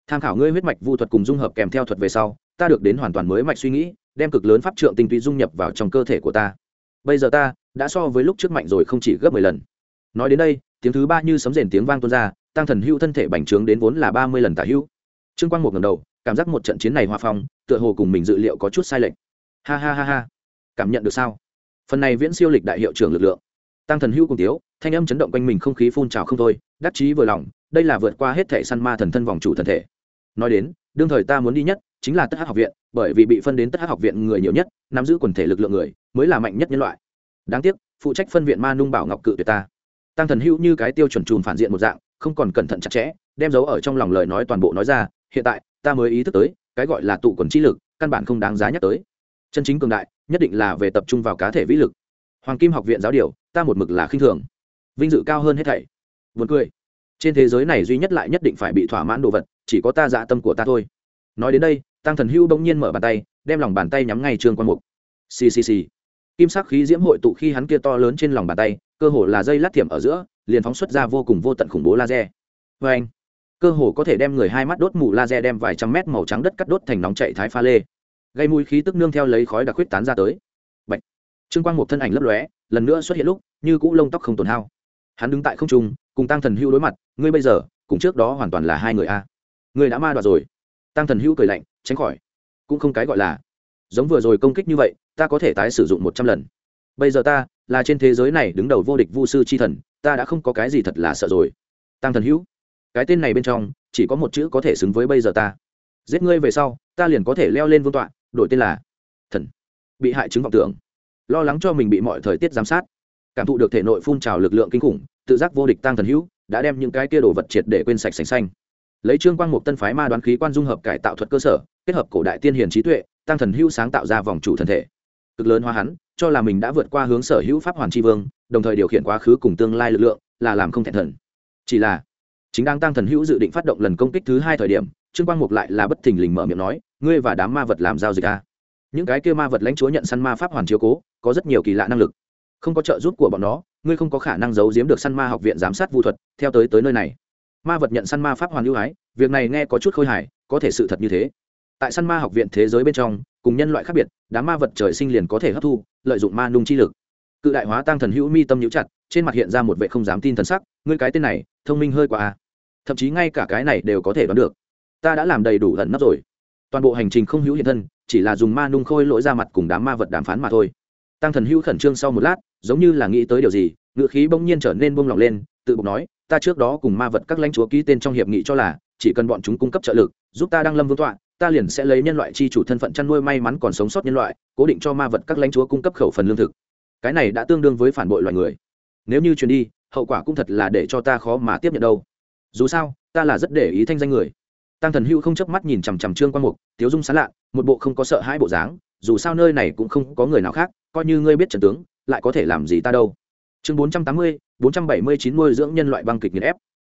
A: tham khảo ngươi huyết mạch vu thuật cùng dung hợp kèm theo thuật về sau, ta được đến hoàn toàn mới mạch suy nghĩ, đem cực lớn pháp trượng tinh túy dung nhập vào trong cơ thể của ta. Bây giờ ta đã so với lúc trước mạnh rồi không chỉ gấp 10 lần. Nói đến đây, tiếng thứ ba như sấm rền tiếng vang tuôn ra, Tăng Thần Hữu thân thể bành trướng đến vốn là 30 lần tả hữu. Trương Quang Mục ngẩng đầu, cảm giác một trận chiến này hoa phong, tựa hồ cùng mình dự liệu có chút sai lệch. Ha ha ha ha, cảm nhận được sao? Phần này viễn siêu lịch đại hiệu trưởng lực lượng. Tăng Thần Hữu cùng tiếu, thanh âm chấn động quanh mình không khí phun trào không thôi, đắc chí vừa lòng, đây là vượt qua hết thể săn ma thần thân vòng chủ thần thể. Nói đến, đương thời ta muốn đi nhất chính là Tất Hắc học viện, bởi vì bị phân đến Tất Hắc học viện người nhiều nhất, nắm giữ quần thể lực lượng người, mới là mạnh nhất nhân loại. Đáng tiếc, phụ trách phân viện Ma Nung Bảo Ngọc cự tuyệt ta. Tăng Thần Hữu như cái tiêu chuẩn trùm phản diện một dạng, không còn cẩn thận chặt chẽ, đem giấu ở trong lòng lời nói toàn bộ nói ra, hiện tại, ta mới ý thức tới, cái gọi là tụ quần chi lực, căn bản không đáng giá nhắc tới. Chân chính cường đại, nhất định là về tập trung vào cá thể vĩ lực. Hoàng Kim học viện giáo điều, ta một mực là khinh thường. Vinh dự cao hơn hết thảy. Buồn cười. Trên thế giới này duy nhất lại nhất định phải bị thỏa mãn đồ vật, chỉ có ta dạ tâm của ta thôi. Nói đến đây, Tăng Thần Hữu bỗng nhiên mở bàn tay, đem lòng bàn tay nhắm ngay Trương Quang Mục. Xì xì xì. Kim sắc khí diễm hội tụ khi hắn kia to lớn trên lòng bàn tay, cơ hồ là dây lát thiểm ở giữa, liền phóng xuất ra vô cùng vô tận khủng bố laser. Và anh, cơ hồ có thể đem người hai mắt đốt mù laser đem vài trăm mét màu trắng đất cắt đốt thành nóng chảy thái pha lê, gây mùi khí tức nương theo lấy khói đặc huyết tán ra tới. Bạch. Trương Quang Mục thân ảnh lấp lóe, lần nữa xuất hiện lúc, như cũ lông tóc không tổn hao. Hắn đứng tại không trung, cùng Tăng Thần Hữu đối mặt, ngươi bây giờ, cùng trước đó hoàn toàn là hai người a. Ngươi đã ma đoạt rồi. Tăng Thần Hữu cười lạnh, tránh khỏi. Cũng không cái gọi là, giống vừa rồi công kích như vậy, ta có thể tái sử dụng 100 lần. Bây giờ ta là trên thế giới này đứng đầu vô địch vu sư chi thần, ta đã không có cái gì thật là sợ rồi. Tăng Thần Hữu, cái tên này bên trong chỉ có một chữ có thể xứng với bây giờ ta. Giết ngươi về sau, ta liền có thể leo lên vương tọa, đổi tên là thần. Bị hại chứng vọng tưởng, lo lắng cho mình bị mọi thời tiết giám sát, cảm thụ được thể nội phun trào lực lượng kinh khủng, tự giác vô địch Tăng Thần Hữu đã đem những cái kia đồ vật triệt để quên sạch sành xanh. Lấy Trương Quang Mục tân phái ma đoán khí quan dung hợp cải tạo thuật cơ sở, kết hợp cổ đại tiên hiền trí tuệ, Tăng Thần Hữu sáng tạo ra vòng chủ thần thể, cực lớn hóa hắn, cho là mình đã vượt qua hướng sở hữu pháp hoàn tri vương, đồng thời điều khiển quá khứ cùng tương lai lực lượng, là làm không thẹn thần. Chỉ là chính đang Tăng Thần Hữu dự định phát động lần công kích thứ hai thời điểm, Trương Quang Mục lại là bất thình lình mở miệng nói, ngươi và đám ma vật làm giao dịch a. Những cái kia ma vật lãnh chúa nhận săn ma pháp hoàn chiếu cố, có rất nhiều kỳ lạ năng lực, không có trợ giúp của bọn nó, ngươi không có khả năng giấu giếm được săn ma học viện giám sát vu thuật, theo tới nơi này. Ma vật nhận săn ma pháp hoàn ưu ái, việc này nghe có chút khôi hài, có thể sự thật như thế. Tại săn ma học viện thế giới bên trong, cùng nhân loại khác biệt, đám ma vật trời sinh liền có thể hấp thu, lợi dụng ma nung chi lực. Cự đại hóa Tăng Thần Hữu mi tâm nhíu chặt, trên mặt hiện ra một vẻ không dám tin thần sắc, ngươi cái tên này, thông minh hơi quá a. Thậm chí ngay cả cái này đều có thể đoán được. Ta đã làm đầy đủ lần nắp rồi. Toàn bộ hành trình không hữu hiện thân, chỉ là dùng ma nung khôi lỗi ra mặt cùng đám ma vật đàm phán mà thôi. Tăng Thần Hữu khẩn trương sau một lát, giống như là nghĩ tới điều gì, ngữ khí bỗng nhiên trở nên buông lỏng lên, tự bộc nói, ta trước đó cùng ma vật các lãnh chúa ký tên trong hiệp nghị cho là, chỉ cần bọn chúng cung cấp trợ lực, giúp ta đăng lâm vương tọa, ta liền sẽ lấy nhân loại chi chủ thân phận chăn nuôi may mắn còn sống sót nhân loại, cố định cho ma vật các lãnh chúa cung cấp khẩu phần lương thực. Cái này đã tương đương với phản bội loài người. Nếu như truyền đi, hậu quả cũng thật là để cho ta khó mà tiếp nhận đâu. Dù sao, ta là rất để ý thanh danh người. Tăng Thần Hữu không chớp mắt nhìn chằm chằm Trương Quang Mục, tiếu dung sán lạ, một bộ không có sợ hãi bộ dáng, dù sao nơi này cũng không có người nào khác, coi như ngươi biết trận tướng, lại có thể làm gì ta đâu. Chương 480, 479 nuôi dưỡng nhân loại băng kịch nghiền ép.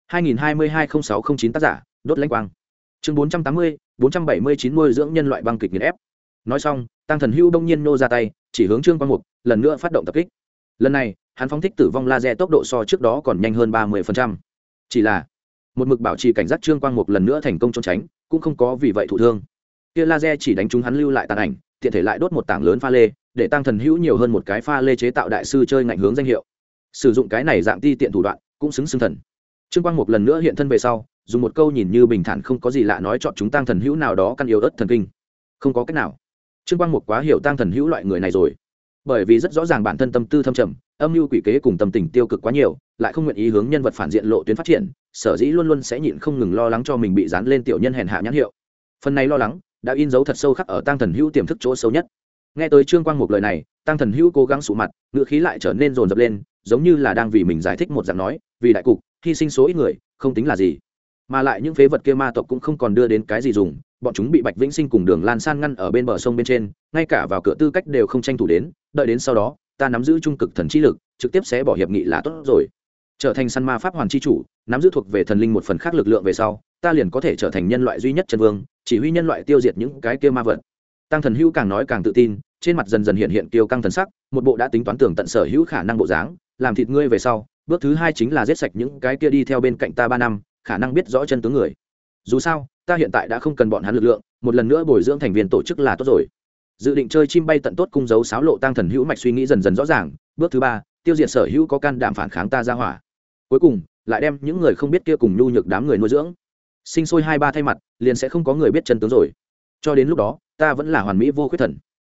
A: 2022-0609 tác giả, đốt lãnh quang. Chương 480, 479 nuôi dưỡng nhân loại băng kịch nghiền ép. Nói xong, Tăng Thần Hữu đông nhiên nô ra tay, chỉ hướng Trương Quang Mục, lần nữa phát động tập kích. Lần này, hắn phóng thích tử vong laser tốc độ so trước đó còn nhanh hơn 30%. Chỉ là một mực bảo trì cảnh giác Trương Quang Mục lần nữa thành công trốn tránh, cũng không có vì vậy thụ thương. Kia laser chỉ đánh trúng hắn lưu lại tàn ảnh, tiện thể lại đốt một tảng lớn pha lê, để Tăng Thần Hữu nhiều hơn một cái pha lê chế tạo đại sư chơi ngạnh hướng danh hiệu. Sử dụng cái này dạng ti tiện thủ đoạn, cũng xứng xưng thần. Trương Quang Mục lần nữa hiện thân về sau, dùng một câu nhìn như bình thản không có gì lạ nói chọn chúng Tăng Thần Hữu nào đó căn yếu ớt thần kinh. Không có cách nào. Trương Quang Mục quá hiểu Tăng Thần Hữu loại người này rồi. Bởi vì rất rõ ràng bản thân tâm tư thâm trầm, âm mưu quỷ kế cùng tâm tình tiêu cực quá nhiều, lại không nguyện ý hướng nhân vật phản diện lộ tuyến phát triển, sở dĩ luôn luôn sẽ nhịn không ngừng lo lắng cho mình bị dán lên tiểu nhân hèn hạ nhãn hiệu. Phần này lo lắng đã in dấu thật sâu khắc ở Tăng Thần Hữu tiềm thức chỗ sâu nhất. Nghe tới Trương Quang Mục lời này, Tăng Thần Hữu cố gắng sụ mặt, ngựa khí lại trở nên dồn dập lên, giống như là đang vì mình giải thích một dạng nói, vì đại cục, hy sinh số ít người, không tính là gì. Mà lại những phế vật kia ma tộc cũng không còn đưa đến cái gì dùng, bọn chúng bị Bạch Vĩnh Sinh cùng Đường Lan San ngăn ở bên bờ sông bên trên, ngay cả vào cửa tư cách đều không tranh thủ đến, đợi đến sau đó, ta nắm giữ trung cực thần chi lực, trực tiếp sẽ bỏ hiệp nghị là tốt rồi. Trở thành săn ma pháp hoàn chi chủ, nắm giữ thuộc về thần linh một phần khác lực lượng về sau, ta liền có thể trở thành nhân loại duy nhất chân vương, chỉ huy nhân loại tiêu diệt những cái kia ma vật. Tăng Thần Hữu càng nói càng tự tin, trên mặt dần dần hiện hiện kiêu căng thần sắc, một bộ đã tính toán tường tận sở hữu khả năng bộ dáng, làm thịt ngươi về sau, bước thứ hai chính là giết sạch những cái kia đi theo bên cạnh ta 3 năm, khả năng biết rõ chân tướng người. dù sao ta hiện tại đã không cần bọn hắn lực lượng, một lần nữa bồi dưỡng thành viên tổ chức là tốt rồi. Dự định chơi chim bay tận tốt cung giấu xáo lộ tăng thần hữu mạch suy nghĩ dần dần rõ ràng. Bước thứ ba, tiêu diệt sở hữu có can đảm phản kháng ta ra hỏa. Cuối cùng lại đem những người không biết kia cùng nhu nhược đám người nuôi dưỡng, sinh sôi 2-3 thay mặt, liền sẽ không có người biết chân tướng rồi. Cho đến lúc đó ta vẫn là hoàn mỹ vô khuyết thần.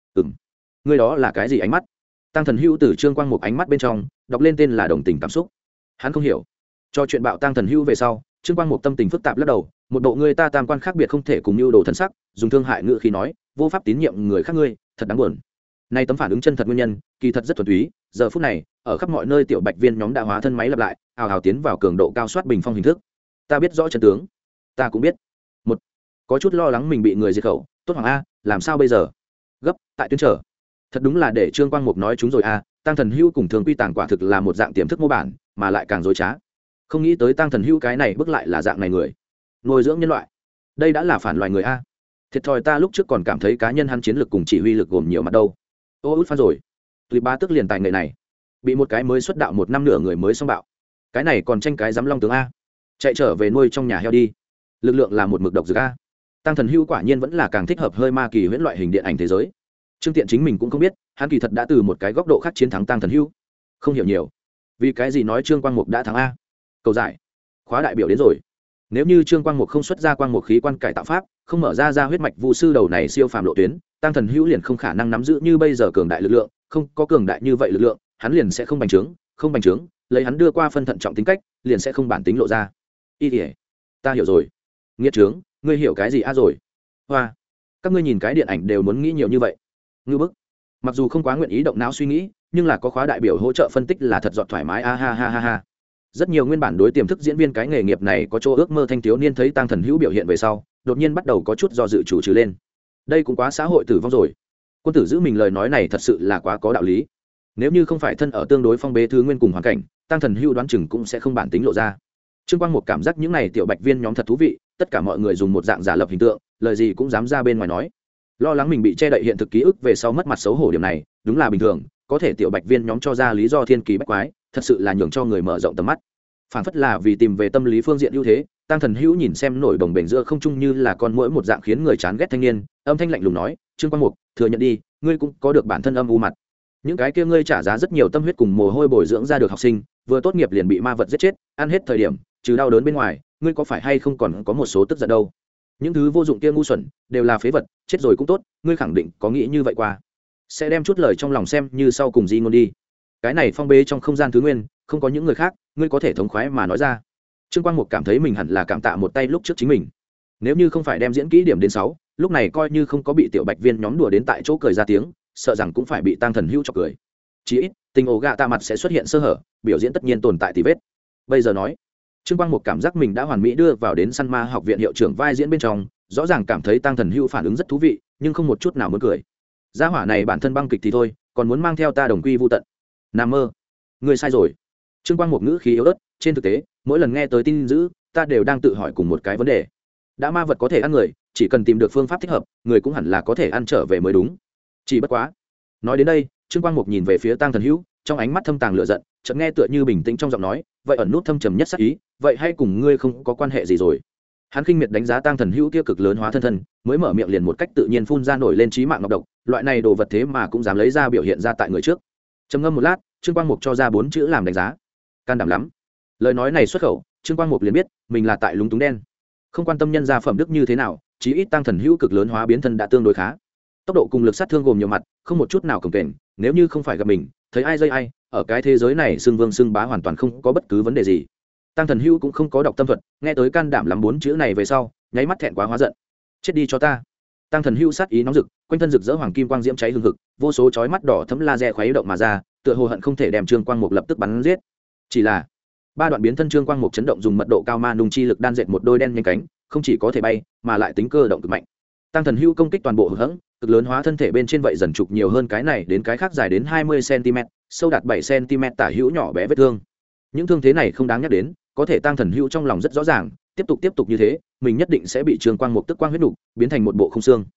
A: Người đó là cái gì ánh mắt? Tăng thần hữu từ Trương Quang Mục ánh mắt bên trong đọc lên tên là đồng tình cảm xúc. Hắn không hiểu. Cho chuyện bạo tăng thần hữu về sau, Trương Quang Mục tâm tình phức tạp lắc đầu, một bộ người ta tam quan khác biệt không thể cùng nhu đồ thân sắc, dùng thương hại ngữ khí nói, vô pháp tín nhiệm người khác ngươi, thật đáng buồn. Nay tấm phản ứng chân thật nguyên nhân, kỳ thật rất thuần túy, giờ phút này, ở khắp mọi nơi tiểu bạch viên nhóm đã hóa thân máy lặp lại, ào ào tiến vào cường độ cao soát bình phong hình thức. Ta biết rõ chân tướng, ta cũng biết. Một, có chút lo lắng mình bị người diệt khẩu, tốt hoàng a, làm sao bây giờ? Gấp, tại tuyến trở. Thật đúng là để Trương Quang Mục nói chúng rồi a, tăng thần hữu cùng thường quy tàng quả thực là một dạng tiềm thức mô bản, mà lại càng dối trá. Không nghĩ tới tăng thần hữu cái này bước lại là dạng này người, nuôi dưỡng nhân loại, đây đã là phản loài người a. Thiệt thòi ta lúc trước còn cảm thấy cá nhân hắn chiến lược cùng chỉ huy lực gồm nhiều mặt đâu. Ô út phan rồi, clip ba tức liền tài nghệ này bị một cái mới xuất đạo 1 năm nửa người mới xong bạo, cái này còn tranh cái dám long tướng a, chạy trở về nuôi trong nhà heo đi. Lực lượng là một mực độc dược a. Tăng thần hữu quả nhiên vẫn là càng thích hợp hơi ma kỳ huyễn loại hình điện ảnh thế giới. Trương Tiện chính mình cũng không biết, hắn kỳ thật đã từ một cái góc độ khác chiến thắng tăng thần hữu. Không hiểu nhiều, vì cái gì nói Trương Quang Mục đã thắng a? Cầu giải, khóa đại biểu đến rồi. Nếu như Trương Quang Mục không xuất ra quang mục khí quan cải tạo pháp, không mở ra huyết mạch vu sư đầu này siêu phàm lộ tuyến, tăng thần hữu liền không khả năng nắm giữ như bây giờ cường đại lực lượng, không có cường đại như vậy lực lượng, hắn liền sẽ không bành trướng, lấy hắn đưa qua phân thận trọng tính cách, liền sẽ không bản tính lộ ra. Y thể, ta hiểu rồi. Nghiệt trướng, ngươi hiểu cái gì a rồi? Hoa, các ngươi nhìn cái điện ảnh đều muốn nghĩ nhiều như vậy. Ngư bức. Mặc dù không quá nguyện ý động não suy nghĩ, nhưng là có khóa đại biểu hỗ trợ phân tích là thật giọt thoải mái a ha ha ha ha. Rất nhiều nguyên bản đối tiềm thức diễn viên cái nghề nghiệp này có chỗ ước mơ thanh thiếu niên thấy tăng thần hữu biểu hiện về sau, đột nhiên bắt đầu có chút do dự chủ trừ lên. Đây cũng quá xã hội tử vong rồi. Quân tử giữ mình lời nói này thật sự là quá có đạo lý. Nếu như không phải thân ở tương đối phong bế thứ nguyên cùng hoàn cảnh, tăng thần hữu đoán chừng cũng sẽ không bản tính lộ ra. Trương Quang Mục cảm giác những này tiểu bạch viên nhóm thật thú vị, tất cả mọi người dùng một dạng giả lập hình tượng, lời gì cũng dám ra bên ngoài nói. Lo lắng mình bị che đậy hiện thực ký ức về sau mất mặt xấu hổ điểm này, đúng là bình thường, có thể tiểu bạch viên nhóm cho ra lý do thiên kỳ bách quái, thật sự là nhường cho người mở rộng tầm mắt. Phản phất là vì tìm về tâm lý phương diện ưu thế, tăng thần hữu nhìn xem nổi đồng bền giữa không trung như là con muỗi một dạng khiến người chán ghét thanh niên, âm thanh lạnh lùng nói, Trương Quang Mục, thừa nhận đi, ngươi cũng có được bản thân âm u mặt. Những cái kia ngươi trả giá rất nhiều tâm huyết cùng mồ hôi bồi dưỡng ra được học sinh, vừa tốt nghiệp liền bị ma vật giết chết, ăn hết thời điểm, trừ đau đớn bên ngoài, ngươi có phải hay không còn có một số tức giận đâu? Những thứ vô dụng kia ngu xuẩn, đều là phế vật, chết rồi cũng tốt, ngươi khẳng định có nghĩ như vậy qua. Sẽ đem chút lời trong lòng xem như sau cùng di ngôn đi. Cái này phong bế trong không gian thứ nguyên, không có những người khác, ngươi có thể thống khoái mà nói ra. Trương Quang Mục cảm thấy mình hẳn là cảm tạ một tay lúc trước chính mình. Nếu như không phải đem diễn kỹ điểm đến 6, lúc này coi như không có bị tiểu bạch viên nhóm đùa đến tại chỗ cười ra tiếng, sợ rằng cũng phải bị tăng thần hữu chọc cười. Chỉ ít, tình ổ gạ tạ mặt sẽ xuất hiện sơ hở, biểu diễn tất nhiên tồn tại tì vết. Bây giờ nói, Trương Quang Mục cảm giác mình đã hoàn mỹ đưa vào đến Săn Ma học viện hiệu trưởng vai diễn bên trong, rõ ràng cảm thấy tăng thần hữu phản ứng rất thú vị, nhưng không một chút nào muốn cười. Gia hỏa này bản thân băng kịch thì thôi, còn muốn mang theo ta đồng quy vu tận. Nằm mơ. Ngươi sai rồi. Trương Quang Mục ngữ khí yếu ớt, trên thực tế, mỗi lần nghe tới tin dữ, ta đều đang tự hỏi cùng một cái vấn đề. Đã ma vật có thể ăn người, chỉ cần tìm được phương pháp thích hợp, người cũng hẳn là có thể ăn trở về mới đúng. Chỉ bất quá. Nói đến đây, Trương Quang Mục nhìn về phía Tăng Thần Hữu, trong ánh mắt thâm tàng lửa giận, chợt nghe tựa như bình tĩnh trong giọng nói, vậy ẩn nút thâm trầm nhất sát ý, vậy hay cùng ngươi không có quan hệ gì rồi? Hắn khinh miệt đánh giá Tăng Thần Hữu kia cực lớn hóa thân thân, mới mở miệng liền một cách tự nhiên phun ra nổi lên chí mạng ngọc độc, loại này đồ vật thế mà cũng dám lấy ra biểu hiện ra tại người trước. Trầm ngâm một lát, Trương Quang Mục cho ra 4 chữ làm đánh giá. Can đảm lắm. Lời nói này xuất khẩu, Trương Quang Mục liền biết mình là tại lúng túng đen. Không quan tâm nhân gia phẩm đức như thế nào, chí ít Tăng Thần Hữu cực lớn hóa biến thân đã tương đối khá. Tốc độ cùng lực sát thương gồm nhiều mặt, không một chút nào cồng kềnh, nếu như không phải gặp mình, thấy ai dây ai, ở cái thế giới này xưng vương xưng bá hoàn toàn không có bất cứ vấn đề gì. Tăng Thần Hữu cũng không có đọc tâm thuật, nghe tới can đảm lắm 4 chữ này về sau, nháy mắt thẹn quá hóa giận. Chết đi cho ta. Tăng Thần Hữu sát ý nóng rực, quanh thân rực rỡ hoàng kim quang diễm cháy hừng hực, vô số chói mắt đỏ thấm laser khuấy động mà ra, tựa hồ hận không thể đem Trương Quang Mục lập tức bắn giết. Chỉ là, 3 đoạn biến thân Trương Quang Mục chấn động dùng mật độ cao ma nung chi lực đan dệt một đôi đen nhanh cánh, không chỉ có thể bay, mà lại tính cơ động cực mạnh. Tăng Thần Hữu công kích toàn bộ hưởng hững, cực lớn hóa thân thể bên trên vậy dần trục nhiều hơn cái này đến cái khác dài đến 20 cm, sâu đạt 7 cm tả hữu nhỏ bé vết thương. Những thương thế này không đáng nhắc đến, có thể Tăng Thần Hữu trong lòng rất rõ ràng, tiếp tục như thế, mình nhất định sẽ bị Trương Quang Mục tức quang huyết nục, biến thành một bộ không xương.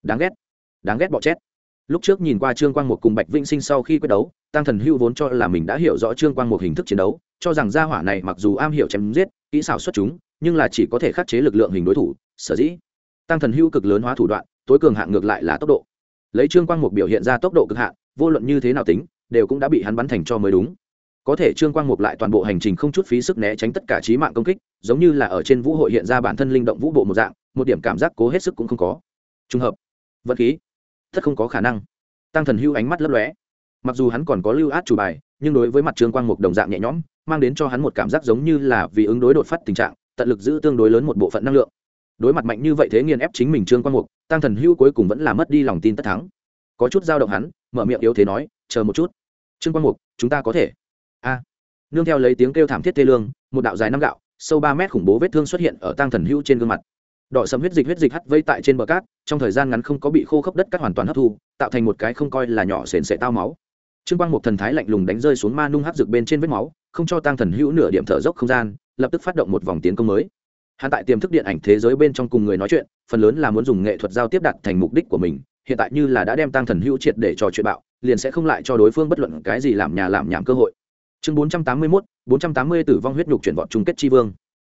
A: Đáng ghét bọ chét. Lúc trước nhìn qua Trương Quang Mục cùng Bạch Vĩnh Sinh sau khi quyết đấu, Tăng Thần Hữu vốn cho là mình đã hiểu rõ Trương Quang Mục hình thức chiến đấu, cho rằng gia hỏa này mặc dù am hiểu chém giết, kỹ xảo xuất chúng, nhưng là chỉ có thể khắc chế lực lượng hình đối thủ, sở dĩ tăng thần hữu cực lớn hóa thủ đoạn tối cường hạng ngược lại là tốc độ. Lấy Trương Quang Mục biểu hiện ra tốc độ cực hạn, vô luận như thế nào tính đều cũng đã bị hắn bắn thành cho mới đúng. Có thể Trương Quang Mục lại toàn bộ hành trình không chút phí sức né tránh tất cả chí mạng công kích, giống như là ở trên vũ hội hiện ra bản thân linh động vũ bộ một dạng, một điểm cảm giác cố hết sức cũng không có. Trùng hợp, vận khí, thật không có khả năng. Tăng thần hữu ánh mắt lấp lóe. Mặc dù hắn còn có lưu át chủ bài, nhưng đối với mặt Trương Quang Mục đồng dạng nhẹ nhõm, mang đến cho hắn một cảm giác giống như là vì ứng đối đột phát tình trạng, tận lực giữ tương đối lớn một bộ phận năng lượng. Đối mặt mạnh như vậy thế nghiền ép chính mình Trương Quang Mục, Tăng thần hữu cuối cùng vẫn là mất đi lòng tin tất thắng. Có chút dao động hắn, mở miệng yếu thế nói, chờ một chút. Trương Quang Mục, chúng ta có thể. Nương theo lấy tiếng kêu thảm thiết tê lương, một đạo dài năm gạo, sâu 3 mét khủng bố vết thương xuất hiện ở Tăng thần hữu trên gương mặt. Đỏ sẫm huyết dịch hắt vây tại trên bờ cát, trong thời gian ngắn không có bị khô khốc đất cát hoàn toàn hấp thu, tạo thành một cái không coi là nhỏ sền sệt tao máu. Trương Quang Mục thần thái lạnh lùng đánh rơi xuống ma nung hắc dược bên trên vết máu, không cho Tăng thần hữu nửa điểm thở dốc không gian, lập tức phát động một vòng tiến công mới. Hắn tại tiềm thức điện ảnh thế giới bên trong cùng người nói chuyện, phần lớn là muốn dùng nghệ thuật giao tiếp đạt thành mục đích của mình, hiện tại như là đã đem Tăng thần hữu triệt để trò chuyện bạo, liền sẽ không lại cho đối phương bất luận cái gì làm nhảm cơ hội. Chương 481, 480 tử vong huyết nhục chuyển vọt chung kết chi vương.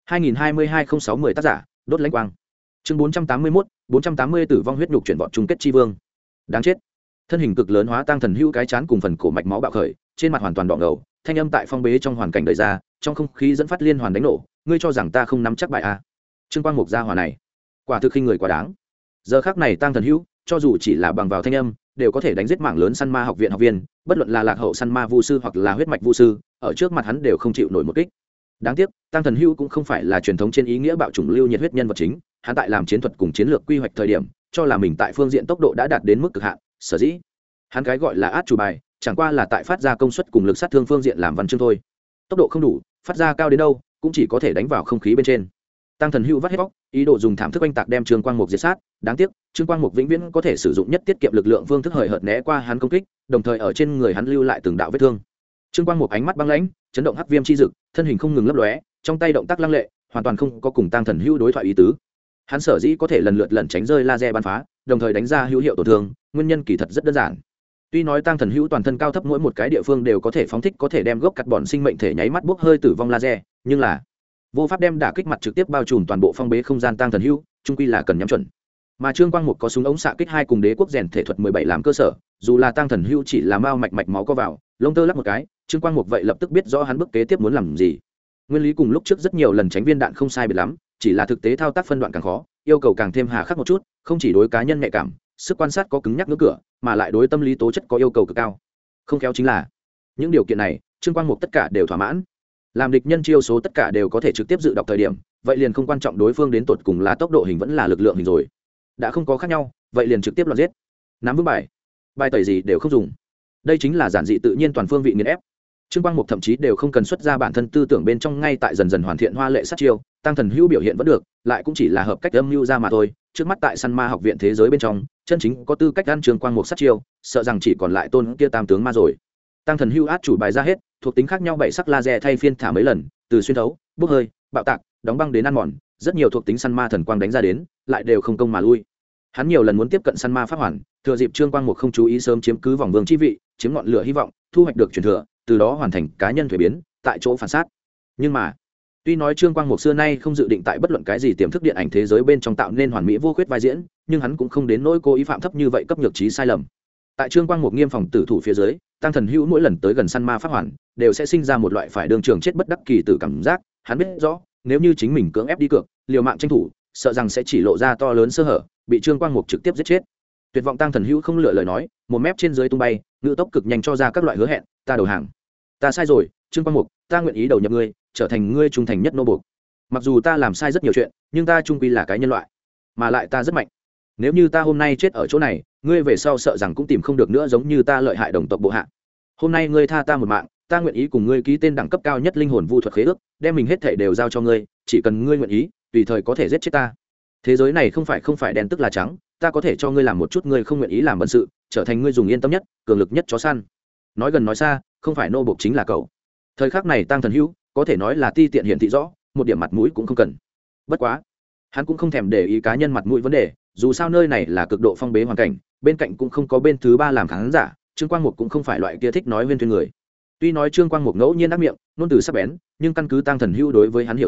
A: 2022-06-10 tác giả, đốt lãnh quang. Chương 481, 480 tử vong huyết nhục chuyển vọt chung kết chi vương. Đáng chết. Thân hình cực lớn hóa Tăng thần hữu cái chán cùng phần cổ mạch máu bạo khởi, trên mặt hoàn toàn đỏ ngầu, thanh âm tại phong bế trong hoàn cảnh đời ra, trong không khí dẫn phát liên hoàn đánh nổ, ngươi cho rằng ta không nắm chắc bài a? Trương Quang Mục gia hỏa này, quả thực khinh người quá đáng. Giờ khắc này Tăng thần hữu, cho dù chỉ là bằng vào thanh âm, đều có thể đánh giết mảng lớn săn ma học viện học viên, bất luận là lạc hậu săn ma vu sư hoặc là huyết mạch vu sư, ở trước mặt hắn đều không chịu nổi một kích. Đáng tiếc, Tăng thần hữu cũng không phải là truyền thống trên ý nghĩa bạo chủng lưu nhiệt huyết nhân vật chính, hắn tại làm chiến thuật cùng chiến lược quy hoạch thời điểm, cho là mình tại phương diện tốc độ đã đạt đến mức cực hạn, sở dĩ hắn cái gọi là át chủ bài, chẳng qua là tại phát ra công suất cùng lực sát thương phương diện làm văn chương thôi. Tốc độ không đủ, phát ra cao đến đâu, cũng chỉ có thể đánh vào không khí bên trên. Tăng thần hữu vắt hết bóc, ý đồ dùng thảm thức oanh tạc đem Trương Quang Mục diệt sát, đáng tiếc Trương Quang Mục vĩnh viễn có thể sử dụng nhất tiết kiệm lực lượng phương thức hời hợt né qua hắn công kích, đồng thời ở trên người hắn lưu lại từng đạo vết thương. Trương Quang Mục ánh mắt băng lãnh, chấn động hắc viêm chi dực, thân hình không ngừng lấp lóe, trong tay động tác lăng lệ, hoàn toàn không có cùng Tăng thần hữu đối thoại ý tứ. Hắn sở dĩ có thể lần lượt lẩn tránh rơi laser bắn phá, đồng thời đánh ra hữu hiệu tổn thương, nguyên nhân kỳ thật rất đơn giản. Tuy nói Tăng thần hữu toàn thân cao thấp mỗi một cái địa phương đều có thể phóng thích có thể đem gốc cắt bọn sinh mệnh thể nháy mắt bốc hơi tử vong laser, nhưng là vô pháp đem đả kích mặt trực tiếp bao trùm toàn bộ phong bế không gian Tăng thần hữu, chung quy là cần nhắm chuẩn. Mà Trương Quang Mục có súng ống xạ kích 2 cùng đế quốc rèn thể thuật 17 làm cơ sở, dù là Tăng thần hữu chỉ là mao mạch máu có vào, lông tơ lắc một cái, Trương Quang Mục vậy lập tức biết rõ hắn bước kế tiếp muốn làm gì. Nguyên lý cùng lúc trước rất nhiều lần tránh viên đạn không sai biệt lắm, chỉ là thực tế thao tác phân đoạn càng khó, yêu cầu càng thêm hà khắc một chút, không chỉ đối cá nhân nhạy cảm, sức quan sát có cứng nhắc ngưỡng cửa, mà lại đối tâm lý tố chất có yêu cầu cực cao. Không khéo chính là những điều kiện này, Trương Quang Mục tất cả đều thỏa mãn. Làm địch nhân chiêu số tất cả đều có thể trực tiếp dự đọc thời điểm, vậy liền không quan trọng đối phương đến tột cùng là tốc độ hình vẫn là lực lượng hình rồi. Đã không có khác nhau, vậy liền trực tiếp loạn giết. Nắm vững bài tẩy gì đều không dùng. Đây chính là giản dị tự nhiên toàn phương vị nghiền ép. Trương Quang Mục thậm chí đều không cần xuất ra bản thân tư tưởng bên trong, ngay tại dần dần hoàn thiện hoa lệ sát chiêu, Tăng thần hữu biểu hiện vẫn được, lại cũng chỉ là hợp cách âm mưu ra mà thôi. Trước mắt tại săn ma học viện thế giới bên trong, chân chính có tư cách ăn Trương Quang Mục sát chiêu, sợ rằng chỉ còn lại tôn kia tam tướng ma rồi. Tăng thần hữu át chủ bài ra hết, thuộc tính khác nhau bảy sắc laser thay phiên thả mấy lần, từ xuyên thấu, bốc hơi, bạo tạc, đóng băng đến ăn mòn, rất nhiều thuộc tính săn ma thần quang đánh ra đến, lại đều không công mà lui. Hắn nhiều lần muốn tiếp cận săn ma pháp hoàn, thừa dịp Trương Quang Mục không chú ý sớm chiếm cứ vòng vương chi vị, chiếm ngọn lửa hy vọng, thu hoạch được truyền thừa, từ đó hoàn thành cá nhân thuế biến, tại chỗ phản sát. Nhưng mà, tuy nói Trương Quang Mục xưa nay không dự định tại bất luận cái gì tiềm thức điện ảnh thế giới bên trong tạo nên hoàn mỹ vô khuyết vai diễn, nhưng hắn cũng không đến nỗi cố ý phạm thấp như vậy cấp nhược trí sai lầm. Tại Trương Quang Mục nghiêm phòng tử thủ phía dưới, Tăng thần hữu mỗi lần tới gần săn ma pháp hoàn, đều sẽ sinh ra một loại phải đường trường chết bất đắc kỳ tử cảm giác. Hắn biết rõ, nếu như chính mình cưỡng ép đi cược, liều mạng tranh thủ, sợ rằng sẽ chỉ lộ ra to lớn sơ hở, bị Trương Quang Mục trực tiếp giết chết. Tuyệt vọng Tăng thần hữu không lựa lời nói, một mép trên dưới tung bay, ngữ tốc cực nhanh cho ra các loại hứa hẹn, ta đầu hàng, ta sai rồi, Trương Quang Mục, ta nguyện ý đầu nhập ngươi, trở thành ngươi trung thành nhất nô buộc. Mặc dù ta làm sai rất nhiều chuyện, nhưng ta trung quy là cái nhân loại, mà lại ta rất mạnh. Nếu như ta hôm nay chết ở chỗ này, ngươi về sau sợ rằng cũng tìm không được nữa giống như ta lợi hại đồng tộc bộ hạ. Hôm nay ngươi tha ta một mạng, ta nguyện ý cùng ngươi ký tên đẳng cấp cao nhất linh hồn vu thuật khế ước, đem mình hết thảy đều giao cho ngươi, chỉ cần ngươi nguyện ý, tùy thời có thể giết chết ta. Thế giới này không phải đen tức là trắng, ta có thể cho ngươi làm một chút ngươi không nguyện ý làm bận sự, trở thành ngươi dùng yên tâm nhất, cường lực nhất chó săn. Nói gần nói xa, không phải nô buộc chính là cậu. Thời khắc này Tăng thần hữu có thể nói là ti tiện hiển thị rõ, một điểm mặt mũi cũng không cần. Bất quá, hắn cũng không thèm để ý cá nhân mặt mũi vấn đề, dù sao nơi này là cực độ phong bế hoàn cảnh, bên cạnh cũng không có bên thứ ba làm khán giả. Trương Quang Mục cũng không phải loại kia thích nói huyên thuyên người. Tuy nói Trương Quang Mục ngẫu nhiên đắc miệng, ngôn từ sắc bén, nhưng căn cứ Tăng thần hữu đối với hắn hiểu rõ,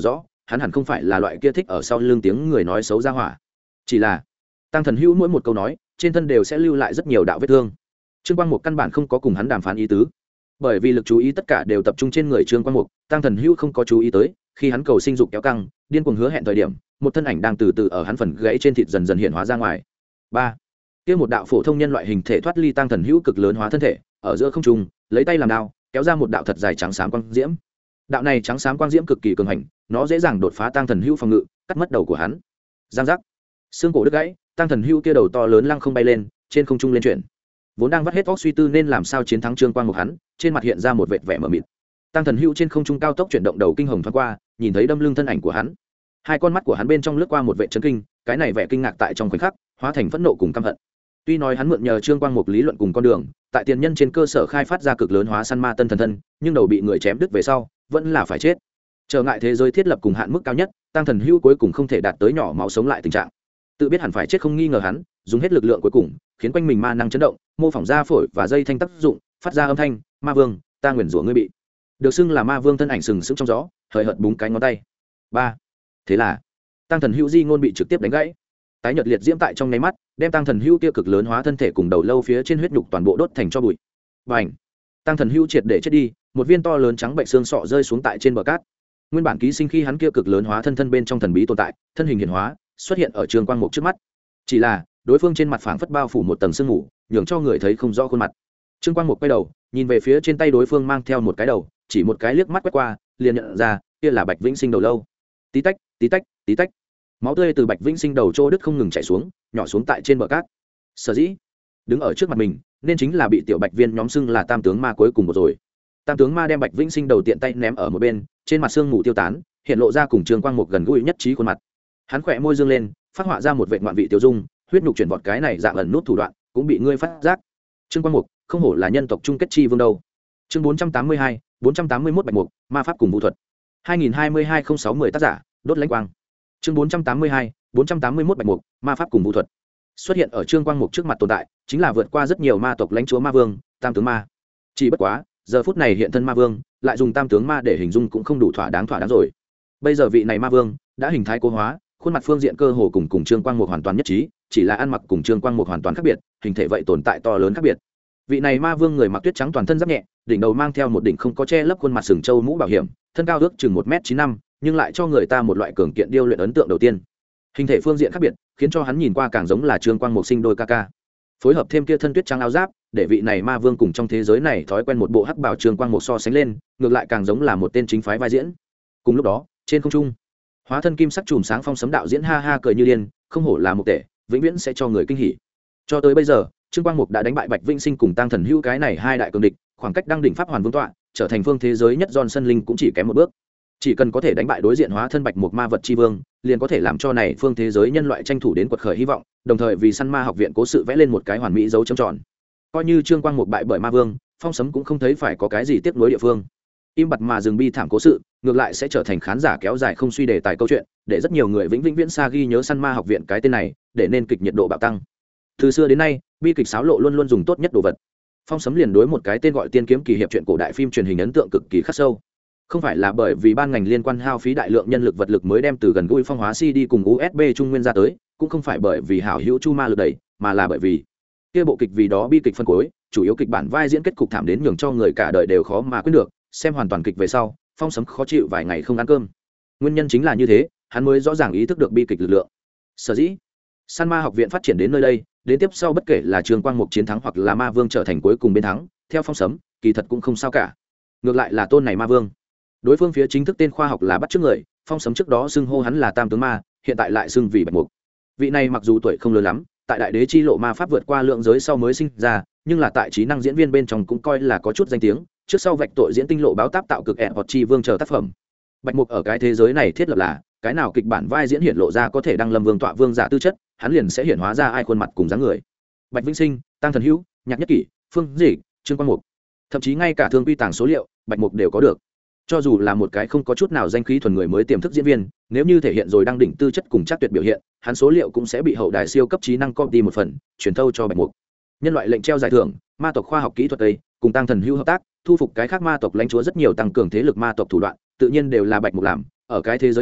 A: hắn hẳn không phải là loại kia thích ở sau lưng tiếng người nói xấu ra hỏa. Chỉ là Tăng Thần Hữu mỗi một câu nói trên thân đều sẽ lưu lại rất nhiều đạo vết thương. Trương Quang Mục căn bản không có cùng hắn đàm phán ý tứ, bởi vì lực chú ý tất cả đều tập trung trên người Trương Quang Mục. Tăng Thần Hữu không có chú ý tới, khi hắn cầu sinh dục kéo căng, điên cuồng hứa hẹn thời điểm, một thân ảnh đang từ từ ở hắn phần gãy trên thịt dần dần hiện hóa ra ngoài. Ba, kia một đạo phổ thông nhân loại hình thể thoát ly Tăng Thần Hữu cực lớn hóa thân thể, ở giữa không trung, lấy tay làm đao, kéo ra một đạo thật dài trắng xám quang diễm. Đạo này trắng xám quang diễm cực kỳ cường hành, nó dễ dàng đột phá Tăng Thần Hữu phòng ngự, cắt mất đầu của hắn. Giang giác, xương cổ đứt gãy, Tăng Thần Hữu kia đầu to lớn lăng không bay lên, trên không trung lên chuyển. Vốn đang vắt hết óc suy tư nên làm sao chiến thắng Trương Quang Mục hắn, trên mặt hiện ra một vệt vẻ mờ mịt. Tăng Thần Hữu trên không trung cao tốc chuyển động đầu kinh hồng thoáng qua, nhìn thấy đâm lưng thân ảnh của hắn. Hai con mắt của hắn bên trong lướt qua một vẻ chấn kinh, cái này vẻ kinh ngạc tại trong khoảnh khắc hóa thành phẫn nộ cùng căm hận. Tuy nói hắn mượn nhờ Trương Quang Mục lý luận cùng con đường, tại tiền nhân trên cơ sở khai phát ra cực lớn hóa săn ma tân thần thân, nhưng đầu bị người chém đứt về sau, vẫn là phải chết. Trở ngại thế giới thiết lập cùng hạn mức cao nhất, Tăng Thần Hữu cuối cùng không thể đạt tới nhỏ máu sống lại tình trạng. Tự biết hẳn phải chết không nghi ngờ hắn, dùng hết lực lượng cuối cùng, khiến quanh mình ma năng chấn động, mô phỏng ra phổi và dây thanh tác dụng, phát ra âm thanh, "Ma vương, ta nguyền rủa ngươi bị." Được xưng là Ma vương thân ảnh sừng sững trong gió, hời hợt búng cái ngón tay. Ba. Thế là, Tăng Thần Hữu di ngôn bị trực tiếp đánh gãy. Tái nhợt liệt diễm tại trong nháy mắt, đem Tăng Thần Hữu kia cực lớn hóa thân thể cùng đầu lâu phía trên huyết nhục toàn bộ đốt thành tro bụi. Bành! Tăng Thần Hữu triệt để chết đi, một viên to lớn trắng bệnh xương sọ rơi xuống tại trên bờ cát. Nguyên bản ký sinh khi hắn kia cực lớn hóa thân bên trong thần bí tồn tại, thân hình hiển hóa, xuất hiện ở Trương Quang Mục trước mắt. Chỉ là, đối phương trên mặt phảng phất bao phủ một tầng sương mù, nhường cho người thấy không rõ khuôn mặt. Trương Quang Mục quay đầu, nhìn về phía trên tay đối phương mang theo một cái đầu, chỉ một cái liếc mắt quét qua, liền nhận ra, kia là Bạch Vĩnh Sinh đầu lâu. Tí tách, tí tách, tí tách. Máu tươi từ Bạch Vĩnh Sinh đầu chỗ đứt không ngừng chảy xuống, nhỏ xuống tại trên bờ cát. Sở dĩ, đứng ở trước mặt mình, nên chính là bị tiểu Bạch Viên nhóm xưng là Tam tướng ma cuối cùng một rồi. Tam tướng ma đem Bạch Vĩnh Sinh đầu tiện tay ném ở một bên, trên mặt sương mù tiêu tán, hiện lộ ra cùng Trương Quang Mục gần gũi nhất trí khuôn mặt. Hắn khỏe môi dương lên, phát họa ra một vệt ngoạn vị tiêu dung, huyết nhục chuyển vọt cái này dạng ẩn nút thủ đoạn, cũng bị ngươi phát giác. Trương Quang Mục, không hổ là nhân tộc chung kết chi vương đâu. Chương 482, 481 Bạch Mục, ma pháp cùng vũ thuật. 2022-06-10 tác giả, Đốt Lãnh Quang. Chương 482, 481 Bạch Mục, ma pháp cùng vũ thuật. Xuất hiện ở Trương Quang Mục trước mặt tồn tại, chính là vượt qua rất nhiều ma tộc lãnh chúa ma vương, Tam tướng ma. Chỉ bất quá, giờ phút này hiện thân ma vương, lại dùng Tam tướng ma để hình dung cũng không đủ thỏa đáng rồi. Bây giờ vị này ma vương đã hình thái cố hóa, khuôn mặt phương diện cơ hồ cùng Trương Quang Mục hoàn toàn nhất trí, chỉ là ăn mặc cùng Trương Quang Mục hoàn toàn khác biệt, hình thể vậy tồn tại to lớn khác biệt. Vị này ma vương người mặc tuyết trắng toàn thân giáp nhẹ, đỉnh đầu mang theo một đỉnh không có che lấp khuôn mặt sừng trâu mũ bảo hiểm, thân cao ước chừng 1m95, nhưng lại cho người ta một loại cường kiện điêu luyện ấn tượng đầu tiên. Hình thể phương diện khác biệt, khiến cho hắn nhìn qua càng giống là Trương Quang Mục sinh đôi ca ca. Phối hợp thêm kia thân tuyết trắng áo giáp, để vị này ma vương cùng trong thế giới này thói quen một bộ hắc bào Trương Quang Mục so sánh lên, ngược lại càng giống là một tên chính phái vai diễn. Cùng lúc đó, trên không trung, hóa thân kim sắc chùm sáng phong sấm đạo diễn ha ha cười như điên, không hổ là một tể, vĩnh viễn sẽ cho người kinh hỉ. Cho tới bây giờ, Trương Quang Mục đã đánh bại Bạch Vĩnh Sinh cùng Tăng Thần Hữu cái này hai đại cường địch, khoảng cách đăng đỉnh pháp hoàn vương tọa, trở thành phương thế giới nhất Johnson Linh cũng chỉ kém một bước. Chỉ cần có thể đánh bại đối diện hóa thân Bạch Mục ma vật chi vương, liền có thể làm cho này phương thế giới nhân loại tranh thủ đến quật khởi hy vọng, đồng thời vì săn ma học viện cố sự vẽ lên một cái hoàn mỹ dấu chấm tròn. Coi như Trương Quang Mục bại bởi ma vương, phong sấm cũng không thấy phải có cái gì tiếc nuối địa phương. Im bặt mà dừng bi thảm cố sự, ngược lại sẽ trở thành khán giả kéo dài không suy đề tài câu chuyện, để rất nhiều người vĩnh viễn xa ghi nhớ săn ma học viện cái tên này, để nên kịch nhiệt độ bạo tăng. Từ xưa đến nay, bi kịch xáo lộ luôn luôn dùng tốt nhất đồ vật. Phong sấm liền đối một cái tên gọi Tiên kiếm kỳ hiệp truyện cổ đại phim truyền hình ấn tượng cực kỳ khắc sâu. Không phải là bởi vì ban ngành liên quan hao phí đại lượng nhân lực vật lực mới đem từ gần gũi phong hóa CD cùng USB trung nguyên ra tới, cũng không phải bởi vì hảo hữu chu ma lực đẩy, mà là bởi vì kia bộ kịch vì đó bi kịch phân cuối, chủ yếu kịch bản vai diễn kết cục thảm đến nhường cho người cả đời đều khó mà quên được, xem hoàn toàn kịch về sau, phong sấm khó chịu vài ngày không ăn cơm. Nguyên nhân chính là như thế, hắn mới rõ ràng ý thức được bi kịch lực lượng. Sở dĩ San Ma học viện phát triển đến nơi đây, đến tiếp sau bất kể là Trương Quang Mục chiến thắng hoặc là ma vương trở thành cuối cùng bên thắng, theo phong sấm, kỳ thật cũng không sao cả. Ngược lại là tôn này ma vương, đối phương phía chính thức tên khoa học là bắt trước người, phong sấm trước đó xưng hô hắn là Tam tướng ma, hiện tại lại xưng vì Bạch Mục. Vị này mặc dù tuổi không lớn lắm, tại đại đế chi lộ ma pháp vượt qua lượng giới sau mới sinh ra, nhưng là tại trí năng diễn viên bên trong cũng coi là có chút danh tiếng, trước sau vạch tội diễn tinh lộ báo táp tạo cực hoặc chi vương chờ tác phẩm. Bạch Mục ở cái thế giới này thiết lập là cái nào kịch bản vai diễn hiện lộ ra có thể đăng lâm vương tọa vương giả tư chất, hắn liền sẽ hiện hóa ra ai khuôn mặt cùng dáng người. Bạch Vĩnh Sinh, Tăng Thần Hữu, Nhạc Nhất Kỷ, Phương Dị, Trương Quang Mục, thậm chí ngay cả thương quy tàng số liệu, Bạch Mục đều có được. Cho dù là một cái không có chút nào danh khí thuần người mới tiềm thức diễn viên, nếu như thể hiện rồi đăng đỉnh tư chất cùng chắc tuyệt biểu hiện, hắn số liệu cũng sẽ bị hậu đài siêu cấp trí năng copy một phần, truyền thâu cho Bạch Mục. Nhân loại lệnh treo giải thưởng, ma tộc khoa học kỹ thuật Tây, cùng Tăng Thần Hữu hợp tác, thu phục cái khác ma tộc lãnh chúa rất nhiều tăng cường thế lực ma tộc thủ đoạn, tự nhiên đều là Bạch Mục làm. Ở cái thế giới này,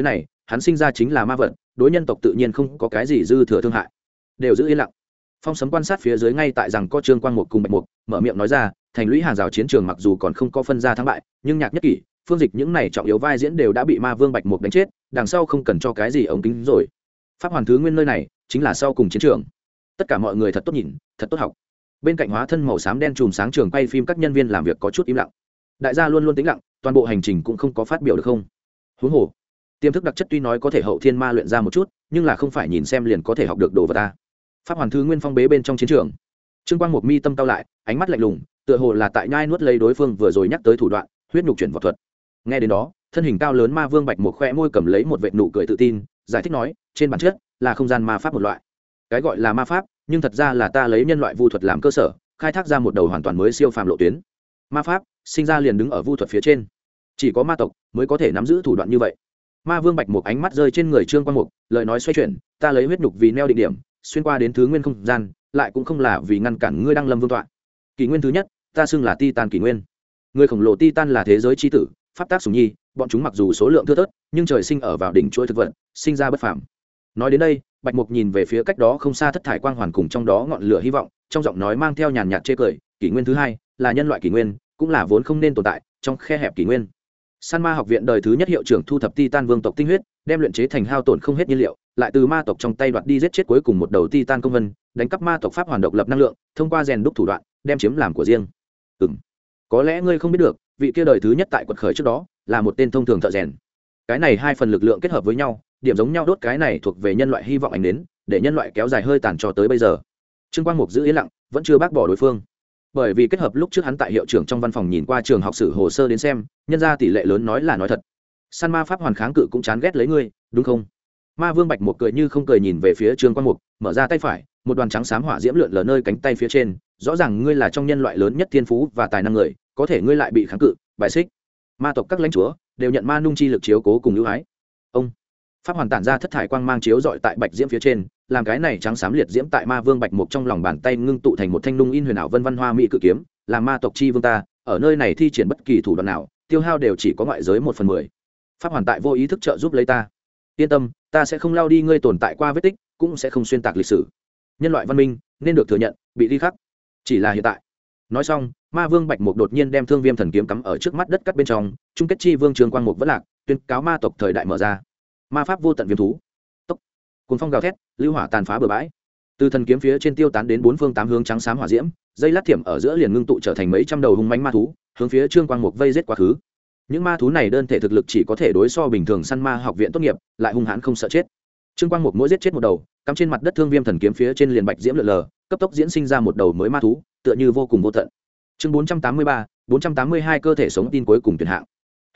A: hắn sinh ra chính là ma vật, đối nhân tộc tự nhiên không có cái gì dư thừa thương hại, đều giữ yên lặng. Phong Sấm quan sát phía dưới ngay tại rằng có Trương Quang Mục cùng Bạch Mục, mở miệng nói ra, thành lũy hàng rào chiến trường mặc dù còn không có phân ra thắng bại, nhưng Nhạc Nhất Kỷ, Phương Dịch những này trọng yếu vai diễn đều đã bị Ma Vương Bạch Mục đánh chết, đằng sau không cần cho cái gì ống kính rồi. Pháp Hoàn Thứ Nguyên nơi này chính là sau cùng chiến trường. Tất cả mọi người thật tốt nhìn, thật tốt học. Bên cạnh hóa thân màu xám đen chùm sáng trường quay phim các nhân viên làm việc có chút im lặng. Đại gia luôn luôn tĩnh lặng, toàn bộ hành trình cũng không có phát biểu được không? Huống hồ, tiềm thức đặc chất tuy nói có thể hậu thiên ma luyện ra một chút, nhưng là không phải nhìn xem liền có thể học được đồ vật ta. Pháp Hoàn Thứ Nguyên phong bế bên trong chiến trường. Trương Quang Mục mi tâm cao lại, ánh mắt lạnh lùng, tựa hồ là tại nhai nuốt lấy đối phương vừa rồi nhắc tới thủ đoạn, huyết nhục chuyển võ thuật. Nghe đến đó, thân hình cao lớn Ma Vương Bạch Mục khẽ môi cầm lấy một vệt nụ cười tự tin, giải thích nói, trên bản chất là không gian ma pháp một loại. Cái gọi là ma pháp, nhưng thật ra là ta lấy nhân loại vu thuật làm cơ sở, khai thác ra một đầu hoàn toàn mới siêu phàm lộ tuyến. Ma pháp sinh ra liền đứng ở vu thuật phía trên, chỉ có ma tộc mới có thể nắm giữ thủ đoạn như vậy. Ma Vương Bạch Mục ánh mắt rơi trên người Trương Quang Mục, lời nói xoay chuyển, ta lấy huyết nhục vì neo định điểm, xuyên qua đến thứ nguyên không gian, lại cũng không là vì ngăn cản ngươi đăng lâm vương tọa. Kỷ nguyên thứ nhất, ta xưng là Titan kỷ nguyên. Người khổng lồ Titan là thế giới chi tử, pháp tác sủng nhi, bọn chúng mặc dù số lượng thưa thớt, nhưng trời sinh ở vào đỉnh chuỗi thực vật, sinh ra bất phàm. Nói đến đây, Bạch Mục nhìn về phía cách đó không xa thất thải quang hoàn cùng trong đó ngọn lửa hy vọng, trong giọng nói mang theo nhàn nhạt chê cười, kỷ nguyên thứ hai là nhân loại kỷ nguyên, cũng là vốn không nên tồn tại trong khe hẹp kỷ nguyên. San Ma học viện đời thứ nhất hiệu trưởng thu thập Titan vương tộc tinh huyết, đem luyện chế thành hao tổn không hết nhiên liệu, lại từ ma tộc trong tay đoạt đi giết chết cuối cùng một đầu Titan công vân, đánh cắp ma tộc pháp hoàn độc lập năng lượng, thông qua rèn đúc thủ đoạn, đem chiếm làm của riêng. Có lẽ ngươi không biết được, vị kia đời thứ nhất tại quật khởi trước đó, là một tên thông thường thợ rèn. Cái này hai phần lực lượng kết hợp với nhau, điểm giống nhau đốt cái này thuộc về nhân loại hy vọng ánh đến, để nhân loại kéo dài hơi tàn cho tới bây giờ. Trương Quang Mục giữ yên lặng, vẫn chưa bác bỏ đối phương. Bởi vì kết hợp lúc trước hắn tại hiệu trưởng trong văn phòng nhìn qua trường học sử hồ sơ đến xem, nhân ra tỷ lệ lớn nói là nói thật. San Ma pháp hoàn kháng cự cũng chán ghét lấy ngươi, đúng không? Ma Vương Bạch Mục cười như không cười nhìn về phía Trương Quang Mục, mở ra tay phải, một đoàn trắng xám hỏa diễm lượn lờ nơi cánh tay phía trên, rõ ràng ngươi là trong nhân loại lớn nhất thiên phú và tài năng người, có thể ngươi lại bị kháng cự, bài xích. Ma tộc các lãnh chúa đều nhận ma nung chi lực chiếu cố cùng ưu ái. Ông pháp hoàn tản ra thất thải quang mang chiếu dọi tại bạch diễm phía trên, làm cái này trắng xám liệt diễm tại Ma Vương Bạch Mục trong lòng bàn tay ngưng tụ thành một thanh nung in huyền ảo vân văn hoa mỹ cự kiếm, làm ma tộc chi vương ta ở nơi này thi triển bất kỳ thủ đoạn nào, tiêu hao đều chỉ có ngoại giới 1/10. Pháp hoàn tại vô ý thức trợ giúp lấy ta. Yên tâm, ta sẽ không lao đi ngươi tồn tại qua vết tích, cũng sẽ không xuyên tạc lịch sử. Nhân loại văn minh nên được thừa nhận, bị đi khắc. Chỉ là hiện tại. Nói xong, Ma Vương Bạch Mục đột nhiên đem Thương Viêm thần kiếm cắm ở trước mắt đất cắt bên trong, chung kết chi vương Trương Quang Mục vẫn lạc, tuyên cáo ma tộc thời đại mở ra. Ma pháp vô tận viêm thú. Tốc. Cuồng phong gào thét, lưu hỏa tàn phá bờ bãi. Từ thần kiếm phía trên tiêu tán đến bốn phương tám hướng trắng xám hỏa diễm, dây lát thiểm ở giữa liền ngưng tụ trở thành mấy trăm đầu hung mãnh ma thú, hướng phía Trương Quang Mục vây giết quá khứ. Những ma thú này đơn thể thực lực chỉ có thể đối so bình thường săn ma học viện tốt nghiệp, lại hung hãn không sợ chết. Trương Quang Mục mỗi giết chết một đầu, cắm trên mặt đất Thương Viêm thần kiếm phía trên liền bạch diễm lượn lờ, cấp tốc diễn sinh ra một đầu mới ma thú, tựa như vô cùng vô tận. Chương 483, 482 cơ thể sống tin cuối cùng tuyển hạng.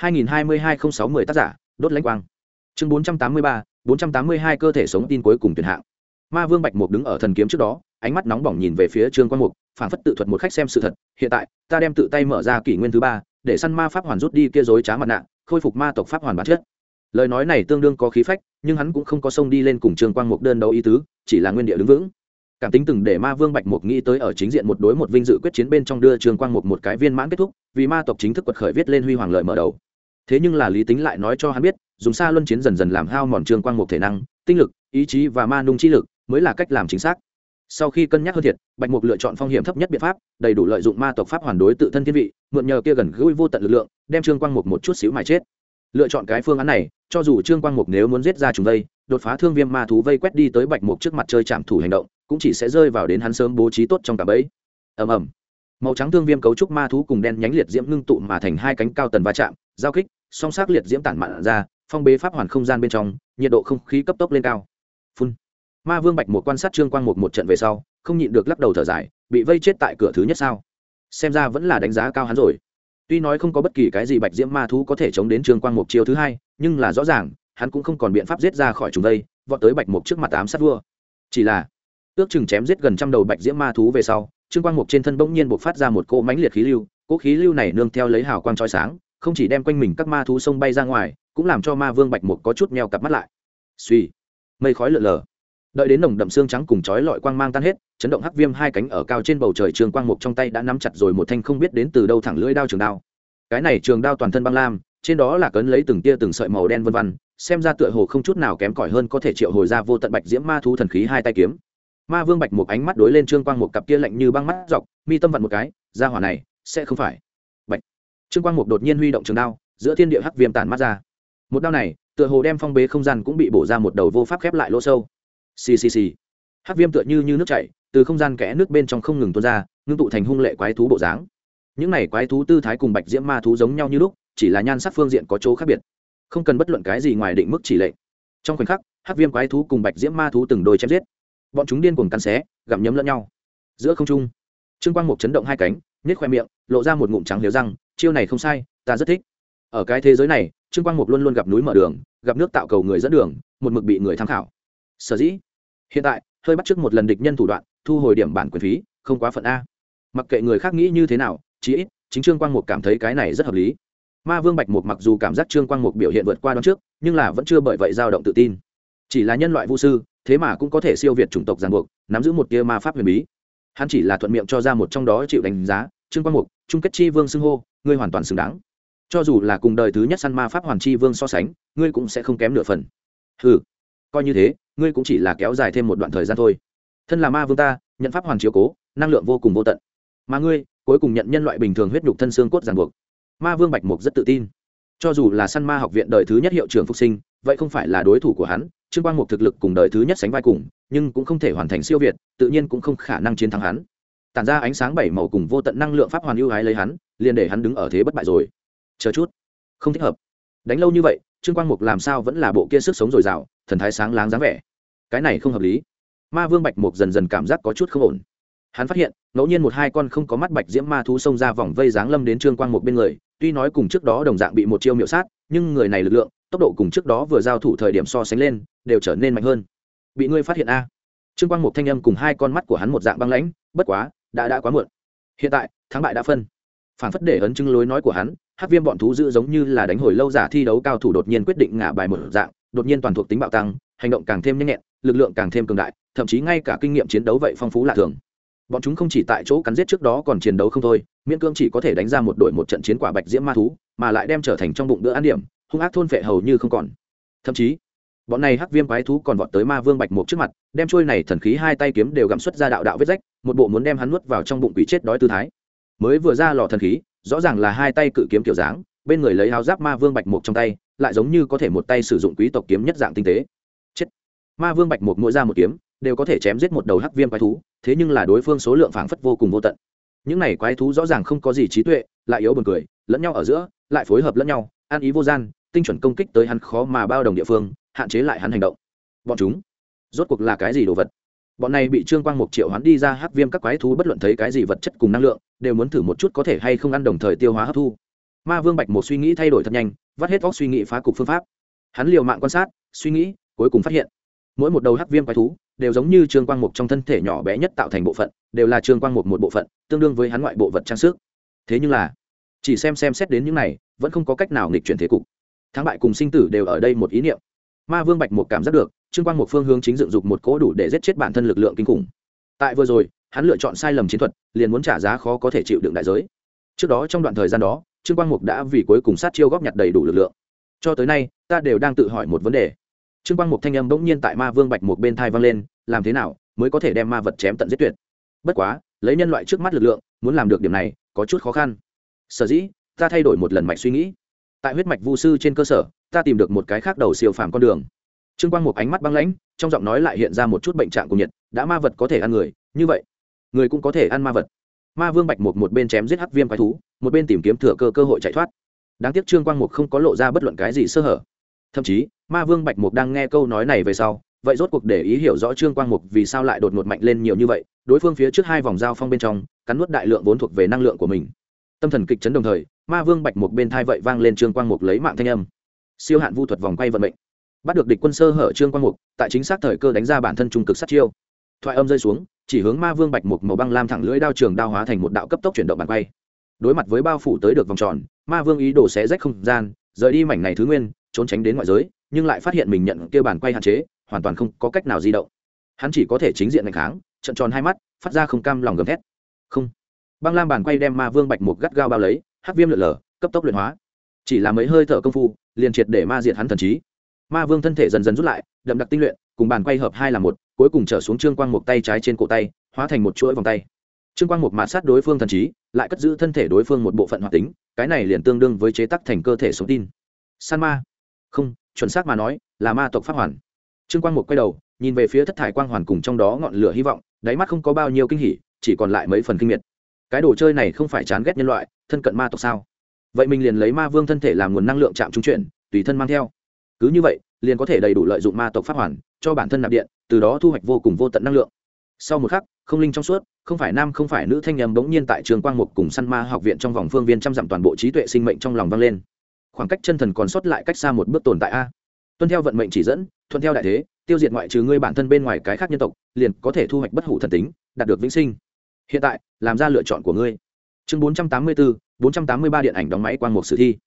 A: 2022-06-10 tác giả, đốt lãnh quang. Chương 483, 482 cơ thể sống tin cuối cùng tuyển hạng. Ma Vương Bạch Mục đứng ở thần kiếm trước đó, ánh mắt nóng bỏng nhìn về phía Trương Quang Mục, phảng phất tự thuật một khách xem sự thật, hiện tại, ta đem tự tay mở ra kỷ nguyên thứ 3, để săn ma pháp hoàn rút đi kia dối trá mặt nạ, khôi phục ma tộc pháp hoàn bản chất. Lời nói này tương đương có khí phách, nhưng hắn cũng không có xông đi lên cùng Trương Quang Mục đơn đấu ý tứ, chỉ là nguyên địa đứng vững. Cảm tính từng để Ma Vương Bạch Mục nghĩ tới ở chính diện một đối một vinh dự quyết chiến bên trong đưa Trương Quang Mục một cái viên mãn kết thúc, vì ma tộc chính thức quật khởi viết lên huy hoàng lợi mở đầu. Thế nhưng là lý tính lại nói cho hắn biết, dùng xa luân chiến dần dần làm hao mòn Trương Quang Mục thể năng, tinh lực, ý chí và ma nung chi lực mới là cách làm chính xác. Sau khi cân nhắc hơn thiệt, Bạch Mục lựa chọn phong hiểm thấp nhất biện pháp, đầy đủ lợi dụng ma tộc pháp hoàn đối tự thân thiên vị, mượn nhờ kia gần gũi vô tận lực lượng, đem Trương Quang Mục một chút xíu mà chết. Lựa chọn cái phương án này, cho dù Trương Quang Mục nếu muốn giết ra chúng vây, đột phá thương viêm ma thú vây quét đi tới Bạch Mục trước mặt chơi chạm thủ hành động, cũng chỉ sẽ rơi vào đến hắn sớm bố trí tốt trong cả bẫy. Ầm ầm. Màu trắng thương viêm cấu trúc ma thú cùng đen nhánh liệt diễm ngưng tụ mà thành hai cánh cao tần va chạm, giao kích, song sắc liệt diễm tản mạn ra, phong bế pháp hoàn không gian bên trong, nhiệt độ không khí cấp tốc lên cao. Phun. Ma Vương Bạch Mục quan sát Trương Quang Mục một trận về sau, không nhịn được lắc đầu thở dài, bị vây chết tại cửa thứ nhất sao? Xem ra vẫn là đánh giá cao hắn rồi. Tuy nói không có bất kỳ cái gì bạch diễm ma thú có thể chống đến Trương Quang Mục chiêu thứ hai, nhưng là rõ ràng, hắn cũng không còn biện pháp giết ra khỏi chúng đây, vọt tới Bạch Mục trước mặt ám sát vua. Chỉ là, ước chừng chém giết gần trăm đầu bạch diễm ma thú về sau, Trương Quang Mục trên thân bỗng nhiên bộc phát ra một cỗ mãnh liệt khí lưu, cỗ khí lưu này nương theo lấy hào quang chói sáng, không chỉ đem quanh mình các ma thú xông bay ra ngoài, cũng làm cho Ma Vương Bạch Mục có chút meo cặp mắt lại. Suy, mây khói lượn lờ. Đợi đến nồng đậm xương trắng cùng chói lọi quang mang tan hết, chấn động hắc viêm hai cánh ở cao trên bầu trời, Trương Quang Mục trong tay đã nắm chặt rồi một thanh không biết đến từ đâu thẳng lưỡi đao trường đao. Cái này trường đao toàn thân băng lam, trên đó là cấn lấy từng tia từng sợi màu đen vân vân, xem ra tựa hồ không chút nào kém cỏi hơn có thể triệu hồi ra vô tận bạch diễm ma thú thần khí hai tay kiếm. Ma vương bạch một ánh mắt đối lên trương quang một cặp kia lạnh như băng mắt dọc, mi tâm vặn một cái, ra hỏa này sẽ không phải. Bạch. Trương quang một đột nhiên huy động trường đao, giữa thiên địa hắc viêm tản mắt ra. Một đao này tựa hồ đem phong bế không gian cũng bị bổ ra một đầu vô pháp khép lại lỗ sâu. Xì xì xì. Hắc viêm tựa như nước chảy từ không gian kẽ nước bên trong không ngừng tuôn ra, ngưng tụ thành hung lệ quái thú bộ dáng. Những này quái thú tư thái cùng bạch diễm ma thú giống nhau như lúc, chỉ là nhan sắc phương diện có chỗ khác biệt, không cần bất luận cái gì ngoài định mức chỉ lệnh. Trong khoảnh khắc, hắc viêm quái thú cùng bạch diễm ma thú từng đôi chém giết, bọn chúng điên cuồng cắn xé, gặm nhấm lẫn nhau. Giữa không trung, trương quang mục chấn động hai cánh, nhếch khoe miệng, lộ ra một ngụm trắng liếu răng, chiêu này không sai, ta rất thích. Ở cái thế giới này, trương quang mục luôn luôn gặp núi mở đường, gặp nước tạo cầu người dẫn đường, một mực bị người tham khảo. Sở dĩ hiện tại hơi bắt chước một lần địch nhân thủ đoạn, thu hồi điểm bản quyền phí, không quá phận a. Mặc kệ người khác nghĩ như thế nào, chí ít chính trương quang mục cảm thấy cái này rất hợp lý. Ma vương bạch mục mặc dù cảm giác trương quang mục biểu hiện vượt qua đón trước, nhưng là vẫn chưa bởi vậy dao động tự tin. Chỉ là nhân loại vu sư, thế mà cũng có thể siêu việt chủng tộc ràng buộc, nắm giữ một tia ma pháp huyền bí. Hắn chỉ là thuận miệng cho ra một trong đó chịu đánh giá, trương quang mục chung kết chi vương xưng hô, ngươi hoàn toàn xứng đáng. Cho dù là cùng đời thứ nhất săn ma pháp hoàn chi vương so sánh, ngươi cũng sẽ không kém nửa phần. Hừ, coi như thế, ngươi cũng chỉ là kéo dài thêm một đoạn thời gian thôi. Thân là ma vương ta, nhận pháp hoàn chiếu cố, năng lượng vô cùng vô tận. Mà ngươi, cuối cùng nhận nhân loại bình thường huyết nhục thân xương cốt ràng buộc. Ma vương bạch mục rất tự tin, cho dù là săn ma học viện đời thứ nhất hiệu trưởng phục sinh, vậy không phải là đối thủ của hắn. Trương quang mục thực lực cùng đời thứ nhất sánh vai cùng, nhưng cũng không thể hoàn thành siêu việt, tự nhiên cũng không khả năng chiến thắng hắn. Tản ra ánh sáng bảy màu cùng vô tận năng lượng pháp hoàn ưu ái lấy hắn, liền để hắn đứng ở thế bất bại rồi. Chờ chút, không thích hợp. Đánh lâu như vậy, trương quang mục làm sao vẫn là bộ kia sức sống dồi dào, thần thái sáng láng dáng vẻ. Cái này không hợp lý. Ma vương bạch mục dần dần cảm giác có chút không ổn. Hắn phát hiện ngẫu nhiên một hai con không có mắt bạch diễm ma thú xông ra vòng vây giáng lâm đến trương quang mục bên người, tuy nói cùng trước đó đồng dạng bị một chiêu miểu sát, nhưng người này lực lượng, tốc độ cùng trước đó vừa giao thủ thời điểm so sánh lên đều trở nên mạnh hơn. Bị ngươi phát hiện a? Trương quang mục thanh âm cùng hai con mắt của hắn một dạng băng lãnh, bất quá đã quá muộn. Hiện tại thắng bại đã phân. Phản phất để ấn chứng lối nói của hắn, hắc viêm bọn thú dữ giống như là đánh hồi lâu giả thi đấu cao thủ đột nhiên quyết định ngả bài một dạng, đột nhiên toàn thuộc tính bạo tăng, hành động càng thêm nhanh nhẹn, lực lượng càng thêm cường đại, thậm chí ngay cả kinh nghiệm chiến đấu vậy phong phú lạ thường. Bọn chúng không chỉ tại chỗ cắn giết trước đó còn chiến đấu không thôi, miễn cưỡng chỉ có thể đánh ra một đội một trận chiến quả bạch diễm ma thú, mà lại đem trở thành trong bụng bữa ăn điểm, hung ác thôn phệ hầu như không còn. Thậm chí bọn này hắc viêm quái thú còn vọt tới ma vương bạch mục trước mặt, đem trôi này thần khí hai tay kiếm đều gặm xuất ra đạo đạo vết rách, một bộ muốn đem hắn nuốt vào trong bụng quỷ chết đói tư thái. Mới vừa ra lò thần khí, rõ ràng là hai tay cự kiếm kiểu dáng, bên người lấy áo giáp ma vương bạch mục trong tay, lại giống như có thể một tay sử dụng quý tộc kiếm nhất dạng tinh tế. Chết. Ma vương bạch mục mỗi ra một kiếm, đều có thể chém giết một đầu hắc viêm quái thú, thế nhưng là đối phương số lượng phảng phất vô cùng vô tận. Những này quái thú rõ ràng không có gì trí tuệ, lại yếu buồn cười, lẫn nhau ở giữa, lại phối hợp lẫn nhau, ăn ý vô gian, tinh chuẩn công kích tới hắn khó mà bao đồng địa phương, hạn chế lại hắn hành động. Bọn chúng rốt cuộc là cái gì đồ vật? Bọn này bị trương quang mục triệu hoán đi ra hắc viêm các quái thú bất luận thấy cái gì vật chất cùng năng lượng, đều muốn thử một chút có thể hay không ăn đồng thời tiêu hóa hấp thu. Ma vương bạch một suy nghĩ thay đổi thật nhanh, vắt hết óc suy nghĩ phá cục phương pháp. Hắn liều mạng quan sát, suy nghĩ, cuối cùng phát hiện mỗi một đầu hắc viêm quái thú đều giống như trương quang mục trong thân thể nhỏ bé nhất tạo thành bộ phận, đều là trương quang mục một bộ phận, tương đương với hắn ngoại bộ vật trang sức. Thế nhưng là chỉ xem xét đến những này, vẫn không có cách nào nghịch chuyển thế cục. Thắng bại cùng sinh tử đều ở đây một ý niệm. Ma vương bạch một cảm giác được trương quang mục phương hướng chính dựng dục một cỗ đủ để giết chết bản thân lực lượng kinh khủng. Tại vừa rồi hắn lựa chọn sai lầm chiến thuật, liền muốn trả giá khó có thể chịu đựng đại giới. Trước đó trong đoạn thời gian đó, trương quang mục đã vì cuối cùng sát chiêu góp nhặt đầy đủ lực lượng. Cho tới nay ta đều đang tự hỏi một vấn đề. Trương quang mục thanh âm bỗng nhiên tại ma vương bạch một bên thai vang lên, làm thế nào mới có thể đem ma vật chém tận giết tuyệt? Bất quá lấy nhân loại trước mắt lực lượng, muốn làm được điểm này có chút khó khăn. Sở dĩ ta thay đổi một lần mạch suy nghĩ, tại huyết mạch vu sư trên cơ sở, ta tìm được một cái khác đầu siêu phàm con đường. Trương quang mục ánh mắt băng lãnh, trong giọng nói lại hiện ra một chút bệnh trạng của nhiệt. Đã ma vật có thể ăn người, như vậy người cũng có thể ăn ma vật. Ma vương bạch một bên chém giết hắc viêm quái thú, một bên tìm kiếm thừa cơ hội chạy thoát. Đáng tiếc trương quang mục không có lộ ra bất luận cái gì sơ hở. Thậm chí ma vương bạch mục đang nghe câu nói này về sau, vậy rốt cuộc để ý hiểu rõ trương quang mục vì sao lại đột ngột mạnh lên nhiều như vậy. Đối phương phía trước hai vòng giao phong bên trong cắn nuốt đại lượng vốn thuộc về năng lượng của mình. Tâm thần kịch chấn đồng thời, ma vương bạch mục bên thai vậy vang lên trương quang mục lấy mạng thanh âm. Siêu hạn vu thuật vòng quay vận mệnh, bắt được địch quân sơ hở trương quang mục tại chính xác thời cơ đánh ra bản thân trung cực sát chiêu. Thoại âm rơi xuống, chỉ hướng ma vương bạch mục màu băng lam thẳng lưỡi đao trường đao hóa thành một đạo cấp tốc chuyển động bàn quay. Đối mặt với bao phủ tới được vòng tròn, ma vương ý đồ xé rách không gian, rời đi mảnh này thứ nguyên, trốn tránh đến ngoại giới, nhưng lại phát hiện mình nhận kia bàn quay hạn chế, hoàn toàn không có cách nào di động. Hắn chỉ có thể chính diện nghênh kháng, trợn tròn hai mắt, phát ra không cam lòng gầm thét. Không. Băng lam bàn quay đem ma vương bạch mục gắt gao bao lấy, hắc viêm lượn lờ, cấp tốc luyện hóa. Chỉ là mấy hơi thở công phu, liền triệt để ma diệt hắn thần trí. Ma vương thân thể dần dần rút lại, đậm đặc tinh luyện cùng bàn quay hợp hai là một, cuối cùng trở xuống Trương Quang Mục tay trái trên cổ tay, hóa thành một chuỗi vòng tay. Trương Quang Mục mạt sát đối phương thần trí, lại cất giữ thân thể đối phương một bộ phận hoạt tính, cái này liền tương đương với chế tác thành cơ thể sống tin. San ma, không, chuẩn xác mà nói là ma tộc pháp hoàn. Trương Quang Mục quay đầu, nhìn về phía thất thải quang hoàn cùng trong đó ngọn lửa hy vọng, đáy mắt không có bao nhiêu kinh hỉ, chỉ còn lại mấy phần kinh miệt. Cái đồ chơi này không phải chán ghét nhân loại, thân cận ma tộc sao? Vậy mình liền lấy ma vương thân thể làm nguồn năng lượng chạm trung chuyển, tùy thân mang theo. Cứ như vậy, liền có thể đầy đủ lợi dụng ma tộc pháp hoàn, cho bản thân nạp điện, từ đó thu hoạch vô cùng vô tận năng lượng. Sau một khắc, không linh trong suốt, không phải nam không phải nữ thanh âm bỗng nhiên tại Trường Quang Mục cùng Săn Ma học viện trong vòng phương viên trăm dặm toàn bộ trí tuệ sinh mệnh trong lòng vang lên. Khoảng cách chân thần còn sót lại cách xa một bước tồn tại a. Tuân theo vận mệnh chỉ dẫn, thuận theo đại thế, tiêu diệt ngoại trừ ngươi bản thân bên ngoài cái khác nhân tộc, liền có thể thu hoạch bất hủ thần tính, đạt được vĩnh sinh. Hiện tại, làm ra lựa chọn của ngươi. Chương 484, 483 điện ảnh đóng máy quang mục sử thi.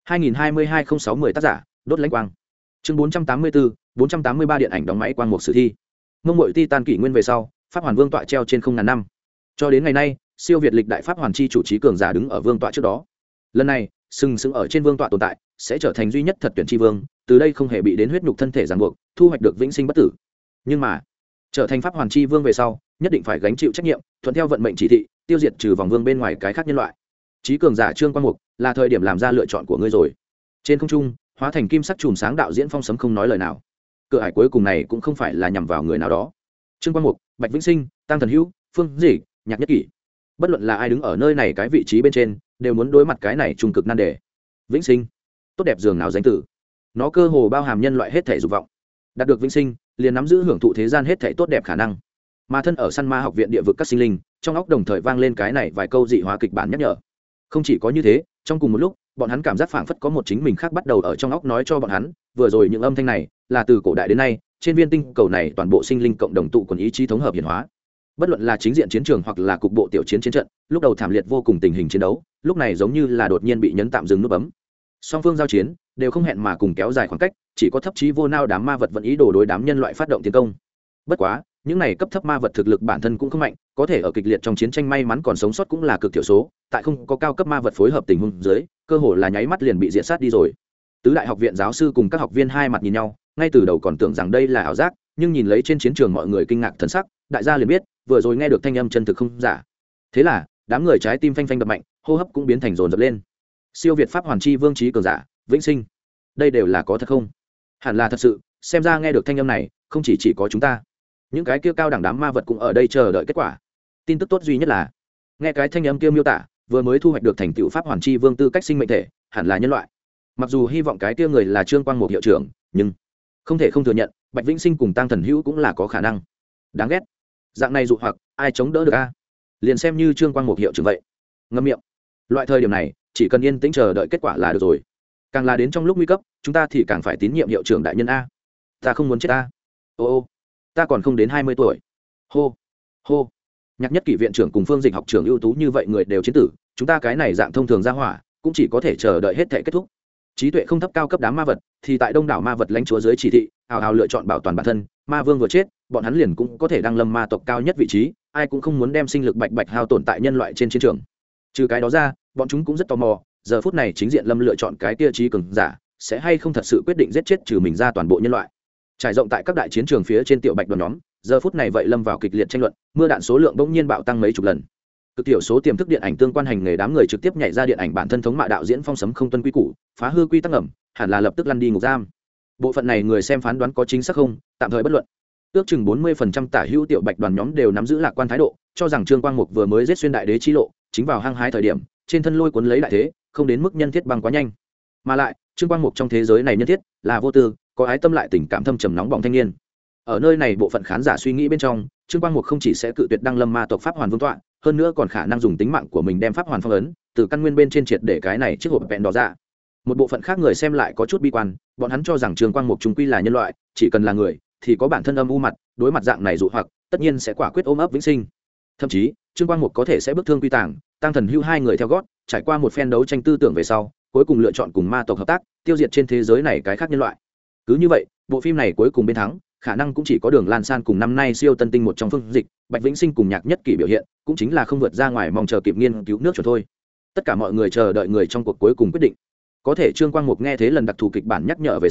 A: 2022-06-10 tác giả, đốt lãnh quang. Chương 484, 483 điện ảnh đóng máy quang mục sử thi. Mông Mội Titan kỷ nguyên về sau, pháp hoàn vương tọa treo trên không ngàn năm. Cho đến ngày nay, siêu việt lịch đại pháp hoàn chi chủ trí cường giả đứng ở vương tọa trước đó. Lần này, sừng sững ở trên vương tọa tồn tại, sẽ trở thành duy nhất thật tuyển chi vương, từ đây không hề bị đến huyết nhục thân thể ràng buộc, thu hoạch được vĩnh sinh bất tử. Nhưng mà, trở thành pháp hoàn chi vương về sau, nhất định phải gánh chịu trách nhiệm, thuận theo vận mệnh chỉ thị, tiêu diệt trừ vòng vương bên ngoài cái khác nhân loại. Trí cường giả Trương Quang Mục, là thời điểm làm ra lựa chọn của ngươi rồi. Trên không trung, hóa thành kim sắc chùm sáng đạo diễn Phong Sấm không nói lời nào. Cửa ải cuối cùng này cũng không phải là nhằm vào người nào đó. Trương Quang Mục, Bạch Vĩnh Sinh, Tăng Thần Hữu, Phương Dĩ, Nhạc Nhất Kỷ, bất luận là ai đứng ở nơi này cái vị trí bên trên, đều muốn đối mặt cái này trung cực nan đề. Vĩnh sinh, tốt đẹp dường nào danh tử, nó cơ hồ bao hàm nhân loại hết thể dục vọng. Đạt được vĩnh sinh, liền nắm giữ hưởng thụ thế gian hết thể tốt đẹp khả năng. Mà thân ở Săn Ma học viện địa vực các sinh linh, trong óc đồng thời vang lên cái này vài câu dị hóa kịch bản nhắc nhở. Không chỉ có như thế, trong cùng một lúc, bọn hắn cảm giác phảng phất có một chính mình khác bắt đầu ở trong óc nói cho bọn hắn, vừa rồi những âm thanh này là từ cổ đại đến nay, trên viên tinh cầu này toàn bộ sinh linh cộng đồng tụ quần ý chí thống hợp hiển hóa. Bất luận là chính diện chiến trường hoặc là cục bộ tiểu chiến chiến trận, lúc đầu thảm liệt vô cùng tình hình chiến đấu, lúc này giống như là đột nhiên bị nhấn tạm dừng nút bấm. Song phương giao chiến đều không hẹn mà cùng kéo dài khoảng cách, chỉ có thấp chí vô nao đám ma vật vẫn ý đồ đối đám nhân loại phát động tiến công. Bất quá, những này cấp thấp ma vật thực lực bản thân cũng không mạnh, có thể ở kịch liệt trong chiến tranh may mắn còn sống sót cũng là cực thiểu số, tại không có cao cấp ma vật phối hợp tình huống dưới, cơ hồ là nháy mắt liền bị diệt sát đi rồi. Tứ đại học viện giáo sư cùng các học viên hai mặt nhìn nhau, ngay từ đầu còn tưởng rằng đây là ảo giác, nhưng nhìn lấy trên chiến trường mọi người kinh ngạc thần sắc, đại gia liền biết, vừa rồi nghe được thanh âm chân thực không giả. Thế là, đám người trái tim phanh phanh đập mạnh, hô hấp cũng biến thành dồn dập lên. Siêu việt pháp hoàn chi vương trí cường giả, vĩnh sinh, đây đều là có thật không? Hẳn là thật sự, xem ra nghe được thanh âm này, không chỉ có chúng ta, những cái kia cao đẳng đám ma vật cũng ở đây chờ đợi kết quả. Tin tức tốt duy nhất là, nghe cái thanh âm kia miêu tả, vừa mới thu hoạch được thành tựu pháp hoàn chi vương tư cách sinh mệnh thể, hẳn là nhân loại. Mặc dù hy vọng cái kia người là Trương Quang Mục hiệu trưởng, nhưng không thể không thừa nhận, Bạch Vĩnh Sinh cùng Tăng Thần Hữu cũng là có khả năng. Đáng ghét, dạng này dụ hoặc ai chống đỡ được a? Liền xem như Trương Quang Mục hiệu trưởng vậy. Ngậm miệng. Loại thời điểm này, chỉ cần yên tĩnh chờ đợi kết quả là được rồi. Càng là đến trong lúc nguy cấp, chúng ta thì càng phải tín nhiệm hiệu trưởng đại nhân a. Ta không muốn chết a. Ô, ta còn không đến 20 tuổi. Hô, hô. Nhạc Nhất Kỷ viện trưởng cùng Phương Dịch học trưởng ưu tú như vậy người đều chiến tử, chúng ta cái này dạng thông thường ra hỏa, cũng chỉ có thể chờ đợi hết thể kết thúc. Trí tuệ không thấp cao cấp đám ma vật, thì tại đông đảo ma vật lãnh chúa dưới chỉ thị, hào hào lựa chọn bảo toàn bản thân, ma vương vừa chết, bọn hắn liền cũng có thể đăng lâm ma tộc cao nhất vị trí, ai cũng không muốn đem sinh lực bạch bạch hao tổn tại nhân loại trên chiến trường. Trừ cái đó ra, bọn chúng cũng rất tò mò, giờ phút này chính diện lâm lựa chọn cái tia trí cường giả, sẽ hay không thật sự quyết định giết chết trừ mình ra toàn bộ nhân loại. Trải rộng tại các đại chiến trường phía trên tiểu bạch đoàn nhóm, giờ phút này vậy lâm vào kịch liệt tranh luận, mưa đạn số lượng bỗng nhiên bạo tăng mấy chục lần. Cực tiểu số tiềm thức điện ảnh tương quan hành nghề đám người trực tiếp nhảy ra điện ảnh bản thân thống mạ đạo diễn Phong Sấm không tuân quy củ, phá hư quy tắc ngầm, hẳn là lập tức lăn đi ngục giam. Bộ phận này người xem phán đoán có chính xác không, tạm thời bất luận. Ước chừng 40% tả hữu tiểu bạch đoàn nhóm đều nắm giữ lạc quan thái độ, cho rằng Trương Quang Mục vừa mới giết xuyên đại đế chi lộ, chính vào hang hái thời điểm, trên thân lôi cuốn lấy đại thế, không đến mức nhân thiết băng quá nhanh. Mà lại, Trương Quang Mục trong thế giới này nhân thiết là vô tư, có ái tâm lại tình cảm thâm trầm nóng bỏng thanh niên. Ở nơi này bộ phận khán giả suy nghĩ bên trong, Trương Quang Mục không chỉ sẽ cự tuyệt đăng lâm ma tộc pháp hoàn vương tọa, hơn nữa còn khả năng dùng tính mạng của mình đem pháp hoàn phong ấn, từ căn nguyên bên trên triệt để cái này chiếc hộp vẹn đỏ ra. Một bộ phận khác người xem lại có chút bi quan, bọn hắn cho rằng Trương Quang Mục trung quy là nhân loại, chỉ cần là người thì có bản thân âm u mặt, đối mặt dạng này dụ hoặc, tất nhiên sẽ quả quyết ôm ấp vĩnh sinh. Thậm chí, Trương Quang Mục có thể sẽ bức thương quy tàng, Tăng Thần Hữu hai người theo gót, trải qua một phen đấu tranh tư tưởng về sau, cuối cùng lựa chọn cùng ma tộc hợp tác, tiêu diệt trên thế giới này cái khác nhân loại. Cứ như vậy, bộ phim này cuối cùng bên thắng, khả năng cũng chỉ có Đường Lan San cùng năm nay siêu tân tinh một trong Phương Dịch, Bạch Vĩnh Sinh cùng Nhạc Nhất Kỷ biểu hiện, cũng chính là không vượt ra ngoài mong chờ kịp nghiên cứu nước chuẩn thôi. Tất cả mọi người chờ đợi người trong cuộc cuối cùng quyết định. Có thể Trương Quang Mục nghe thế lần đặc thù kịch bản nhắc nhở về sau,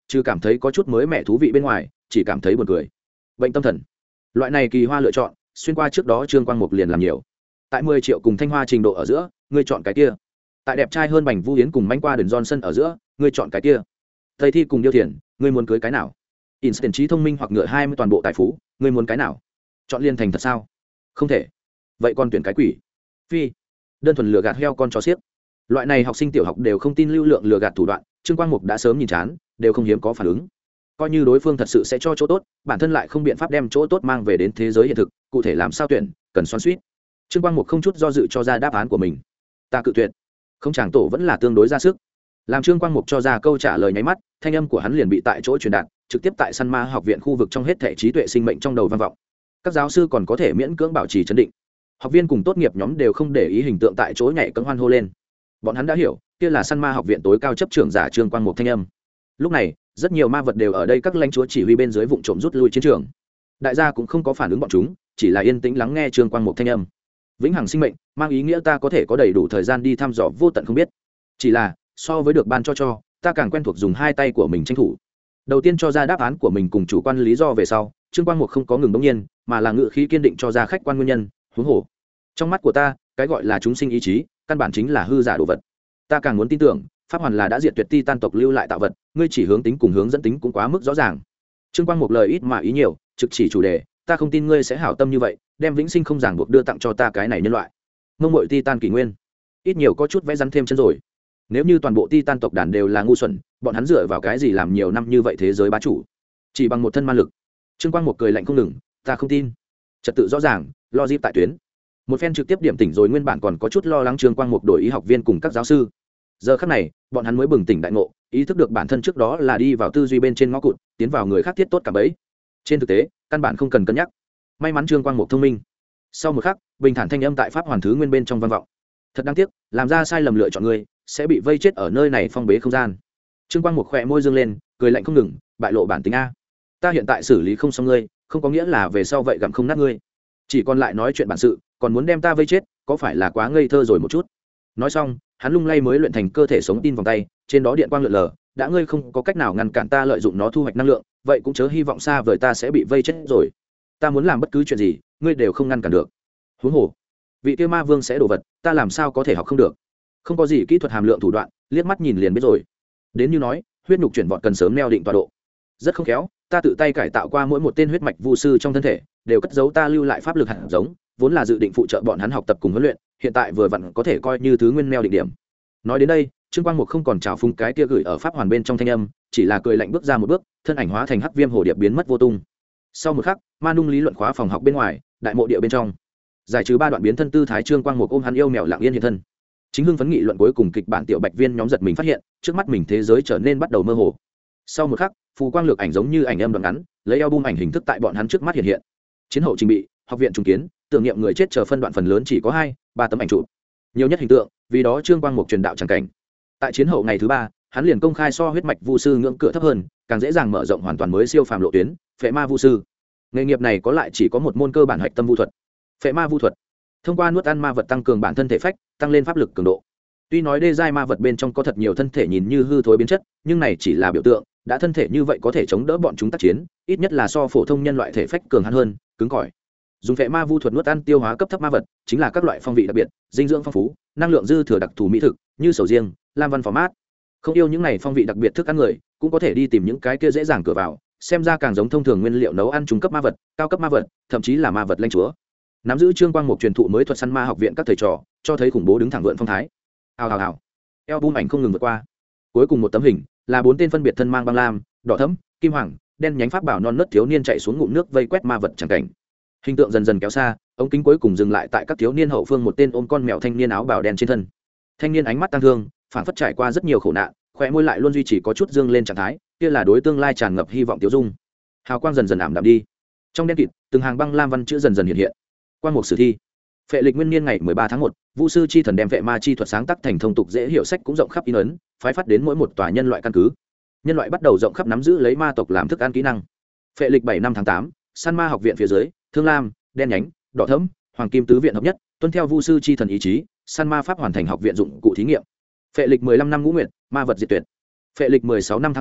A: trừ cảm thấy có chút mới mẻ thú vị bên ngoài chỉ cảm thấy buồn cười. Bệnh tâm thần, loại này kỳ hoa lựa chọn xuyên qua trước đó Trương Quang Mục liền làm nhiều. Tại 10 triệu cùng Thanh Hoa trình độ ở giữa, ngươi chọn cái kia. Tại đẹp trai hơn Bành Vũ Yến cùng manh qua Đường Johnson ở giữa, ngươi chọn cái kia. Tây Thi cùng Điêu Thiền, ngươi muốn cưới cái nào? Instant trí thông minh hoặc ngựa 20 toàn bộ tài phú, ngươi muốn cái nào? Chọn liên thành thật sao? Không thể. Vậy con tuyển cái quỷ? Phi. Đơn thuần lừa gạt heo con chó xiếc. Loại này học sinh tiểu học đều không tin lưu lượng lừa gạt thủ đoạn, Trương Quang Mục đã sớm nhìn chán, đều không hiếm có phản ứng. Coi như đối phương thật sự sẽ cho chỗ tốt, bản thân lại không biện pháp đem chỗ tốt mang về đến thế giới hiện thực, cụ thể làm sao tuyển, cần xoắn xuýt. Trương Quang Mục không chút do dự cho ra đáp án của mình. Ta cự tuyệt. Không, chàng tổ vẫn là tương đối ra sức. Làm Trương Quang Mục cho ra câu trả lời nháy mắt, thanh âm của hắn liền bị tại chỗ truyền đạt, trực tiếp tại Săn Ma học viện khu vực trong hết thể trí tuệ sinh mệnh trong đầu vang vọng. Các giáo sư còn có thể miễn cưỡng bảo trì trấn định. Học viên cùng tốt nghiệp nhóm đều không để ý hình tượng tại chỗ nhảy cẫng hoan hô lên. Bọn hắn đã hiểu, kia là Săn Ma học viện tối cao chấp trưởng giả Trương Quang Mục thanh âm. Lúc này, rất nhiều ma vật đều ở đây các lãnh chúa chỉ huy bên dưới vụng trộm rút lui chiến trường. Đại gia cũng không có phản ứng bọn chúng, chỉ là yên tĩnh lắng nghe Trương Quang Mục thanh âm. Vĩnh hằng sinh mệnh mang ý nghĩa ta có thể có đầy đủ thời gian đi thăm dò vô tận không biết, chỉ là so với được ban cho ta càng quen thuộc dùng hai tay của mình tranh thủ. Đầu tiên cho ra đáp án của mình cùng chủ quan lý do về sau, Trương Quang Mục không có ngừng đống nhiên, mà là ngự khí kiên định cho ra khách quan nguyên nhân. Huống hồ, trong mắt của ta, cái gọi là chúng sinh ý chí căn bản chính là hư giả đồ vật. Ta càng muốn tin tưởng pháp hoàn là đã diệt tuyệt Titan tộc lưu lại tạo vật, ngươi chỉ hướng tính cùng hướng dẫn tính cũng quá mức rõ ràng. Trương Quang Mục lời ít mà ý nhiều, trực chỉ chủ đề, ta không tin ngươi sẽ hảo tâm như vậy, đem vĩnh sinh không ràng buộc đưa tặng cho ta cái này nhân loại. Mông muội Titan kỷ nguyên, ít nhiều có chút vẽ rắn thêm chân rồi. Nếu như toàn bộ Titan tộc đàn đều là ngu xuẩn, bọn hắn dựa vào cái gì làm nhiều năm như vậy thế giới bá chủ? Chỉ bằng một thân ma lực. Trương Quang Mục cười lạnh không ngừng, ta không tin. Trật tự rõ ràng, logic tại tuyến. Một phen trực tiếp điểm tỉnh rồi nguyên bản còn có chút lo lắng Trương Quang Mục đổi ý học viên cùng các giáo sư. Giờ khắc này, bọn hắn mới bừng tỉnh đại ngộ, ý thức được bản thân trước đó là đi vào tư duy bên trên ngõ cụt, tiến vào người khác thiết tốt cả bấy. Trên thực tế, căn bản không cần cân nhắc. May mắn Trương Quang Mục thông minh. Sau một khắc, bình thản thanh âm tại pháp hoàn thứ nguyên bên trong vang vọng. Thật đáng tiếc, làm ra sai lầm lựa chọn ngươi, sẽ bị vây chết ở nơi này phong bế không gian. Trương Quang Mục khẽ môi dương lên, cười lạnh không ngừng, bại lộ bản tính a. Ta hiện tại xử lý không xong ngươi, không có nghĩa là về sau vậy gặm không nát ngươi. Chỉ còn lại nói chuyện bản sự, còn muốn đem ta vây chết, có phải là quá ngây thơ rồi một chút? Nói xong, hắn lung lay mới luyện thành cơ thể sống tin vòng tay, trên đó điện quang lượn lờ, đã ngươi không có cách nào ngăn cản ta lợi dụng nó thu hoạch năng lượng, vậy cũng chớ hy vọng xa vời ta sẽ bị vây chết rồi. Ta muốn làm bất cứ chuyện gì, ngươi đều không ngăn cản được. Huống hồ, vị kia ma vương sẽ đổ vật, ta làm sao có thể học không được? Không có gì kỹ thuật hàm lượng thủ đoạn, liếc mắt nhìn liền biết rồi. Đến như nói, huyết nhục chuyển vọt cần sớm neo định tọa độ. Rất không khéo, ta tự tay cải tạo qua mỗi một tên huyết mạch vu sư trong thân thể, đều cất giấu ta lưu lại pháp lực hạt giống, vốn là dự định phụ trợ bọn hắn học tập cùng huấn luyện, hiện tại vừa vặn có thể coi như thứ nguyên neo định điểm. Nói đến đây, Trương Quang Mục không còn trào phúng cái kia gửi ở pháp hoàn bên trong thanh âm, chỉ là cười lạnh bước ra một bước, thân ảnh hóa thành hắc viêm hồ điệp biến mất vô tung. Sau một khắc, ma nung lý luận khóa phòng học bên ngoài, đại mộ địa bên trong, giải trừ 3 đoạn biến thân tư thái Trương Quang Mục ôm hắn yêu mèo lặng yên hiện thân. Chính hưng phấn nghị luận cuối cùng kịch bản tiểu bạch viên nhóm giật mình phát hiện, trước mắt mình thế giới trở nên bắt đầu mơ hồ. Sau một khắc, phù quang lược ảnh giống như ảnh âm đoạn ngắn, lấy album ảnh hình thức tại bọn hắn trước mắt hiện hiện. Chiến hậu trình bị, học viện trùng kiến, tưởng niệm người chết chờ phân đoạn phần lớn chỉ có 2-3 tấm ảnh chụp. Nhiều nhất hình tượng, vì đó Trương Quang Mục truyền đạo chẳng cảnh. Tại chiến hậu ngày thứ 3, hắn liền công khai so huyết mạch vu sư ngưỡng cửa thấp hơn, càng dễ dàng mở rộng hoàn toàn mới siêu phàm lộ tuyến, phệ ma vu sư. Nghề nghiệp này có lại chỉ có một môn cơ bản hạch tâm vu thuật, phệ ma vu thuật. Thông qua nuốt ăn ma vật tăng cường bản thân thể phách, tăng lên pháp lực cường độ. Tuy nói đê giai ma vật bên trong có thật nhiều thân thể nhìn như hư thối biến chất, nhưng này chỉ là biểu tượng, đã thân thể như vậy có thể chống đỡ bọn chúng tác chiến, ít nhất là so phổ thông nhân loại thể phách cường hắn hơn, cứng cỏi. Dùng phệ ma vu thuật nuốt ăn tiêu hóa cấp thấp ma vật, chính là các loại phong vị đặc biệt, dinh dưỡng phong phú, năng lượng dư thừa đặc thù mỹ thực, như sầu riêng, lam văn phó mát. Không yêu những này phong vị đặc biệt thức ăn người, cũng có thể đi tìm những cái kia dễ dàng cửa vào, xem ra càng giống thông thường nguyên liệu nấu ăn trung cấp ma vật, cao cấp ma vật, thậm chí là ma vật lãnh chúa. Nắm giữ Trương Quang Mục truyền thụ mới thuật săn ma học viện các thầy trò, cho thấy khủng bố đứng thẳng vượn phong thái. Hào hào hào. Album ảnh không ngừng vượt qua. Cuối cùng một tấm hình là 4 tên phân biệt thân mang băng lam, đỏ thẫm, kim hoàng, đen nhánh pháp bảo non nớt thiếu niên chạy xuống ngụm nước vây quét ma vật chẳng cảnh. Hình tượng dần dần kéo xa, ống kính cuối cùng dừng lại tại các thiếu niên hậu phương một tên ôm con mèo thanh niên áo bào đen trên thân. Thanh niên ánh mắt tăng thương, phảng phất trải qua rất nhiều khổ nạn, khóe môi lại luôn duy trì có chút dương lên trạng thái, kia là đối tương lai tràn ngập hy vọng tiêu dung. Hào quang dần dần ảm đạm đi. Trong đen kịt, từng hàng băng lam văn chữ dần dần hiện hiện. Quang Mục sử thi. Phệ lịch nguyên niên ngày 13 tháng 1, Vu sư chi thần đem phệ ma chi thuật sáng tác thành thông tục dễ hiểu sách cũng rộng khắp in ấn, phái phát đến mỗi một tòa nhân loại căn cứ. Nhân loại bắt đầu rộng khắp nắm giữ lấy ma tộc làm thức ăn kỹ năng. Phệ lịch 7 năm tháng 8, Săn Ma học viện phía dưới, thương lam, đen nhánh, đỏ thẫm, hoàng kim tứ viện hợp nhất, tuân theo Vu sư chi thần ý chí, Săn Ma pháp hoàn thành học viện dụng cụ thí nghiệm. Phệ lịch 15 năm ngũ nguyệt, ma vật diệt tuyệt. Phệ lịch 16 năm tháng 7,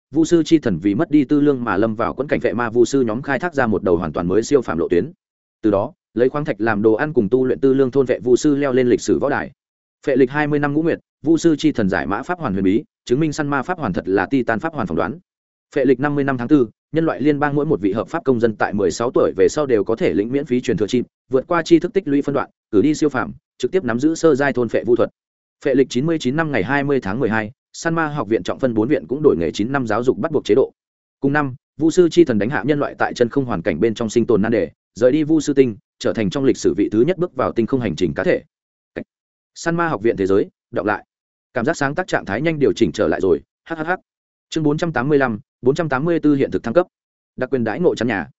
A: vu sư chi thần vì mất đi tư lương mà lâm vào quẫn cảnh vệ ma vu sư nhóm khai thác ra một đầu hoàn toàn mới siêu phàm lộ tuyến. Từ đó lấy khoáng thạch làm đồ ăn cùng tu luyện tư lương thôn vệ vu sư leo lên lịch sử võ đài. Phệ lịch 20 năm ngũ nguyệt, vu sư chi thần giải mã pháp hoàn huyền bí, chứng minh săn ma pháp hoàn thật là titan pháp hoàn phỏng đoán. Phệ lịch 50 năm tháng 4, nhân loại liên bang mỗi một vị hợp pháp công dân tại 16 tuổi về sau đều có thể lĩnh miễn phí truyền thừa chim, vượt qua tri thức tích lũy phân đoạn, cử đi siêu phàm, trực tiếp nắm giữ sơ giai thôn phệ vu thuật. Phệ lịch 99 năm ngày 20 tháng 12, San Ma học viện trọng phân 4 viện cũng đổi nghề 9 năm giáo dục bắt buộc chế độ. Cùng năm, vu sư chi thần đánh hạ nhân loại tại chân không hoàn cảnh bên trong sinh tồn nan đề, rời đi vu sư tinh, trở thành trong lịch sử vị thứ nhất bước vào tinh không hành trình cá thể. San Ma học viện thế giới, đọc lại. Cảm giác sáng tác trạng thái nhanh điều chỉnh trở lại rồi, hhh. Chương 485, 484 hiện thực thăng cấp. Đặc quyền đãi ngộ chắn nhà.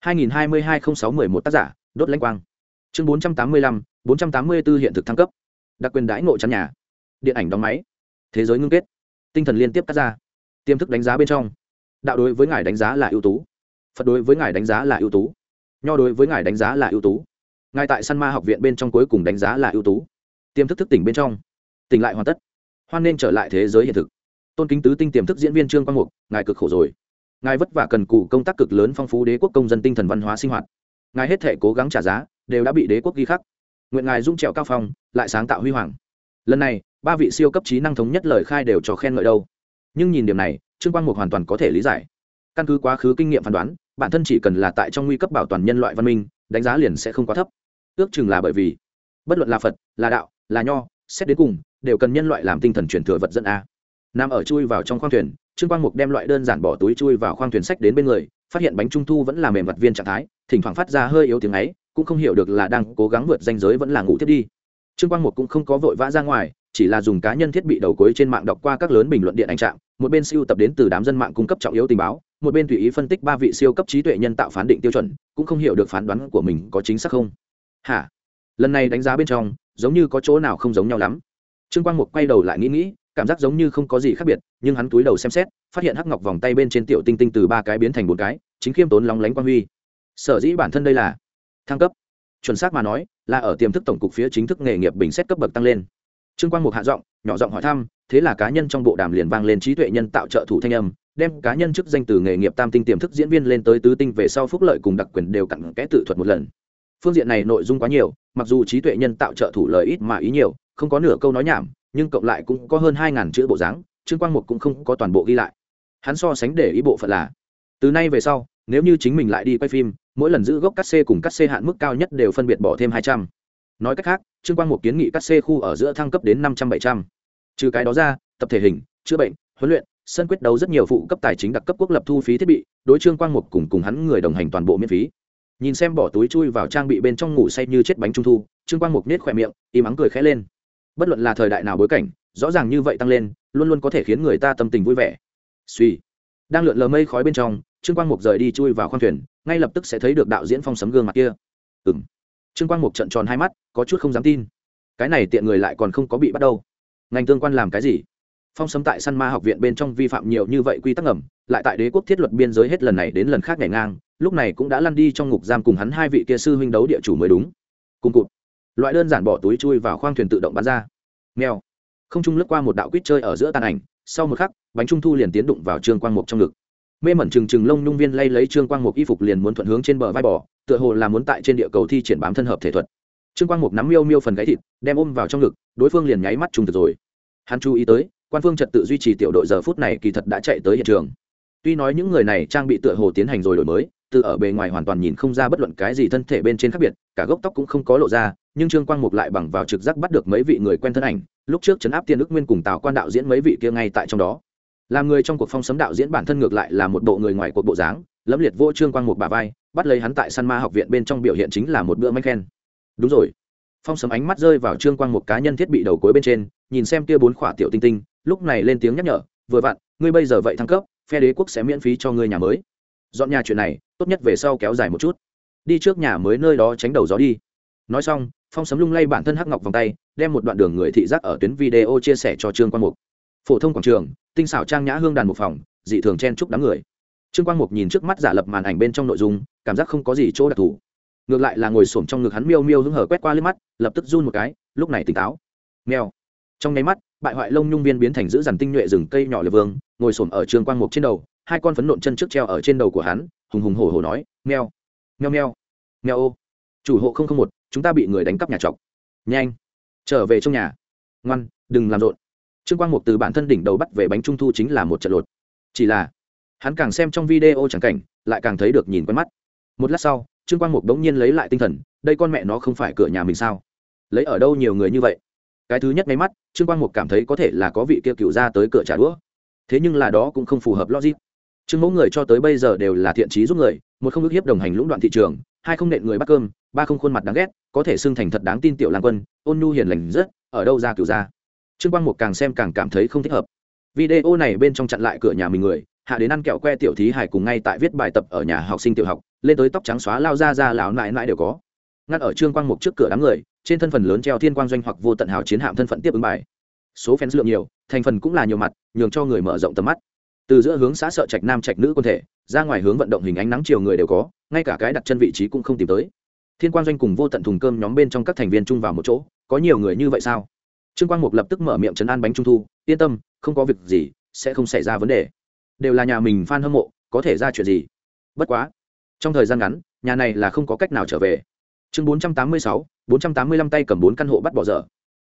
A: 2022-06-11 tác giả, Đốt Lãnh Quang. Chương 485, 484 hiện thực thăng cấp. Đặc quyền đãi ngộ chắn nhà. Điện ảnh đóng máy. Thế giới ngưng kết. Tinh thần liên tiếp cắt ra. Tiềm thức đánh giá bên trong. Đạo đối với ngài đánh giá là ưu tú. Phật đối với ngài đánh giá là ưu tú. Nho đối với ngài đánh giá là ưu tú. Ngài tại San Ma học viện bên trong cuối cùng đánh giá là ưu tú. Tiềm thức thức tỉnh bên trong. Tỉnh lại hoàn tất. Hoan nên trở lại thế giới hiện thực. Tôn kính tứ tinh tiềm thức diễn viên Trương Quang Mục, ngài cực khổ rồi. Ngài vất vả cần cù công tác cực lớn phong phú đế quốc công dân tinh thần văn hóa sinh hoạt. Ngài hết thể cố gắng trả giá, đều đã bị đế quốc ghi khắc. Nguyện ngài dung trèo cao phong, lại sáng tạo huy hoàng. Lần này, ba vị siêu cấp trí năng thống nhất lời khai đều cho khen ngợi đâu. Nhưng nhìn điểm này, Trương Quang Mục hoàn toàn có thể lý giải. Căn cứ quá khứ kinh nghiệm phán đoán, bản thân chỉ cần là tại trong nguy cấp bảo toàn nhân loại văn minh, đánh giá liền sẽ không quá thấp. Ước chừng là bởi vì, bất luận là Phật, là đạo, là nho, xét đến cùng, đều cần nhân loại làm tinh thần truyền thừa vật dẫn a. Nam ở chui vào trong khoang thuyền, Trương Quang Mục đem loại đơn giản bỏ túi chui vào khoang thuyền sách đến bên người, phát hiện bánh trung thu vẫn là mềm vật viên trạng thái, thỉnh thoảng phát ra hơi yếu tiếng ấy, cũng không hiểu được là đang cố gắng vượt ranh giới vẫn là ngủ tiếp đi. Trương Quang Mục cũng không có vội vã ra ngoài, chỉ là dùng cá nhân thiết bị đầu cuối trên mạng đọc qua các lớn bình luận điện ảnh trạng, một bên siêu tập đến từ đám dân mạng cung cấp trọng yếu tình báo, một bên tùy ý phân tích ba vị siêu cấp trí tuệ nhân tạo phán định tiêu chuẩn, cũng không hiểu được phán đoán của mình có chính xác không. Hả? Lần này đánh giá bên trong, giống như có chỗ nào không giống nhau lắm. Trương Quang Mục quay đầu lại nghĩ, cảm giác giống như không có gì khác biệt, nhưng hắn cúi đầu xem xét, phát hiện hắc ngọc vòng tay bên trên tiểu tinh tinh từ 3 cái biến thành 4 cái, chính khiêm tốn lóng lánh quang huy. Sở dĩ bản thân đây là thăng cấp. Chuẩn xác mà nói, là ở tiềm thức tổng cục phía chính thức nghề nghiệp bình xét cấp bậc tăng lên. Trương Quang Mục hạ giọng, nhỏ giọng hỏi thăm, thế là cá nhân trong bộ đàm liền vang lên trí tuệ nhân tạo trợ thủ thanh âm, đem cá nhân chức danh từ nghề nghiệp tam tinh tiềm thức diễn viên lên tới tứ tinh về sau phúc lợi cùng đặc quyền đều cặn kẽ tự thuật một lần. Phương diện này nội dung quá nhiều, mặc dù trí tuệ nhân tạo trợ thủ lời ít mà ý nhiều, không có nửa câu nói nhảm, nhưng cộng lại cũng có hơn 2000 chữ bộ dáng, Trương Quang Mục cũng không có toàn bộ ghi lại. Hắn so sánh để ý bộ phận là, từ nay về sau, nếu như chính mình lại đi quay phim, mỗi lần giữ gốc cắt xê cùng cắt xê hạn mức cao nhất đều phân biệt bỏ thêm 200. Nói cách khác, Trương Quang Mục kiến nghị cắt xê khu ở giữa thăng cấp đến 500-700. Trừ cái đó ra, tập thể hình, chữa bệnh, huấn luyện, sân quyết đấu rất nhiều phụ cấp tài chính đặc cấp quốc lập thu phí thiết bị, đối Trương Quang Mục cùng hắn người đồng hành toàn bộ miễn phí. Nhìn xem bỏ túi chui vào trang bị bên trong ngủ say như chết bánh trung thu, Trương Quang Mục nhếch khóe miệng, im ắng cười khẽ lên. Bất luận là thời đại nào bối cảnh, rõ ràng như vậy tăng lên, luôn luôn có thể khiến người ta tâm tình vui vẻ. Suy, đang lượn lờ mây khói bên trong, Trương Quang Mục rời đi chui vào khoang thuyền, ngay lập tức sẽ thấy được đạo diễn Phong Sấm gương mặt kia. Trương Quang Mục trợn tròn hai mắt, có chút không dám tin. Cái này tiện người lại còn không có bị bắt đâu. Ngành tương quan làm cái gì? Phong Sấm tại Săn Ma học viện bên trong vi phạm nhiều như vậy quy tắc ngầm, lại tại đế quốc thiết luật biên giới hết lần này đến lần khác nhảy ngang, lúc này cũng đã lăn đi trong ngục giam cùng hắn hai vị kia sư huynh đấu địa chủ mới đúng. Cùng cụt, loại đơn giản bỏ túi chui vào khoang thuyền tự động bắn ra. Mèo. Không trung lướt qua một đạo quýt chơi ở giữa tàn ảnh, sau một khắc, bánh trung thu liền tiến đụng vào Trương Quang Mục trong ngực. Mê mẩn trừng lông nhung viên lay lấy Trương Quang Mục y phục liền muốn thuận hướng trên bờ vai bò, tựa hồ là muốn tại trên địa cầu thi triển bám thân hợp thể thuật. Trương Quang Mục nắm miêu miêu phần gáy thịt, đem ôm vào trong ngực, đối phương liền nháy mắt trùng thực rồi. Hắn chú ý tới, quan phương trật tự duy trì tiểu đội giờ phút này kỳ thật đã chạy tới hiện trường. Tuy nói những người này trang bị tựa hồ tiến hành rồi đổi mới, từ ở bề ngoài hoàn toàn nhìn không ra bất luận cái gì thân thể bên trên khác biệt, cả gốc tóc cũng không có lộ ra, nhưng Trương Quang Mục lại bằng vào trực giác bắt được mấy vị người quen thân ảnh, lúc trước trấn áp Tiên Ức Nguyên cùng Tào Quan đạo diễn mấy vị kia ngay tại trong đó. Làm người trong cuộc Phong Sấm đạo diễn bản thân ngược lại là một bộ người ngoài cuộc bộ dáng, lẫm liệt vô Trương Quang Mục bả vai, bắt lấy hắn tại Săn Ma học viện bên trong biểu hiện chính là một bữa manh khen. Đúng rồi. Phong Sấm ánh mắt rơi vào Trương Quang Mục cá nhân thiết bị đầu cuối bên trên, nhìn xem kia 4 khỏa tiểu tinh tinh, lúc này lên tiếng nhắc nhở, vừa vặn, ngươi bây giờ vậy thăng cấp, phe đế quốc sẽ miễn phí cho ngươi nhà mới. Dọn nhà chuyện này, tốt nhất về sau kéo dài một chút. Đi trước nhà mới nơi đó tránh đầu gió đi. Nói xong, Phong Sấm lung lay bản thân hắc ngọc vòng tay, đem một đoạn đường người thị giác ở tuyến video chia sẻ cho Trương Quang Mục. Phổ thông quảng trường, tinh xảo trang nhã hương đàn một phòng, dị thường chen chúc đám người. Trương Quang Mục nhìn trước mắt giả lập màn ảnh bên trong nội dung, cảm giác không có gì chỗ đặc thù. Ngược lại là ngồi xổm trong ngực hắn miêu miêu hứng hở quét qua liếc mắt, lập tức run một cái, lúc này tỉnh táo. Mèo. Trong nháy mắt, bại hoại lông nhung viên biến thành giữ dằn tinh nhuệ rừng cây nhỏ liệp vương, ngồi xổm ở Trương Quang Mục trên đầu, hai con phấn nộn chân trước treo ở trên đầu của hắn, hùng hùng hổ hổ nói, meo meo meo meo ô, chủ hộ 001, chúng ta bị người đánh cắp nhà trọc, nhanh trở về trong nhà, ngoan đừng làm rộn. Trương Quang Mục từ bản thân đỉnh đầu bắt về bánh trung thu chính là một trận lột, chỉ là hắn càng xem trong video chẳng cảnh lại càng thấy được nhìn quen mắt. Một lát sau Trương Quang Mục đống nhiên lấy lại tinh thần, đây con mẹ nó không phải cửa nhà mình sao, lấy ở đâu nhiều người như vậy. Cái thứ nhất ngay mắt Trương Quang Mục cảm thấy có thể là có vị kia cựu ra tới cửa trả đũa, thế nhưng là đó cũng không phù hợp logic. Trương mẫu người cho tới bây giờ đều là thiện trí giúp người, một không ức hiếp đồng hành lũng đoạn thị trường, hai không nện người bắt cơm, ba không khuôn mặt đáng ghét, có thể xưng thành thật đáng tin tiểu lang quân, ôn nhu hiền lành rất, ở đâu ra cựu ra. Trương Quang Mục càng xem càng cảm thấy không thích hợp. Video này bên trong chặn lại cửa nhà mình người, hạ đến ăn kẹo que tiểu thí hải cùng ngay tại viết bài tập ở nhà học sinh tiểu học, lên tới tóc trắng xóa lao ra lão nại nại đều có. Ngăn ở Trương Quang Mục trước cửa đám người, trên thân phần lớn treo thiên quang doanh hoặc vô tận hào chiến hạm thân phận tiếp ứng bài. Số fans lượng nhiều, thành phần cũng là nhiều mặt, nhường cho người mở rộng tầm mắt. Từ giữa hướng xã sợ trạch nam trạch nữ quân thể, ra ngoài hướng vận động hình ánh nắng chiều người đều có, ngay cả cái đặt chân vị trí cũng không tìm tới. Thiên quang doanh cùng vô tận thùng cơm nhóm bên trong các thành viên chung vào một chỗ, có nhiều người như vậy sao? Trương Quang Mục lập tức mở miệng trấn an bánh trung thu, yên tâm, không có việc gì, sẽ không xảy ra vấn đề. Đều là nhà mình fan hâm mộ, có thể ra chuyện gì. Bất quá, trong thời gian ngắn, nhà này là không có cách nào trở về. Chương 486, 485 tay cầm 4 căn hộ bắt bỏ dở.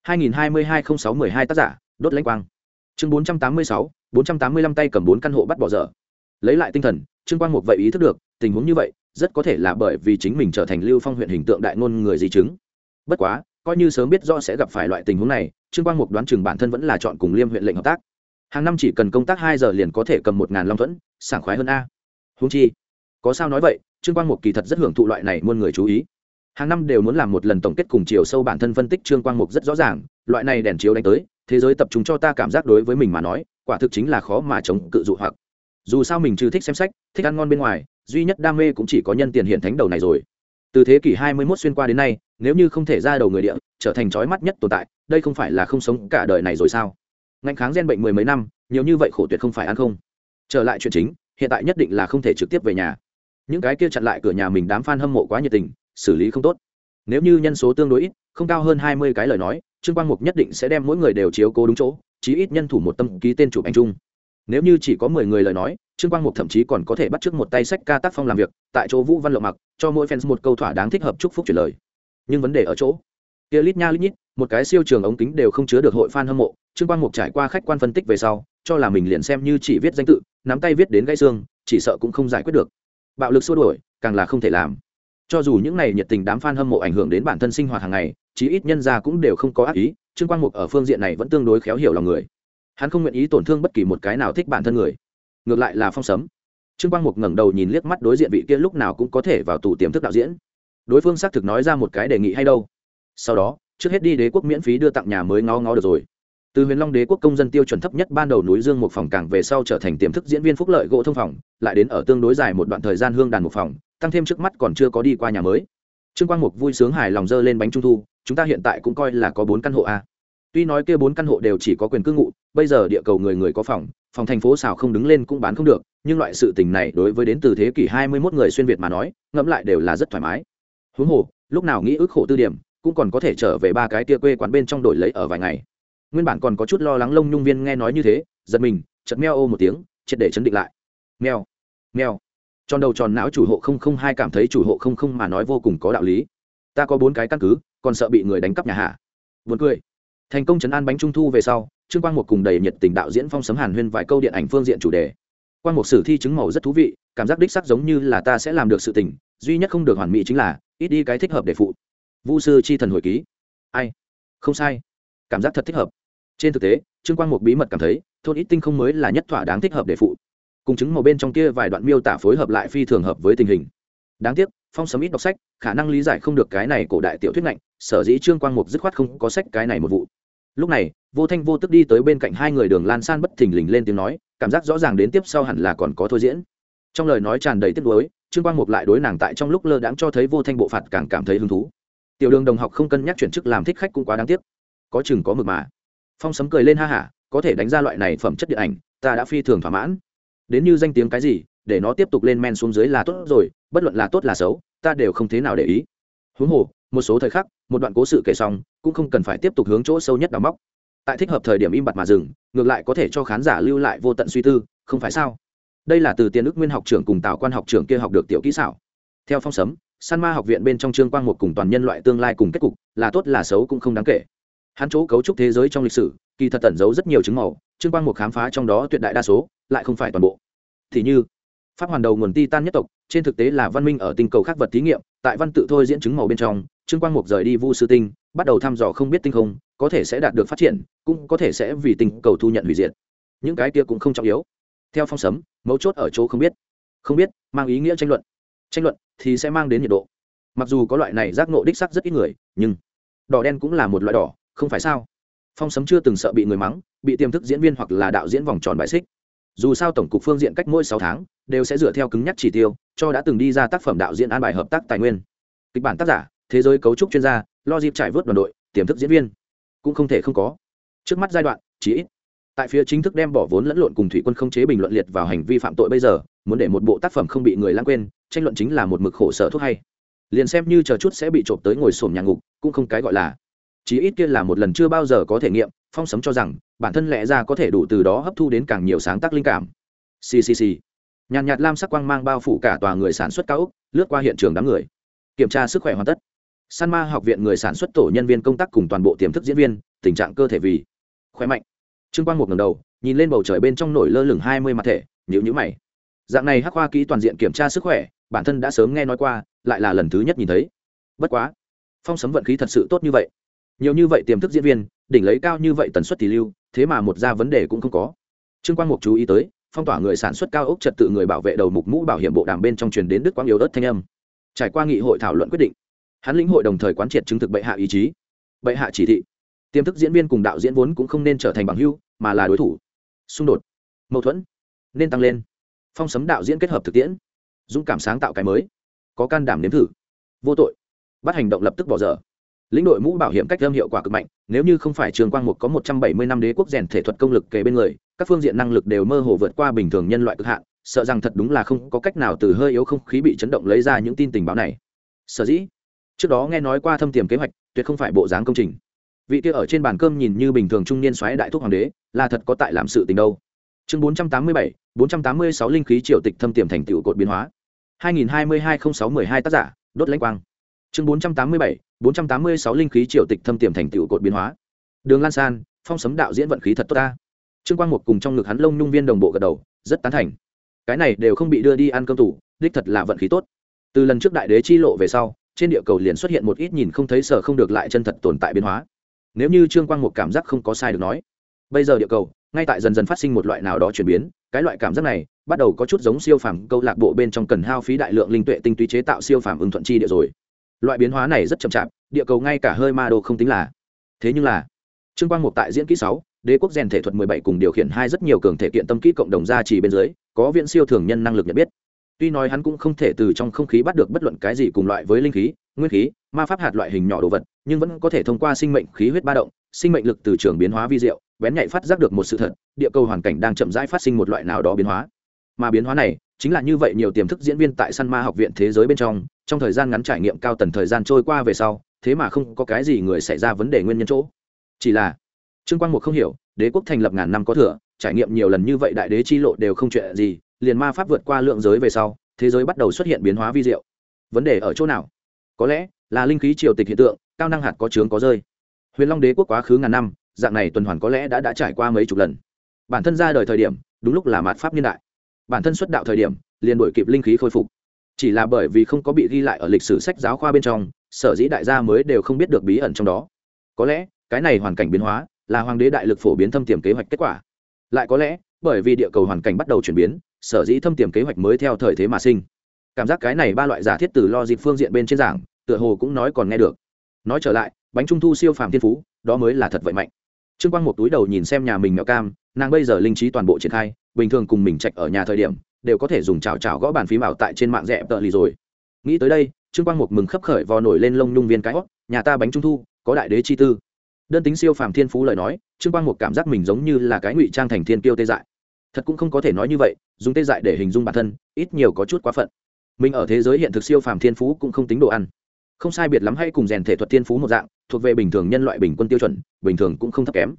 A: 2022-06-12 tác giả, đốt lãnh quang. Chương 486, 485 tay cầm 4 căn hộ bắt bỏ dở. Lấy lại tinh thần, Trương Quang Mục vậy ý thức được, tình huống như vậy, rất có thể là bởi vì chính mình trở thành Lưu Phong huyện hình tượng đại ngôn người di chứng. Bất quá, coi như sớm biết rõ sẽ gặp phải loại tình huống này, Trương Quang Mục đoán chừng bản thân vẫn là chọn cùng Liêm huyện lệnh hợp tác. Hàng năm chỉ cần công tác 2 giờ liền có thể cầm 1000 long thuẫn, sảng khoái hơn a. Huống chi, có sao nói vậy, Trương Quang Mục kỳ thật rất hưởng thụ loại này muôn người chú ý. Hàng năm đều muốn làm một lần tổng kết cùng chiều sâu bản thân phân tích. Trương Quang Mục rất rõ ràng, loại này đèn chiếu đánh tới, thế giới tập trung cho ta cảm giác đối với mình mà nói, quả thực chính là khó mà chống cự dụ hoặc. Dù sao mình trừ thích xem sách, thích ăn ngon bên ngoài, duy nhất đam mê cũng chỉ có nhân tiền hiện thánh đầu này rồi. Từ thế kỷ 21 xuyên qua đến nay, nếu như không thể ra đầu người địa, trở thành chói mắt nhất tồn tại, đây không phải là không sống cả đời này rồi sao? Ngành kháng gen bệnh 10 mấy năm, nhiều như vậy khổ tuyệt không phải ăn không. Trở lại chuyện chính, hiện tại nhất định là không thể trực tiếp về nhà. Những cái kia chặn lại cửa nhà mình đám fan hâm mộ quá nhiệt tình, xử lý không tốt. Nếu như nhân số tương đối ít, không cao hơn 20 cái lời nói, Trương Quang Mục nhất định sẽ đem mỗi người đều chiếu cố đúng chỗ, chí ít nhân thủ một tâm ký tên chụp ảnh chung. Nếu như chỉ có 10 người lời nói, Trương Quang Mục thậm chí còn có thể bắt chước một tay sách ca tác phong làm việc, tại chỗ Vũ Văn Lộng mặc, cho mỗi fans một câu thỏa đáng thích hợp chúc phúc chuyển lời. Nhưng vấn đề ở chỗ, kia lít nha lít nhít, một cái siêu trường ống kính đều không chứa được hội fan hâm mộ. Trương Quang Mục trải qua khách quan phân tích về sau, cho là mình liền xem như chỉ viết danh tự, nắm tay viết đến gãy xương, chỉ sợ cũng không giải quyết được. Bạo lực xua đuổi, càng là không thể làm. Cho dù những này nhiệt tình đám fan hâm mộ ảnh hưởng đến bản thân sinh hoạt hàng ngày, chí ít nhân gia cũng đều không có ác ý. Trương Quang Mục ở phương diện này vẫn tương đối khéo hiểu lòng người. Hắn không nguyện ý tổn thương bất kỳ một cái nào thích bản thân người. Ngược lại là Phong Sấm. Trương Quang Mục ngẩng đầu nhìn liếc mắt đối diện vị kia lúc nào cũng có thể vào tù tiềm thức đạo diễn. Đối phương xác thực nói ra một cái đề nghị hay đâu. Sau đó, trước hết đi Đế Quốc miễn phí đưa tặng nhà mới ngó ngó được rồi. Từ Huyền Long Đế Quốc công dân tiêu chuẩn thấp nhất ban đầu núi Dương một phòng càng về sau trở thành tiềm thức diễn viên phúc lợi gỗ thông phòng, lại đến ở tương đối dài một đoạn thời gian hương đàn một phòng, tăng thêm trước mắt còn chưa có đi qua nhà mới. Trương Quang Mục vui sướng hài lòng dơ lên bánh trung thu, chúng ta hiện tại cũng coi là có 4 căn hộ a. Tuy nói kia 4 căn hộ đều chỉ có quyền cư ngụ, bây giờ địa cầu người người có phòng thành phố xào không đứng lên cũng bán không được, nhưng loại sự tình này đối với đến từ thế kỷ 21 người xuyên Việt mà nói, ngẫm lại đều là rất thoải mái. Huống hồ, lúc nào nghĩ ức khổ tư điểm, cũng còn có thể trở về ba cái tia quê quán bên trong đổi lấy ở vài ngày. Nguyên bản còn có chút lo lắng Lông Nhung Viên nghe nói như thế, giật mình, chợt meo ô một tiếng, triệt để chấn định lại. Meo, meo. Tròn đầu tròn não chủ hộ 002 cảm thấy chủ hộ 00 mà nói vô cùng có đạo lý. Ta có 4 cái căn cứ, còn sợ bị người đánh cắp nhà hạ. Buồn cười. Thành công trấn an bánh trung thu về sau, Trương Quang Mục cùng đầy nhiệt tình đạo diễn Phong Sấm Hàn huyên vài câu điện ảnh phương diện chủ đề. Quang Mục sử thi chứng màu rất thú vị, cảm giác đích xác giống như là ta sẽ làm được sự tình, duy nhất không được hoàn mỹ chính là ít đi cái thích hợp để phụ. Vu sư chi thần hồi ký. Ai? Không sai. Cảm giác thật thích hợp. Trên thực tế, Trương Quang Mục bí mật cảm thấy, thôn ít tinh không mới là nhất thỏa đáng thích hợp để phụ. Cùng chứng màu bên trong kia vài đoạn miêu tả phối hợp lại phi thường hợp với tình hình. Đáng tiếc, Phong Sấm ít đọc sách, khả năng lý giải không được cái này cổ đại tiểu thuyết ngạnh, sở dĩ Trương Quang Mục dứt khoát không có sách cái này một vụ. Lúc này, vô thanh vô tức đi tới bên cạnh hai người Đường Lan San bất thình lình lên tiếng nói, cảm giác rõ ràng đến tiếp sau hẳn là còn có thôi diễn. Trong lời nói tràn đầy tiếc nuối, Trương Quang Mục lại đối nàng tại trong lúc lơ đãng cho thấy vô thanh bộ phạt càng cảm thấy hứng thú. Tiểu Đường đồng học không cân nhắc chuyển chức làm thích khách cũng quá đáng tiếc. Có chừng có mực mà. Phong Sấm cười lên ha hả, có thể đánh ra loại này phẩm chất điện ảnh, ta đã phi thường thỏa mãn. Đến như danh tiếng cái gì, để nó tiếp tục lên men xuống dưới là tốt rồi, bất luận là tốt là xấu, ta đều không thế nào để ý. Huống hồ, một số thời khắc, một đoạn cố sự kể xong, cũng không cần phải tiếp tục hướng chỗ sâu nhất đào móc. tại thích hợp thời điểm im bặt mà dừng, ngược lại có thể cho khán giả lưu lại vô tận suy tư, không phải sao? Đây là từ Tiền Ức Nguyên học trưởng cùng Tào Quan học trưởng kia học được tiểu kỹ xảo. Theo Phong Sấm, San Ma học viện bên trong Trương Quang Một cùng toàn nhân loại tương lai cùng kết cục, là tốt là xấu cũng không đáng kể. Hắn chỗ cấu trúc thế giới trong lịch sử, kỳ thật tẩn giấu rất nhiều chứng màu, Trương Quang Một khám phá trong đó tuyệt đại đa số, lại không phải toàn bộ. Thì như, pháp hoàn đầu nguồn Titan nhất tộc, trên thực tế là văn minh ở tinh cầu khác vật thí nghiệm, tại văn tự thôi diễn chứng màu bên trong, Trương Quang Mục rời đi Vu Sư Tinh, bắt đầu thăm dò không biết tinh không, có thể sẽ đạt được phát triển, cũng có thể sẽ vì tinh cầu thu nhận hủy diệt. Những cái kia cũng không trọng yếu. Theo Phong Sấm, mấu chốt ở chỗ không biết. Không biết mang ý nghĩa tranh luận. Tranh luận thì sẽ mang đến nhiệt độ. Mặc dù có loại này giác ngộ đích sắc rất ít người, nhưng đỏ đen cũng là một loại đỏ, không phải sao? Phong Sấm chưa từng sợ bị người mắng, bị tiềm thức diễn viên hoặc là đạo diễn vòng tròn bãi xích. Dù sao tổng cục phương diện cách mỗi 6 tháng đều sẽ dựa theo cứng nhắc chỉ tiêu cho đã từng đi ra tác phẩm đạo diễn an bài hợp tác tài nguyên, kịch bản tác giả, thế giới cấu trúc chuyên gia, lo dịp trải vớt đoàn đội, tiềm thức diễn viên cũng không thể không có. Trước mắt giai đoạn chỉ ít tại phía chính thức đem bỏ vốn lẫn lộn cùng thủy quân không chế bình luận liệt vào hành vi phạm tội, bây giờ muốn để một bộ tác phẩm không bị người lãng quên, tranh luận chính là một mực khổ sở thuốc hay. Liền xem như chờ chút sẽ bị trộm tới ngồi xổm nhà ngục cũng không cái gọi là. Chỉ ít kia là một lần chưa bao giờ có thể nghiệm. Phong Sấm cho rằng bản thân lẽ ra có thể đủ từ đó hấp thu đến càng nhiều sáng tác linh cảm. ccc nhàn nhạt lam sắc quang mang bao phủ cả tòa người sản xuất cao ốc, lướt qua hiện trường đám người, kiểm tra sức khỏe hoàn tất. San Ma học viện người sản xuất tổ nhân viên công tác cùng toàn bộ tiềm thức diễn viên, tình trạng cơ thể vì khỏe mạnh. Trương Quang một ngẩng đầu nhìn lên bầu trời bên trong nổi lơ lửng 20 mặt thể, nhíu mày. Dạng này hắc khoa kỹ toàn diện kiểm tra sức khỏe, bản thân đã sớm nghe nói qua, lại là lần thứ nhất nhìn thấy. Bất quá, Phong Sấm vận khí thật sự tốt như vậy, nhiều như vậy tiềm thức diễn viên, đỉnh lấy cao như vậy tần suất thì lưu, thế mà một ra vấn đề cũng không có. Trương Quang Mục chú ý tới, phong tỏa người sản xuất cao ốc trật tự người bảo vệ đầu mục mũ bảo hiểm bộ đàm bên trong truyền đến đứt quãng yếu ớt thanh âm. Trải qua nghị hội thảo luận quyết định, hắn lĩnh hội đồng thời quán triệt chứng thực bệ hạ ý chí. Bệ hạ chỉ thị, tiềm thức diễn viên cùng đạo diễn vốn cũng không nên trở thành bằng hữu, mà là đối thủ. Xung đột, mâu thuẫn nên tăng lên. Phong Sấm đạo diễn kết hợp thực tiễn, dũng cảm sáng tạo cái mới, có can đảm nếm thử, vô tội bắt hành động lập tức bỏ dở. Lĩnh đội mũ bảo hiểm cách âm hiệu quả cực mạnh, nếu như không phải Trương Quang Mục có 170 năm đế quốc rèn thể thuật công lực kề bên người, các phương diện năng lực đều mơ hồ vượt qua bình thường nhân loại cực hạn, sợ rằng thật đúng là không có cách nào từ hơi yếu không khí bị chấn động lấy ra những tin tình báo này. Sở dĩ trước đó nghe nói qua thâm tiềm kế hoạch, tuyệt không phải bộ dáng công trình. Vị kia ở trên bàn cơm nhìn như bình thường trung niên soái đại thúc hoàng đế, là thật có tại làm sự tình đâu. Chương 487, 486 linh khí triều tịch thâm tiềm thành tựu cột biến hóa. 2022-06-12 tác giả, đốt lãnh quang. Chương 487, 486 linh khí triều tịch thâm tiềm thành tựu cột biến hóa. Đường Lan San, Phong Sấm đạo diễn vận khí thật tốt ta. Trương Quang Mục cùng trong ngực hắn lông nhung viên đồng bộ gật đầu, rất tán thành. Cái này đều không bị đưa đi ăn cơm tủ, đích thật là vận khí tốt. Từ lần trước đại đế chi lộ về sau, trên địa cầu liền xuất hiện một ít nhìn không thấy sở không được lại chân thật tồn tại biến hóa. Nếu như Trương Quang Mục cảm giác không có sai được nói, bây giờ địa cầu ngay tại dần dần phát sinh một loại nào đó chuyển biến, cái loại cảm giác này bắt đầu có chút giống siêu phàm câu lạc bộ bên trong cần hao phí đại lượng linh tuệ tinh túy chế tạo siêu phàm ưng thuận chi địa rồi. Loại biến hóa này rất chậm chạp, địa cầu ngay cả hơi ma đô không tính là. Thế nhưng là Trương Quang Mục tại diễn kỹ 6, đế quốc rèn thể thuật 17 cùng điều khiển hai rất nhiều cường thể kiện tâm kỹ cộng đồng gia trì bên dưới, có viễn siêu thường nhân năng lực nhận biết. Tuy nói hắn cũng không thể từ trong không khí bắt được bất luận cái gì cùng loại với linh khí, nguyên khí, ma pháp hạt loại hình nhỏ đồ vật, nhưng vẫn có thể thông qua sinh mệnh khí huyết ba động, sinh mệnh lực từ trường biến hóa vi diệu, bén nhạy phát giác được một sự thật, địa cầu hoàn cảnh đang chậm rãi phát sinh một loại nào đó biến hóa. Mà biến hóa này chính là như vậy nhiều tiềm thức diễn viên tại San Ma học viện thế giới bên trong thời gian ngắn trải nghiệm cao tần thời gian trôi qua về sau, thế mà không có cái gì người xảy ra vấn đề nguyên nhân chỗ. Chỉ là Trương Quang Mục không hiểu, đế quốc thành lập ngàn năm có thừa, trải nghiệm nhiều lần như vậy đại đế chi lộ đều không chuyện gì, liền ma pháp vượt qua lượng giới về sau, thế giới bắt đầu xuất hiện biến hóa vi diệu. Vấn đề ở chỗ nào? Có lẽ là linh khí triều tịch hiện tượng, cao năng hạt có chướng có rơi. Huyền Long đế quốc quá khứ ngàn năm, dạng này tuần hoàn có lẽ đã trải qua mấy chục lần. Bản thân ra đời thời điểm, đúng lúc là mạt pháp niên đại. Bản thân xuất đạo thời điểm, liền đổi kịp linh khí khôi phục. Chỉ là bởi vì không có bị ghi lại ở lịch sử sách giáo khoa bên trong, sở dĩ đại gia mới đều không biết được bí ẩn trong đó. Có lẽ cái này hoàn cảnh biến hóa là hoàng đế đại lực phổ biến thâm tiềm kế hoạch kết quả. Lại có lẽ bởi vì địa cầu hoàn cảnh bắt đầu chuyển biến, sở dĩ thâm tiềm kế hoạch mới theo thời thế mà sinh. Cảm giác cái này ba loại giả thiết từ logic phương diện bên trên giảng, tựa hồ cũng nói còn nghe được. Nói trở lại, bánh trung thu siêu phàm thiên phú, đó mới là thật vậy mạnh. Trương Quang một túi đầu nhìn xem nhà mình mèo cam, nàng bây giờ linh trí toàn bộ triển khai, bình thường cùng mình trạch ở nhà thời điểm, đều có thể dùng chảo chảo gõ bàn phím ảo tại trên mạng rẻ tợ lì rồi. Nghĩ tới đây, Trương Quang một mừng khấp khởi vò nổi lên lông nhung viên cái hót, nhà ta bánh trung thu, có đại đế chi tư. Đơn tính siêu phàm thiên phú lời nói, Trương Quang một cảm giác mình giống như là cái ngụy trang thành thiên kiêu tê dại. Thật cũng không có thể nói như vậy, dùng tê dại để hình dung bản thân, ít nhiều có chút quá phận. Mình ở thế giới hiện thực siêu phàm thiên phú cũng không tính đồ ăn, không sai biệt lắm hay cùng rèn thể thuật thiên phú một dạng, thuộc về bình thường nhân loại bình quân tiêu chuẩn, bình thường cũng không thấp kém.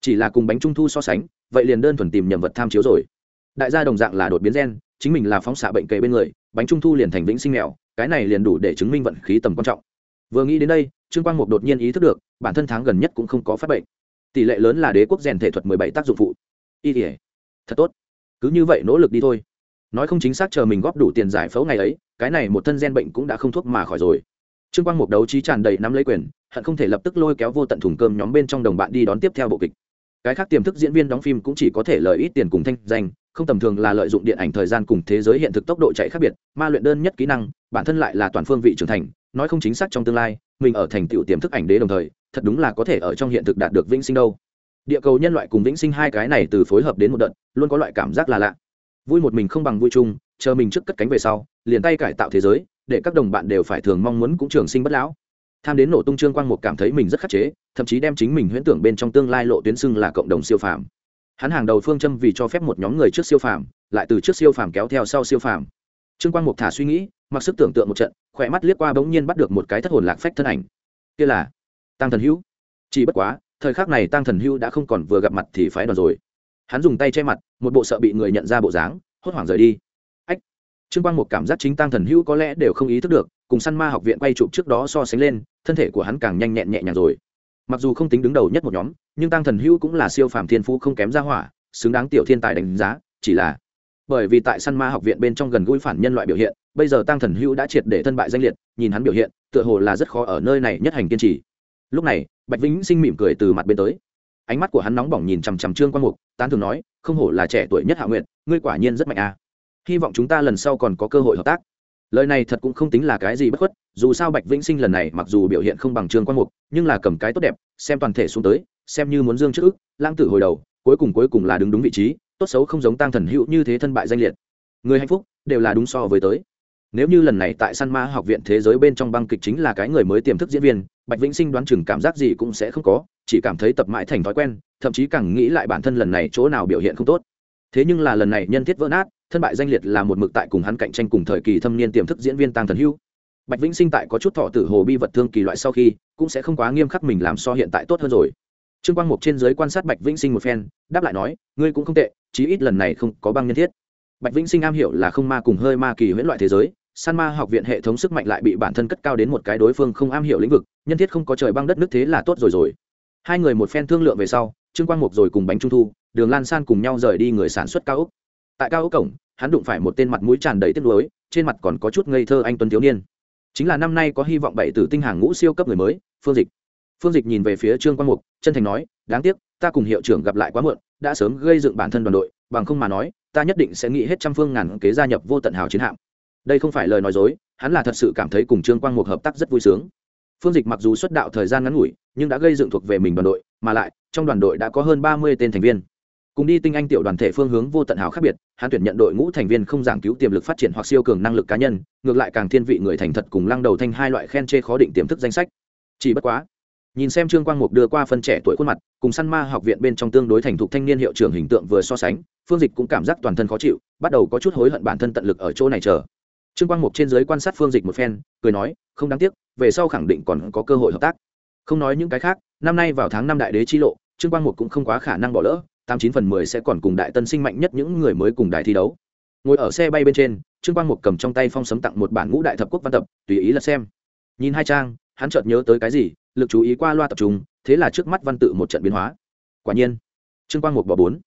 A: chỉ là cùng bánh trung thu so sánh vậy liền đơn thuần tìm nhầm vật tham chiếu rồi. Đại gia đồng dạng là đột biến gen, chính mình là phóng xạ bệnh kề bên người, bánh trung thu liền thành vĩnh sinh mèo, cái này liền đủ để chứng minh vận khí tầm quan trọng. Vừa nghĩ đến đây, Trương Quang Mục đột nhiên ý thức được bản thân tháng gần nhất cũng không có phát bệnh, tỷ lệ lớn là đế quốc rèn thể thuật 17 tác dụng phụ. Y thể thật tốt, cứ như vậy nỗ lực đi thôi. Nói không chính xác chờ mình góp đủ tiền giải phẫu ngày ấy, cái này một thân gen bệnh cũng đã không thuốc mà khỏi rồi. Trương Quang Mục đấu trí tràn đầy nắm lấy quyền, hận không thể lập tức lôi kéo vô tận thùng cơm nhóm bên trong đồng bạn đi đón tiếp theo bộ kịch. Cái khác tiềm thức diễn viên đóng phim cũng chỉ có thể lợi ít tiền cùng thanh danh, không tầm thường là lợi dụng điện ảnh thời gian cùng thế giới hiện thực tốc độ chạy khác biệt, ma luyện đơn nhất kỹ năng, bản thân lại là toàn phương vị trưởng thành, nói không chính xác trong tương lai, mình ở thành tựu tiềm thức ảnh đế đồng thời, thật đúng là có thể ở trong hiện thực đạt được vĩnh sinh đâu. Địa cầu nhân loại cùng vĩnh sinh hai cái này từ phối hợp đến một đợt, luôn có loại cảm giác là lạ. Vui một mình không bằng vui chung, chờ mình trước cất cánh về sau, liền tay cải tạo thế giới, để các đồng bạn đều phải thường mong muốn cũng trường sinh bất lão. Tham đến nổ tung, Trương Quang Mục cảm thấy mình rất khắc chế, thậm chí đem chính mình huyễn tưởng bên trong tương lai lộ tuyến xưng là cộng đồng siêu phàm. Hắn hàng đầu phương châm vì cho phép một nhóm người trước siêu phàm, lại từ trước siêu phàm kéo theo sau siêu phàm. Trương Quang Mục thả suy nghĩ, mặc sức tưởng tượng một trận, khỏe mắt liếc qua bỗng nhiên bắt được một cái thất hồn lạc phách thân ảnh. Kia là Tăng Thần Hữu. Chỉ bất quá, thời khắc này Tăng Thần Hữu đã không còn vừa gặp mặt thì phái đòn rồi. Hắn dùng tay che mặt, một bộ sợ bị người nhận ra bộ dáng, hốt hoảng rời đi. Ách. Trương Quang Mục cảm giác chính Tăng Thần Hữu có lẽ đều không ý thức được, cùng săn ma học viện quay chụp trước đó so sánh lên, thân thể của hắn càng nhanh nhẹn nhẹ nhàng rồi. Mặc dù không tính đứng đầu nhất một nhóm, nhưng Tăng Thần Hữu cũng là siêu phàm thiên phú không kém ra hỏa, xứng đáng tiểu thiên tài đánh giá, chỉ là bởi vì tại săn ma học viện bên trong gần gũi phản nhân loại biểu hiện, bây giờ Tăng Thần Hữu đã triệt để thân bại danh liệt, nhìn hắn biểu hiện, tựa hồ là rất khó ở nơi này nhất hành kiên trì. Lúc này, Bạch Vĩnh Sinh mỉm cười từ mặt bên tới, ánh mắt của hắn nóng bỏng nhìn chằm chằm Trương Quang Mục, tán thưởng nói, không hổ là trẻ tuổi nhất Hạ Nguyệt, ngươi quả nhiên rất mạnh a. Hy vọng chúng ta lần sau còn có cơ hội hợp tác. Lời này thật cũng không tính là cái gì bất khuất, dù sao Bạch Vĩnh Sinh lần này mặc dù biểu hiện không bằng Trương Quang Mục, nhưng là cầm cái tốt đẹp, xem toàn thể xuống tới, xem như muốn dương trước ức, lãng tử hồi đầu, cuối cùng là đứng đúng vị trí, tốt xấu không giống Tăng Thần Hữu như thế thân bại danh liệt. Người hạnh phúc đều là đúng so với tới. Nếu như lần này tại săn ma học viện thế giới bên trong băng kịch chính là cái người mới tiềm thức diễn viên, Bạch Vĩnh Sinh đoán chừng cảm giác gì cũng sẽ không có, chỉ cảm thấy tập mãi thành thói quen, thậm chí càng nghĩ lại bản thân lần này chỗ nào biểu hiện không tốt. Thế nhưng là lần này nhân thiết vỡ nát, thân bại danh liệt là một mực tại cùng hắn cạnh tranh cùng thời kỳ thâm niên tiềm thức diễn viên Tăng Thần Hữu. Bạch Vĩnh Sinh tại có chút thọ tử hồ bi vật thương kỳ loại sau khi, cũng sẽ không quá nghiêm khắc mình làm so hiện tại tốt hơn rồi. Trương Quang Mục trên dưới quan sát Bạch Vĩnh Sinh một phen, đáp lại nói, ngươi cũng không tệ, chí ít lần này không có băng nhân thiết. Bạch Vĩnh Sinh am hiểu là không ma cùng hơi ma kỳ huyễn loại thế giới, săn ma học viện hệ thống sức mạnh lại bị bản thân cất cao đến một cái đối phương không am hiểu lĩnh vực, nhân thiết không có trời băng đất nước thế là tốt rồi. Hai người một phen thương lượng về sau, Trương Quang Mục rồi cùng Bánh Trung Thu, Đường Lan San cùng nhau rời đi người sản xuất cao ốc. Tại cao ốc cổng, hắn đụng phải một tên mặt mũi tràn đầy tiếc nuối, trên mặt còn có chút ngây thơ anh tuấn thiếu niên. Chính là năm nay có hy vọng 7 tử tinh hàng ngũ siêu cấp người mới, Phương Dịch. Phương Dịch nhìn về phía Trương Quang Mục, chân thành nói, đáng tiếc, ta cùng hiệu trưởng gặp lại quá muộn, đã sớm gây dựng bản thân đoàn đội, bằng không mà nói, ta nhất định sẽ nghĩ hết trăm phương ngàn kế gia nhập vô tận hào chiến hạm. Đây không phải lời nói dối, hắn là thật sự cảm thấy cùng Trương Quang Mục hợp tác rất vui sướng. Phương Dịch mặc dù xuất đạo thời gian ngắn ngủi, nhưng đã gây dựng thuộc về mình đoàn đội, mà lại trong đoàn đội đã có hơn 30 tên thành viên. Cùng đi tinh anh tiểu đoàn thể phương hướng vô tận hào khác biệt, hắn tuyển nhận đội ngũ thành viên không giảng cứu tiềm lực phát triển hoặc siêu cường năng lực cá nhân, ngược lại càng thiên vị người thành thật cùng lăng đầu thanh hai loại khen chê khó định tiềm thức danh sách. Chỉ bất quá, nhìn xem Trương Quang Mục đưa qua phân trẻ tuổi khuôn mặt, cùng săn ma học viện bên trong tương đối thành thục thanh niên hiệu trưởng hình tượng vừa so sánh, Phương Dịch cũng cảm giác toàn thân khó chịu, bắt đầu có chút hối hận bản thân tận lực ở chỗ này chờ. Trương Quang Mục trên dưới quan sát Phương Dịch một phen, cười nói, không đáng tiếc, về sau khẳng định còn có cơ hội hợp tác. Không nói những cái khác, năm nay vào tháng 5 đại đế chi lộ, Trương Quang Mục cũng không quá khả năng bỏ lỡ, 89/10 sẽ còn cùng đại tân sinh mạnh nhất những người mới cùng đài thi đấu. Ngồi ở xe bay bên trên, Trương Quang Mục cầm trong tay phong sấm tặng một bản ngũ đại thập quốc văn tập, tùy ý là xem. Nhìn hai trang, hắn chợt nhớ tới cái gì, lực chú ý qua loa tập trung, thế là trước mắt văn tự một trận biến hóa. Quả nhiên, Trương Quang Mục bỏ 4.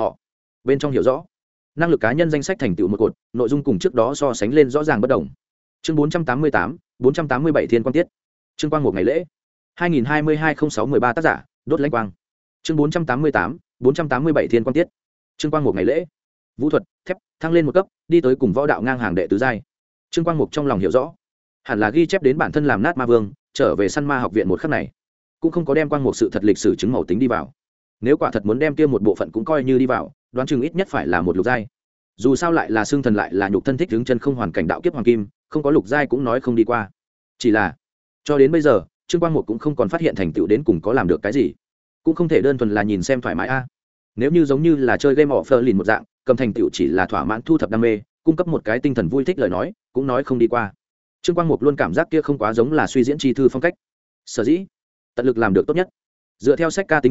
A: Bên trong hiểu rõ, năng lực cá nhân danh sách thành tựu một cột, nội dung cùng trước đó so sánh lên rõ ràng bất đồng. Chương 488, 487 Thiên Quang Tiết. Trương Quang Mục ngày lễ. 2022-06-13 tác giả, Đốt Lãnh Quang. Chương 488, 487 Thiên Quang Tiết. Trương Quang Mục ngày lễ. Vũ thuật, thép, thăng lên một cấp, đi tới cùng võ đạo ngang hàng đệ tứ giai. Trương Quang Mục trong lòng hiểu rõ, hẳn là ghi chép đến bản thân làm nát ma vương, trở về săn ma học viện một khắc này, cũng không có đem Quang Mục sự thật lịch sử chứng màu tính đi vào. Nếu quả thật muốn đem kia một bộ phận cũng coi như đi vào, đoán chừng ít nhất phải là một lục giai. Dù sao lại là xương thần lại là nhục thân thích đứng chân không hoàn cảnh đạo kiếp hoàng kim, không có lục giai cũng nói không đi qua. Chỉ là, cho đến bây giờ, Trương Quang Mục cũng không còn phát hiện thành tựu đến cùng có làm được cái gì, cũng không thể đơn thuần là nhìn xem thoải mái a. Nếu như giống như là chơi game offline một dạng, cầm thành tựu chỉ là thỏa mãn thu thập đam mê, cung cấp một cái tinh thần vui thích lời nói, cũng nói không đi qua. Trương Quang Mục luôn cảm giác kia không quá giống là suy diễn chi thư phong cách. Sở dĩ tận lực làm được tốt nhất, dựa theo sách ca tính tình,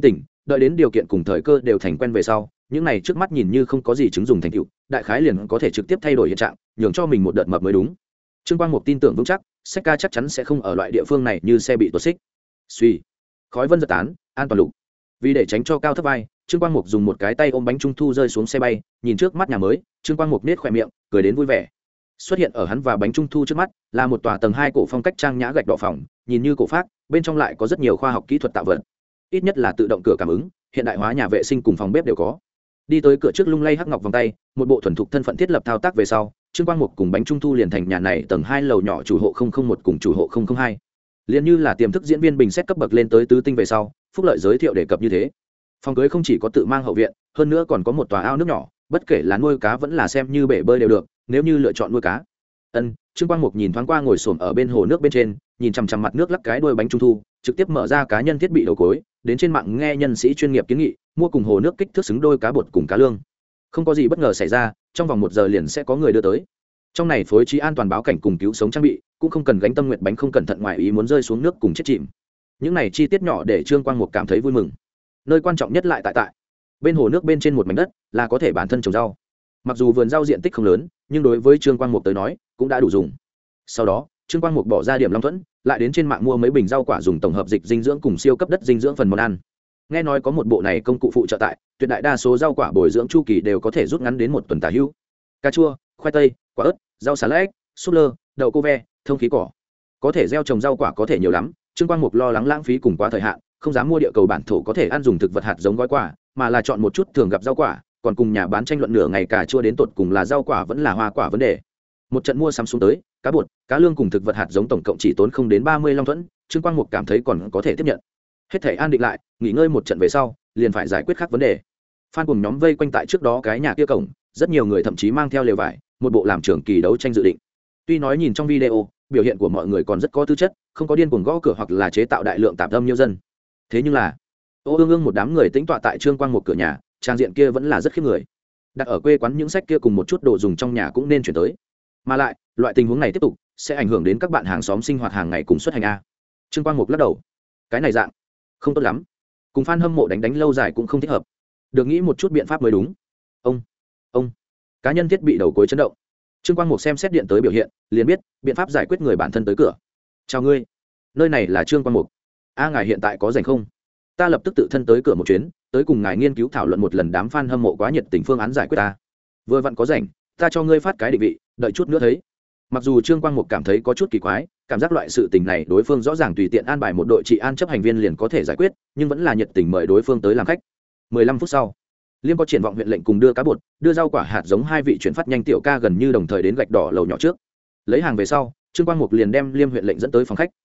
A: đợi đến điều kiện cùng thời cơ đều thành quen về sau, những này trước mắt nhìn như không có gì chứng dùng thành tựu, đại khái liền có thể trực tiếp thay đổi hiện trạng, nhường cho mình một đợt mập mới đúng. Trương Quang Mục tin tưởng vững chắc, Sách Ca chắc chắn sẽ không ở loại địa phương này như xe bị tuột xích. Suy, khói vân giật tán, an toàn lục. Vì để tránh cho cao thấp vai, Trương Quang Mục dùng một cái tay ôm bánh trung thu rơi xuống xe bay, nhìn trước mắt nhà mới, Trương Quang Mục nết khóe miệng, cười đến vui vẻ. Xuất hiện ở hắn và bánh trung thu trước mắt, là một tòa tầng 2 cổ phong cách trang nhã gạch đỏ phòng, nhìn như cổ phác, bên trong lại có rất nhiều khoa học kỹ thuật tạo vật. Ít nhất là tự động cửa cảm ứng, hiện đại hóa nhà vệ sinh cùng phòng bếp đều có. Đi tới cửa trước lung lay hắc ngọc vòng tay, một bộ thuần thục thân phận thiết lập thao tác về sau, Trương Quang Mục cùng bánh trung thu liền thành nhà này tầng 2 lầu nhỏ chủ hộ 001 cùng chủ hộ 002. Liền như là tiềm thức diễn viên bình xét cấp bậc lên tới tứ tinh về sau, phúc lợi giới thiệu đề cập như thế. Phòng cưới không chỉ có tự mang hậu viện, hơn nữa còn có một tòa ao nước nhỏ, bất kể là nuôi cá vẫn là xem như bể bơi đều được, nếu như lựa chọn nuôi cá. Trương Quang Mục nhìn thoáng qua ngồi xổm ở bên hồ nước bên trên, nhìn chằm chằm mặt nước lắc cái đuôi bánh trung thu, trực tiếp mở ra cá nhân thiết bị đầu cối, đến trên mạng nghe nhân sĩ chuyên nghiệp kiến nghị, mua cùng hồ nước kích thước xứng đôi cá bột cùng cá lương. Không có gì bất ngờ xảy ra, trong vòng 1 giờ liền sẽ có người đưa tới. Trong này phối trí an toàn báo cảnh cùng cứu sống trang bị, cũng không cần gánh tâm nguyện bánh không cẩn thận ngoài ý muốn rơi xuống nước cùng chết chìm. Những này chi tiết nhỏ để Trương Quang Mục cảm thấy vui mừng. Nơi quan trọng nhất lại tại bên hồ nước bên trên một mảnh đất là có thể bản thân trồng rau. Mặc dù vườn rau diện tích không lớn, nhưng đối với Trương Quang Mục tới nói cũng đã đủ dùng. Sau đó, Trương Quang Mục bỏ ra điểm long thuẫn, lại đến trên mạng mua mấy bình rau quả dùng tổng hợp dịch dinh dưỡng cùng siêu cấp đất dinh dưỡng phần món ăn. Nghe nói có một bộ này công cụ phụ trợ tại, tuyệt đại đa số rau quả bồi dưỡng chu kỳ đều có thể rút ngắn đến 1 tuần tả hữu. Cà chua, khoai tây, quả ớt, rau xà lách, súp lơ, đậu cô ve, thông khí cỏ. Có thể gieo trồng rau quả có thể nhiều lắm, Trương Quang Mục lo lắng lãng phí cùng quá thời hạn, không dám mua địa cầu bản thổ có thể ăn dùng thực vật hạt giống gói quả, mà là chọn một chút thường gặp rau quả, còn cùng nhà bán tranh luận nửa ngày cà chua đến tột cùng là rau quả vẫn là hoa quả vấn đề. Một trận mua sắm xuống tới, cá bột, cá lương cùng thực vật hạt giống tổng cộng chỉ tốn không đến 30 long thuẫn, Trương Quang Mục cảm thấy còn có thể tiếp nhận. Hết thể an định lại, nghỉ ngơi một trận về sau, liền phải giải quyết khác vấn đề. Phan cùng nhóm vây quanh tại trước đó cái nhà kia cổng, rất nhiều người thậm chí mang theo lều vải, một bộ làm trưởng kỳ đấu tranh dự định. Tuy nói nhìn trong video, biểu hiện của mọi người còn rất có tư chất, không có điên cuồng gõ cửa hoặc là chế tạo đại lượng tạp âm nhiêu dân. Thế nhưng là, ương một đám người tĩnh tọa tại Trương Quang Mục cửa nhà, trang diện kia vẫn là rất khiếp người. Đặt ở quê quán những sách kia cùng một chút đồ dùng trong nhà cũng nên chuyển tới. Mà lại, loại tình huống này tiếp tục sẽ ảnh hưởng đến các bạn hàng xóm sinh hoạt hàng ngày cùng xuất hành a. Trương Quang Mục lắc đầu, cái này dạng không tốt lắm, cùng fan hâm mộ đánh lâu dài cũng không thích hợp, được nghĩ một chút biện pháp mới đúng. Ông cá nhân thiết bị đầu cuối chấn động. Trương Quang Mục xem xét điện tới biểu hiện, liền biết biện pháp giải quyết người bản thân tới cửa. Chào ngươi, nơi này là Trương Quang Mục. Ngài hiện tại có rảnh không? Ta lập tức tự thân tới cửa một chuyến, tới cùng ngài nghiên cứu thảo luận một lần đám fan hâm mộ quá nhiệt tình phương án giải quyết ta. Vừa vặn có rảnh, ta cho ngươi phát cái định vị, đợi chút nữa thấy. Mặc dù Trương Quang Mục cảm thấy có chút kỳ quái, cảm giác loại sự tình này đối phương rõ ràng tùy tiện an bài một đội trị an chấp hành viên liền có thể giải quyết, nhưng vẫn là nhiệt tình mời đối phương tới làm khách. 15 phút sau, Liêm có triển vọng huyện lệnh cùng đưa cá bột, đưa rau quả hạt giống hai vị chuyển phát nhanh tiểu ca gần như đồng thời đến gạch đỏ lầu nhỏ trước. Lấy hàng về sau, Trương Quang Mục liền đem Liêm huyện lệnh dẫn tới phòng khách.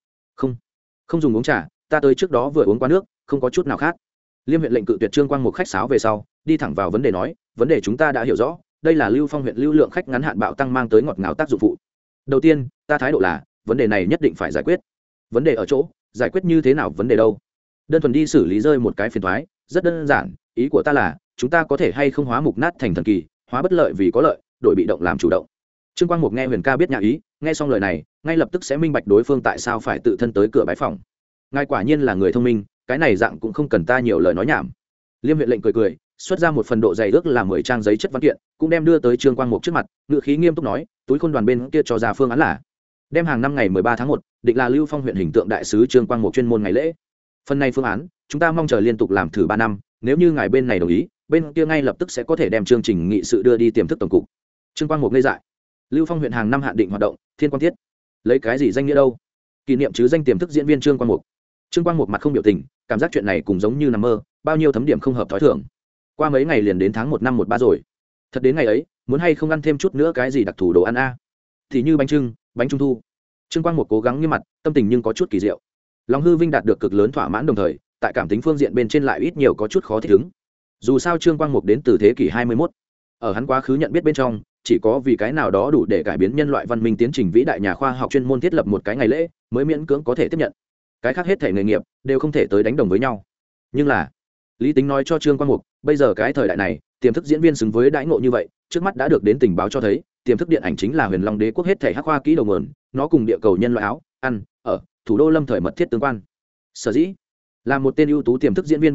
A: Không dùng uống trà, ta tới trước đó vừa uống qua nước, không có chút nào khác. Liêm huyện lệnh cự tuyệt Trương Quang Mục khách sáo về sau, đi thẳng vào vấn đề nói, vấn đề chúng ta đã hiểu rõ, đây là Lưu Phong huyện lưu lượng khách ngắn hạn bạo tăng mang tới ngọt ngào tác dụng phụ. Đầu tiên, ta thái độ là, vấn đề này nhất định phải giải quyết. Vấn đề ở chỗ, giải quyết như thế nào vấn đề đâu? Đơn thuần đi xử lý rơi một cái phiền toái, rất đơn giản, ý của ta là, chúng ta có thể hay không hóa mục nát thành thần kỳ, hóa bất lợi vì có lợi, đổi bị động làm chủ động. Trương Quang Mục nghe Huyền ca biết nhà ý, nghe xong lời này, ngay lập tức sẽ minh bạch đối phương tại sao phải tự thân tới cửa bái phòng. Ngài quả nhiên là người thông minh, cái này dạng cũng không cần ta nhiều lời nói nhảm. Liêm huyện lệnh cười, xuất ra một phần độ dày ước là 10 trang giấy chất văn kiện, cũng đem đưa tới Trương Quang Mục trước mặt, ngữ khí nghiêm túc nói, túi khôn đoàn bên kia cho ra phương án là đem hàng năm ngày 13 tháng 1, định là Lưu Phong huyện hình tượng đại sứ Trương Quang Mục chuyên môn ngày lễ. Phần này phương án, chúng ta mong chờ liên tục làm thử 3 năm, nếu như ngài bên này đồng ý, bên kia ngay lập tức sẽ có thể đem chương trình nghị sự đưa đi tiềm thức tổng cục. Trương Quang Mục ngây dại. Lưu Phong huyện hàng năm hạn định hoạt động, thiên quan thiết. Lấy cái gì danh nghĩa đâu? Kỷ niệm chứ danh tiềm thức diễn viên Trương Quang Mục. Trương Quang Mục mặt không biểu tình, cảm giác chuyện này cùng giống như nằm mơ, bao nhiêu thấm điểm không hợp thói thường. Qua mấy ngày liền đến tháng 1 năm 13 rồi. Thật đến ngày ấy, muốn hay không ăn thêm chút nữa cái gì đặc thù đồ ăn a? Thì như bánh trưng, bánh trung thu. Trương Quang Mục cố gắng nghiêm mặt, tâm tình nhưng có chút kỳ diệu. Lòng hư vinh đạt được cực lớn thỏa mãn đồng thời, tại cảm tính phương diện bên trên lại ít nhiều có chút khó thích ứng. Dù sao Trương Quang Mục đến từ thế kỷ 21, ở hắn quá khứ nhận biết bên trong, chỉ có vì cái nào đó đủ để cải biến nhân loại văn minh tiến trình vĩ đại nhà khoa học chuyên môn thiết lập một cái ngày lễ, mới miễn cưỡng có thể tiếp nhận. Cái khác hết thể nghề nghiệp đều không thể tới đánh đồng với nhau. Nhưng là, lý tính nói cho Trương Quang Mục, bây giờ cái thời đại này, tiềm thức diễn viên xứng với đãi ngộ như vậy, trước mắt đã được đến tình báo cho thấy, tiềm thức điện ảnh chính là Huyền Long Đế quốc hết thể hắc khoa kỹ đầu nguồn, nó cùng địa cầu nhân loại áo, ăn, ở thủ đô lâm thời mật thiết tương quan. Sở dĩ, là một tên ưu tú tiềm thức diễn viên bản thân,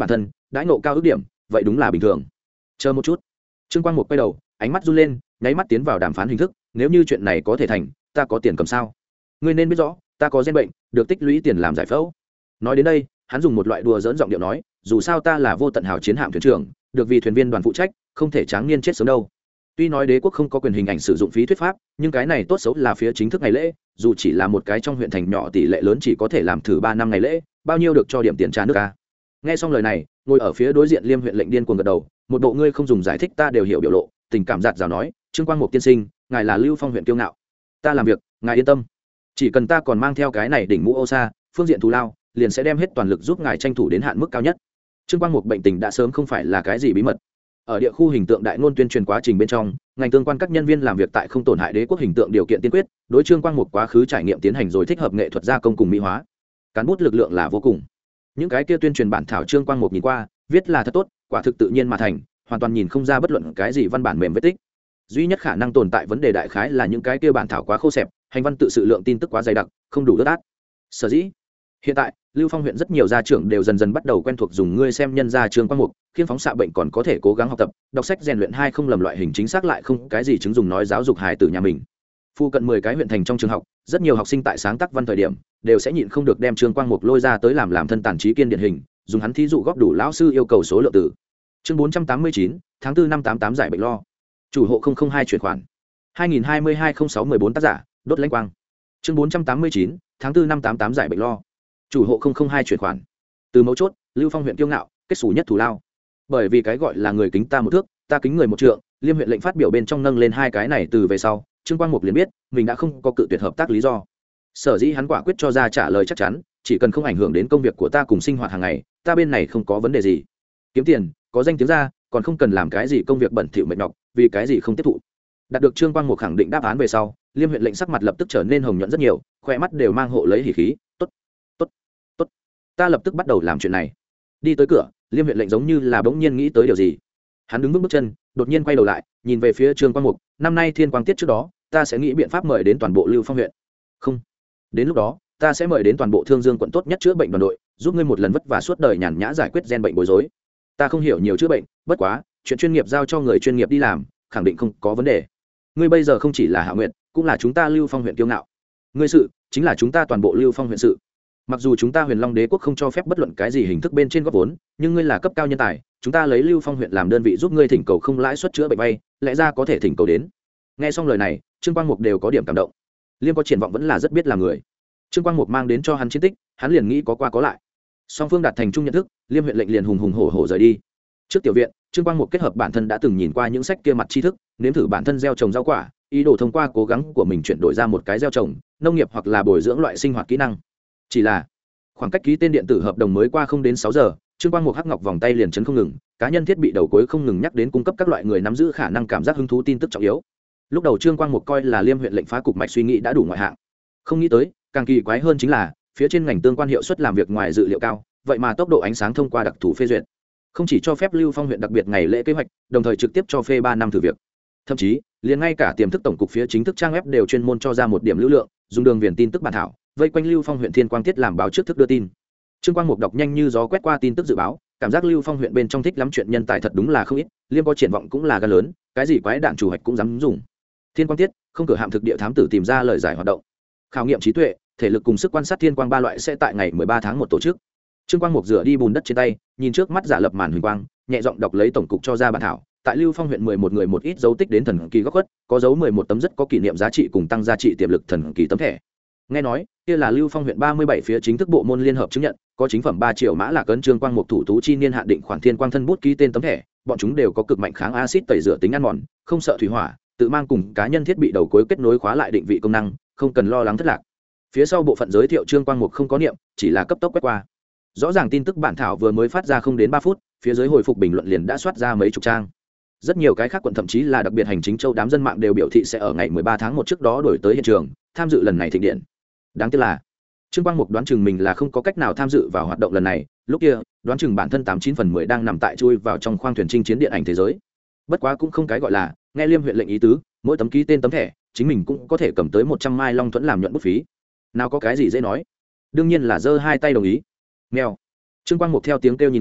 A: đãi nộ cao ước điểm vậy đúng là bình thường. Chờ một chút. Trương Quang Mục quay đầu, ánh mắt run lên, nháy mắt tiến vào đàm phán hình thức. Nếu như chuyện này có thể thành, ta có tiền cầm sao? Ngươi nên biết rõ, ta có gen bệnh, được tích lũy tiền làm giải phẫu. Nói đến đây, hắn dùng một loại đùa dỡn giọng điệu nói, dù sao ta là vô tận hào chiến hạm thuyền trưởng, được vì thuyền viên đoàn phụ trách, không thể tráng niên chết sớm đâu. Tuy nói đế quốc không có quyền hình ảnh sử dụng phí thuyết pháp, nhưng cái này tốt xấu là phía chính thức ngày lễ, dù chỉ là một cái trong huyện thành nhỏ tỷ lệ lớn chỉ có thể làm thử 3 năm ngày lễ, bao nhiêu được cho điểm tiền trả nước a. Nghe xong lời này, ngồi ở phía đối diện Liêm huyện lệnh điên cuồng gật đầu, một bộ ngươi không dùng giải thích ta đều hiểu biểu lộ, tình cảm giạt rào nói, Trương Quang Mục tiên sinh, ngài là Lưu Phong huyện kiêu ngạo. Ta làm việc, ngài yên tâm. Chỉ cần ta còn mang theo cái này đỉnh mũ ô sa, phương diện thù lao, liền sẽ đem hết toàn lực giúp ngài tranh thủ đến hạn mức cao nhất. Trương Quang Mục bệnh tình đã sớm không phải là cái gì bí mật. Ở địa khu hình tượng đại ngôn tuyên truyền quá trình bên trong, ngành tương quan các nhân viên làm việc tại không tổn hại đế quốc hình tượng điều kiện tiên quyết, đối Trương Quang Mục quá khứ trải nghiệm tiến hành rồi thích hợp nghệ thuật gia công cùng mỹ hóa. Cán bút lực lượng là vô cùng. Những cái kia tuyên truyền bản thảo Trương Quang Mục nhìn qua, viết là thật tốt, quả thực tự nhiên mà thành, hoàn toàn nhìn không ra bất luận cái gì văn bản mềm vết tích. Duy nhất khả năng tồn tại vấn đề đại khái là những cái kia bản thảo quá khô xẹp, hành văn tự sự lượng tin tức quá dày đặc, không đủ đớt át. Sở dĩ hiện tại Lưu Phong huyện rất nhiều gia trưởng đều dần dần bắt đầu quen thuộc dùng ngươi xem nhân gia Trương Quang Mục, khiến phóng xạ bệnh còn có thể cố gắng học tập, đọc sách rèn luyện hai không lầm loại hình chính xác lại không cái gì chứng dùng nói giáo dục hài tử nhà mình. Phu cận 10 cái huyện thành trong trường học, rất nhiều học sinh tại sáng tác văn thời điểm đều sẽ nhịn không được đem Trương Quang Mục lôi ra tới làm thân tàn trí kiên điển hình, dùng hắn thí dụ góp đủ lão sư yêu cầu số lượng tử. Chương 489, tháng 4 năm 88 giải bệnh lo. Chủ hộ 002 chuyển khoản. 2022-06-14 tác giả, Đốt Lãnh Quang. Chương 489, tháng 4 năm 88 giải bệnh lo. Chủ hộ 002 chuyển khoản. Từ mấu chốt, Lưu Phong huyện kiêu ngạo, kết xù nhất thù lao. Bởi vì cái gọi là người kính ta một thước, ta kính người một trượng, Liêm huyện lệnh phát biểu bên trong nâng lên hai cái này từ về sau, Trương Quang Mục liền biết, mình đã không có cự tuyệt hợp tác lý do. Sở dĩ hắn quả quyết cho ra trả lời chắc chắn, chỉ cần không ảnh hưởng đến công việc của ta cùng sinh hoạt hàng ngày, ta bên này không có vấn đề gì. Kiếm tiền, có danh tiếng ra, còn không cần làm cái gì công việc bẩn thỉu mệt nhọc, vì cái gì không tiếp thụ. Đạt được Trương Quang Mục khẳng định đáp án về sau, Liêm huyện lệnh sắc mặt lập tức trở nên hồng nhuận rất nhiều, khóe mắt đều mang hộ lấy hỉ khí, tốt, tốt, tốt, ta lập tức bắt đầu làm chuyện này. Đi tới cửa, Liêm huyện lệnh giống như là bỗng nhiên nghĩ tới điều gì, hắn đứng vững bước chân, đột nhiên quay đầu lại, nhìn về phía Trương Quang Mục, năm nay thiên quang tiết trước đó, ta sẽ nghĩ biện pháp mời đến toàn bộ Lưu Phong huyện. Không, đến lúc đó, ta sẽ mời đến toàn bộ Thương Dương quận tốt nhất chữa bệnh đoàn đội, giúp ngươi một lần vất vả suốt đời nhàn nhã giải quyết gen bệnh bối rối. Ta không hiểu nhiều chữa bệnh, bất quá, chuyện chuyên nghiệp giao cho người chuyên nghiệp đi làm, khẳng định không có vấn đề. Ngươi bây giờ không chỉ là Hạ Nguyệt, cũng là chúng ta Lưu Phong huyện kiêu ngạo. Ngươi sự, chính là chúng ta toàn bộ Lưu Phong huyện sự. Mặc dù chúng ta Huyền Long Đế quốc không cho phép bất luận cái gì hình thức bên trên góp vốn, nhưng ngươi là cấp cao nhân tài, chúng ta lấy Lưu Phong huyện làm đơn vị giúp ngươi thỉnh cầu không lãi suất chữa bệnh vay, lẽ ra có thể thỉnh cầu đến. Nghe xong lời này, Trương Quang Mục đều có điểm cảm động. Liêm có triển vọng vẫn là rất biết làm người. Trương Quang Mục mang đến cho hắn chiến tích, hắn liền nghĩ có qua có lại. Song phương đạt thành chung nhận thức, Liêm huyện lệnh liền hùng hùng hổ hổ rời đi. Trước tiểu viện, Trương Quang Mục kết hợp bản thân đã từng nhìn qua những sách kia mặt tri thức, nếm thử bản thân gieo trồng rau quả, ý đồ thông qua cố gắng của mình chuyển đổi ra một cái gieo trồng, nông nghiệp hoặc là bồi dưỡng loại sinh hoạt kỹ năng. Chỉ là khoảng cách ký tên điện tử hợp đồng mới qua không đến 6 giờ, Trương Quang Mục hắc ngọc vòng tay liền chấn không ngừng, cá nhân thiết bị đầu cuối không ngừng nhắc đến cung cấp các loại người nắm giữ khả năng cảm giác hứng thú tin tức trọng yếu. Lúc đầu Trương Quang Mục coi là Liêm huyện lệnh phá cục mạch suy nghĩ đã đủ ngoại hạng, không nghĩ tới, càng kỳ quái hơn chính là phía trên ngành tương quan hiệu suất làm việc ngoài dự liệu cao, vậy mà tốc độ ánh sáng thông qua đặc thù phê duyệt, không chỉ cho phép Lưu Phong huyện đặc biệt ngày lễ kế hoạch, đồng thời trực tiếp cho phê 3 năm thử việc. Thậm chí, liền ngay cả tiềm thức tổng cục phía chính thức trang web đều chuyên môn cho ra một điểm lưu lượng, dùng đường viền tin tức bản thảo, vây quanh Lưu Phong huyện Thiên Quang Tiết làm báo trước thức đưa tin. Trương Quang Mục đọc nhanh như gió quét qua tin tức dự báo, cảm giác Lưu Phong huyện bên trong thích lắm chuyện nhân tài thật đúng là không ít, Liêm có triển vọng cũng là gan lớn, cái gì quái đạn chủ hạch cũng dám dùng. Thiên Quang Tiết, không cửa hạm thực địa thám tử tìm ra lời giải hoạt động. Khảo nghiệm trí tuệ, thể lực cùng sức quan sát thiên quang 3 loại sẽ tại ngày 13 tháng 1 tổ chức. Trương Quang Mục rửa đi bùn đất trên tay, nhìn trước mắt giả lập màn huỳnh quang, nhẹ giọng đọc lấy tổng cục cho ra bản thảo. Tại Lưu Phong huyện 11 người một ít dấu tích đến thần kỳ góc khuất, có dấu 11 tấm rất có kỷ niệm giá trị cùng tăng giá trị tiềm lực thần kỳ tấm thẻ. Nghe nói, kia là Lưu Phong huyện 37 phía chính thức bộ môn liên hợp chứng nhận, có chính phẩm 3 triệu mã là cấn Trương Quang Mục thủ tú chi niên hạn định khoản thiên quang thân bút ký tên tấm thẻ, bọn chúng đều có cực mạnh kháng axit tẩy rửa tính ăn mòn, không sợ thủy hỏa, tự mang cùng cá nhân thiết bị đầu cuối kết nối khóa lại định vị công năng, không cần lo lắng thất lạc. Phía sau bộ phận giới thiệu Trương Quang Mục không có niệm, chỉ là cấp tốc quét qua. Rõ ràng tin tức bản thảo vừa mới phát ra không đến 3 phút, phía dưới hồi phục bình luận liền đã soát ra mấy chục trang. Rất nhiều cái khác quận thậm chí là đặc biệt hành chính châu đám dân mạng đều biểu thị sẽ ở ngày 13 tháng 1 trước đó đổi tới hiện trường, tham dự lần này thịnh điện. Đáng tiếc là Trương Quang Mục đoán chừng mình là không có cách nào tham dự vào hoạt động lần này, lúc kia, đoán chừng bản thân 89 phần 10 đang nằm tại chui vào trong khoang thuyền chinh chiến điện ảnh thế giới. Bất quá cũng không cái gọi là, nghe Liêm huyện lệnh ý tứ, mỗi tấm ký tên tấm thẻ, chính mình cũng có thể cầm tới 100 mai long thuẫn làm nhuận bút phí. Nào có cái gì dễ nói. Đương nhiên là giơ hai tay đồng ý. Mèo. Trương Quang Mục theo tiếng kêu nhìn lại,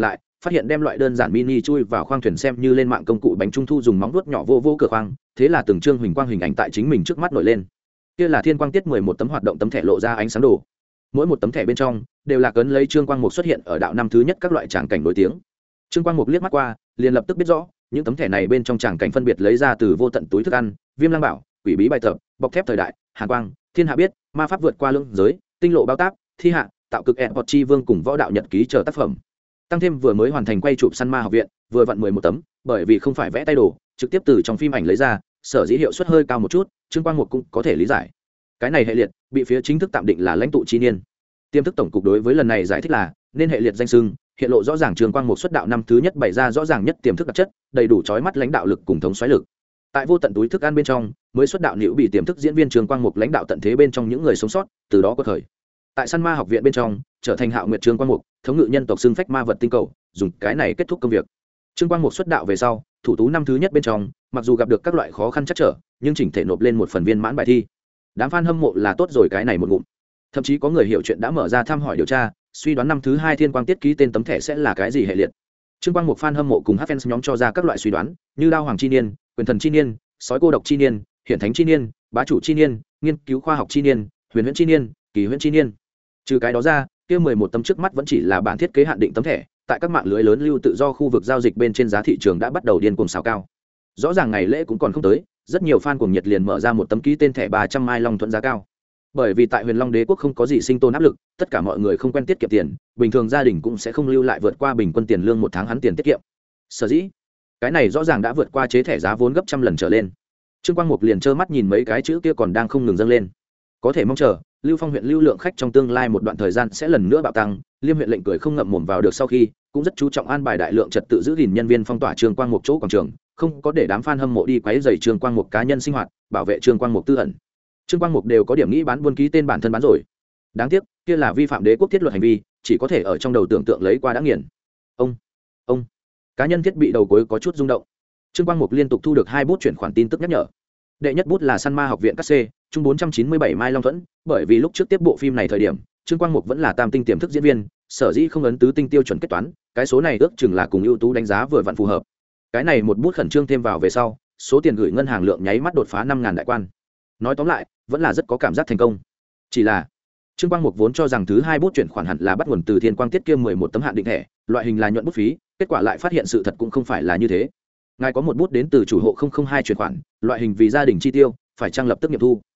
A: phát hiện đem loại đơn giản mini chui vào khoang thuyền xem như lên mạng công cụ bánh trung thu dùng móng vuốt nhỏ vô vô cửa khoang, thế là từng trương huỳnh quang hình ảnh tại chính mình trước mắt nổi lên. Kia là Thiên Quang Tiết 11 tấm hoạt động tấm thẻ lộ ra ánh sáng đồ. Mỗi một tấm thẻ bên trong đều là cấn lấy Trương Quang Mục xuất hiện ở đạo năm thứ nhất các loại tràng cảnh nổi tiếng. Trương Quang Mục liếc mắt qua, liền lập tức biết rõ, những tấm thẻ này bên trong tràng cảnh phân biệt lấy ra từ vô tận túi thức ăn, Viêm Lăng Bảo, Quỷ Bí bài tập, bọc thép thời đại, Hàn Quang, Thiên Hạ biết, ma pháp vượt qua lưỡng giới, tinh lộ bao táp, thi hạ, tạo cực ẹn chi vương cùng võ đạo nhật ký chờ tác phẩm. Tăng thêm vừa mới hoàn thành quay chụp săn ma học viện, vừa vặn 11 tấm, bởi vì không phải vẽ tay đồ, trực tiếp từ trong phim ảnh lấy ra, sở dĩ hiệu suất hơi cao một chút, Trương Quang Mục cũng có thể lý giải. Cái này hệ liệt bị phía chính thức tạm định là lãnh tụ chi niên. Tiềm thức tổng cục đối với lần này giải thích là nên hệ liệt danh xưng hiện lộ rõ ràng Trương Quang Mục xuất đạo năm thứ nhất bày ra rõ ràng nhất tiềm thức đặc chất, đầy đủ chói mắt lãnh đạo lực cùng thống soái lực. Tại vô tận túi thức ăn bên trong, mới xuất đạo liễu bị tiềm thức diễn viên Trương Quang Mục lãnh đạo tận thế bên trong những người sống sót, từ đó có thời. Tại săn ma học viện bên trong, trở thành Hạo Nguyệt Trương Quang Mục, thống ngự nhân tộc xưng phách ma vật tinh cầu, dùng cái này kết thúc công việc. Trương Quang Mục xuất đạo về sau, thủ tú năm thứ nhất bên trong, mặc dù gặp được các loại khó khăn chắc trở, nhưng chỉnh thể nộp lên một phần viên mãn bài thi. Đám fan hâm mộ là tốt rồi cái này một ngụm. Thậm chí có người hiểu chuyện đã mở ra thăm hỏi điều tra, suy đoán năm thứ hai Thiên Quang Tiết ký tên tấm thẻ sẽ là cái gì hệ liệt. Trương Quang Mục fan hâm mộ cùng fans nhóm cho ra các loại suy đoán, như Đao Hoàng chi niên, Quyền Thần chi niên, Sói Cô Độc chi niên, Hiển Thánh chi niên, Bá Chủ chi niên, Nghiên cứu khoa học chi niên, Huyền Huyễn chi niên, Kỳ Huyễn chi niên. Trừ cái đó ra, kia 11 tấm trước mắt vẫn chỉ là bản thiết kế hạn định tấm thẻ, tại các mạng lưới lớn lưu tự do khu vực giao dịch bên trên giá thị trường đã bắt đầu điên cuồng xào cao. Rõ ràng ngày lễ cũng còn không tới, rất nhiều fan cuồng nhiệt liền mở ra một tấm ký tên thẻ 300 mai long thuận giá cao. Bởi vì tại Huyền Long Đế quốc không có gì sinh tồn áp lực, tất cả mọi người không quen tiết kiệm tiền, bình thường gia đình cũng sẽ không lưu lại vượt qua bình quân tiền lương một tháng hắn tiền tiết kiệm. Sở dĩ, cái này rõ ràng đã vượt qua chế thẻ giá vốn gấp trăm lần trở lên. Trương Quang Mục liền trơ mắt nhìn mấy cái chữ kia còn đang không ngừng dâng lên. Có thể mong chờ, Lưu Phong huyện lưu lượng khách trong tương lai một đoạn thời gian sẽ lần nữa bạo tăng, Liêm huyện lệnh cười không ngậm mồm vào được sau khi, cũng rất chú trọng an bài đại lượng trật tự giữ gìn nhân viên phong tỏa Trương Quang Mục chỗ quảng trường, không có để đám fan hâm mộ đi quấy rầy Trương Quang Mục cá nhân sinh hoạt, bảo vệ Trương Quang Mục tư ẩn. Trương Quang Mục đều có điểm nghĩ bán buôn ký tên bản thân bán rồi. Đáng tiếc, kia là vi phạm đế quốc thiết luật hành vi, chỉ có thể ở trong đầu tưởng tượng lấy qua đã nghiền. Ông, cá nhân thiết bị đầu cuối có chút rung động. Trương Quang Mục liên tục thu được 2 bút chuyển khoản tin tức nhắc nhở. Đệ nhất bút là săn ma học viện các C, chung 497 mai long thuẫn, bởi vì lúc trước tiếp bộ phim này thời điểm, Trương Quang Mục vẫn là tam tinh tiềm thức diễn viên, sở dĩ không ấn tứ tinh tiêu chuẩn kết toán, cái số này ước chừng là cùng ưu tú đánh giá vừa vặn phù hợp. Cái này một bút khẩn trương thêm vào về sau, số tiền gửi ngân hàng lượng nháy mắt đột phá 5000 đại quan. Nói tóm lại, vẫn là rất có cảm giác thành công. Chỉ là Trương Quang Mục vốn cho rằng thứ 2 bút chuyển khoản hẳn là bắt nguồn từ Thiên Quang Tiết kia 11 tấm hạn định thẻ, loại hình là nhuận bút phí, kết quả lại phát hiện sự thật cũng không phải là như thế. Ngài có một bút đến từ chủ hộ 002 chuyển khoản, loại hình vì gia đình chi tiêu, phải trang lập tức nghiệm thu.